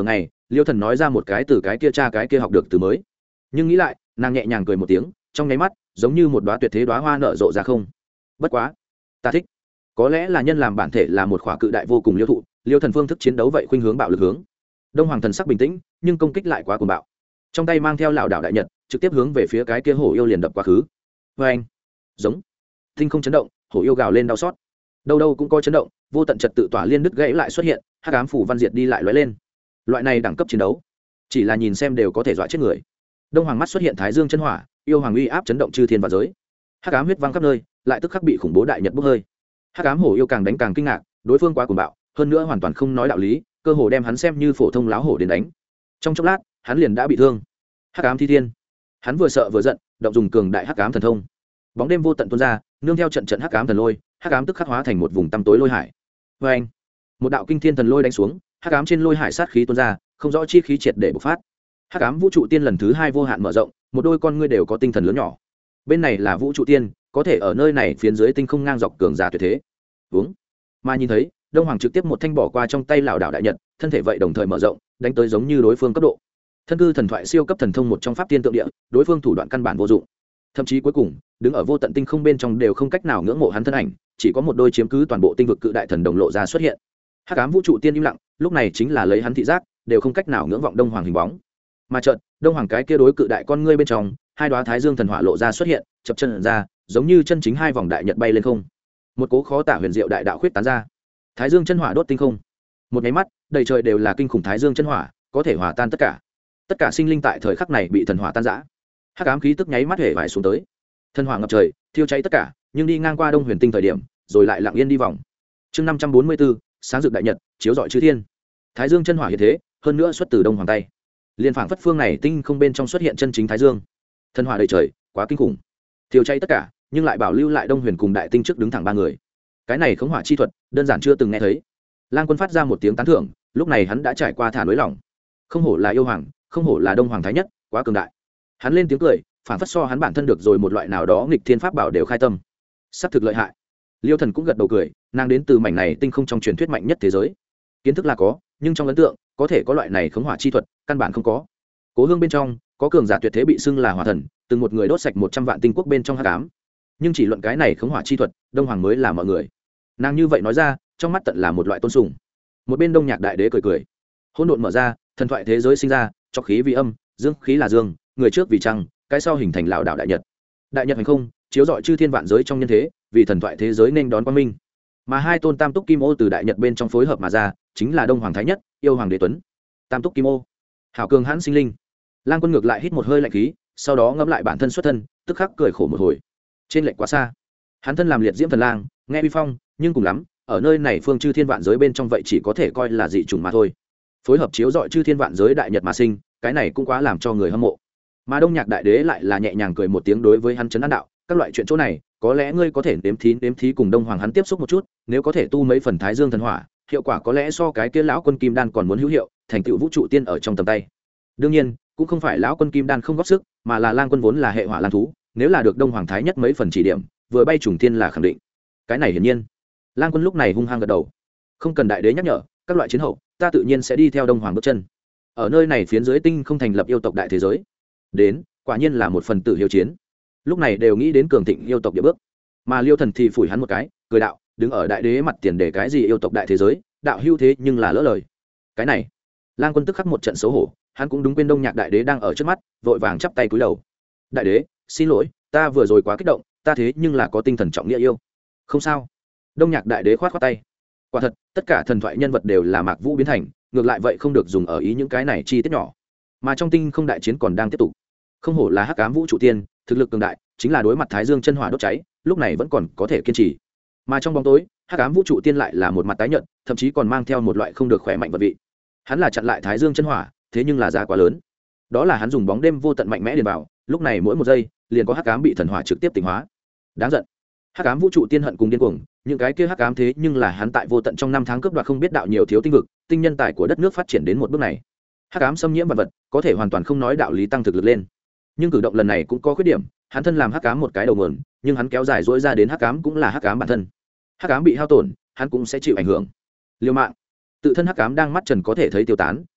liêu thần nói ra một cái từ cái kia cha cái kia học được từ mới, nhưng nghĩ lại nàng nhẹ nhàng cười một tiếng, trong nháy mắt giống như một đoá tuyệt thế đoá hoa nở rộ ra không. Bất quá ta thích, có lẽ là nhân làm bản thể là một khỏa cự đại vô cùng liêu thụ, liêu thần phương thức chiến đấu vậy khuynh hướng bạo lực hướng. Đông Hoàng thần sắc bình tĩnh nhưng công kích lại quá cuồng bạo, trong tay mang theo lảo đảo đại nhật trực tiếp hướng về phía cái kia hổ yêu liền đập quá khứ. Vê anh, giống tinh không chấn động, hổ yêu gào lên đau xót, đâu đâu cũng có chấn động, vô tận trật tự tỏa liên đứt gãy lại xuất hiện, hắc ám phủ văn diệt đi lại lóe lên. Loại này đẳng cấp chiến đấu chỉ là nhìn xem đều có thể dọa chết người. Đông Hoàng mắt xuất hiện thái dương chân hỏa, yêu hoàng uy áp chấn động chư thiên và giới, hắc ám huyết văng khắp nơi, lại tức khắc bị khủng bố đại nhật bốc hơi. Hắc ám hổ yêu càng đánh càng kinh ngạc, đối phương quá cuồng bạo, hơn nữa hoàn toàn không nói đạo lý, cơ hồ đem hắn xem như phổ thông láo hổ đến đánh. Trong chốc lát hắn liền đã bị thương. Hắc ám thi thiên, hắn vừa sợ vừa giận, động dùng cường đại hắc ám thần thông, bóng đêm vô tận tuôn ra, nương theo trận trận hắc ám thần lôi, hắc ám tức khắc hóa thành một vùng tăm tối lôi hải. Vê anh, một đạo kinh thiên thần lôi đánh xuống, hắc ám trên lôi hải sát khí tuôn ra, không rõ chi khí triệt để bộc phát. Hắc ám vũ trụ tiên lần thứ hai vô hạn mở rộng, một đôi con ngươi đều có tinh thần lớn nhỏ. Bên này là vũ trụ tiên, có thể ở nơi này phiến dưới tinh không ngang dọc cường giả tuyệt thế. Uống. Mà nhìn thấy, Đông Hoàng trực tiếp một thanh bỏ qua trong tay lão đạo đại nhật, thân thể vậy đồng thời mở rộng, đánh tới giống như đối phương cấp độ. Thân cư thần thoại siêu cấp thần thông một trong pháp tiên tượng địa, đối phương thủ đoạn căn bản vô dụng. Thậm chí cuối cùng, đứng ở vô tận tinh không bên trong đều không cách nào ngưỡng mộ hắn thân ảnh, chỉ có một đôi chiếm cứ toàn bộ tinh vực cự đại thần đồng lộ ra xuất hiện. Hắc ám vũ trụ tiên im lặng, lúc này chính là lấy hắn thị giác, đều không cách nào ngưỡng vọng Đông Hoàng hình bóng. Mà chợt, Đông Hoàng cái kia đối cự đại con ngươi bên trong, hai đóa thái dương thần hỏa lộ ra xuất hiện, chập chân ra, giống như chân chính hai vòng đại nhật bay lên không. Một cố khó tả huyền diệu đại đạo khuyết tán ra. Thái dương chân hỏa đốt tinh không. Một cái mắt, đầy trời đều là kinh khủng thái dương chân hỏa, có thể hòa tan tất cả. Tất cả sinh linh tại thời khắc này bị thần hỏa tan rã. Hắc ám khí tức nháy mắt hể vải xuống tới. Thần hỏa ngập trời, thiêu cháy tất cả, nhưng đi ngang qua Đông Huyền Tinh thời điểm, rồi lại lặng yên đi vòng. Chương 544, sáng rực đại nhật, chiếu rọi chư thiên. Thái dương chân hỏa hiện thế, hơn nữa xuất từ Đông Hoàng tay. Liên phảng phất phương này tinh không bên trong xuất hiện chân chính thái dương. Thần hỏa đầy trời, quá kinh khủng. Thiêu cháy tất cả, nhưng lại bảo lưu lại Đông Huyền cùng Đại Tinh trước đứng thẳng ba người. Cái này khống hỏa chi thuật, đơn giản chưa từng nghe thấy. Lang Quân phát ra một tiếng tán thưởng, lúc này hắn đã trải qua thả núi lòng. Không hổ là yêu hoàng, không hổ là Đông Hoàng thái nhất, quá cường đại. Hắn lên tiếng cười, phảng phất so hắn bản thân được rồi một loại nào đó nghịch thiên pháp bảo đều khai tâm. Sắp thực lợi hại. Liêu Thần cũng gật đầu cười, nàng đến từ mảnh này tinh không trong truyền thuyết mạnh nhất thế giới. Kiến thức là có, nhưng trong ấn tượng, có thể có loại này khống hỏa chi thuật, căn bản không có. Cố Hương bên trong, có cường giả tuyệt thế bị xưng là hỏa thần, từng một người đốt sạch 100 vạn tinh quốc bên trong hắc ám. Nhưng chỉ luận cái này khống hỏa chi thuật, Đông Hoàng mới là mọi người. Nàng như vậy nói ra, trong mắt tận là một loại tôn sùng. Một bên Đông Nhạc đại đế cười cười. Hỗn độn mở ra, thần thoại thế giới sinh ra, cho khí vì âm, dương khí là dương, người trước vì trăng, cái sau hình thành lão đạo đại nhật. Đại nhật hành không, chiếu rọi chư thiên vạn giới trong nhân thế, vì thần thoại thế giới nên đón quang minh. Mà hai tôn tam túc kim ô từ đại nhật bên trong phối hợp mà ra, chính là Đông Hoàng thái nhất, yêu hoàng đế tuấn. Tam túc kim ô, hảo cường hãn sinh linh. Lang Quân ngược lại hít một hơi lạnh khí, sau đó ngẫm lại bản thân xuất thân, tức khắc cười khổ một hồi. Trên lệch quá xa. Hắn thân làm liệt diễm thần lang, nghe uy phong, nhưng cùng lắm, ở nơi này phương chư thiên vạn giới bên trong vậy chỉ có thể coi là dị chủng mà thôi. Phối hợp chiếu rọi chư thiên vạn giới đại nhật mà sinh, cái này cũng quá làm cho người hâm mộ. Mà Đông Nhạc đại đế lại là nhẹ nhàng cười một tiếng đối với hắn trấn an đạo, các loại chuyện chỗ này, có lẽ ngươi có thể nếm thí cùng Đông Hoàng hắn tiếp xúc một chút, nếu có thể tu mấy phần thái dương thần hỏa, hiệu quả có lẽ so cái kia lão quân kim đan còn muốn hữu hiệu, thành tựu vũ trụ tiên ở trong tầm tay. Đương nhiên, cũng không phải lão quân kim đan không góp sức, mà là Lang Quân vốn là hệ hỏa lang thú, nếu là được Đông Hoàng thái nhất mấy phần chỉ điểm, vừa bay trùng tiên là khẳng định. Cái này hiển nhiên. Lang Quân lúc này hung hăng gật đầu. Không cần đại đế nhắc nhở, các loại chiến hậu, ta tự nhiên sẽ đi theo Đông Hoàng bước chân. Ở nơi này phiến dưới tinh không thành lập yêu tộc đại thế giới. Đến, quả nhiên là một phần tử hiếu chiến. Lúc này đều nghĩ đến cường thịnh yêu tộc địa bước. Mà Liêu Thần thì phủi hắn một cái, cười đạo, đứng ở đại đế mặt tiền để cái gì yêu tộc đại thế giới, đạo hưu thế nhưng là lỡ lời. Cái này, Lang Quân tức khắc một trận xấu hổ, hắn cũng đúng quên Đông Nhạc đại đế đang ở trước mắt, vội vàng chắp tay cúi đầu. Đại đế, xin lỗi, ta vừa rồi quá kích động, ta thế nhưng là có tinh thần trọng nghĩa yêu. Không sao. Đông Nhạc đại đế khoát khoát tay. Quả thật, tất cả thần thoại nhân vật đều là Mạc Vũ biến thành, ngược lại vậy không được dùng ở ý những cái này chi tiết nhỏ. Mà trong tinh không đại chiến còn đang tiếp tục. Không hổ là hắc ám vũ trụ tiên, thực lực cường đại, chính là đối mặt thái dương chân hỏa đốt cháy, lúc này vẫn còn có thể kiên trì. Mà trong bóng tối, hắc ám vũ trụ tiên lại là một mặt tái nhợt, thậm chí còn mang theo một loại không được khỏe mạnh vật vị. Hắn là chặn lại thái dương chân hỏa, thế nhưng là giá quá lớn. Đó là hắn dùng bóng đêm vô tận mạnh mẽ điền vào, lúc này mỗi một giây liền có hắc ám bị thần hỏa trực tiếp tỉnh hóa. Đáng giận. Hắc ám vũ trụ tiên hận cùng điên cuồng, những cái kia hắc ám thế nhưng là hắn tại vô tận trong năm tháng cướp đoạt không biết đạo nhiều thiếu tinh vực, tinh nhân tài của đất nước phát triển đến một bước này. Hắc ám xâm nhiễm vật vật, có thể hoàn toàn không nói đạo lý tăng thực lực lên. Nhưng cử động lần này cũng có khuyết điểm, hắn thân làm hắc ám một cái đầu nguồn, nhưng hắn kéo dài dỗi ra đến hắc ám cũng là hắc ám bản thân. Hắc ám bị hao tổn, hắn cũng sẽ chịu ảnh hưởng. Liêu mạng, tự thân hắc ám đang mắt trần có thể thấy tiêu tán,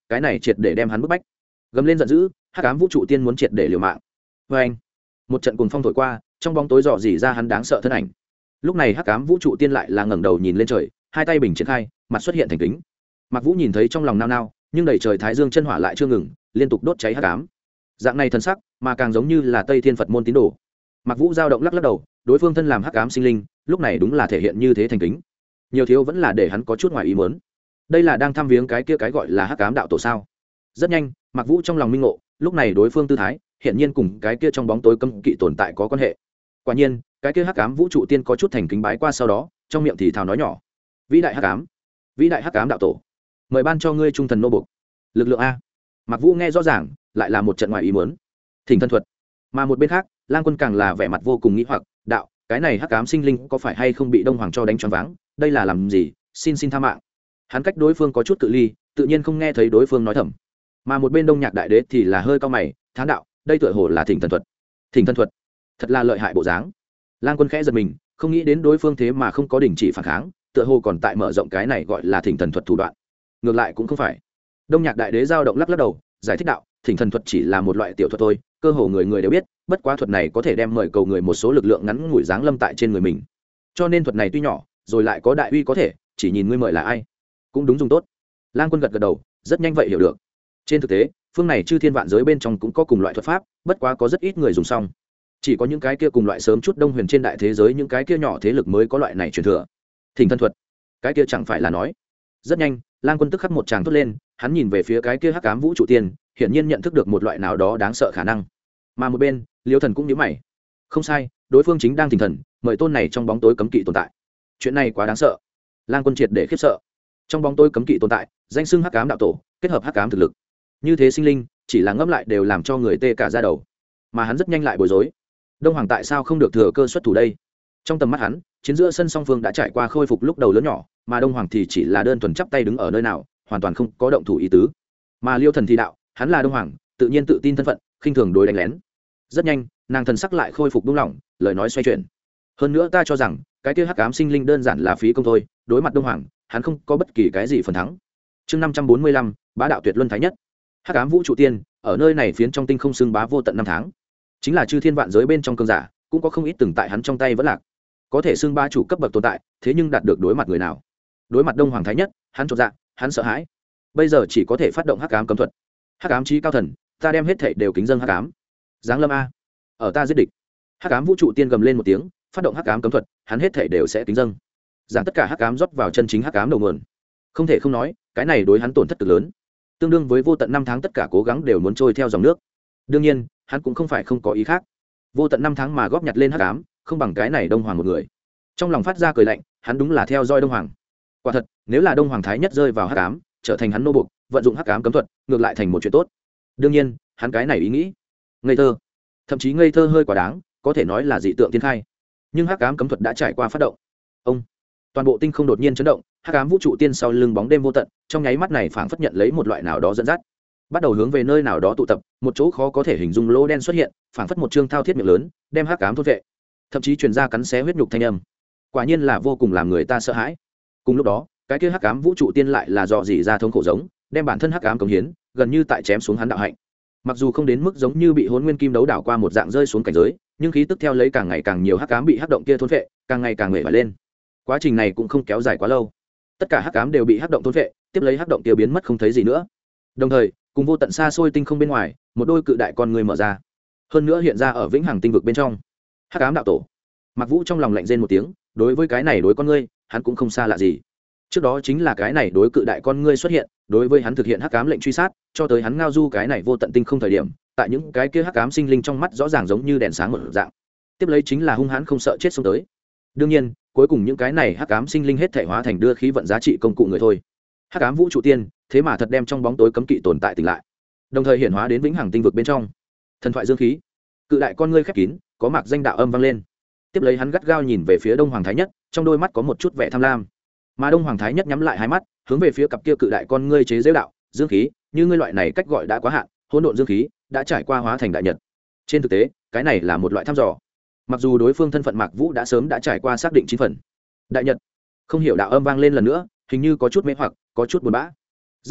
cái này triệt để đem hắn bức bách. Gầm lên giận dữ, hắc ám vũ trụ tiên muốn triệt để liều mạng. Vê anh, một trận cuồng phong thổi qua, trong bóng tối rò rỉ ra hắn đáng sợ thân ảnh. Lúc này hắc ám vũ trụ tiên lại là ngẩng đầu nhìn lên trời, hai tay bình triển khai, mặt xuất hiện thành kính. Mạc Vũ nhìn thấy trong lòng nao nao, nhưng đầy trời thái dương chân hỏa lại chưa ngừng, liên tục đốt cháy hắc ám. Dạng này thần sắc, mà càng giống như là Tây Thiên Phật môn tín đồ. Mạc Vũ dao động lắc lắc đầu, đối phương thân làm hắc ám sinh linh, lúc này đúng là thể hiện như thế thành kính. Nhiều thiếu vẫn là để hắn có chút ngoài ý muốn. Đây là đang thăm viếng cái kia cái gọi là hắc ám đạo tổ sao? Rất nhanh, Mạc Vũ trong lòng minh ngộ, lúc này đối phương tư thái, hiện nhiên cùng cái kia trong bóng tối cấm kỵ tồn tại có quan hệ. Quả nhiên, cái kia hắc ám vũ trụ tiên có chút thành kính bái qua sau đó, trong miệng thì thào nói nhỏ: "Vĩ đại hắc ám đạo tổ, mời ban cho ngươi trung thần nô bộc, lực lượng a." Mạc Vũ nghe rõ ràng, lại là một trận ngoài ý muốn. Thỉnh thân thuật. Mà một bên khác, Lang Quân càng là vẻ mặt vô cùng nghĩ hoặc, đạo, cái này hắc ám sinh linh có phải hay không bị Đông Hoàng cho đánh choáng váng, đây là làm gì, xin tha mạng. Hắn cách đối phương có chút cự ly, tự nhiên không nghe thấy đối phương nói thầm. Mà một bên Đông Nhạc đại đế thì là hơi cao mày, thán đạo, đây tựa hồ là thỉnh thần thuật. Thỉnh thần thuật, thật là lợi hại bộ dáng. Lang Quân khẽ giật mình, không nghĩ đến đối phương thế mà không có đình chỉ phản kháng, tựa hồ còn tại mở rộng cái này gọi là thỉnh thần thuật thủ đoạn. Ngược lại cũng không phải. Đông Nhạc đại đế dao động lắc lắc đầu, giải thích đạo, thỉnh thần thuật chỉ là một loại tiểu thuật thôi, cơ hồ người người đều biết, bất quá thuật này có thể đem mời cầu người một số lực lượng ngắn ngủi giáng lâm tại trên người mình. Cho nên thuật này tuy nhỏ, rồi lại có đại uy có thể, chỉ nhìn ngươi mời là ai. Cũng đúng dùng tốt. Lang Quân gật gật đầu, rất nhanh vậy hiểu được. Trên thực tế, phương này chư thiên vạn giới bên trong cũng có cùng loại thuật pháp, bất quá có rất ít người dùng xong. Chỉ có những cái kia cùng loại sớm chút đông huyền trên đại thế giới, những cái kia nhỏ thế lực mới có loại này truyền thừa. Thỉnh thần thuật, cái kia chẳng phải là nói. Rất nhanh, Lang Quân tức khắc một tràng thốt lên, hắn nhìn về phía cái kia hắc ám vũ trụ tiên, hiển nhiên nhận thức được một loại nào đó đáng sợ khả năng. Mà một bên, Liêu Thần cũng nhíu mày. Không sai, đối phương chính đang thỉnh thần, mời tôn này trong bóng tối cấm kỵ tồn tại. Chuyện này quá đáng sợ. Lang Quân triệt để khiếp sợ. Trong bóng tối cấm kỵ tồn tại, danh xưng hắc ám đạo tổ, kết hợp hắc ám thực lực. Như thế sinh linh, chỉ là ngẫm lại đều làm cho người tê cả da đầu. Mà hắn rất nhanh lại bối rối. Đông Hoàng tại sao không được thừa cơ xuất thủ đây? Trong tầm mắt hắn, chiến giữa sân song phương đã trải qua khôi phục lúc đầu lớn nhỏ, mà Đông Hoàng thì chỉ là đơn thuần chắp tay đứng ở nơi nào, hoàn toàn không có động thủ ý tứ. Mà Liêu Thần thì đạo, hắn là Đông Hoàng, tự nhiên tự tin thân phận, khinh thường đối đánh lén. Rất nhanh, nàng thần sắc lại khôi phục buông lỏng, lời nói xoay chuyển. Hơn nữa ta cho rằng, cái kia hắc ám sinh linh đơn giản là phí công thôi, đối mặt Đông Hoàng, hắn không có bất kỳ cái gì phần thắng. Chương 545, bá đạo tuyệt luân thái nhất. Hắc ám vũ trụ tiên, ở nơi này phiến trong tinh không xưng bá vô tận năm tháng. Chính là chư thiên vạn giới bên trong cường giả, cũng có không ít từng tại hắn trong tay vẫn lạc. Có thể xưng bá chủ cấp bậc tồn tại, thế nhưng đạt được đối mặt người nào? Đối mặt Đông Hoàng thái nhất, hắn chột dạ, hắn sợ hãi. Bây giờ chỉ có thể phát động hắc ám cấm thuật. Hắc ám chí cao thần, ta đem hết thảy đều kính dâng hắc ám. Giáng lâm a, ở ta giết địch. Hắc ám vũ trụ tiên gầm lên một tiếng, phát động hắc ám cấm thuật, hắn hết thảy đều sẽ kính dâng. Giảng tất cả hắc ám rót vào chân chính hắc ám đầu nguồn. Không thể không nói, cái này đối hắn tổn thất cực lớn, tương đương với vô tận năm tháng tất cả cố gắng đều muốn trôi theo dòng nước. Đương nhiên, hắn cũng không phải không có ý khác. Vô tận năm tháng mà góp nhặt lên hắc ám, không bằng cái này Đông Hoàng một người. Trong lòng phát ra cười lạnh, hắn đúng là theo dõi Đông Hoàng. Quả thật, nếu là Đông Hoàng thái nhất rơi vào hắc ám, trở thành hắn nô buộc, vận dụng hắc ám cấm thuật, ngược lại thành một chuyện tốt. Đương nhiên, hắn cái này ý nghĩ ngây thơ, thậm chí ngây thơ hơi quá đáng, có thể nói là dị tượng thiên khai. Nhưng hắc ám cấm thuật đã trải qua phát động. Ông, toàn bộ tinh không đột nhiên chấn động, hắc ám vũ trụ tiên sau lưng bóng đêm vô tận, trong nháy mắt này phảng phất nhận lấy một loại nào đó dẫn dắt, bắt đầu hướng về nơi nào đó tụ tập, một chỗ khó có thể hình dung lỗ đen xuất hiện, phảng phất một trương thao thiết miệng lớn, đem hắc ám thôn vệ, thậm chí truyền ra cắn xé huyết nhục thanh âm. Quả nhiên là vô cùng làm người ta sợ hãi. Cùng lúc đó, cái kia hắc ám vũ trụ tiên lại là dò dỉ ra thống khổ giống, đem bản thân hắc ám cống hiến, gần như tại chém xuống hắn đạo hạnh. Mặc dù không đến mức giống như bị Hỗn Nguyên Kim đấu đảo qua một dạng rơi xuống cảnh giới, nhưng khí tức theo lấy càng ngày càng nhiều hắc ám bị hắc động kia thôn vệ, càng ngày càng nguệ vải lên. Quá trình này cũng không kéo dài quá lâu. Tất cả hắc ám đều bị hắc động thôn vệ, tiếp lấy hắc động kia biến mất không thấy gì nữa. Đồng thời, cùng vô tận xa xôi tinh không bên ngoài, một đôi cự đại con người mở ra, hơn nữa hiện ra ở vĩnh hằng tinh vực bên trong. Hắc ám đạo tổ. Mặc Vũ trong lòng lạnh rên một tiếng, đối với cái này đối con ngươi, hắn cũng không xa lạ gì. Trước đó chính là cái này đối cự đại con ngươi xuất hiện, đối với hắn thực hiện hắc ám lệnh truy sát, cho tới hắn ngao du cái này vô tận tinh không thời điểm, tại những cái kia hắc ám sinh linh trong mắt rõ ràng giống như đèn sáng một dạng. Tiếp lấy chính là hung hãn không sợ chết xông tới. Đương nhiên, cuối cùng những cái này hắc ám sinh linh hết thể hóa thành đưa khí vận giá trị công cụ người thôi. Hắc ám vũ trụ tiên, thế mà thật đem trong bóng tối cấm kỵ tồn tại tỉnh lại, đồng thời hiển hóa đến vĩnh hằng tinh vực bên trong. Thần thoại dương khí, cự đại con ngươi khép kín, có mạc danh đạo âm vang lên. Tiếp lấy hắn gắt gao nhìn về phía Đông Hoàng thái nhất, trong đôi mắt có một chút vẻ tham lam. Mà Đông Hoàng thái nhất nhắm lại hai mắt, hướng về phía cặp kia cự đại con ngươi chế giễu đạo, dương khí, như ngươi loại này cách gọi đã quá hạn, hỗn độn dương khí đã trải qua hóa thành đại nhật. Trên thực tế, cái này là một loại thăm dò. Mặc dù đối phương thân phận Mạc Vũ đã sớm đã trải qua xác định 9 phần. Đại nhật, không hiểu đạo âm vang lên lần nữa, hình như có chút mê hoặc, có chút buồn bã. Rất nhanh,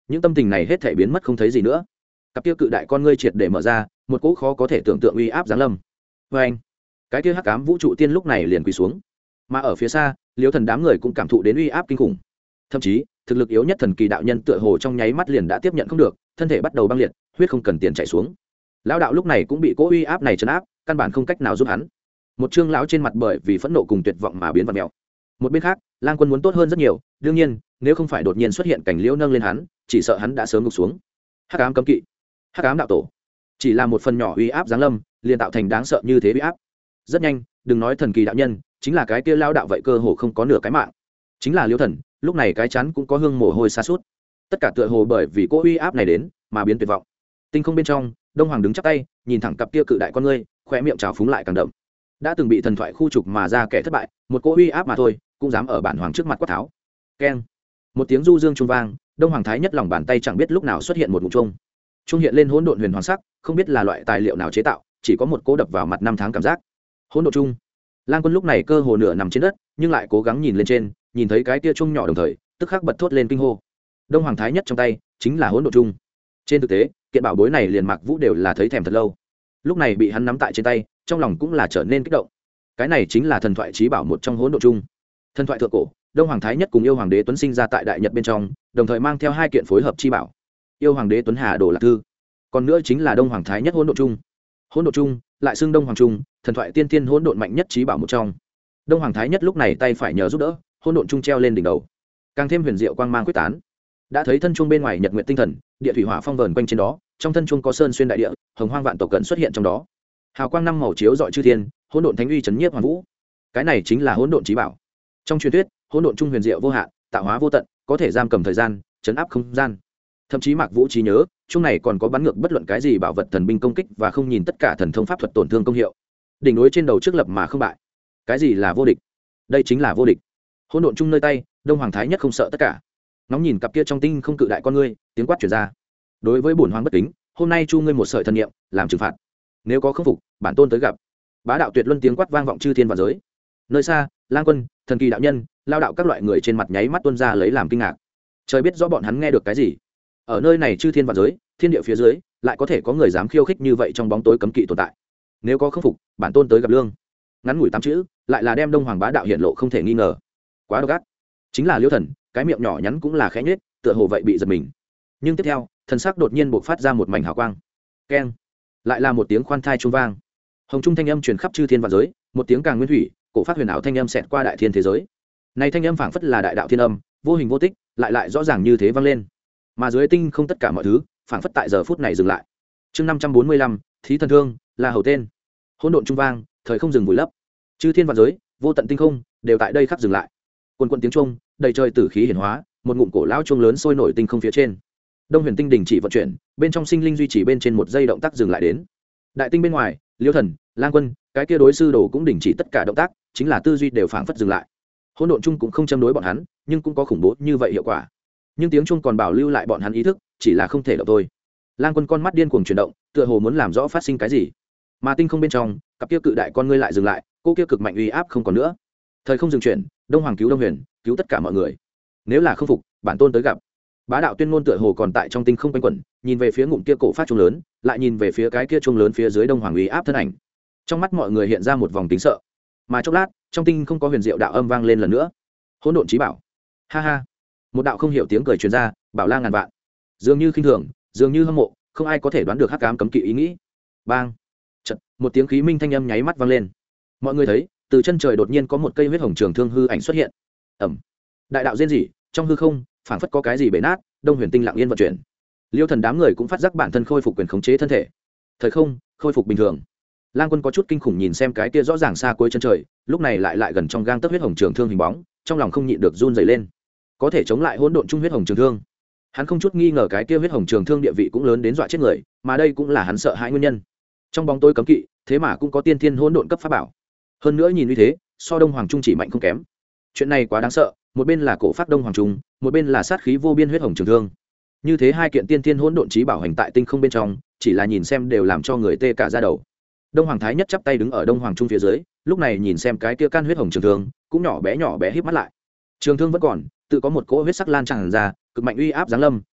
những tâm tình này hết thể biến mất không thấy gì nữa. Cặp kia cự đại con ngươi triệt để mở ra, một cỗ khó có thể tưởng tượng uy áp giáng lâm. Vê anh, cái kia hắc ám vũ trụ tiên lúc này liền quỳ xuống. Mà ở phía xa, Liễu Thần đám người cũng cảm thụ đến uy áp kinh khủng. Thậm chí, thực lực yếu nhất thần kỳ đạo nhân tựa hồ trong nháy mắt liền đã tiếp nhận không được, thân thể bắt đầu băng liệt, huyết không cần tiền chảy xuống. Lão đạo lúc này cũng bị cỗ uy áp này trấn áp, căn bản không cách nào giúp hắn. Một trương lão trên mặt bởi vì phẫn nộ cùng tuyệt vọng mà biến vặn mèo. Một bên khác, Lang Quân muốn tốt hơn rất nhiều, đương nhiên, nếu không phải đột nhiên xuất hiện cảnh liễu nâng lên hắn, chỉ sợ hắn đã sớm gục xuống. Hắc ám cấm kỵ, hắc ám đạo tổ, chỉ là một phần nhỏ uy áp giáng lâm, liền tạo thành đáng sợ như thế uy áp. Rất nhanh, đừng nói thần kỳ đạo nhân, chính là cái kia lão đạo vậy cơ hồ không có nửa cái mạng. Chính là Liễu Thần, lúc này cái chắn cũng có hương mồ hôi sa sút. Tất cả tựa hồ bởi vì cỗ uy áp này đến, mà biến tuyệt vọng. Tinh không bên trong, Đông Hoàng đứng chắp tay, nhìn thẳng cặp kia cự đại con ngươi, khóe miệng trào phúng lại càng đậm. Đã từng bị thần thoại khu trục mà ra kẻ thất bại, một cỗ uy áp mà thôi, cũng dám ở bản hoàng trước mặt quát tháo. Keng. Một tiếng du dương trung vang, Đông Hoàng Thái Nhất lòng bàn tay chẳng biết lúc nào xuất hiện một ngụm trung. Trung hiện lên hỗn độn huyền hoàng sắc, không biết là loại tài liệu nào chế tạo, chỉ có một cỗ đập vào mặt năm tháng cảm giác. Hỗn độn trung. Lang Quân lúc này cơ hồ nửa nằm trên đất, nhưng lại cố gắng nhìn lên trên, nhìn thấy cái kia trung nhỏ đồng thời, tức khắc bật thốt lên kinh hô. Đông Hoàng Thái Nhất trong tay chính là hỗn độn trung. Trên thực tế, kiện bảo bối này liền Mạc Vũ đều là thấy thèm thật lâu. Lúc này bị hắn nắm tại trên tay, trong lòng cũng là trở nên kích động. Cái này chính là thần thoại chí bảo một trong hỗn độn trung. Thần thoại thượng cổ, Đông Hoàng Thái Nhất cùng Yêu Hoàng Đế Tuấn sinh ra tại Đại Nhật bên trong, đồng thời mang theo hai kiện phối hợp chi bảo. Yêu Hoàng Đế Tuấn Hà Đồ Lạc Thư, còn nữa chính là Đông Hoàng Thái Nhất hỗn độn trung. Hỗn độn trung lại xưng Đông Hoàng trung, thần thoại tiên tiên hỗn độn mạnh nhất chí bảo một trong. Đông Hoàng Thái Nhất lúc này tay phải nhờ giúp đỡ, hỗn độn trung treo lên đỉnh đầu, càng thêm huyền diệu quang mang quyết tán. Đã thấy thân trung bên ngoài nhật nguyện tinh thần, địa thủy hỏa phong vờn quanh trên đó, trong thân trung có sơn xuyên đại địa, hồng hoang vạn tộc cận xuất hiện trong đó. Hào quang năm màu chiếu rọi chư thiên, hỗn độn thánh uy chấn nhiếp hoàn vũ. Cái này chính là hỗn độn chí bảo. Trong truyền thuyết, hỗn độn trung huyền diệu vô hạn, tạo hóa vô tận, có thể giam cầm thời gian, chấn áp không gian. Thậm chí Mạc Vũ trí nhớ, chung này còn có bắn ngược bất luận cái gì bảo vật thần binh công kích và không nhìn tất cả thần thông pháp thuật tổn thương công hiệu. Đỉnh núi trên đầu trước lập mà không bại. Cái gì là vô địch? Đây chính là vô địch. Hỗn độn chung nơi tay, Đông Hoàng Thái Nhất không sợ tất cả. Ngóng nhìn cặp kia trong tinh không cự đại con ngươi, tiếng quát truyền ra. Đối với bổn hoàng bất kính, hôm nay chu ngươi một sợi thần niệm, làm trừng phạt. Nếu có khâm phục, bản tôn tới gặp. Bá đạo tuyệt luân tiếng quát vang vọng chư thiên và giới. Nơi xa, Lang Quân, thần kỳ đạo nhân, lao đạo các loại người trên mặt nháy mắt tuôn ra lấy làm kinh ngạc. Trời biết rõ bọn hắn nghe được cái gì. Ở nơi này chư thiên và giới, thiên địa phía dưới, lại có thể có người dám khiêu khích như vậy trong bóng tối cấm kỵ tồn tại. Nếu có khâm phục, bản tôn tới gặp lương. Ngắn ngủi 8 chữ, lại là đem Đông Hoàng bá đạo hiện lộ không thể nghi ngờ. Quá độc ác. Chính là Liễu Thần, cái miệng nhỏ nhắn cũng là khẽ nhếch, tựa hồ vậy bị giật mình. Nhưng tiếp theo, thần sắc đột nhiên bộc phát ra một mảnh hào quang. Keng. Lại là một tiếng khoan thai trung vang. Hồng trung thanh âm truyền khắp chư thiên vạn giới, một tiếng càng nguyên thủy, cổ phát huyền ảo thanh âm xẹt qua đại thiên thế giới. Này thanh âm phảng phất là đại đạo thiên âm, vô hình vô tích, lại rõ ràng như thế vang lên. Mà dưới tinh không tất cả mọi thứ, phảng phất tại giờ phút này dừng lại. Chương 545, Thí thần thương, là hầu tên. Hỗn độn trung vang, thời không dừng vùi lấp. Chư thiên vạn giới, vô tận tinh không, đều tại đây khắc dừng lại. Quần quần tiếng trung, đầy trời tử khí hiển hóa, một ngụm cổ lão chuông lớn sôi nổi tinh không phía trên. Đông Huyền Tinh đình chỉ vận chuyển, bên trong sinh linh duy trì bên trên một giây động tác dừng lại đến. Đại tinh bên ngoài, Liễu Thần, Lang Quân, cái kia đối sư đồ cũng đình chỉ tất cả động tác, chính là tư duy đều phảng phất dừng lại. Hỗn độn chung cũng không châm đối bọn hắn, nhưng cũng có khủng bố như vậy hiệu quả. Nhưng tiếng chung còn bảo lưu lại bọn hắn ý thức, chỉ là không thể động thôi. Lang Quân con mắt điên cuồng chuyển động, tựa hồ muốn làm rõ phát sinh cái gì. Mà tinh không bên trong, cặp kia cự đại con ngươi lại dừng lại, cô kia cực mạnh uy áp không còn nữa. Thời không dừng chuyển, Đông Hoàng cứu Đông Huyền, cứu tất cả mọi người. Nếu là không phục, bản tôn tới gặp. Bá đạo tuyên ngôn tựa hồ còn tại trong tinh không quanh quẩn, nhìn về phía ngụm kia cổ phát chuông lớn, lại nhìn về phía cái kia chuông lớn phía dưới Đông Hoàng uy áp thân ảnh. Trong mắt mọi người hiện ra một vòng kính sợ. Mà chốc lát, trong tinh không có huyền diệu đạo âm vang lên lần nữa. Hỗn độn chí bảo. Ha ha. Một đạo không hiểu tiếng cười truyền ra, bảo la ngàn vạn. Dường như khinh thường, dường như hâm mộ, không ai có thể đoán được hắc ám cấm kỵ ý nghĩ. Bang. Chợt, một tiếng khí minh thanh âm nháy mắt vang lên. Mọi người thấy, từ chân trời đột nhiên có một cây huyết hồng trường thương hư ảnh xuất hiện. Ầm. Đại đạo diên dị, trong hư không, phảng phất có cái gì bể nát, Đông Huyền Tinh lặng yên vận chuyển. Liêu Thần đám người cũng phát giác bản thân khôi phục quyền khống chế thân thể. Thời không khôi phục bình thường. Lang Quân có chút kinh khủng nhìn xem cái kia rõ ràng xa cuối chân trời, lúc này lại gần trong gang tấc huyết hồng trường thương hình bóng, trong lòng không nhịn được run rẩy lên. Có thể chống lại hỗn độn trung huyết hồng trường thương. Hắn không chút nghi ngờ cái kia huyết hồng trường thương địa vị cũng lớn đến dọa chết người, mà đây cũng là hắn sợ hãi nguyên nhân. Trong bóng tối cấm kỵ, thế mà cũng có tiên thiên hỗn độn cấp pháp bảo. Hơn nữa nhìn như thế, so Đông Hoàng trung chỉ mạnh không kém. Chuyện này quá đáng sợ, một bên là cổ pháp Đông Hoàng trung, một bên là sát khí vô biên huyết hồng trường thương. Như thế hai kiện tiên thiên hỗn độn chí bảo hành tại tinh không bên trong, chỉ là nhìn xem đều làm cho người tê cả da đầu. Đông Hoàng Thái Nhất chắp tay đứng ở Đông Hoàng trung phía dưới, lúc này nhìn xem cái kia can huyết hồng trường thương, cũng nhỏ bé híp mắt lại. Trường thương vẫn còn, tự có một cỗ huyết sắc lan tràn ra, cực mạnh uy áp giáng lâm,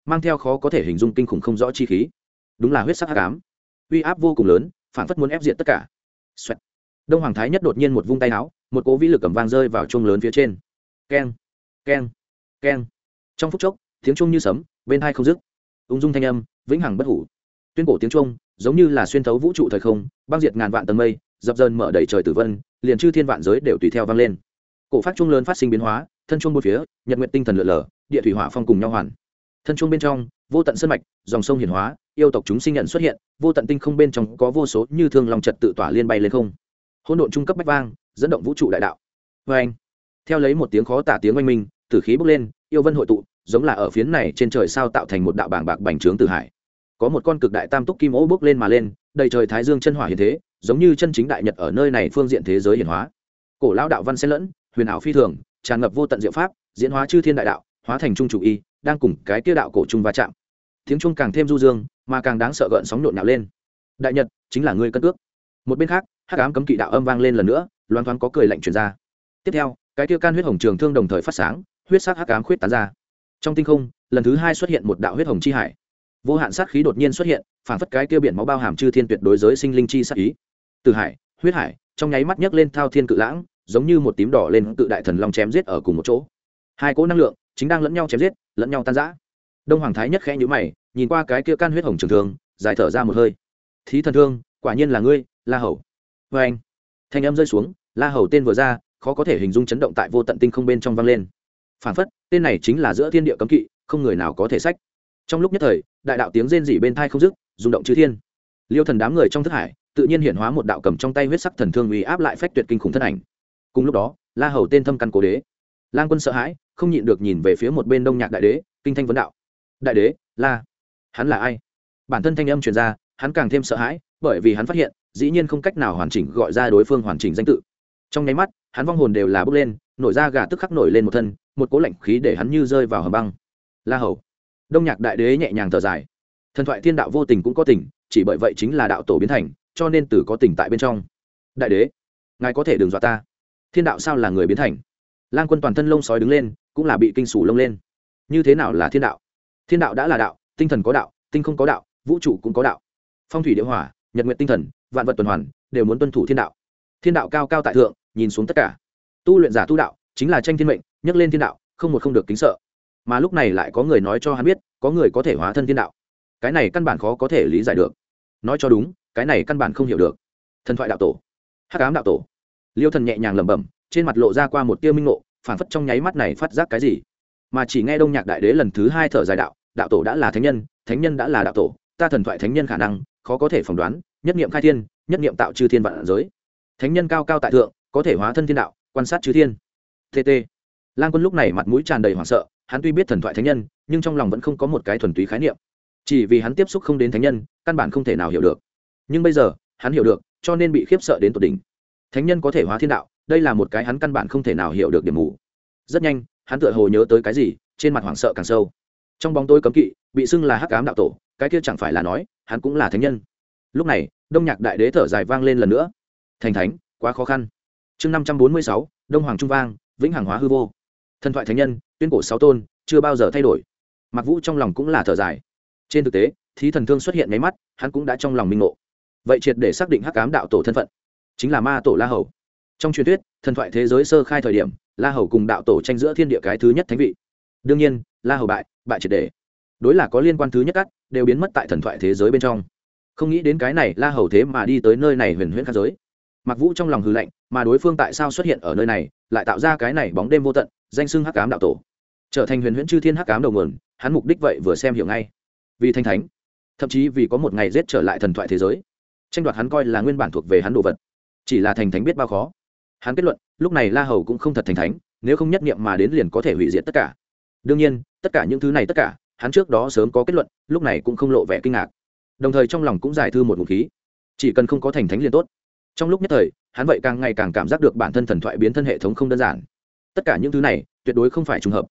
mang theo khó có thể hình dung kinh khủng không rõ chi khí, đúng là huyết sắc hắc ám, uy áp vô cùng lớn, phản phất muốn ép diệt tất cả. Xoẹt. Đông Hoàng Thái Nhất đột nhiên một vung tay áo, một cỗ vĩ lực cầm vang rơi vào chuông lớn phía trên. Keng, keng, keng. Trong phút chốc, tiếng chuông như sấm, bên tai không dứt. Ung dung thanh âm, vĩnh hằng bất hủ. Tuyên cổ tiếng chuông, giống như là xuyên thấu vũ trụ thời không, băng diệt ngàn vạn tầng mây, dập dờn mở đầy trời tử vân, liền chư thiên vạn giới đều tùy theo vang lên. Cổ phát chuông lớn phát sinh biến hóa, thân chuông bốn phía, nhật nguyệt tinh thần lượn lờ, địa thủy hỏa phong cùng nhau hoàn. Thân chuông bên trong, vô tận sơn mạch, dòng sông hiển hóa, yêu tộc chúng sinh nhận xuất hiện, vô tận tinh không bên trong có vô số như thương long trật tự tỏa liên bay lên không. Hỗn độn trung cấp bách vang, dẫn động vũ trụ đại đạo. Oeng. Theo lấy một tiếng khó tả tiếng oanh minh, tử khí bốc lên, yêu vân hội tụ, giống là ở phiến này trên trời sao tạo thành một đạo bảng bạc bành trướng tử hải. Có một con cực đại tam túc kim ố bốc lên mà lên, đầy trời thái dương chân hỏa hiện thế, giống như chân chính đại nhật ở nơi này phương diện thế giới hiển hóa. Cổ lão đạo văn xen lẫn, huyền ảo phi thường, tràn ngập vô tận diệu pháp, diễn hóa chư thiên đại đạo, hóa thành trung chủ y, đang cùng cái kia đạo cổ trung va chạm. Tiếng trung càng thêm du dương, mà càng đáng sợ gợn sóng nhộn nhạo lên. Đại nhật chính là ngươi cân cước. Một bên khác, hắc ám cấm kỵ đạo âm vang lên lần nữa, loan thoáng có cười lạnh truyền ra. Tiếp theo, cái kia can huyết hồng trường thương đồng thời phát sáng, huyết sắc hắc ám khuyết tán ra. Trong tinh không, lần thứ hai xuất hiện một đạo huyết hồng chi hải. Vô hạn sát khí đột nhiên xuất hiện, phản phất cái kia biển máu bao hàm chư thiên tuyệt đối giới sinh linh chi sát ý. Từ hải, huyết hải, trong nháy mắt nhấc lên thao thiên cự lãng, giống như một tím đỏ lên cự đại thần long chém giết ở cùng một chỗ. Hai cỗ năng lượng chính đang lẫn nhau chém giết, lẫn nhau tan rã. Đông Hoàng Thái Nhất khẽ nhíu mày, nhìn qua cái kia can huyết hồng trường thương, dài thở ra một hơi. Thí thần thương, quả nhiên là ngươi, La Hầu. Và anh, thanh âm rơi xuống, La Hầu tên vừa ra, khó có thể hình dung chấn động tại vô tận tinh không bên trong vang lên. Phản phất, tên này chính là giữa thiên địa cấm kỵ, không người nào có thể sách. Trong lúc nhất thời, đại đạo tiếng rên rỉ bên tai không dứt, rung động chư thiên. Liêu Thần đám người trong thức hải, tự nhiên hiện hóa một đạo cầm trong tay huyết sắc thần thương uy áp lại phách tuyệt kinh khủng thân ảnh. Cùng lúc đó, La Hầu tên thâm căn cố đế, Lang Quân sợ hãi, không nhịn được nhìn về phía một bên Đông Nhạc đại đế, kinh thanh vấn đạo: đại đế, La, hắn là ai? Bản thân thanh âm truyền ra, hắn càng thêm sợ hãi, bởi vì hắn phát hiện, dĩ nhiên không cách nào hoàn chỉnh gọi ra đối phương hoàn chỉnh danh tự. Trong nháy mắt, hắn vong hồn đều là bốc lên, nổi ra gà tức khắc nổi lên một thân, một cỗ lạnh khí để hắn như rơi vào hầm băng. La Hầu. Đông Nhạc đại đế nhẹ nhàng thở dài. Thần thoại thiên đạo vô tình cũng có tình, chỉ bởi vậy chính là đạo tổ biến thành, cho nên tử có tình tại bên trong. Đại đế, ngài có thể đừng dọa ta. Thiên đạo sao là người biến thành? Lang Quân toàn thân lông sói đứng lên, cũng là bị kinh sủ lông lên. Như thế nào là thiên đạo? Thiên đạo đã là đạo, tinh thần có đạo, tinh không có đạo, vũ trụ cũng có đạo. Phong thủy địa hỏa, nhật nguyệt tinh thần, vạn vật tuần hoàn, đều muốn tuân thủ thiên đạo. Thiên đạo cao cao tại thượng, nhìn xuống tất cả. Tu luyện giả tu đạo, chính là tranh thiên mệnh, nhấc lên thiên đạo, không một không được kính sợ. Mà lúc này lại có người nói cho hắn biết, có người có thể hóa thân thiên đạo. Cái này căn bản khó có thể lý giải được. Nói cho đúng, cái này căn bản không hiểu được. Thần thoại đạo tổ, hắc ám đạo tổ. Liêu Thần nhẹ nhàng lẩm bẩm, trên mặt lộ ra qua một tia minh ngộ, phản phất trong nháy mắt này phát giác cái gì. Mà chỉ nghe Đông Nhạc đại đế lần thứ hai thở dài đạo: đạo tổ đã là thánh nhân, thánh nhân đã là đạo tổ, ta thần thoại thánh nhân khả năng khó có thể phỏng đoán, nhất niệm khai thiên, nhất niệm tạo chư thiên vạn giới. Thánh nhân cao cao tại thượng, có thể hóa thân thiên đạo, quan sát chư thiên. TT. Lang Quân lúc này mặt mũi tràn đầy hoảng sợ, hắn tuy biết thần thoại thánh nhân, nhưng trong lòng vẫn không có một cái thuần túy khái niệm. Chỉ vì hắn tiếp xúc không đến thánh nhân, căn bản không thể nào hiểu được. Nhưng bây giờ, hắn hiểu được, cho nên bị khiếp sợ đến tột đỉnh. Thánh nhân có thể hóa thiên đạo, đây là một cái hắn căn bản không thể nào hiểu được điểm mù. Rất nhanh, hắn tựa hồ nhớ tới cái gì, trên mặt hoảng sợ càng sâu. Trong bóng tối cấm kỵ, bị xưng là hắc ám đạo tổ, cái kia chẳng phải là nói, hắn cũng là thánh nhân. Lúc này, Đông Nhạc đại đế thở dài vang lên lần nữa. Thành thánh, quá khó khăn. Chương 546, Đông Hoàng trung vang, vĩnh hằng hóa hư vô. Thần thoại thánh nhân, tuyên cổ sáu tôn, chưa bao giờ thay đổi. Mặc Vũ trong lòng cũng là thở dài. Trên thực tế, thí thần thương xuất hiện mấy mắt, hắn cũng đã trong lòng minh ngộ. Vậy triệt để xác định hắc ám đạo tổ thân phận, chính là ma tổ La Hầu. Trong truyền thuyết, thần thoại thế giới sơ khai thời điểm, La Hầu cùng đạo tổ tranh giữa thiên địa cái thứ nhất thánh vị. Đương nhiên, La Hầu bại triệt để. Đối là có liên quan thứ nhất cắt, đều biến mất tại thần thoại thế giới bên trong. Không nghĩ đến cái này La Hầu thế mà đi tới nơi này huyền huyễn khác giới. Mặc Vũ trong lòng hừ lạnh, mà đối phương tại sao xuất hiện ở nơi này, lại tạo ra cái này bóng đêm vô tận, danh xưng hắc ám đạo tổ, trở thành huyền huyễn chư thiên hắc ám đầu nguồn, hắn mục đích vậy vừa xem hiểu ngay. Vì thanh thánh, thậm chí vì có một ngày giết trở lại thần thoại thế giới, tranh đoạt hắn coi là nguyên bản thuộc về hắn đồ vật. Chỉ là thành thánh biết bao khó. Hắn kết luận, lúc này La Hầu cũng không thật thành thánh, nếu không nhất niệm mà đến liền có thể hủy diệt tất cả. Đương nhiên, tất cả những thứ này tất cả, hắn trước đó sớm có kết luận, lúc này cũng không lộ vẻ kinh ngạc. Đồng thời trong lòng cũng giải thư một ngụm khí, chỉ cần không có thành thánh liền tốt. Trong lúc nhất thời, hắn vậy càng ngày càng cảm giác được bản thân thần thoại biến thân hệ thống không đơn giản. Tất cả những thứ này, tuyệt đối không phải trùng hợp,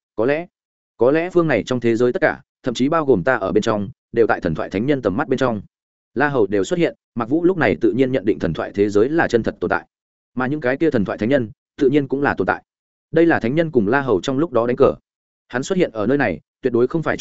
có lẽ phương này trong thế giới tất cả, thậm chí bao gồm ta ở bên trong, đều tại thần thoại thánh nhân tầm mắt bên trong. La Hầu đều xuất hiện, Mặc Vũ lúc này tự nhiên nhận định thần thoại thế giới là chân thật tồn tại, mà những cái kia thần thoại thánh nhân tự nhiên cũng là tồn tại. Đây là thánh nhân cùng La Hầu trong lúc đó đánh cờ. Hắn xuất hiện ở nơi này, tuyệt đối không phải trùng hợp,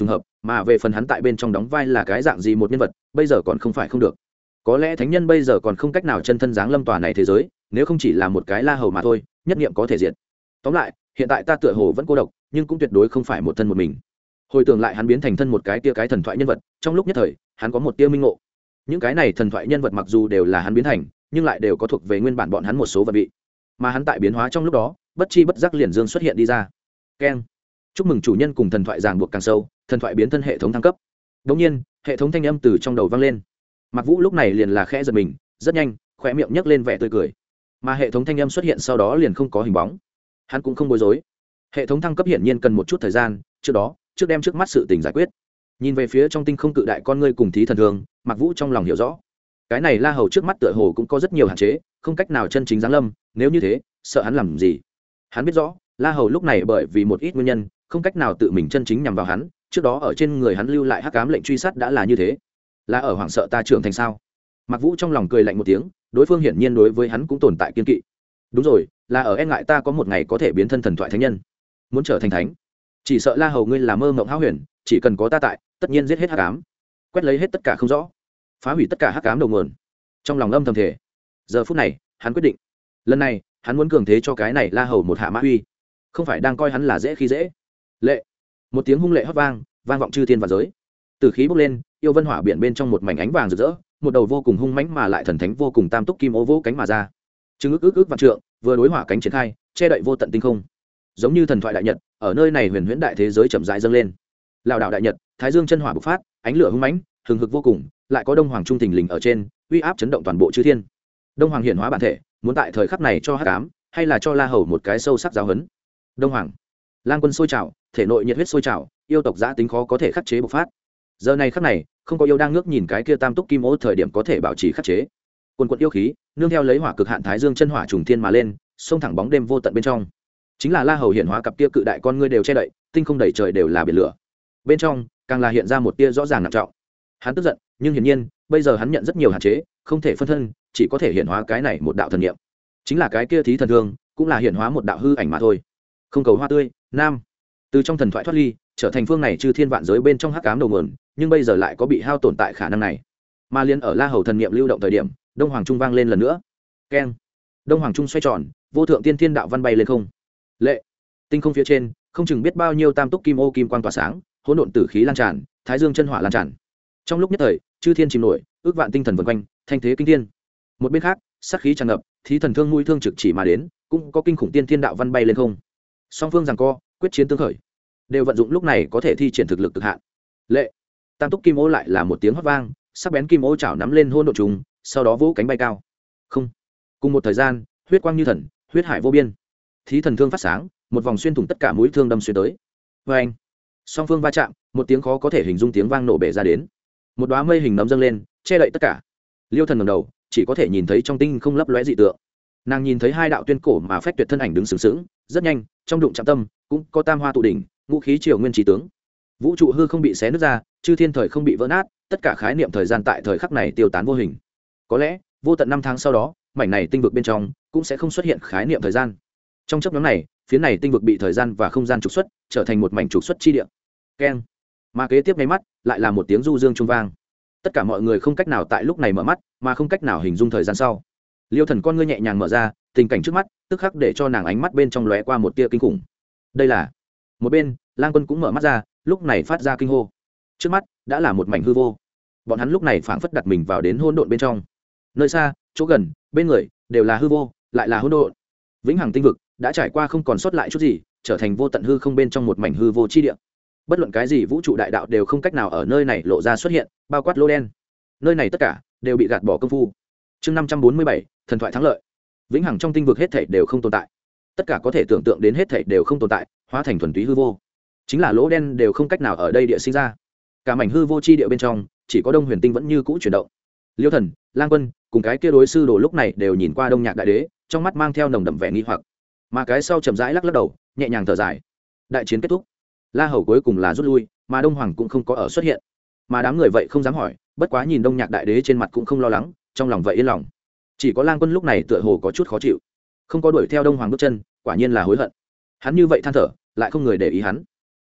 mà về phần hắn tại bên trong đóng vai là cái dạng gì một nhân vật bây giờ còn không phải không được. Có lẽ thánh nhân bây giờ còn không cách nào chân thân giáng lâm tòa này thế giới, nếu không chỉ là một cái La Hầu mà thôi, nhất niệm có thể diệt. Tóm lại, hiện tại ta tựa hồ vẫn cô độc, nhưng cũng tuyệt đối không phải một thân một mình. Hồi tưởng lại hắn biến thành thân một cái tia cái thần thoại nhân vật, trong lúc nhất thời, hắn có một tia minh ngộ. Những cái này thần thoại nhân vật mặc dù đều là hắn biến thành, nhưng lại đều có thuộc về nguyên bản bọn hắn một số vận vị. Mà hắn tại biến hóa trong lúc đó, bất chi bất giác liền dương xuất hiện đi ra. Keng. Chúc mừng chủ nhân cùng thần thoại ràng buộc càng sâu, thần thoại biến thân hệ thống thăng cấp. Đột nhiên, hệ thống thanh âm từ trong đầu vang lên. Mạc Vũ lúc này liền là khẽ giật mình, rất nhanh, khóe miệng nhếch lên vẻ tươi cười. Mà hệ thống thanh âm xuất hiện sau đó liền không có hình bóng. Hắn cũng không bối rối. Hệ thống thăng cấp hiển nhiên cần một chút thời gian, trước đem trước mắt sự tình giải quyết. Nhìn về phía trong tinh không cự đại con ngươi cùng thí thần thường, Mạc Vũ trong lòng hiểu rõ. Cái này La Hầu trước mắt tựa hồ cũng có rất nhiều hạn chế, không cách nào chân chính giáng lâm, nếu như thế, sợ hắn làm gì? Hắn biết rõ, La Hầu lúc này bởi vì một ít nguyên nhân, không cách nào tự mình chân chính nhằm vào hắn, trước đó ở trên người hắn lưu lại hắc ám lệnh truy sát đã là như thế. Là ở hoảng sợ ta trưởng thành sao? Mạc Vũ trong lòng cười lạnh một tiếng, đối phương hiển nhiên đối với hắn cũng tồn tại kiên kỵ. Đúng rồi, là ở e ngại ta có một ngày có thể biến thân thần thoại thánh nhân, muốn trở thành thánh. Chỉ sợ La Hầu ngươi là mơ mộng hão huyền, chỉ cần có ta tại, tất nhiên giết hết hắc ám, quét lấy hết tất cả không rõ, phá hủy tất cả hắc ám đầu nguồn. Trong lòng âm thầm thể, giờ phút này, hắn quyết định, lần này, hắn muốn cường thế cho cái này La Hầu một hạ mã uy, không phải đang coi hắn là dễ khi dễ. Lệ, một tiếng hung lệ hót vang, vang vọng chư thiên và giới. Từ khí bốc lên, yêu vân hỏa biển bên trong một mảnh ánh vàng rực rỡ, một đầu vô cùng hung mãnh mà lại thần thánh vô cùng tam túc kim ô vỗ cánh mà ra. Trừng ức vạn trượng, vừa đối hỏa cánh triển khai, che đậy vô tận tinh không. Giống như thần thoại đại nhật, ở nơi này huyền huyễn đại thế giới chậm rãi dâng lên. Lão đạo đại nhật, thái dương chân hỏa bộc phát, ánh lửa hung mãnh, hừng hực vô cùng, lại có đông hoàng trung thình lình ở trên, uy áp chấn động toàn bộ chư thiên. Đông hoàng hiển hóa bản thể, muốn tại thời khắc này cho hắc ám, hay là cho La Hầu một cái sâu sắc giáo huấn. Đông hoàng, lang quân sôi trào, thể nội nhiệt huyết sôi trào, yêu tộc giã tính khó có thể khắc chế bộc phát. Giờ này khắc này, không có yêu đang ngước nhìn cái kia tam túc kim ô thời điểm có thể bảo trì khắc chế. Quần quần yêu khí, nương theo lấy hỏa cực hạn thái dương chân hỏa trùng thiên mà lên, xông thẳng bóng đêm vô tận bên trong. Chính là La Hầu hiển hóa cặp kia cự đại con ngươi đều che đậy, tinh không đầy trời đều là biển lửa. Bên trong, càng là hiện ra một tia rõ ràng nặng trọng. Hắn tức giận, nhưng hiển nhiên, bây giờ hắn nhận rất nhiều hạn chế, không thể phân thân, chỉ có thể hiển hóa cái này một đạo thần niệm. Chính là cái kia thí thần thương, cũng là hiển hóa một đạo hư ảnh mà thôi. Không cầu hoa tươi, nam. Từ trong thần thoại thoát ly, trở thành phương này chư thiên vạn giới bên trong hắc ám đầu nguồn, nhưng bây giờ lại có bị hao tổn tại khả năng này. Mà liên ở La Hầu thần niệm lưu động thời điểm, Đông Hoàng Trung vang lên lần nữa. Keng. Đông Hoàng Trung xoay tròn, vô thượng tiên thiên đạo văn bay lên không. Lệ. Tinh không phía trên, không chừng biết bao nhiêu tam túc kim ô kim quang tỏa sáng, hỗn độn tử khí lan tràn, thái dương chân hỏa lan tràn. Trong lúc nhất thời, chư thiên chìm nổi, ước vạn tinh thần vần quanh, thanh thế kinh thiên. Một bên khác, sát khí tràn ngập, thí thần thương mũi thương trực chỉ mà đến, cũng có kinh khủng tiên thiên đạo văn bay lên không. Song phương giằng co, quyết chiến tương khởi, đều vận dụng lúc này có thể thi triển thực lực cực hạn. Lệ. Tam túc kim ô lại là một tiếng hót vang, sắc bén kim ô chảo nắm lên hỗn độn trùng, sau đó vỗ cánh bay cao. Không. Cùng một thời gian, huyết quang như thần, huyết hải vô biên. Thí thần thương phát sáng, một vòng xuyên thủng tất cả mũi thương đâm xuyên tới. Và anh. Song phương va chạm, một tiếng khó có thể hình dung tiếng vang nổ bể ra đến. Một đóa mây hình nấm dâng lên, che đậy tất cả. Liêu Thần ngẩng đầu, chỉ có thể nhìn thấy trong tinh không lấp lóe dị tượng. Nàng nhìn thấy hai đạo tuyên cổ mà phách tuyệt thân ảnh đứng sừng sững, rất nhanh, trong đụng chạm tâm, cũng có tam hoa tụ đỉnh, ngũ khí triều nguyên trí tướng. Vũ trụ hư không bị xé nứt ra, chư thiên thời không bị vỡ nát, tất cả khái niệm thời gian tại thời khắc này tiêu tán vô hình. Có lẽ, vô tận năm tháng sau đó, mảnh này tinh vực bên trong cũng sẽ không xuất hiện khái niệm thời gian. Trong chốc ngắn này, phía này tinh vực bị thời gian và không gian trục xuất, trở thành một mảnh trục xuất chi địa. Keng. Mà kế tiếp ngay mắt, lại là một tiếng du dương trung vang. Tất cả mọi người không cách nào tại lúc này mở mắt, mà không cách nào hình dung thời gian sau. Liêu Thần con ngươi nhẹ nhàng mở ra, tình cảnh trước mắt, tức khắc để cho nàng ánh mắt bên trong lóe qua một tia kinh khủng. Đây là. Một bên, Lang Quân cũng mở mắt ra, lúc này phát ra kinh hô. Trước mắt đã là một mảnh hư vô. Bọn hắn lúc này phảng phất đặt mình vào đến hỗn độn bên trong. Nơi xa, chỗ gần, bên người đều là hư vô, lại là hỗn độn. Vĩnh hằng tinh vực đã trải qua không còn sót lại chút gì, trở thành vô tận hư không bên trong một mảnh hư vô chi địa. Bất luận cái gì vũ trụ đại đạo đều không cách nào ở nơi này lộ ra xuất hiện, bao quát lô đen. Nơi này tất cả đều bị gạt bỏ công phu. Chương 547, thần thoại thắng lợi. Vĩnh hằng trong tinh vực hết thảy đều không tồn tại. Tất cả có thể tưởng tượng đến hết thảy đều không tồn tại, hóa thành thuần túy hư vô. Chính là lỗ đen đều không cách nào ở đây địa sinh ra. Cả mảnh hư vô chi địa bên trong, chỉ có Đông Huyền Tinh vẫn như cũ chuyển động. Liêu Thần, Lang Quân, cùng cái kia đối sư đồ lúc này đều nhìn qua Đông Nhạc Đại Đế, trong mắt mang theo nồng đậm vẻ nghi hoặc. Mà cái sau chậm rãi lắc lắc đầu, nhẹ nhàng thở dài. Đại chiến kết thúc. La Hầu cuối cùng là rút lui, mà Đông Hoàng cũng không có ở xuất hiện. Mà đám người vậy không dám hỏi, bất quá nhìn Đông Nhạc Đại Đế trên mặt cũng không lo lắng, trong lòng vậy yên lòng. Chỉ có Lang Quân lúc này tựa hồ có chút khó chịu, không có đuổi theo Đông Hoàng bước chân, quả nhiên là hối hận. Hắn như vậy than thở, lại không người để ý hắn.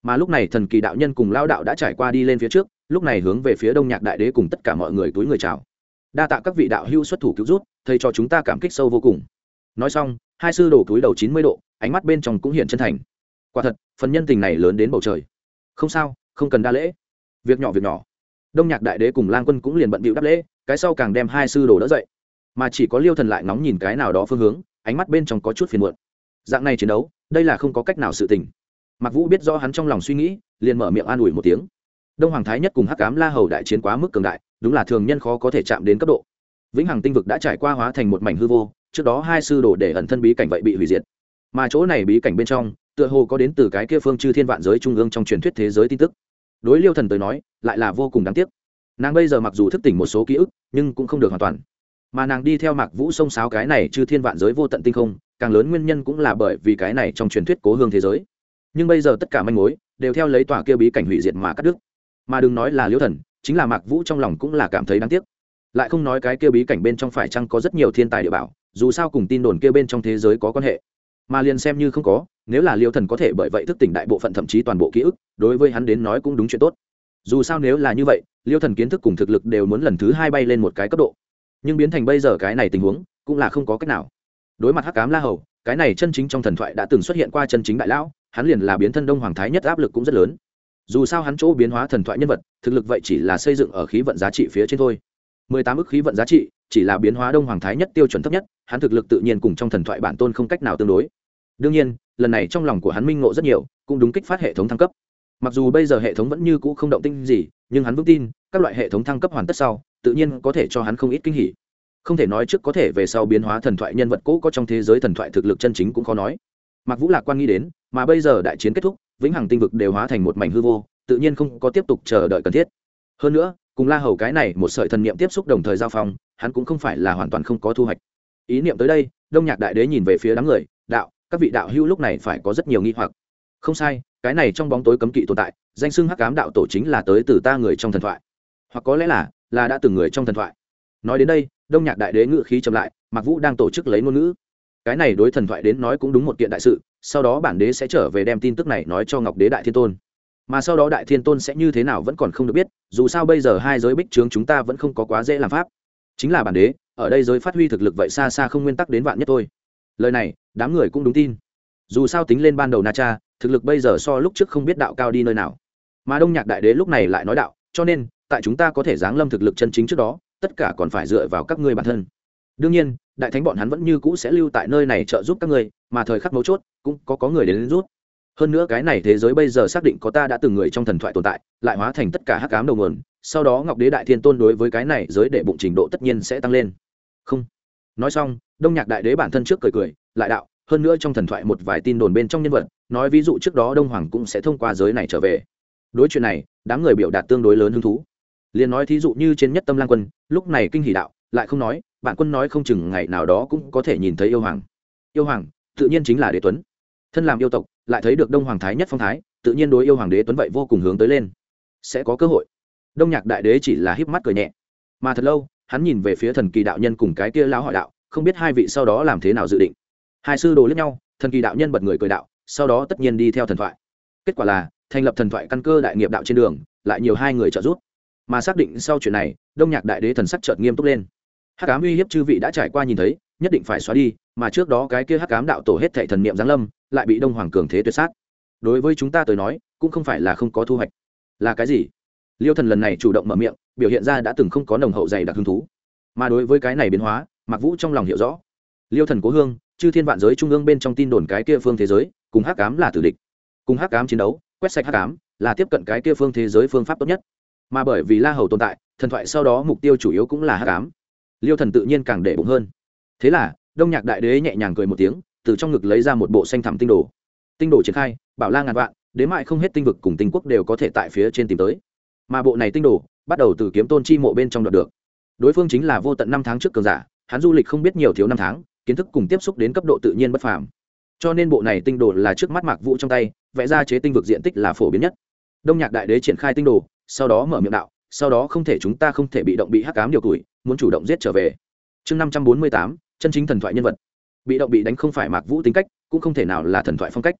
mà lúc này thần kỳ đạo nhân cùng lao đạo đã trải qua đi lên phía trước, lúc này hướng về phía Đông Nhạc Đại Đế cùng tất cả mọi người túi người chào. Đa tạ các vị đạo hữu xuất thủ cứu rút, thầy cho chúng ta cảm kích sâu vô cùng. Nói xong, hai sư đổ túi đầu 90 độ, ánh mắt bên trong cũng hiện chân thành. Quả thật, phần nhân tình này lớn đến bầu trời. Không sao, không cần đa lễ. Việc nhỏ việc nhỏ. Đông Nhạc Đại Đế cùng Lang Quân cũng liền bận bịu đáp lễ, cái sau càng đem hai sư đồ đỡ dậy, mà chỉ có Liêu Thần lại ngóng nhìn cái nào đó phương hướng, ánh mắt bên trong có chút phiền muộn. Dạng này chiến đấu, đây là không có cách nào sự tình. Mạc Vũ biết rõ hắn trong lòng suy nghĩ, liền mở miệng an ủi một tiếng. Đông Hoàng Thái Nhất cùng Hắc Ám La Hầu đại chiến quá mức cường đại, đúng là thường nhân khó có thể chạm đến cấp độ. Vĩnh Hằng tinh vực đã trải qua hóa thành một mảnh hư vô, trước đó hai sư đồ để ẩn thân bí cảnh vậy bị hủy diệt. Mà chỗ này bí cảnh bên trong, tựa hồ có đến từ cái kia phương chư thiên vạn giới trung ương trong truyền thuyết thế giới tin tức. Đối Liêu Thần tới nói, lại là vô cùng đáng tiếc. Nàng bây giờ mặc dù thức tỉnh một số ký ức, nhưng cũng không được hoàn toàn. Mà nàng đi theo Mạc Vũ xông xáo cái này chư thiên vạn giới vô tận tinh không, càng lớn nguyên nhân cũng là bởi vì cái này trong truyền thuyết cố hương thế giới. Nhưng bây giờ tất cả manh mối đều theo lấy tòa kia bí cảnh hủy diệt mà cắt đứt. Mà đừng nói là Liêu Thần, chính là Mạc Vũ trong lòng cũng là cảm thấy đáng tiếc. Lại không nói cái kia bí cảnh bên trong phải chăng có rất nhiều thiên tài địa bảo, dù sao cùng tin đồn kia bên trong thế giới có quan hệ. Mà liền xem như không có, nếu là Liêu Thần có thể bởi vậy thức tỉnh đại bộ phận thậm chí toàn bộ ký ức, đối với hắn đến nói cũng đúng chuyện tốt. Dù sao nếu là như vậy, Liêu Thần kiến thức cùng thực lực đều muốn lần thứ hai bay lên một cái cấp độ. Nhưng biến thành bây giờ cái này tình huống, cũng là không có cách nào. Đối mặt Hắc Ám La Hầu, cái này chân chính trong thần thoại đã từng xuất hiện qua chân chính đại lão, hắn liền là biến thân Đông Hoàng Thái Nhất, áp lực cũng rất lớn. Dù sao hắn chỗ biến hóa thần thoại nhân vật, thực lực vậy chỉ là xây dựng ở khí vận giá trị phía trên thôi. 18 ức khí vận giá trị, chỉ là biến hóa Đông Hoàng Thái Nhất tiêu chuẩn thấp nhất, hắn thực lực tự nhiên cùng trong thần thoại bản tôn không cách nào tương đối. Đương nhiên, lần này trong lòng của hắn minh ngộ rất nhiều, cũng đúng kích phát hệ thống thăng cấp. Mặc dù bây giờ hệ thống vẫn như cũ không động tĩnh gì, nhưng hắn vững tin, các loại hệ thống thăng cấp hoàn tất sau, tự nhiên có thể cho hắn không ít kinh hỉ. Không thể nói trước có thể về sau biến hóa thần thoại nhân vật cũ có trong thế giới thần thoại thực lực chân chính cũng khó nói. Mạc Vũ lạc quan nghĩ đến, mà bây giờ đại chiến kết thúc, vĩnh hằng tinh vực đều hóa thành một mảnh hư vô, tự nhiên không có tiếp tục chờ đợi cần thiết. Hơn nữa, cùng La Hầu cái này một sợi thần niệm tiếp xúc đồng thời giao phong, hắn cũng không phải là hoàn toàn không có thu hoạch. Ý niệm tới đây, Đông Nhạc Đại Đế nhìn về phía đám người, đạo, các vị đạo hữu lúc này phải có rất nhiều nghi hoặc. Không sai, cái này trong bóng tối cấm kỵ tồn tại, danh xưng Hắc Ám đạo tổ chính là tới từ ta người trong thần thoại, hoặc có lẽ là đã từng người trong thần thoại. Nói đến đây, Đông Nhạc Đại Đế ngữ khí trầm lại, Mạc Vũ đang tổ chức lấy ngôn ngữ. Cái này đối thần thoại đến nói cũng đúng một kiện đại sự, sau đó bản đế sẽ trở về đem tin tức này nói cho Ngọc Đế Đại Thiên Tôn. Mà sau đó Đại Thiên Tôn sẽ như thế nào vẫn còn không được biết, dù sao bây giờ hai giới bích trướng chúng ta vẫn không có quá dễ làm pháp. Chính là bản đế, ở đây giới phát huy thực lực vậy xa xa không nguyên tắc đến vạn nhất thôi. Lời này, đám người cũng đúng tin. Dù sao tính lên ban đầu Na Cha, thực lực bây giờ so lúc trước không biết đạo cao đi nơi nào. Mà Đông Nhạc Đại Đế lúc này lại nói đạo, cho nên, tại chúng ta có thể giáng lâm thực lực chân chính trước đó, tất cả còn phải dựa vào các ngươi bản thân. Đương nhiên, đại thánh bọn hắn vẫn như cũ sẽ lưu tại nơi này trợ giúp các ngươi, mà thời khắc mấu chốt cũng có người đến rút. Hơn nữa cái này thế giới bây giờ xác định có ta đã từng người trong thần thoại tồn tại, lại hóa thành tất cả hắc ám đầu nguồn, sau đó Ngọc Đế Đại Thiên Tôn đối với cái này giới đệ bụng trình độ tất nhiên sẽ tăng lên. Không. Nói xong, Đông Nhạc Đại Đế bản thân trước cười, lại đạo, hơn nữa trong thần thoại một vài tin đồn bên trong nhân vật, nói ví dụ trước đó Đông Hoàng cũng sẽ thông qua giới này trở về. Đối chuyện này, đám người biểu đạt tương đối lớn hứng thú. Liền nói thí dụ như trên Nhất Tâm Lang Quân, lúc này kinh hỉ đạo, lại không nói, bạn quân nói không chừng ngày nào đó cũng có thể nhìn thấy yêu hoàng. Yêu hoàng, tự nhiên chính là Đế Tuấn. Thân làm yêu tộc, lại thấy được Đông Hoàng Thái Nhất phong thái, tự nhiên đối yêu hoàng Đế Tuấn vậy vô cùng hướng tới lên. Sẽ có cơ hội. Đông Nhạc Đại Đế chỉ là híp mắt cười nhẹ. Mà thật lâu, hắn nhìn về phía Thần Kỳ đạo nhân cùng cái kia lão hỏi đạo, không biết hai vị sau đó làm thế nào dự định. Hai sư đồ liếc nhau, Thần Kỳ đạo nhân bật người cười đạo, sau đó tất nhiên đi theo thần thoại. Kết quả là, thành lập thần thoại căn cơ đại nghiệp đạo trên đường, lại nhiều hai người trợ giúp. Mà xác định sau chuyện này, Đông Nhạc Đại Đế thần sắc chợt nghiêm túc lên. Hắc ám uy hiếp chư vị đã trải qua nhìn thấy, nhất định phải xóa đi, mà trước đó cái kia Hắc ám đạo tổ hết thảy thần niệm giáng lâm, lại bị Đông Hoàng cường thế tuyệt sát. Đối với chúng ta tới nói, cũng không phải là không có thu hoạch. Là cái gì? Liêu Thần lần này chủ động mở miệng, biểu hiện ra đã từng không có nồng hậu dày đặc hứng thú. Mà đối với cái này biến hóa, Mạc Vũ trong lòng hiểu rõ. Liêu Thần cố hương, chư thiên vạn giới trung ương bên trong tin đồn cái kia phương thế giới, cùng Hắc ám là tử địch. Cùng Hắc ám chiến đấu, quét sạch Hắc ám, là tiếp cận cái kia phương thế giới phương pháp tốt nhất. Mà bởi vì La Hầu tồn tại, thần thoại sau đó mục tiêu chủ yếu cũng là Hắc ám. Liêu Thần tự nhiên càng để bụng hơn. Thế là, Đông Nhạc Đại Đế nhẹ nhàng cười một tiếng, từ trong ngực lấy ra một bộ xanh thẳm tinh đồ. Tinh đồ triển khai, bảo la ngàn vạn, đến mãi không hết tinh vực cùng tinh quốc đều có thể tại phía trên tìm tới. Mà bộ này tinh đồ, bắt đầu từ Kiếm Tôn chi mộ bên trong đoạt được. Đối phương chính là vô tận năm tháng trước cường giả, hắn du lịch không biết nhiều thiếu năm tháng, kiến thức cùng tiếp xúc đến cấp độ tự nhiên bất phàm. Cho nên bộ này tinh đồ là trước mắt Mạc Vũ trong tay, vẽ ra chế tinh vực diện tích là phổ biến nhất. Đông Nhạc Đại Đế triển khai tinh đồ, sau đó mở miệng đạo, sau đó chúng ta không thể bị động bị hắc ám điều tuổi, muốn chủ động giết trở về. Chương 548, chân chính thần thoại nhân vật. Bị động bị đánh không phải Mạc Vũ tính cách, cũng không thể nào là thần thoại phong cách.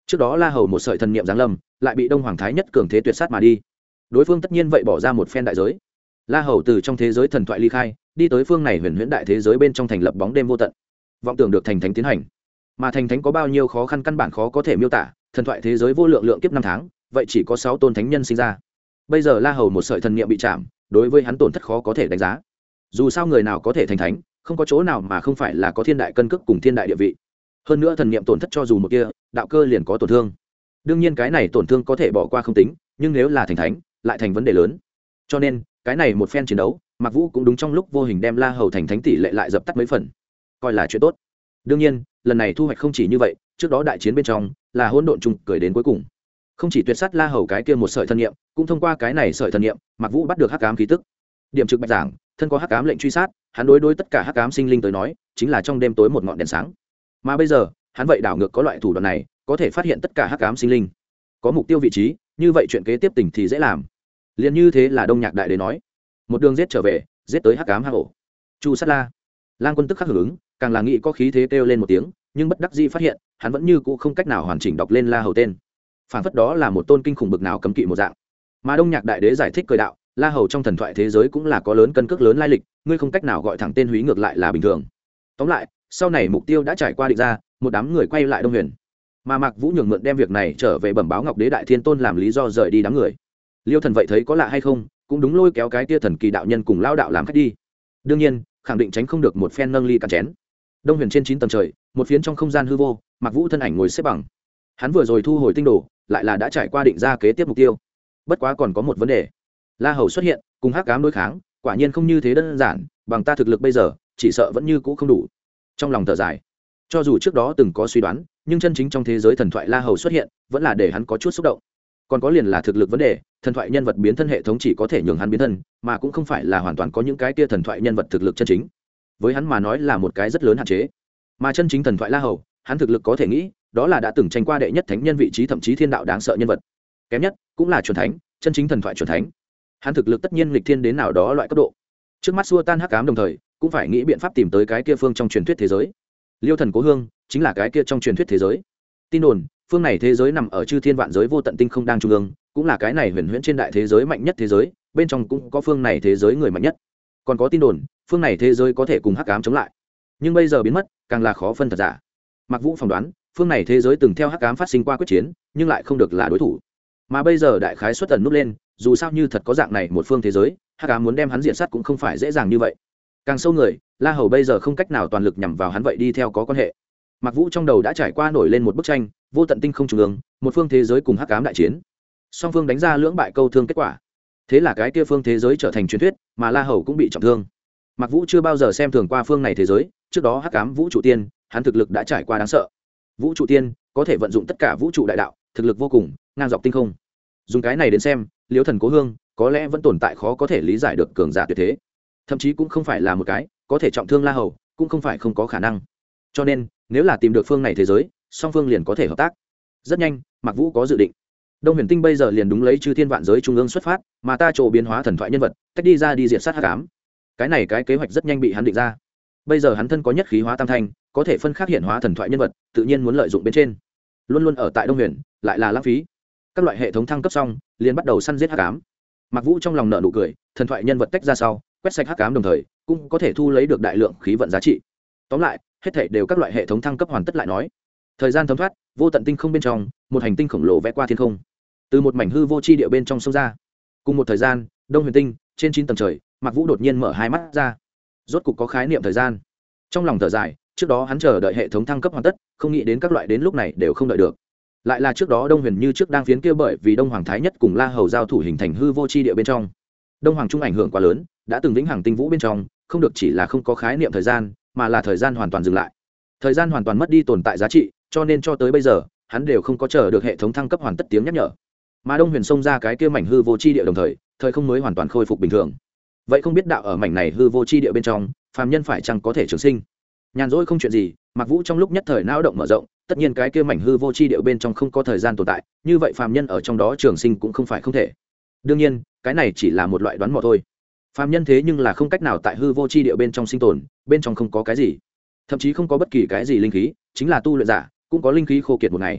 trước đó La Hầu một sợi thần niệm giáng lâm lại bị Đông Hoàng Thái Nhất cường thế tuyệt sát mà đi, đối phương tất nhiên vậy bỏ ra một phen đại giới. La Hầu từ trong thế giới thần thoại ly khai, đi tới phương này huyền huyễn đại thế giới bên trong thành lập bóng đêm vô tận, vọng tưởng được thành thánh tiến hành. Mà thành thánh có bao nhiêu khó khăn căn bản khó có thể miêu tả, thần thoại thế giới vô lượng lượng kiếp năm tháng, vậy chỉ có 6 tôn thánh nhân sinh ra. Bây giờ La Hầu một sợi thần niệm bị chạm, đối với hắn tổn thất khó có thể đánh giá. Dù sao người nào có thể thành thánh, không có chỗ nào mà không phải là có thiên đại cân cước cùng thiên đại địa vị. Hơn nữa thần niệm tổn thất cho dù một kia, đạo cơ liền có tổn thương. Đương nhiên cái này tổn thương có thể bỏ qua không tính, nhưng nếu là thành thánh, lại thành vấn đề lớn. Cho nên, cái này một phen chiến đấu, Mạc Vũ cũng đúng trong lúc vô hình đem La Hầu thành thánh tỷ lệ lại dập tắt mấy phần, coi là chuyện tốt. Đương nhiên, lần này thu hoạch không chỉ như vậy, trước đó đại chiến bên trong, là hỗn độn chung cười đến cuối cùng. Không chỉ tuyệt sát La Hầu cái kia một sợi thần niệm, cũng thông qua cái này sợi thần niệm, Mạc Vũ bắt được hắc ám khí tức. Điểm trực bạch giảng, thân có hắc ám lệnh truy sát, hắn đối tất cả hắc ám sinh linh tới nói, chính là trong đêm tối một ngọn đèn sáng. Mà bây giờ, hắn vậy đảo ngược có loại thủ đoạn này, có thể phát hiện tất cả hắc ám sinh linh, có mục tiêu vị trí, như vậy chuyện kế tiếp tình thì dễ làm. Liên như thế là Đông Nhạc Đại Đế nói, một đường giết trở về, giết tới hắc ám hang ổ. Chu Sát La, Lang Quân tức khắc hưởng ứng, càng là nghĩ có khí thế kêu lên một tiếng, nhưng bất đắc dĩ phát hiện, hắn vẫn như cũ không cách nào hoàn chỉnh đọc lên La Hầu tên. Phản phất đó là một tôn kinh khủng bực nào cấm kỵ một dạng. Mà Đông Nhạc Đại Đế giải thích cười đạo, La Hầu trong thần thoại thế giới cũng là có lớn cân cước lớn lai lịch, ngươi không cách nào gọi thẳng tên húy ngược lại là bình thường. Tóm lại, sau này mục tiêu đã trải qua định ra, một đám người quay lại Đông Huyền. Mà Mạc Vũ nhường mượn đem việc này trở về bẩm báo Ngọc Đế Đại Thiên Tôn làm lý do rời đi đám người. Liêu Thần vậy thấy có lạ hay không, cũng đúng lôi kéo cái tia thần kỳ đạo nhân cùng lao đạo làm khách đi. Đương nhiên, khẳng định tránh không được một phen nâng ly cạn chén. Đông Huyền trên 9 tầng trời, một phiến trong không gian hư vô, Mạc Vũ thân ảnh ngồi xếp bằng. Hắn vừa rồi thu hồi tinh đồ, lại là đã trải qua định ra kế tiếp mục tiêu. Bất quá còn có một vấn đề. La Hầu xuất hiện, cùng hắc ám đối kháng, quả nhiên không như thế đơn giản, bằng ta thực lực bây giờ, chỉ sợ vẫn như cũ không đủ. Trong lòng thở dài, cho dù trước đó từng có suy đoán, nhưng chân chính trong thế giới thần thoại La Hầu xuất hiện, vẫn là để hắn có chút xúc động. Còn có liền là thực lực vấn đề, thần thoại nhân vật biến thân hệ thống chỉ có thể nhường hắn biến thân, mà cũng không phải là hoàn toàn có những cái kia thần thoại nhân vật thực lực chân chính. Với hắn mà nói là một cái rất lớn hạn chế. Mà chân chính thần thoại La Hầu, hắn thực lực có thể nghĩ, đó là đã từng tranh qua đệ nhất thánh nhân vị trí, thậm chí thiên đạo đáng sợ nhân vật. Kém nhất cũng là chuẩn thánh, chân chính thần thoại chuẩn thánh. Hắn thực lực tất nhiên nghịch thiên đến nào đó loại cấp độ. Trước mắt xua tan hắc ám đồng thời, cũng phải nghĩ biện pháp tìm tới cái kia phương trong truyền thuyết thế giới. Liêu Thần Cố Hương chính là cái kia trong truyền thuyết thế giới. Tin đồn, phương này thế giới nằm ở chư thiên vạn giới vô tận tinh không đang trung ương, cũng là cái này huyền huyễn trên đại thế giới mạnh nhất thế giới, bên trong cũng có phương này thế giới người mạnh nhất. Còn có tin đồn, phương này thế giới có thể cùng hắc ám chống lại. Nhưng bây giờ biến mất, càng là khó phân thật giả. Mạc Vũ phỏng đoán, phương này thế giới từng theo hắc ám phát sinh qua quyết chiến, nhưng lại không được là đối thủ. Mà bây giờ đại khái xuất tần nút lên, dù sao như thật có dạng này một phương thế giới, hắc ám muốn đem hắn diện sát cũng không phải dễ dàng như vậy. Càng sâu người, La Hầu bây giờ không cách nào toàn lực nhằm vào hắn vậy đi theo có quan hệ. Mạc Vũ trong đầu đã trải qua nổi lên một bức tranh, vô tận tinh không trung ương, một phương thế giới cùng hắc ám đại chiến. Song phương đánh ra lưỡng bại câu thương kết quả. Thế là cái kia phương thế giới trở thành truyền thuyết, mà La Hầu cũng bị trọng thương. Mạc Vũ chưa bao giờ xem thường qua phương này thế giới, trước đó hắc ám vũ trụ tiên, hắn thực lực đã trải qua đáng sợ. Vũ trụ tiên có thể vận dụng tất cả vũ trụ đại đạo, thực lực vô cùng, ngang dọc tinh không. Dùng cái này đến xem, Liêu Thần Cố Hương có lẽ vẫn tồn tại khó có thể lý giải được cường giả tuyệt thế. Thậm chí cũng không phải là một cái có thể trọng thương La Hầu, cũng không phải không có khả năng. Cho nên, nếu là tìm được phương này thế giới, song phương liền có thể hợp tác. Rất nhanh, Mạc Vũ có dự định. Đông Huyền Tinh bây giờ liền đúng lấy chư thiên vạn giới trung ương xuất phát, mà ta chỗ biến hóa thần thoại nhân vật, tách đi ra đi diệt sát hắc ám. Cái này cái kế hoạch rất nhanh bị hắn định ra. Bây giờ hắn thân có nhất khí hóa tam thanh, có thể phân khác hiện hóa thần thoại nhân vật, tự nhiên muốn lợi dụng bên trên. Luôn luôn ở tại Đông Huyền, lại là lãng phí. Các loại hệ thống thăng cấp xong, liền bắt đầu săn giết hắc ám. Mạc Vũ trong lòng nở nụ cười, thần thoại nhân vật tách ra sau, quét sạch hắc ám đồng thời, cũng có thể thu lấy được đại lượng khí vận giá trị. Tóm lại, hết thảy đều các loại hệ thống thăng cấp hoàn tất lại nói. Thời gian thấm thoát, vô tận tinh không bên trong, một hành tinh khổng lồ vẽ qua thiên không. Từ một mảnh hư vô chi địa bên trong sông ra. Cùng một thời gian, Đông Huyền Tinh, trên 9 tầng trời, Mạc Vũ đột nhiên mở hai mắt ra. Rốt cục có khái niệm thời gian. Trong lòng thở dài, trước đó hắn chờ đợi hệ thống thăng cấp hoàn tất, không nghĩ đến các loại đến lúc này đều không đợi được. Lại là trước đó Đông Huyền như trước đang phiến kia bởi vì Đông Hoàng Thái Nhất cùng La Hầu giao thủ hình thành hư vô chi địa bên trong. Đông Hoàng trung ảnh hưởng quá lớn, đã từng vĩnh hằng tinh vũ bên trong, không được chỉ là không có khái niệm thời gian, mà là thời gian hoàn toàn dừng lại. Thời gian hoàn toàn mất đi tồn tại giá trị, cho nên cho tới bây giờ, hắn đều không có chờ được hệ thống thăng cấp hoàn tất tiếng nhắc nhở. Mà Đông Huyền xông ra cái kia mảnh hư vô chi địa đồng thời, thời không mới hoàn toàn khôi phục bình thường. Vậy không biết đạo ở mảnh này hư vô chi địa bên trong, phàm nhân phải chăng có thể trường sinh? Nhàn rỗi không chuyện gì, Mạc Vũ trong lúc nhất thời não động mở rộng, tất nhiên cái kia mảnh hư vô chi địa bên trong không có thời gian tồn tại, như vậy phàm nhân ở trong đó trường sinh cũng không phải không thể. Đương nhiên, cái này chỉ là một loại đoán mò thôi. Phàm nhân thế nhưng là không cách nào tại hư vô chi địa bên trong sinh tồn, bên trong không có cái gì, thậm chí không có bất kỳ cái gì linh khí, chính là tu luyện giả cũng có linh khí khô kiệt một ngày.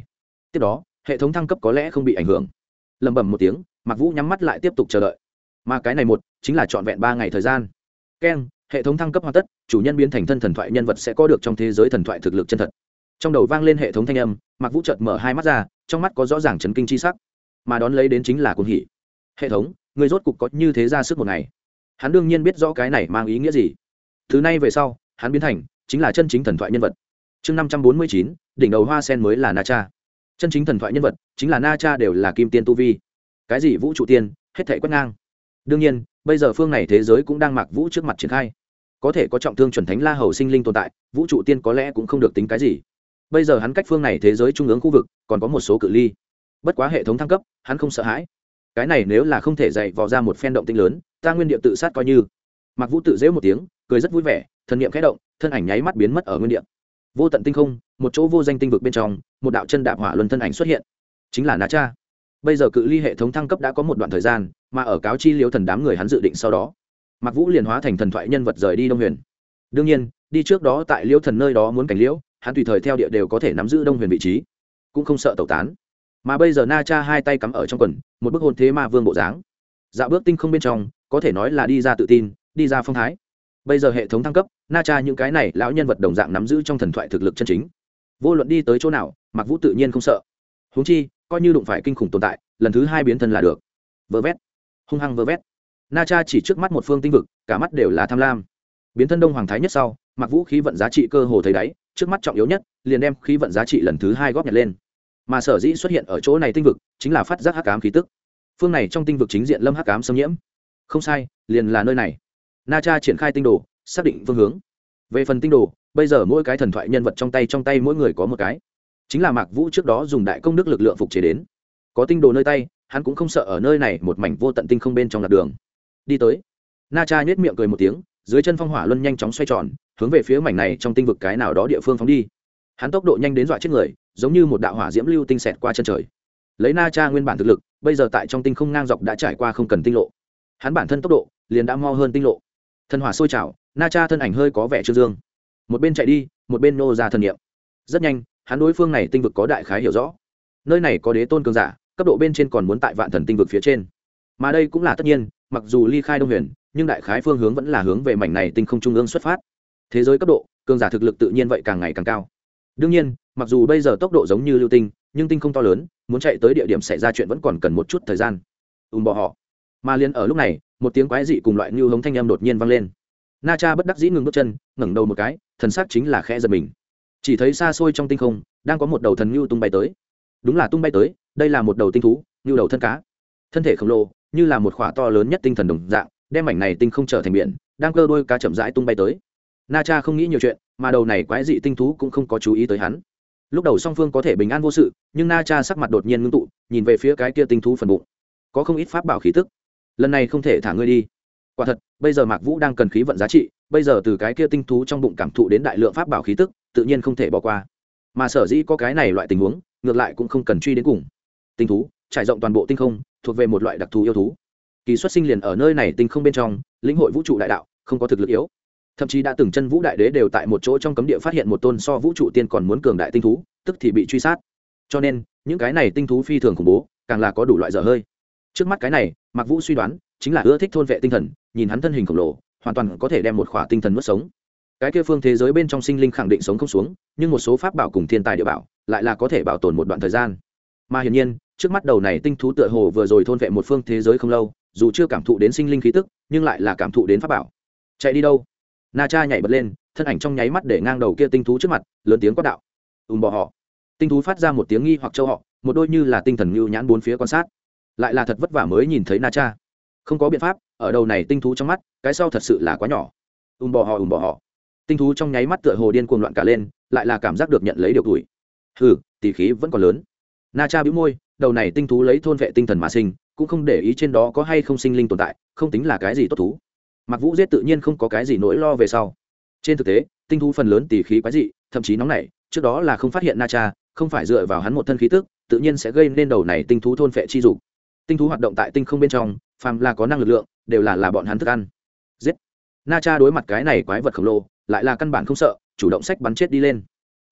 tiếp đó hệ thống thăng cấp có lẽ không bị ảnh hưởng. Lẩm bẩm một tiếng, Mạc Vũ nhắm mắt lại tiếp tục chờ đợi. Mà cái này một chính là trọn vẹn 3 ngày thời gian. Keng, hệ thống thăng cấp hoàn tất, chủ nhân biến thành thân thần thoại nhân vật sẽ có được trong thế giới thần thoại thực lực chân thật. Trong đầu vang lên hệ thống thanh âm, Mạc Vũ chợt mở hai mắt ra, trong mắt có rõ ràng chấn kinh chi sắc, mà đón lấy đến chính là cuồng hỉ. Hệ thống, người rốt cục có như thế ra sức một ngày. Hắn đương nhiên biết rõ cái này mang ý nghĩa gì. Thứ này về sau, hắn biến thành chính là chân chính thần thoại nhân vật. Chương 549, đỉnh đầu hoa sen mới là Na Cha. Chân chính thần thoại nhân vật chính là Na Cha đều là kim tiên tu vi. Cái gì vũ trụ tiên, hết thảy quét ngang. Đương nhiên, bây giờ phương này thế giới cũng đang Mạc Vũ trước mặt triển khai. Có thể có trọng thương chuẩn thánh La Hầu sinh linh tồn tại, vũ trụ tiên có lẽ cũng không được tính cái gì. Bây giờ hắn cách phương này thế giới trung ương khu vực còn có một số cự ly. Bất quá hệ thống thăng cấp, hắn không sợ hãi. Cái này nếu là không thể dạy vò ra một phen động tĩnh lớn, ta nguyên địa tự sát coi như. Mạc Vũ tự giễu một tiếng, cười rất vui vẻ, thần niệm khẽ động, thân ảnh nháy mắt biến mất ở nguyên địa. Vô tận tinh không, một chỗ vô danh tinh vực bên trong, một đạo chân đạp hỏa luân thân ảnh xuất hiện, chính là Na Cha. Bây giờ cự ly hệ thống thăng cấp đã có một đoạn thời gian, mà ở cáo chi liễu thần đám người hắn dự định sau đó, Mạc Vũ liền hóa thành thần thoại nhân vật rời đi Đông Huyền. Đương nhiên, đi trước đó tại liễu thần nơi đó muốn cảnh liễu, hắn tùy thời theo địa đều có thể nắm giữ Đông Huyền vị trí, cũng không sợ tẩu tán. Mà bây giờ Na Cha hai tay cắm ở trong quần, một bức hồn thế ma vương bộ dáng, dạo bước tinh không bên trong, có thể nói là đi ra tự tin, đi ra phong thái. Bây giờ hệ thống thăng cấp, Na Cha những cái này lão nhân vật đồng dạng nắm giữ trong thần thoại thực lực chân chính. Vô luận đi tới chỗ nào, Mạc Vũ tự nhiên không sợ. Huống chi, coi như đụng phải kinh khủng tồn tại, lần thứ hai biến thân là được. Vơ vét, hung hăng vơ vét. Na Cha chỉ trước mắt một phương tinh vực, cả mắt đều là tham lam. Biến thân Đông Hoàng Thái nhất sau, Mạc Vũ khí vận giá trị cơ hồ thấy đáy, trước mắt trọng yếu nhất, liền đem khí vận giá trị lần thứ hai góp nhặt lên. Mà sở dĩ xuất hiện ở chỗ này tinh vực, chính là phát giác hắc ám khí tức. Phương này trong tinh vực chính diện lâm hắc ám xâm nhiễm. Không sai, liền là nơi này. Na Cha triển khai tinh đồ, xác định phương hướng. Về phần tinh đồ, bây giờ mỗi cái thần thoại nhân vật trong tay mỗi người có một cái, chính là Mạc Vũ trước đó dùng đại công đức lực lượng phục chế đến. Có tinh đồ nơi tay, hắn cũng không sợ ở nơi này một mảnh vô tận tinh không bên trong lạc đường. Đi tới. Na Cha nhếch miệng cười một tiếng, dưới chân phong hỏa luân nhanh chóng xoay tròn, hướng về phía mảnh này trong tinh vực cái nào đó địa phương phóng đi. Hắn tốc độ nhanh đến dọa chết người, giống như một đạo hỏa diễm lưu tinh xẹt qua chân trời. Lấy Na Cha nguyên bản thực lực, bây giờ tại trong tinh không ngang dọc đã trải qua không cần tinh lộ. Hắn bản thân tốc độ liền đã mo hơn tinh lộ. Thần hỏa sôi trào, Na Cha thân ảnh hơi có vẻ trương dương, một bên chạy đi, một bên nô ra thần niệm. Rất nhanh, hắn đối phương này tinh vực có đại khái hiểu rõ. Nơi này có đế tôn cường giả, cấp độ bên trên còn muốn tại vạn thần tinh vực phía trên. Mà đây cũng là tất nhiên, mặc dù ly khai Đông Huyền, nhưng đại khái phương hướng vẫn là hướng về mảnh này tinh không trung ương xuất phát. Thế giới cấp độ, cường giả thực lực tự nhiên vậy càng ngày càng cao. Đương nhiên, mặc dù bây giờ tốc độ giống như lưu tinh, nhưng tinh không to lớn, muốn chạy tới địa điểm xảy ra chuyện vẫn còn cần một chút thời gian. Bỏ họ. Mà liền ở lúc này, một tiếng quái dị cùng loại như hống thanh âm đột nhiên vang lên. Na Cha bất đắc dĩ ngừng bước chân, ngẩng đầu một cái, thần sắc chính là khẽ giật mình. Chỉ thấy xa xôi trong tinh không, đang có một đầu thần nhu tung bay tới. Đúng là tung bay tới, đây là một đầu tinh thú, nhu đầu thân cá. Thân thể khổng lồ, như là một khỏa to lớn nhất tinh thần đồng dạng, đem mảnh này tinh không trở thành biển, đang cơ đuôi cá chậm rãi tung bay tới. Na Cha không nghĩ nhiều chuyện, mà đầu này quái dị tinh thú cũng không có chú ý tới hắn. Lúc đầu song phương có thể bình an vô sự, nhưng Na Cha sắc mặt đột nhiên ngưng tụ, nhìn về phía cái kia tinh thú phần bụng, có không ít pháp bảo khí tức. Lần này không thể thả ngươi đi. Quả thật, bây giờ Mạc Vũ đang cần khí vận giá trị, bây giờ từ cái kia tinh thú trong bụng cảm thụ đến đại lượng pháp bảo khí tức, tự nhiên không thể bỏ qua. Mà sở dĩ có cái này loại tình huống, ngược lại cũng không cần truy đến cùng. Tinh thú trải rộng toàn bộ tinh không, thuộc về một loại đặc thù yêu thú. Kỳ xuất sinh liền ở nơi này tinh không bên trong, lĩnh hội vũ trụ đại đạo, không có thực lực yếu. Thậm chí đã từng chân vũ đại đế đều tại một chỗ trong cấm địa phát hiện một tôn so vũ trụ tiên còn muốn cường đại tinh thú, tức thì bị truy sát. Cho nên, những cái này tinh thú phi thường khủng bố, càng là có đủ loại dở hơi. Trước mắt cái này, Mạc Vũ suy đoán, chính là ưa thích thôn vệ tinh thần, nhìn hắn thân hình khổng lồ, hoàn toàn có thể đem một khỏa tinh thần nuốt sống. Cái kia phương thế giới bên trong sinh linh khẳng định sống không xuống, nhưng một số pháp bảo cùng thiên tài địa bảo lại là có thể bảo tồn một đoạn thời gian. Mà hiển nhiên, trước mắt đầu này tinh thú tựa hồ vừa rồi thôn vệ một phương thế giới không lâu, dù chưa cảm thụ đến sinh linh khí tức, nhưng lại là cảm thụ đến pháp bảo. Chạy đi đâu? Na Cha nhảy bật lên, thân ảnh trong nháy mắt để ngang đầu kia tinh thú trước mặt, lớn tiếng quát đạo: Bỏ họ. Tinh thú phát ra một tiếng nghi hoặc châu họ, một đôi như là tinh thần lưu nhãn bốn phía quan sát. Lại là thật vất vả mới nhìn thấy Na Cha. Không có biện pháp, ở đầu này tinh thú trong mắt, cái sau thật sự là quá nhỏ. Bỏ họ. Tinh thú trong nháy mắt tựa hồ điên cuồng loạn cả lên, lại là cảm giác được nhận lấy điều tuổi. Hừ, tỷ khí vẫn còn lớn. Na Cha bĩu môi, đầu này tinh thú lấy thôn vệ tinh thần mà sinh, cũng không để ý trên đó có hay không sinh linh tồn tại, không tính là cái gì tốt thú. Mạc Vũ giết tự nhiên không có cái gì nỗi lo về sau. Trên thực tế, tinh thú phần lớn tỷ khí quái dị, thậm chí nóng nảy, trước đó là không phát hiện Na Cha, không phải dựa vào hắn một thân khí tức, tự nhiên sẽ gây nên đầu này tinh thú thôn phệ chi dục. Tinh thú hoạt động tại tinh không bên trong, phàm là có năng lực lượng, đều là bọn hắn thức ăn. Giết. Na Cha đối mặt cái này quái vật khổng lồ, lại là căn bản không sợ, chủ động sách bắn chết đi lên.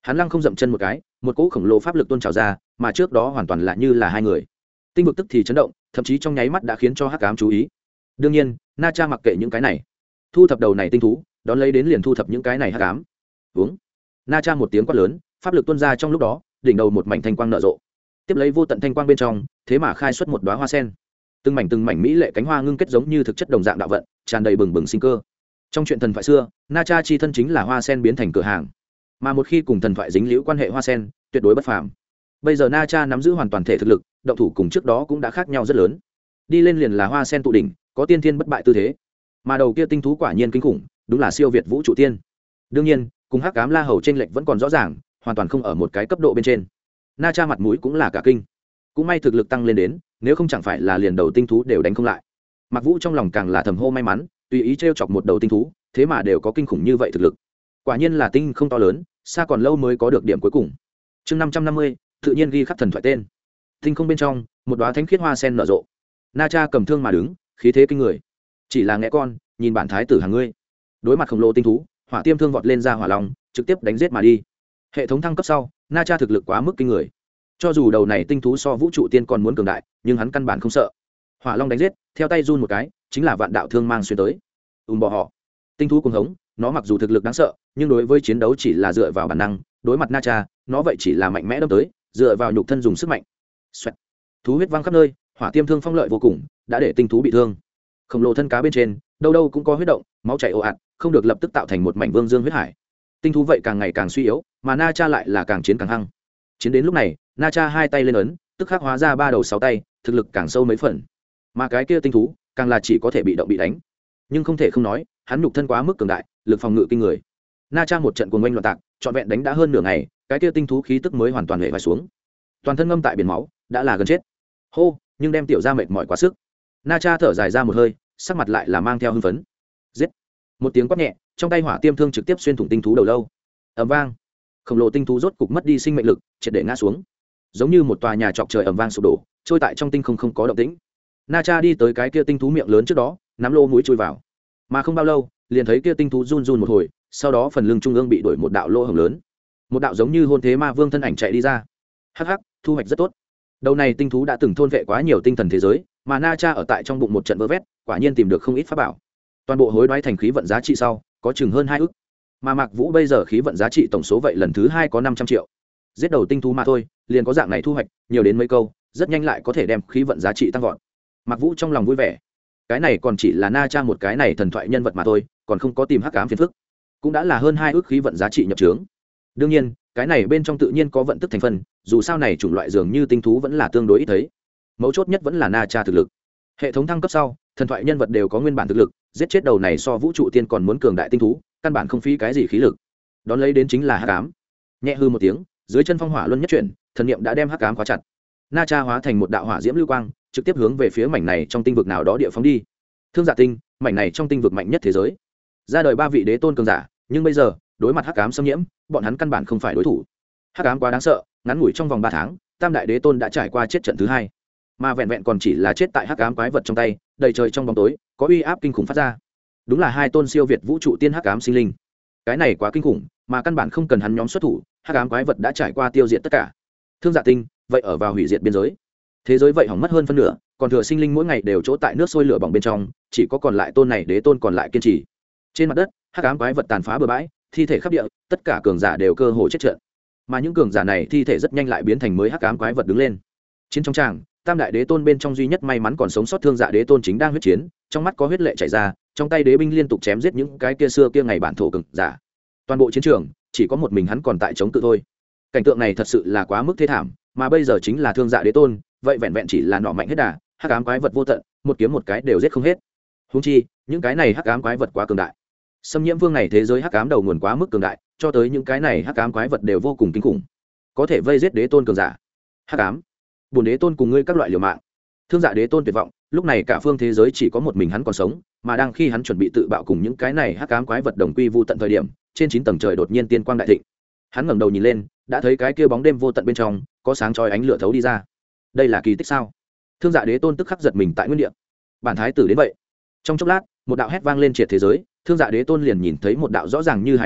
hắn lăng không dậm chân một cái, một cỗ khổng lồ pháp lực tuôn trào ra, mà trước đó hoàn toàn là như là hai người. Tinh vực tức thì chấn động, thậm chí trong nháy mắt đã khiến cho hắc ám chú ý. Đương nhiên Na Cha mặc kệ những cái này, thu thập đầu này tinh thú, đón lấy đến liền thu thập những cái này hắc ám. Uống. Na Cha một tiếng quát lớn, pháp lực tuôn ra, trong lúc đó đỉnh đầu một mảnh thanh quang nở rộ, tiếp lấy vô tận thanh quang bên trong thế mà khai xuất một đóa hoa sen, từng mảnh mỹ lệ cánh hoa ngưng kết giống như thực chất đồng dạng đạo vận, tràn đầy bừng bừng sinh cơ. Trong chuyện thần thoại xưa, Na Cha chi thân chính là hoa sen biến thành cửa hàng, mà một khi cùng thần thoại dính liễu quan hệ hoa sen tuyệt đối bất phàm. Bây giờ Na Cha nắm giữ hoàn toàn thể thực lực, động thủ cùng trước đó cũng đã khác nhau rất lớn. Đi lên liền là hoa sen tụ đỉnh, có tiên thiên bất bại tư thế, mà đầu kia tinh thú quả nhiên kinh khủng, đúng là siêu việt vũ trụ tiên. Đương nhiên cùng hắc ám la hầu trên lệnh vẫn còn rõ ràng, hoàn toàn không ở một cái cấp độ bên trên. Na Cha mặt mũi cũng là cả kinh, cũng may thực lực tăng lên đến, nếu không chẳng phải là liền đầu tinh thú đều đánh không lại. Mặc Vũ trong lòng càng là thầm hô may mắn, tùy ý trêu chọc một đầu tinh thú, thế mà đều có kinh khủng như vậy thực lực. Quả nhiên là tinh không to lớn, xa còn lâu mới có được điểm cuối cùng. Chương 550, tự nhiên ghi khắc thần thoại tên. Tinh không bên trong, một đóa thánh khiết hoa sen nở rộ. Na Cha cầm thương mà đứng, khí thế kinh người. Chỉ là nghe con, nhìn bản thái tử hàng ngươi. Đối mặt khổng lồ tinh thú, hỏa tiêm thương vọt lên ra hỏa long, trực tiếp đánh giết mà đi. Hệ thống thăng cấp sau, Na Cha thực lực quá mức kinh người. Cho dù đầu này tinh thú so vũ trụ tiên còn muốn cường đại, nhưng hắn căn bản không sợ. Hỏa long đánh giết, theo tay run một cái, chính là vạn đạo thương mang xuyên tới. Bỏ họ. Tinh thú cuồng hống, nó mặc dù thực lực đáng sợ, nhưng đối với chiến đấu chỉ là dựa vào bản năng, đối mặt Na Cha, nó vậy chỉ là mạnh mẽ đâm tới, dựa vào nhục thân dùng sức mạnh. Xoẹt. Thú huyết văng khắp nơi, hỏa tiêm thương phong lợi vô cùng, đã để tinh thú bị thương. Khổng lồ thân cá bên trên, đâu đâu cũng có huyết động, máu chảy ồ ạt, không được lập tức tạo thành một mảnh vương dương huyết hải. Tinh thú vậy càng ngày càng suy yếu, mà Na Cha lại là càng chiến càng hăng. Chiến đến lúc này, Na Cha hai tay lên ấn, tức khắc hóa ra ba đầu sáu tay, thực lực càng sâu mấy phần. Mà cái kia tinh thú, càng là chỉ có thể bị động bị đánh. Nhưng không thể không nói, hắn nhục thân quá mức cường đại, lực phòng ngự kinh người. Na Cha một trận cuồng oanh loạn tạc, trọn vẹn đánh đã hơn nửa ngày, cái kia tinh thú khí tức mới hoàn toàn hệ vải xuống. Toàn thân ngâm tại biển máu, đã là gần chết. Hô, nhưng đem tiểu ra mệt mỏi quá sức. Na Cha thở dài ra một hơi, sắc mặt lại là mang theo hưng phấn. Giết. Một tiếng quát nhẹ, trong tay hỏa tiêm thương trực tiếp xuyên thủng tinh thú đầu lâu. Ầm vang. Khổng lồ tinh thú rốt cục mất đi sinh mệnh lực, triệt để ngã xuống. Giống như một tòa nhà chọc trời ầm vang sụp đổ, trôi tại trong tinh không có động tĩnh. Na Cha đi tới cái kia tinh thú miệng lớn trước đó, nắm lô mũi chui vào. Mà không bao lâu, liền thấy kia tinh thú run run một hồi, sau đó phần lưng trung ương bị đuổi một đạo lỗ hổng lớn. Một đạo giống như hôn thế ma vương thân ảnh chạy đi ra. Hắc hắc, thu hoạch rất tốt. Đầu này tinh thú đã từng thôn vệ quá nhiều tinh thần thế giới, mà Na Cha ở tại trong bụng một trận vơ vét, quả nhiên tìm được không ít pháp bảo. Toàn bộ hối đoái thành khí vận giá trị sau, có chừng hơn 2 ức. Mà Mạc Vũ bây giờ khí vận giá trị tổng số vậy lần thứ 2 có 500 triệu. Giết đầu tinh thú mà thôi, liền có dạng này thu hoạch, nhiều đến mấy câu, rất nhanh lại có thể đem khí vận giá trị tăng vọt. Mạc Vũ trong lòng vui vẻ. Cái này còn chỉ là Na Cha một cái này thần thoại nhân vật mà thôi, còn không có tìm hắc ám phiền phức. Cũng đã là hơn 2 ức khí vận giá trị nhập trướng. Đương nhiên, cái này bên trong tự nhiên có vận tức thành phần, dù sao này chủng loại dường như tinh thú vẫn là tương đối ít thấy. Mấu chốt nhất vẫn là Na Cha thực lực. Hệ thống thăng cấp sau, thần thoại nhân vật đều có nguyên bản thực lực, giết chết đầu này so vũ trụ tiên còn muốn cường đại tinh thú, căn bản không phí cái gì khí lực. Đón lấy đến chính là hắc ám. Nhẹ hư một tiếng, dưới chân phong hỏa luân nhất chuyển, thần niệm đã đem hắc ám khóa chặt. Na Cha hóa thành một đạo hỏa diễm lưu quang, trực tiếp hướng về phía mảnh này trong tinh vực nào đó địa phóng đi. Thương Dạ Tinh, mảnh này trong tinh vực mạnh nhất thế giới. Ra đời 3 vị đế tôn cường giả, nhưng bây giờ, đối mặt hắc ám xâm nhiễm, bọn hắn căn bản không phải đối thủ. Hắc ám quá đáng sợ, ngắn ngủi trong vòng 3 tháng, tam đại đế tôn đã trải qua chết trận thứ 2. Mà vẹn vẹn còn chỉ là chết tại hắc ám quái vật trong tay, đầy trời trong bóng tối, có uy áp kinh khủng phát ra. Đúng là 2 tôn siêu việt vũ trụ tiên hắc ám sinh linh. Cái này quá kinh khủng, mà căn bản không cần hắn nhóm xuất thủ, hắc ám quái vật đã trải qua tiêu diệt tất cả. Thương Dạ Tinh, vậy ở vào hủy diệt biên giới. Thế giới vậy hỏng mất hơn phân nửa, còn thừa sinh linh mỗi ngày đều chỗ tại nước sôi lửa bỏng bên trong, chỉ có còn lại tôn này đế tôn còn lại kiên trì. Trên mặt đất, hắc ám quái vật tàn phá bừa bãi, thi thể khắp địa, tất cả cường giả đều cơ hồ chết trận. Mà những cường giả này thi thể rất nhanh lại biến thành mới hắc ám quái vật đứng lên. Chiến trong tràng, tam đại đế tôn bên trong duy nhất may mắn còn sống sót Thương Dạ đế tôn chính đang huyết chiến, trong mắt có huyết lệ chảy ra, trong tay đế binh liên tục chém giết những cái kia xưa kia ngày bản thổ cường giả. Toàn bộ chiến trường, chỉ có một mình hắn còn tại chống cự thôi. Cảnh tượng này thật sự là quá mức thê thảm, mà bây giờ chính là Thương Dạ đế tôn, vậy vẹn vẹn chỉ là nọ mạnh hết đà, hắc ám quái vật vô tận, một kiếm một cái đều giết không hết. Huống chi, những cái này hắc ám quái vật quá cường đại. Xâm nhiễm vương này thế giới hắc ám đầu nguồn quá mức cường đại, cho tới những cái này hắc ám quái vật đều vô cùng kinh khủng, có thể vây giết đế tôn cường giả. Hắc ám, bổn đế tôn cùng ngươi các loại liều mạng. Thương Dạ đế tôn tuyệt vọng, lúc này cả phương thế giới chỉ có một mình hắn còn sống, mà đang khi hắn chuẩn bị tự bạo cùng những cái này hắc ám quái vật đồng quy vu tận thời điểm, trên 9 tầng trời đột nhiên tiên quang đại thịnh. Hắn ngẩng đầu nhìn lên, đã thấy cái kia bóng đêm vô tận bên trong có sáng chói ánh lửa thấu đi ra. Đây là kỳ tích sao? Thương Dạ đế tôn tức khắc giật mình tại nguyên địa. Bản thái tử đến vậy. Trong chốc lát, một đạo hét vang lên triệt thế giới, Thương Dạ đế tôn liền nhìn thấy một đạo rõ ràng như hài đồng,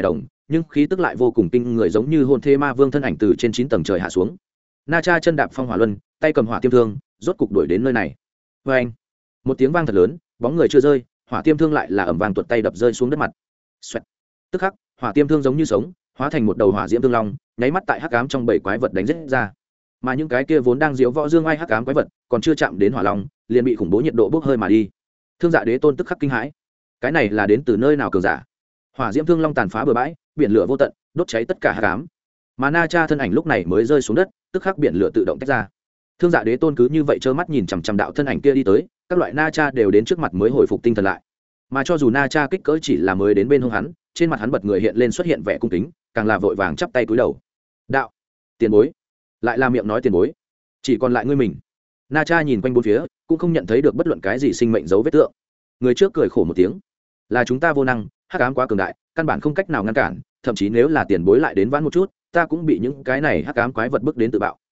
nhưng khí tức lại vô cùng kinh người, giống như hôn thế ma vương thân ảnh từ trên 9 tầng trời hạ xuống. Na Cha chân đạp phong hỏa luân, tay cầm hỏa tiêm thương, rốt cục đuổi đến nơi này. Vê anh, một tiếng vang thật lớn, bóng người chưa rơi, hỏa tiêm thương lại là ầm vang tuột tay đập rơi xuống đất mặt. Xoẹt. Tức khắc, hỏa tiêm thương giống như sống, hóa thành một đầu hỏa diễm thương long, nháy mắt tại hắc ám trong bầy quái vật đánh giết ra. Mà những cái kia vốn đang diễu võ dương ai hắc ám quái vật, còn chưa chạm đến hỏa long, liền bị khủng bố nhiệt độ bốc hơi mà đi. Thương Dạ Đế Tôn tức khắc kinh hãi. Cái này là đến từ nơi nào cường giả? Hỏa diễm thương long tàn phá bờ bãi, biển lửa vô tận, đốt cháy tất cả hắc ám. Mà Na Cha thân ảnh lúc này mới rơi xuống đất, tức khắc biển lửa tự động tách ra. Thương Dạ Đế Tôn cứ như vậy trơ mắt nhìn chằm chằm đạo thân ảnh kia đi tới, các loại Na Cha đều đến trước mặt mới hồi phục tinh thần lại. Mà cho dù Na Cha kích cỡ chỉ là mới đến bên hông hắn, trên mặt hắn bật người hiện lên xuất hiện vẻ cung kính, càng là vội vàng chắp tay cúi đầu. Đạo, tiền bối, lại là miệng nói tiền bối, chỉ còn lại ngươi mình. Na Cha nhìn quanh bốn phía, cũng không nhận thấy được bất luận cái gì sinh mệnh dấu vết tượng. Người trước cười khổ một tiếng, là chúng ta vô năng, hắc ám quá cường đại, căn bản không cách nào ngăn cản, thậm chí nếu là tiền bối lại đến vãn một chút, ta cũng bị những cái này hắc ám quái vật bức đến tự bạo.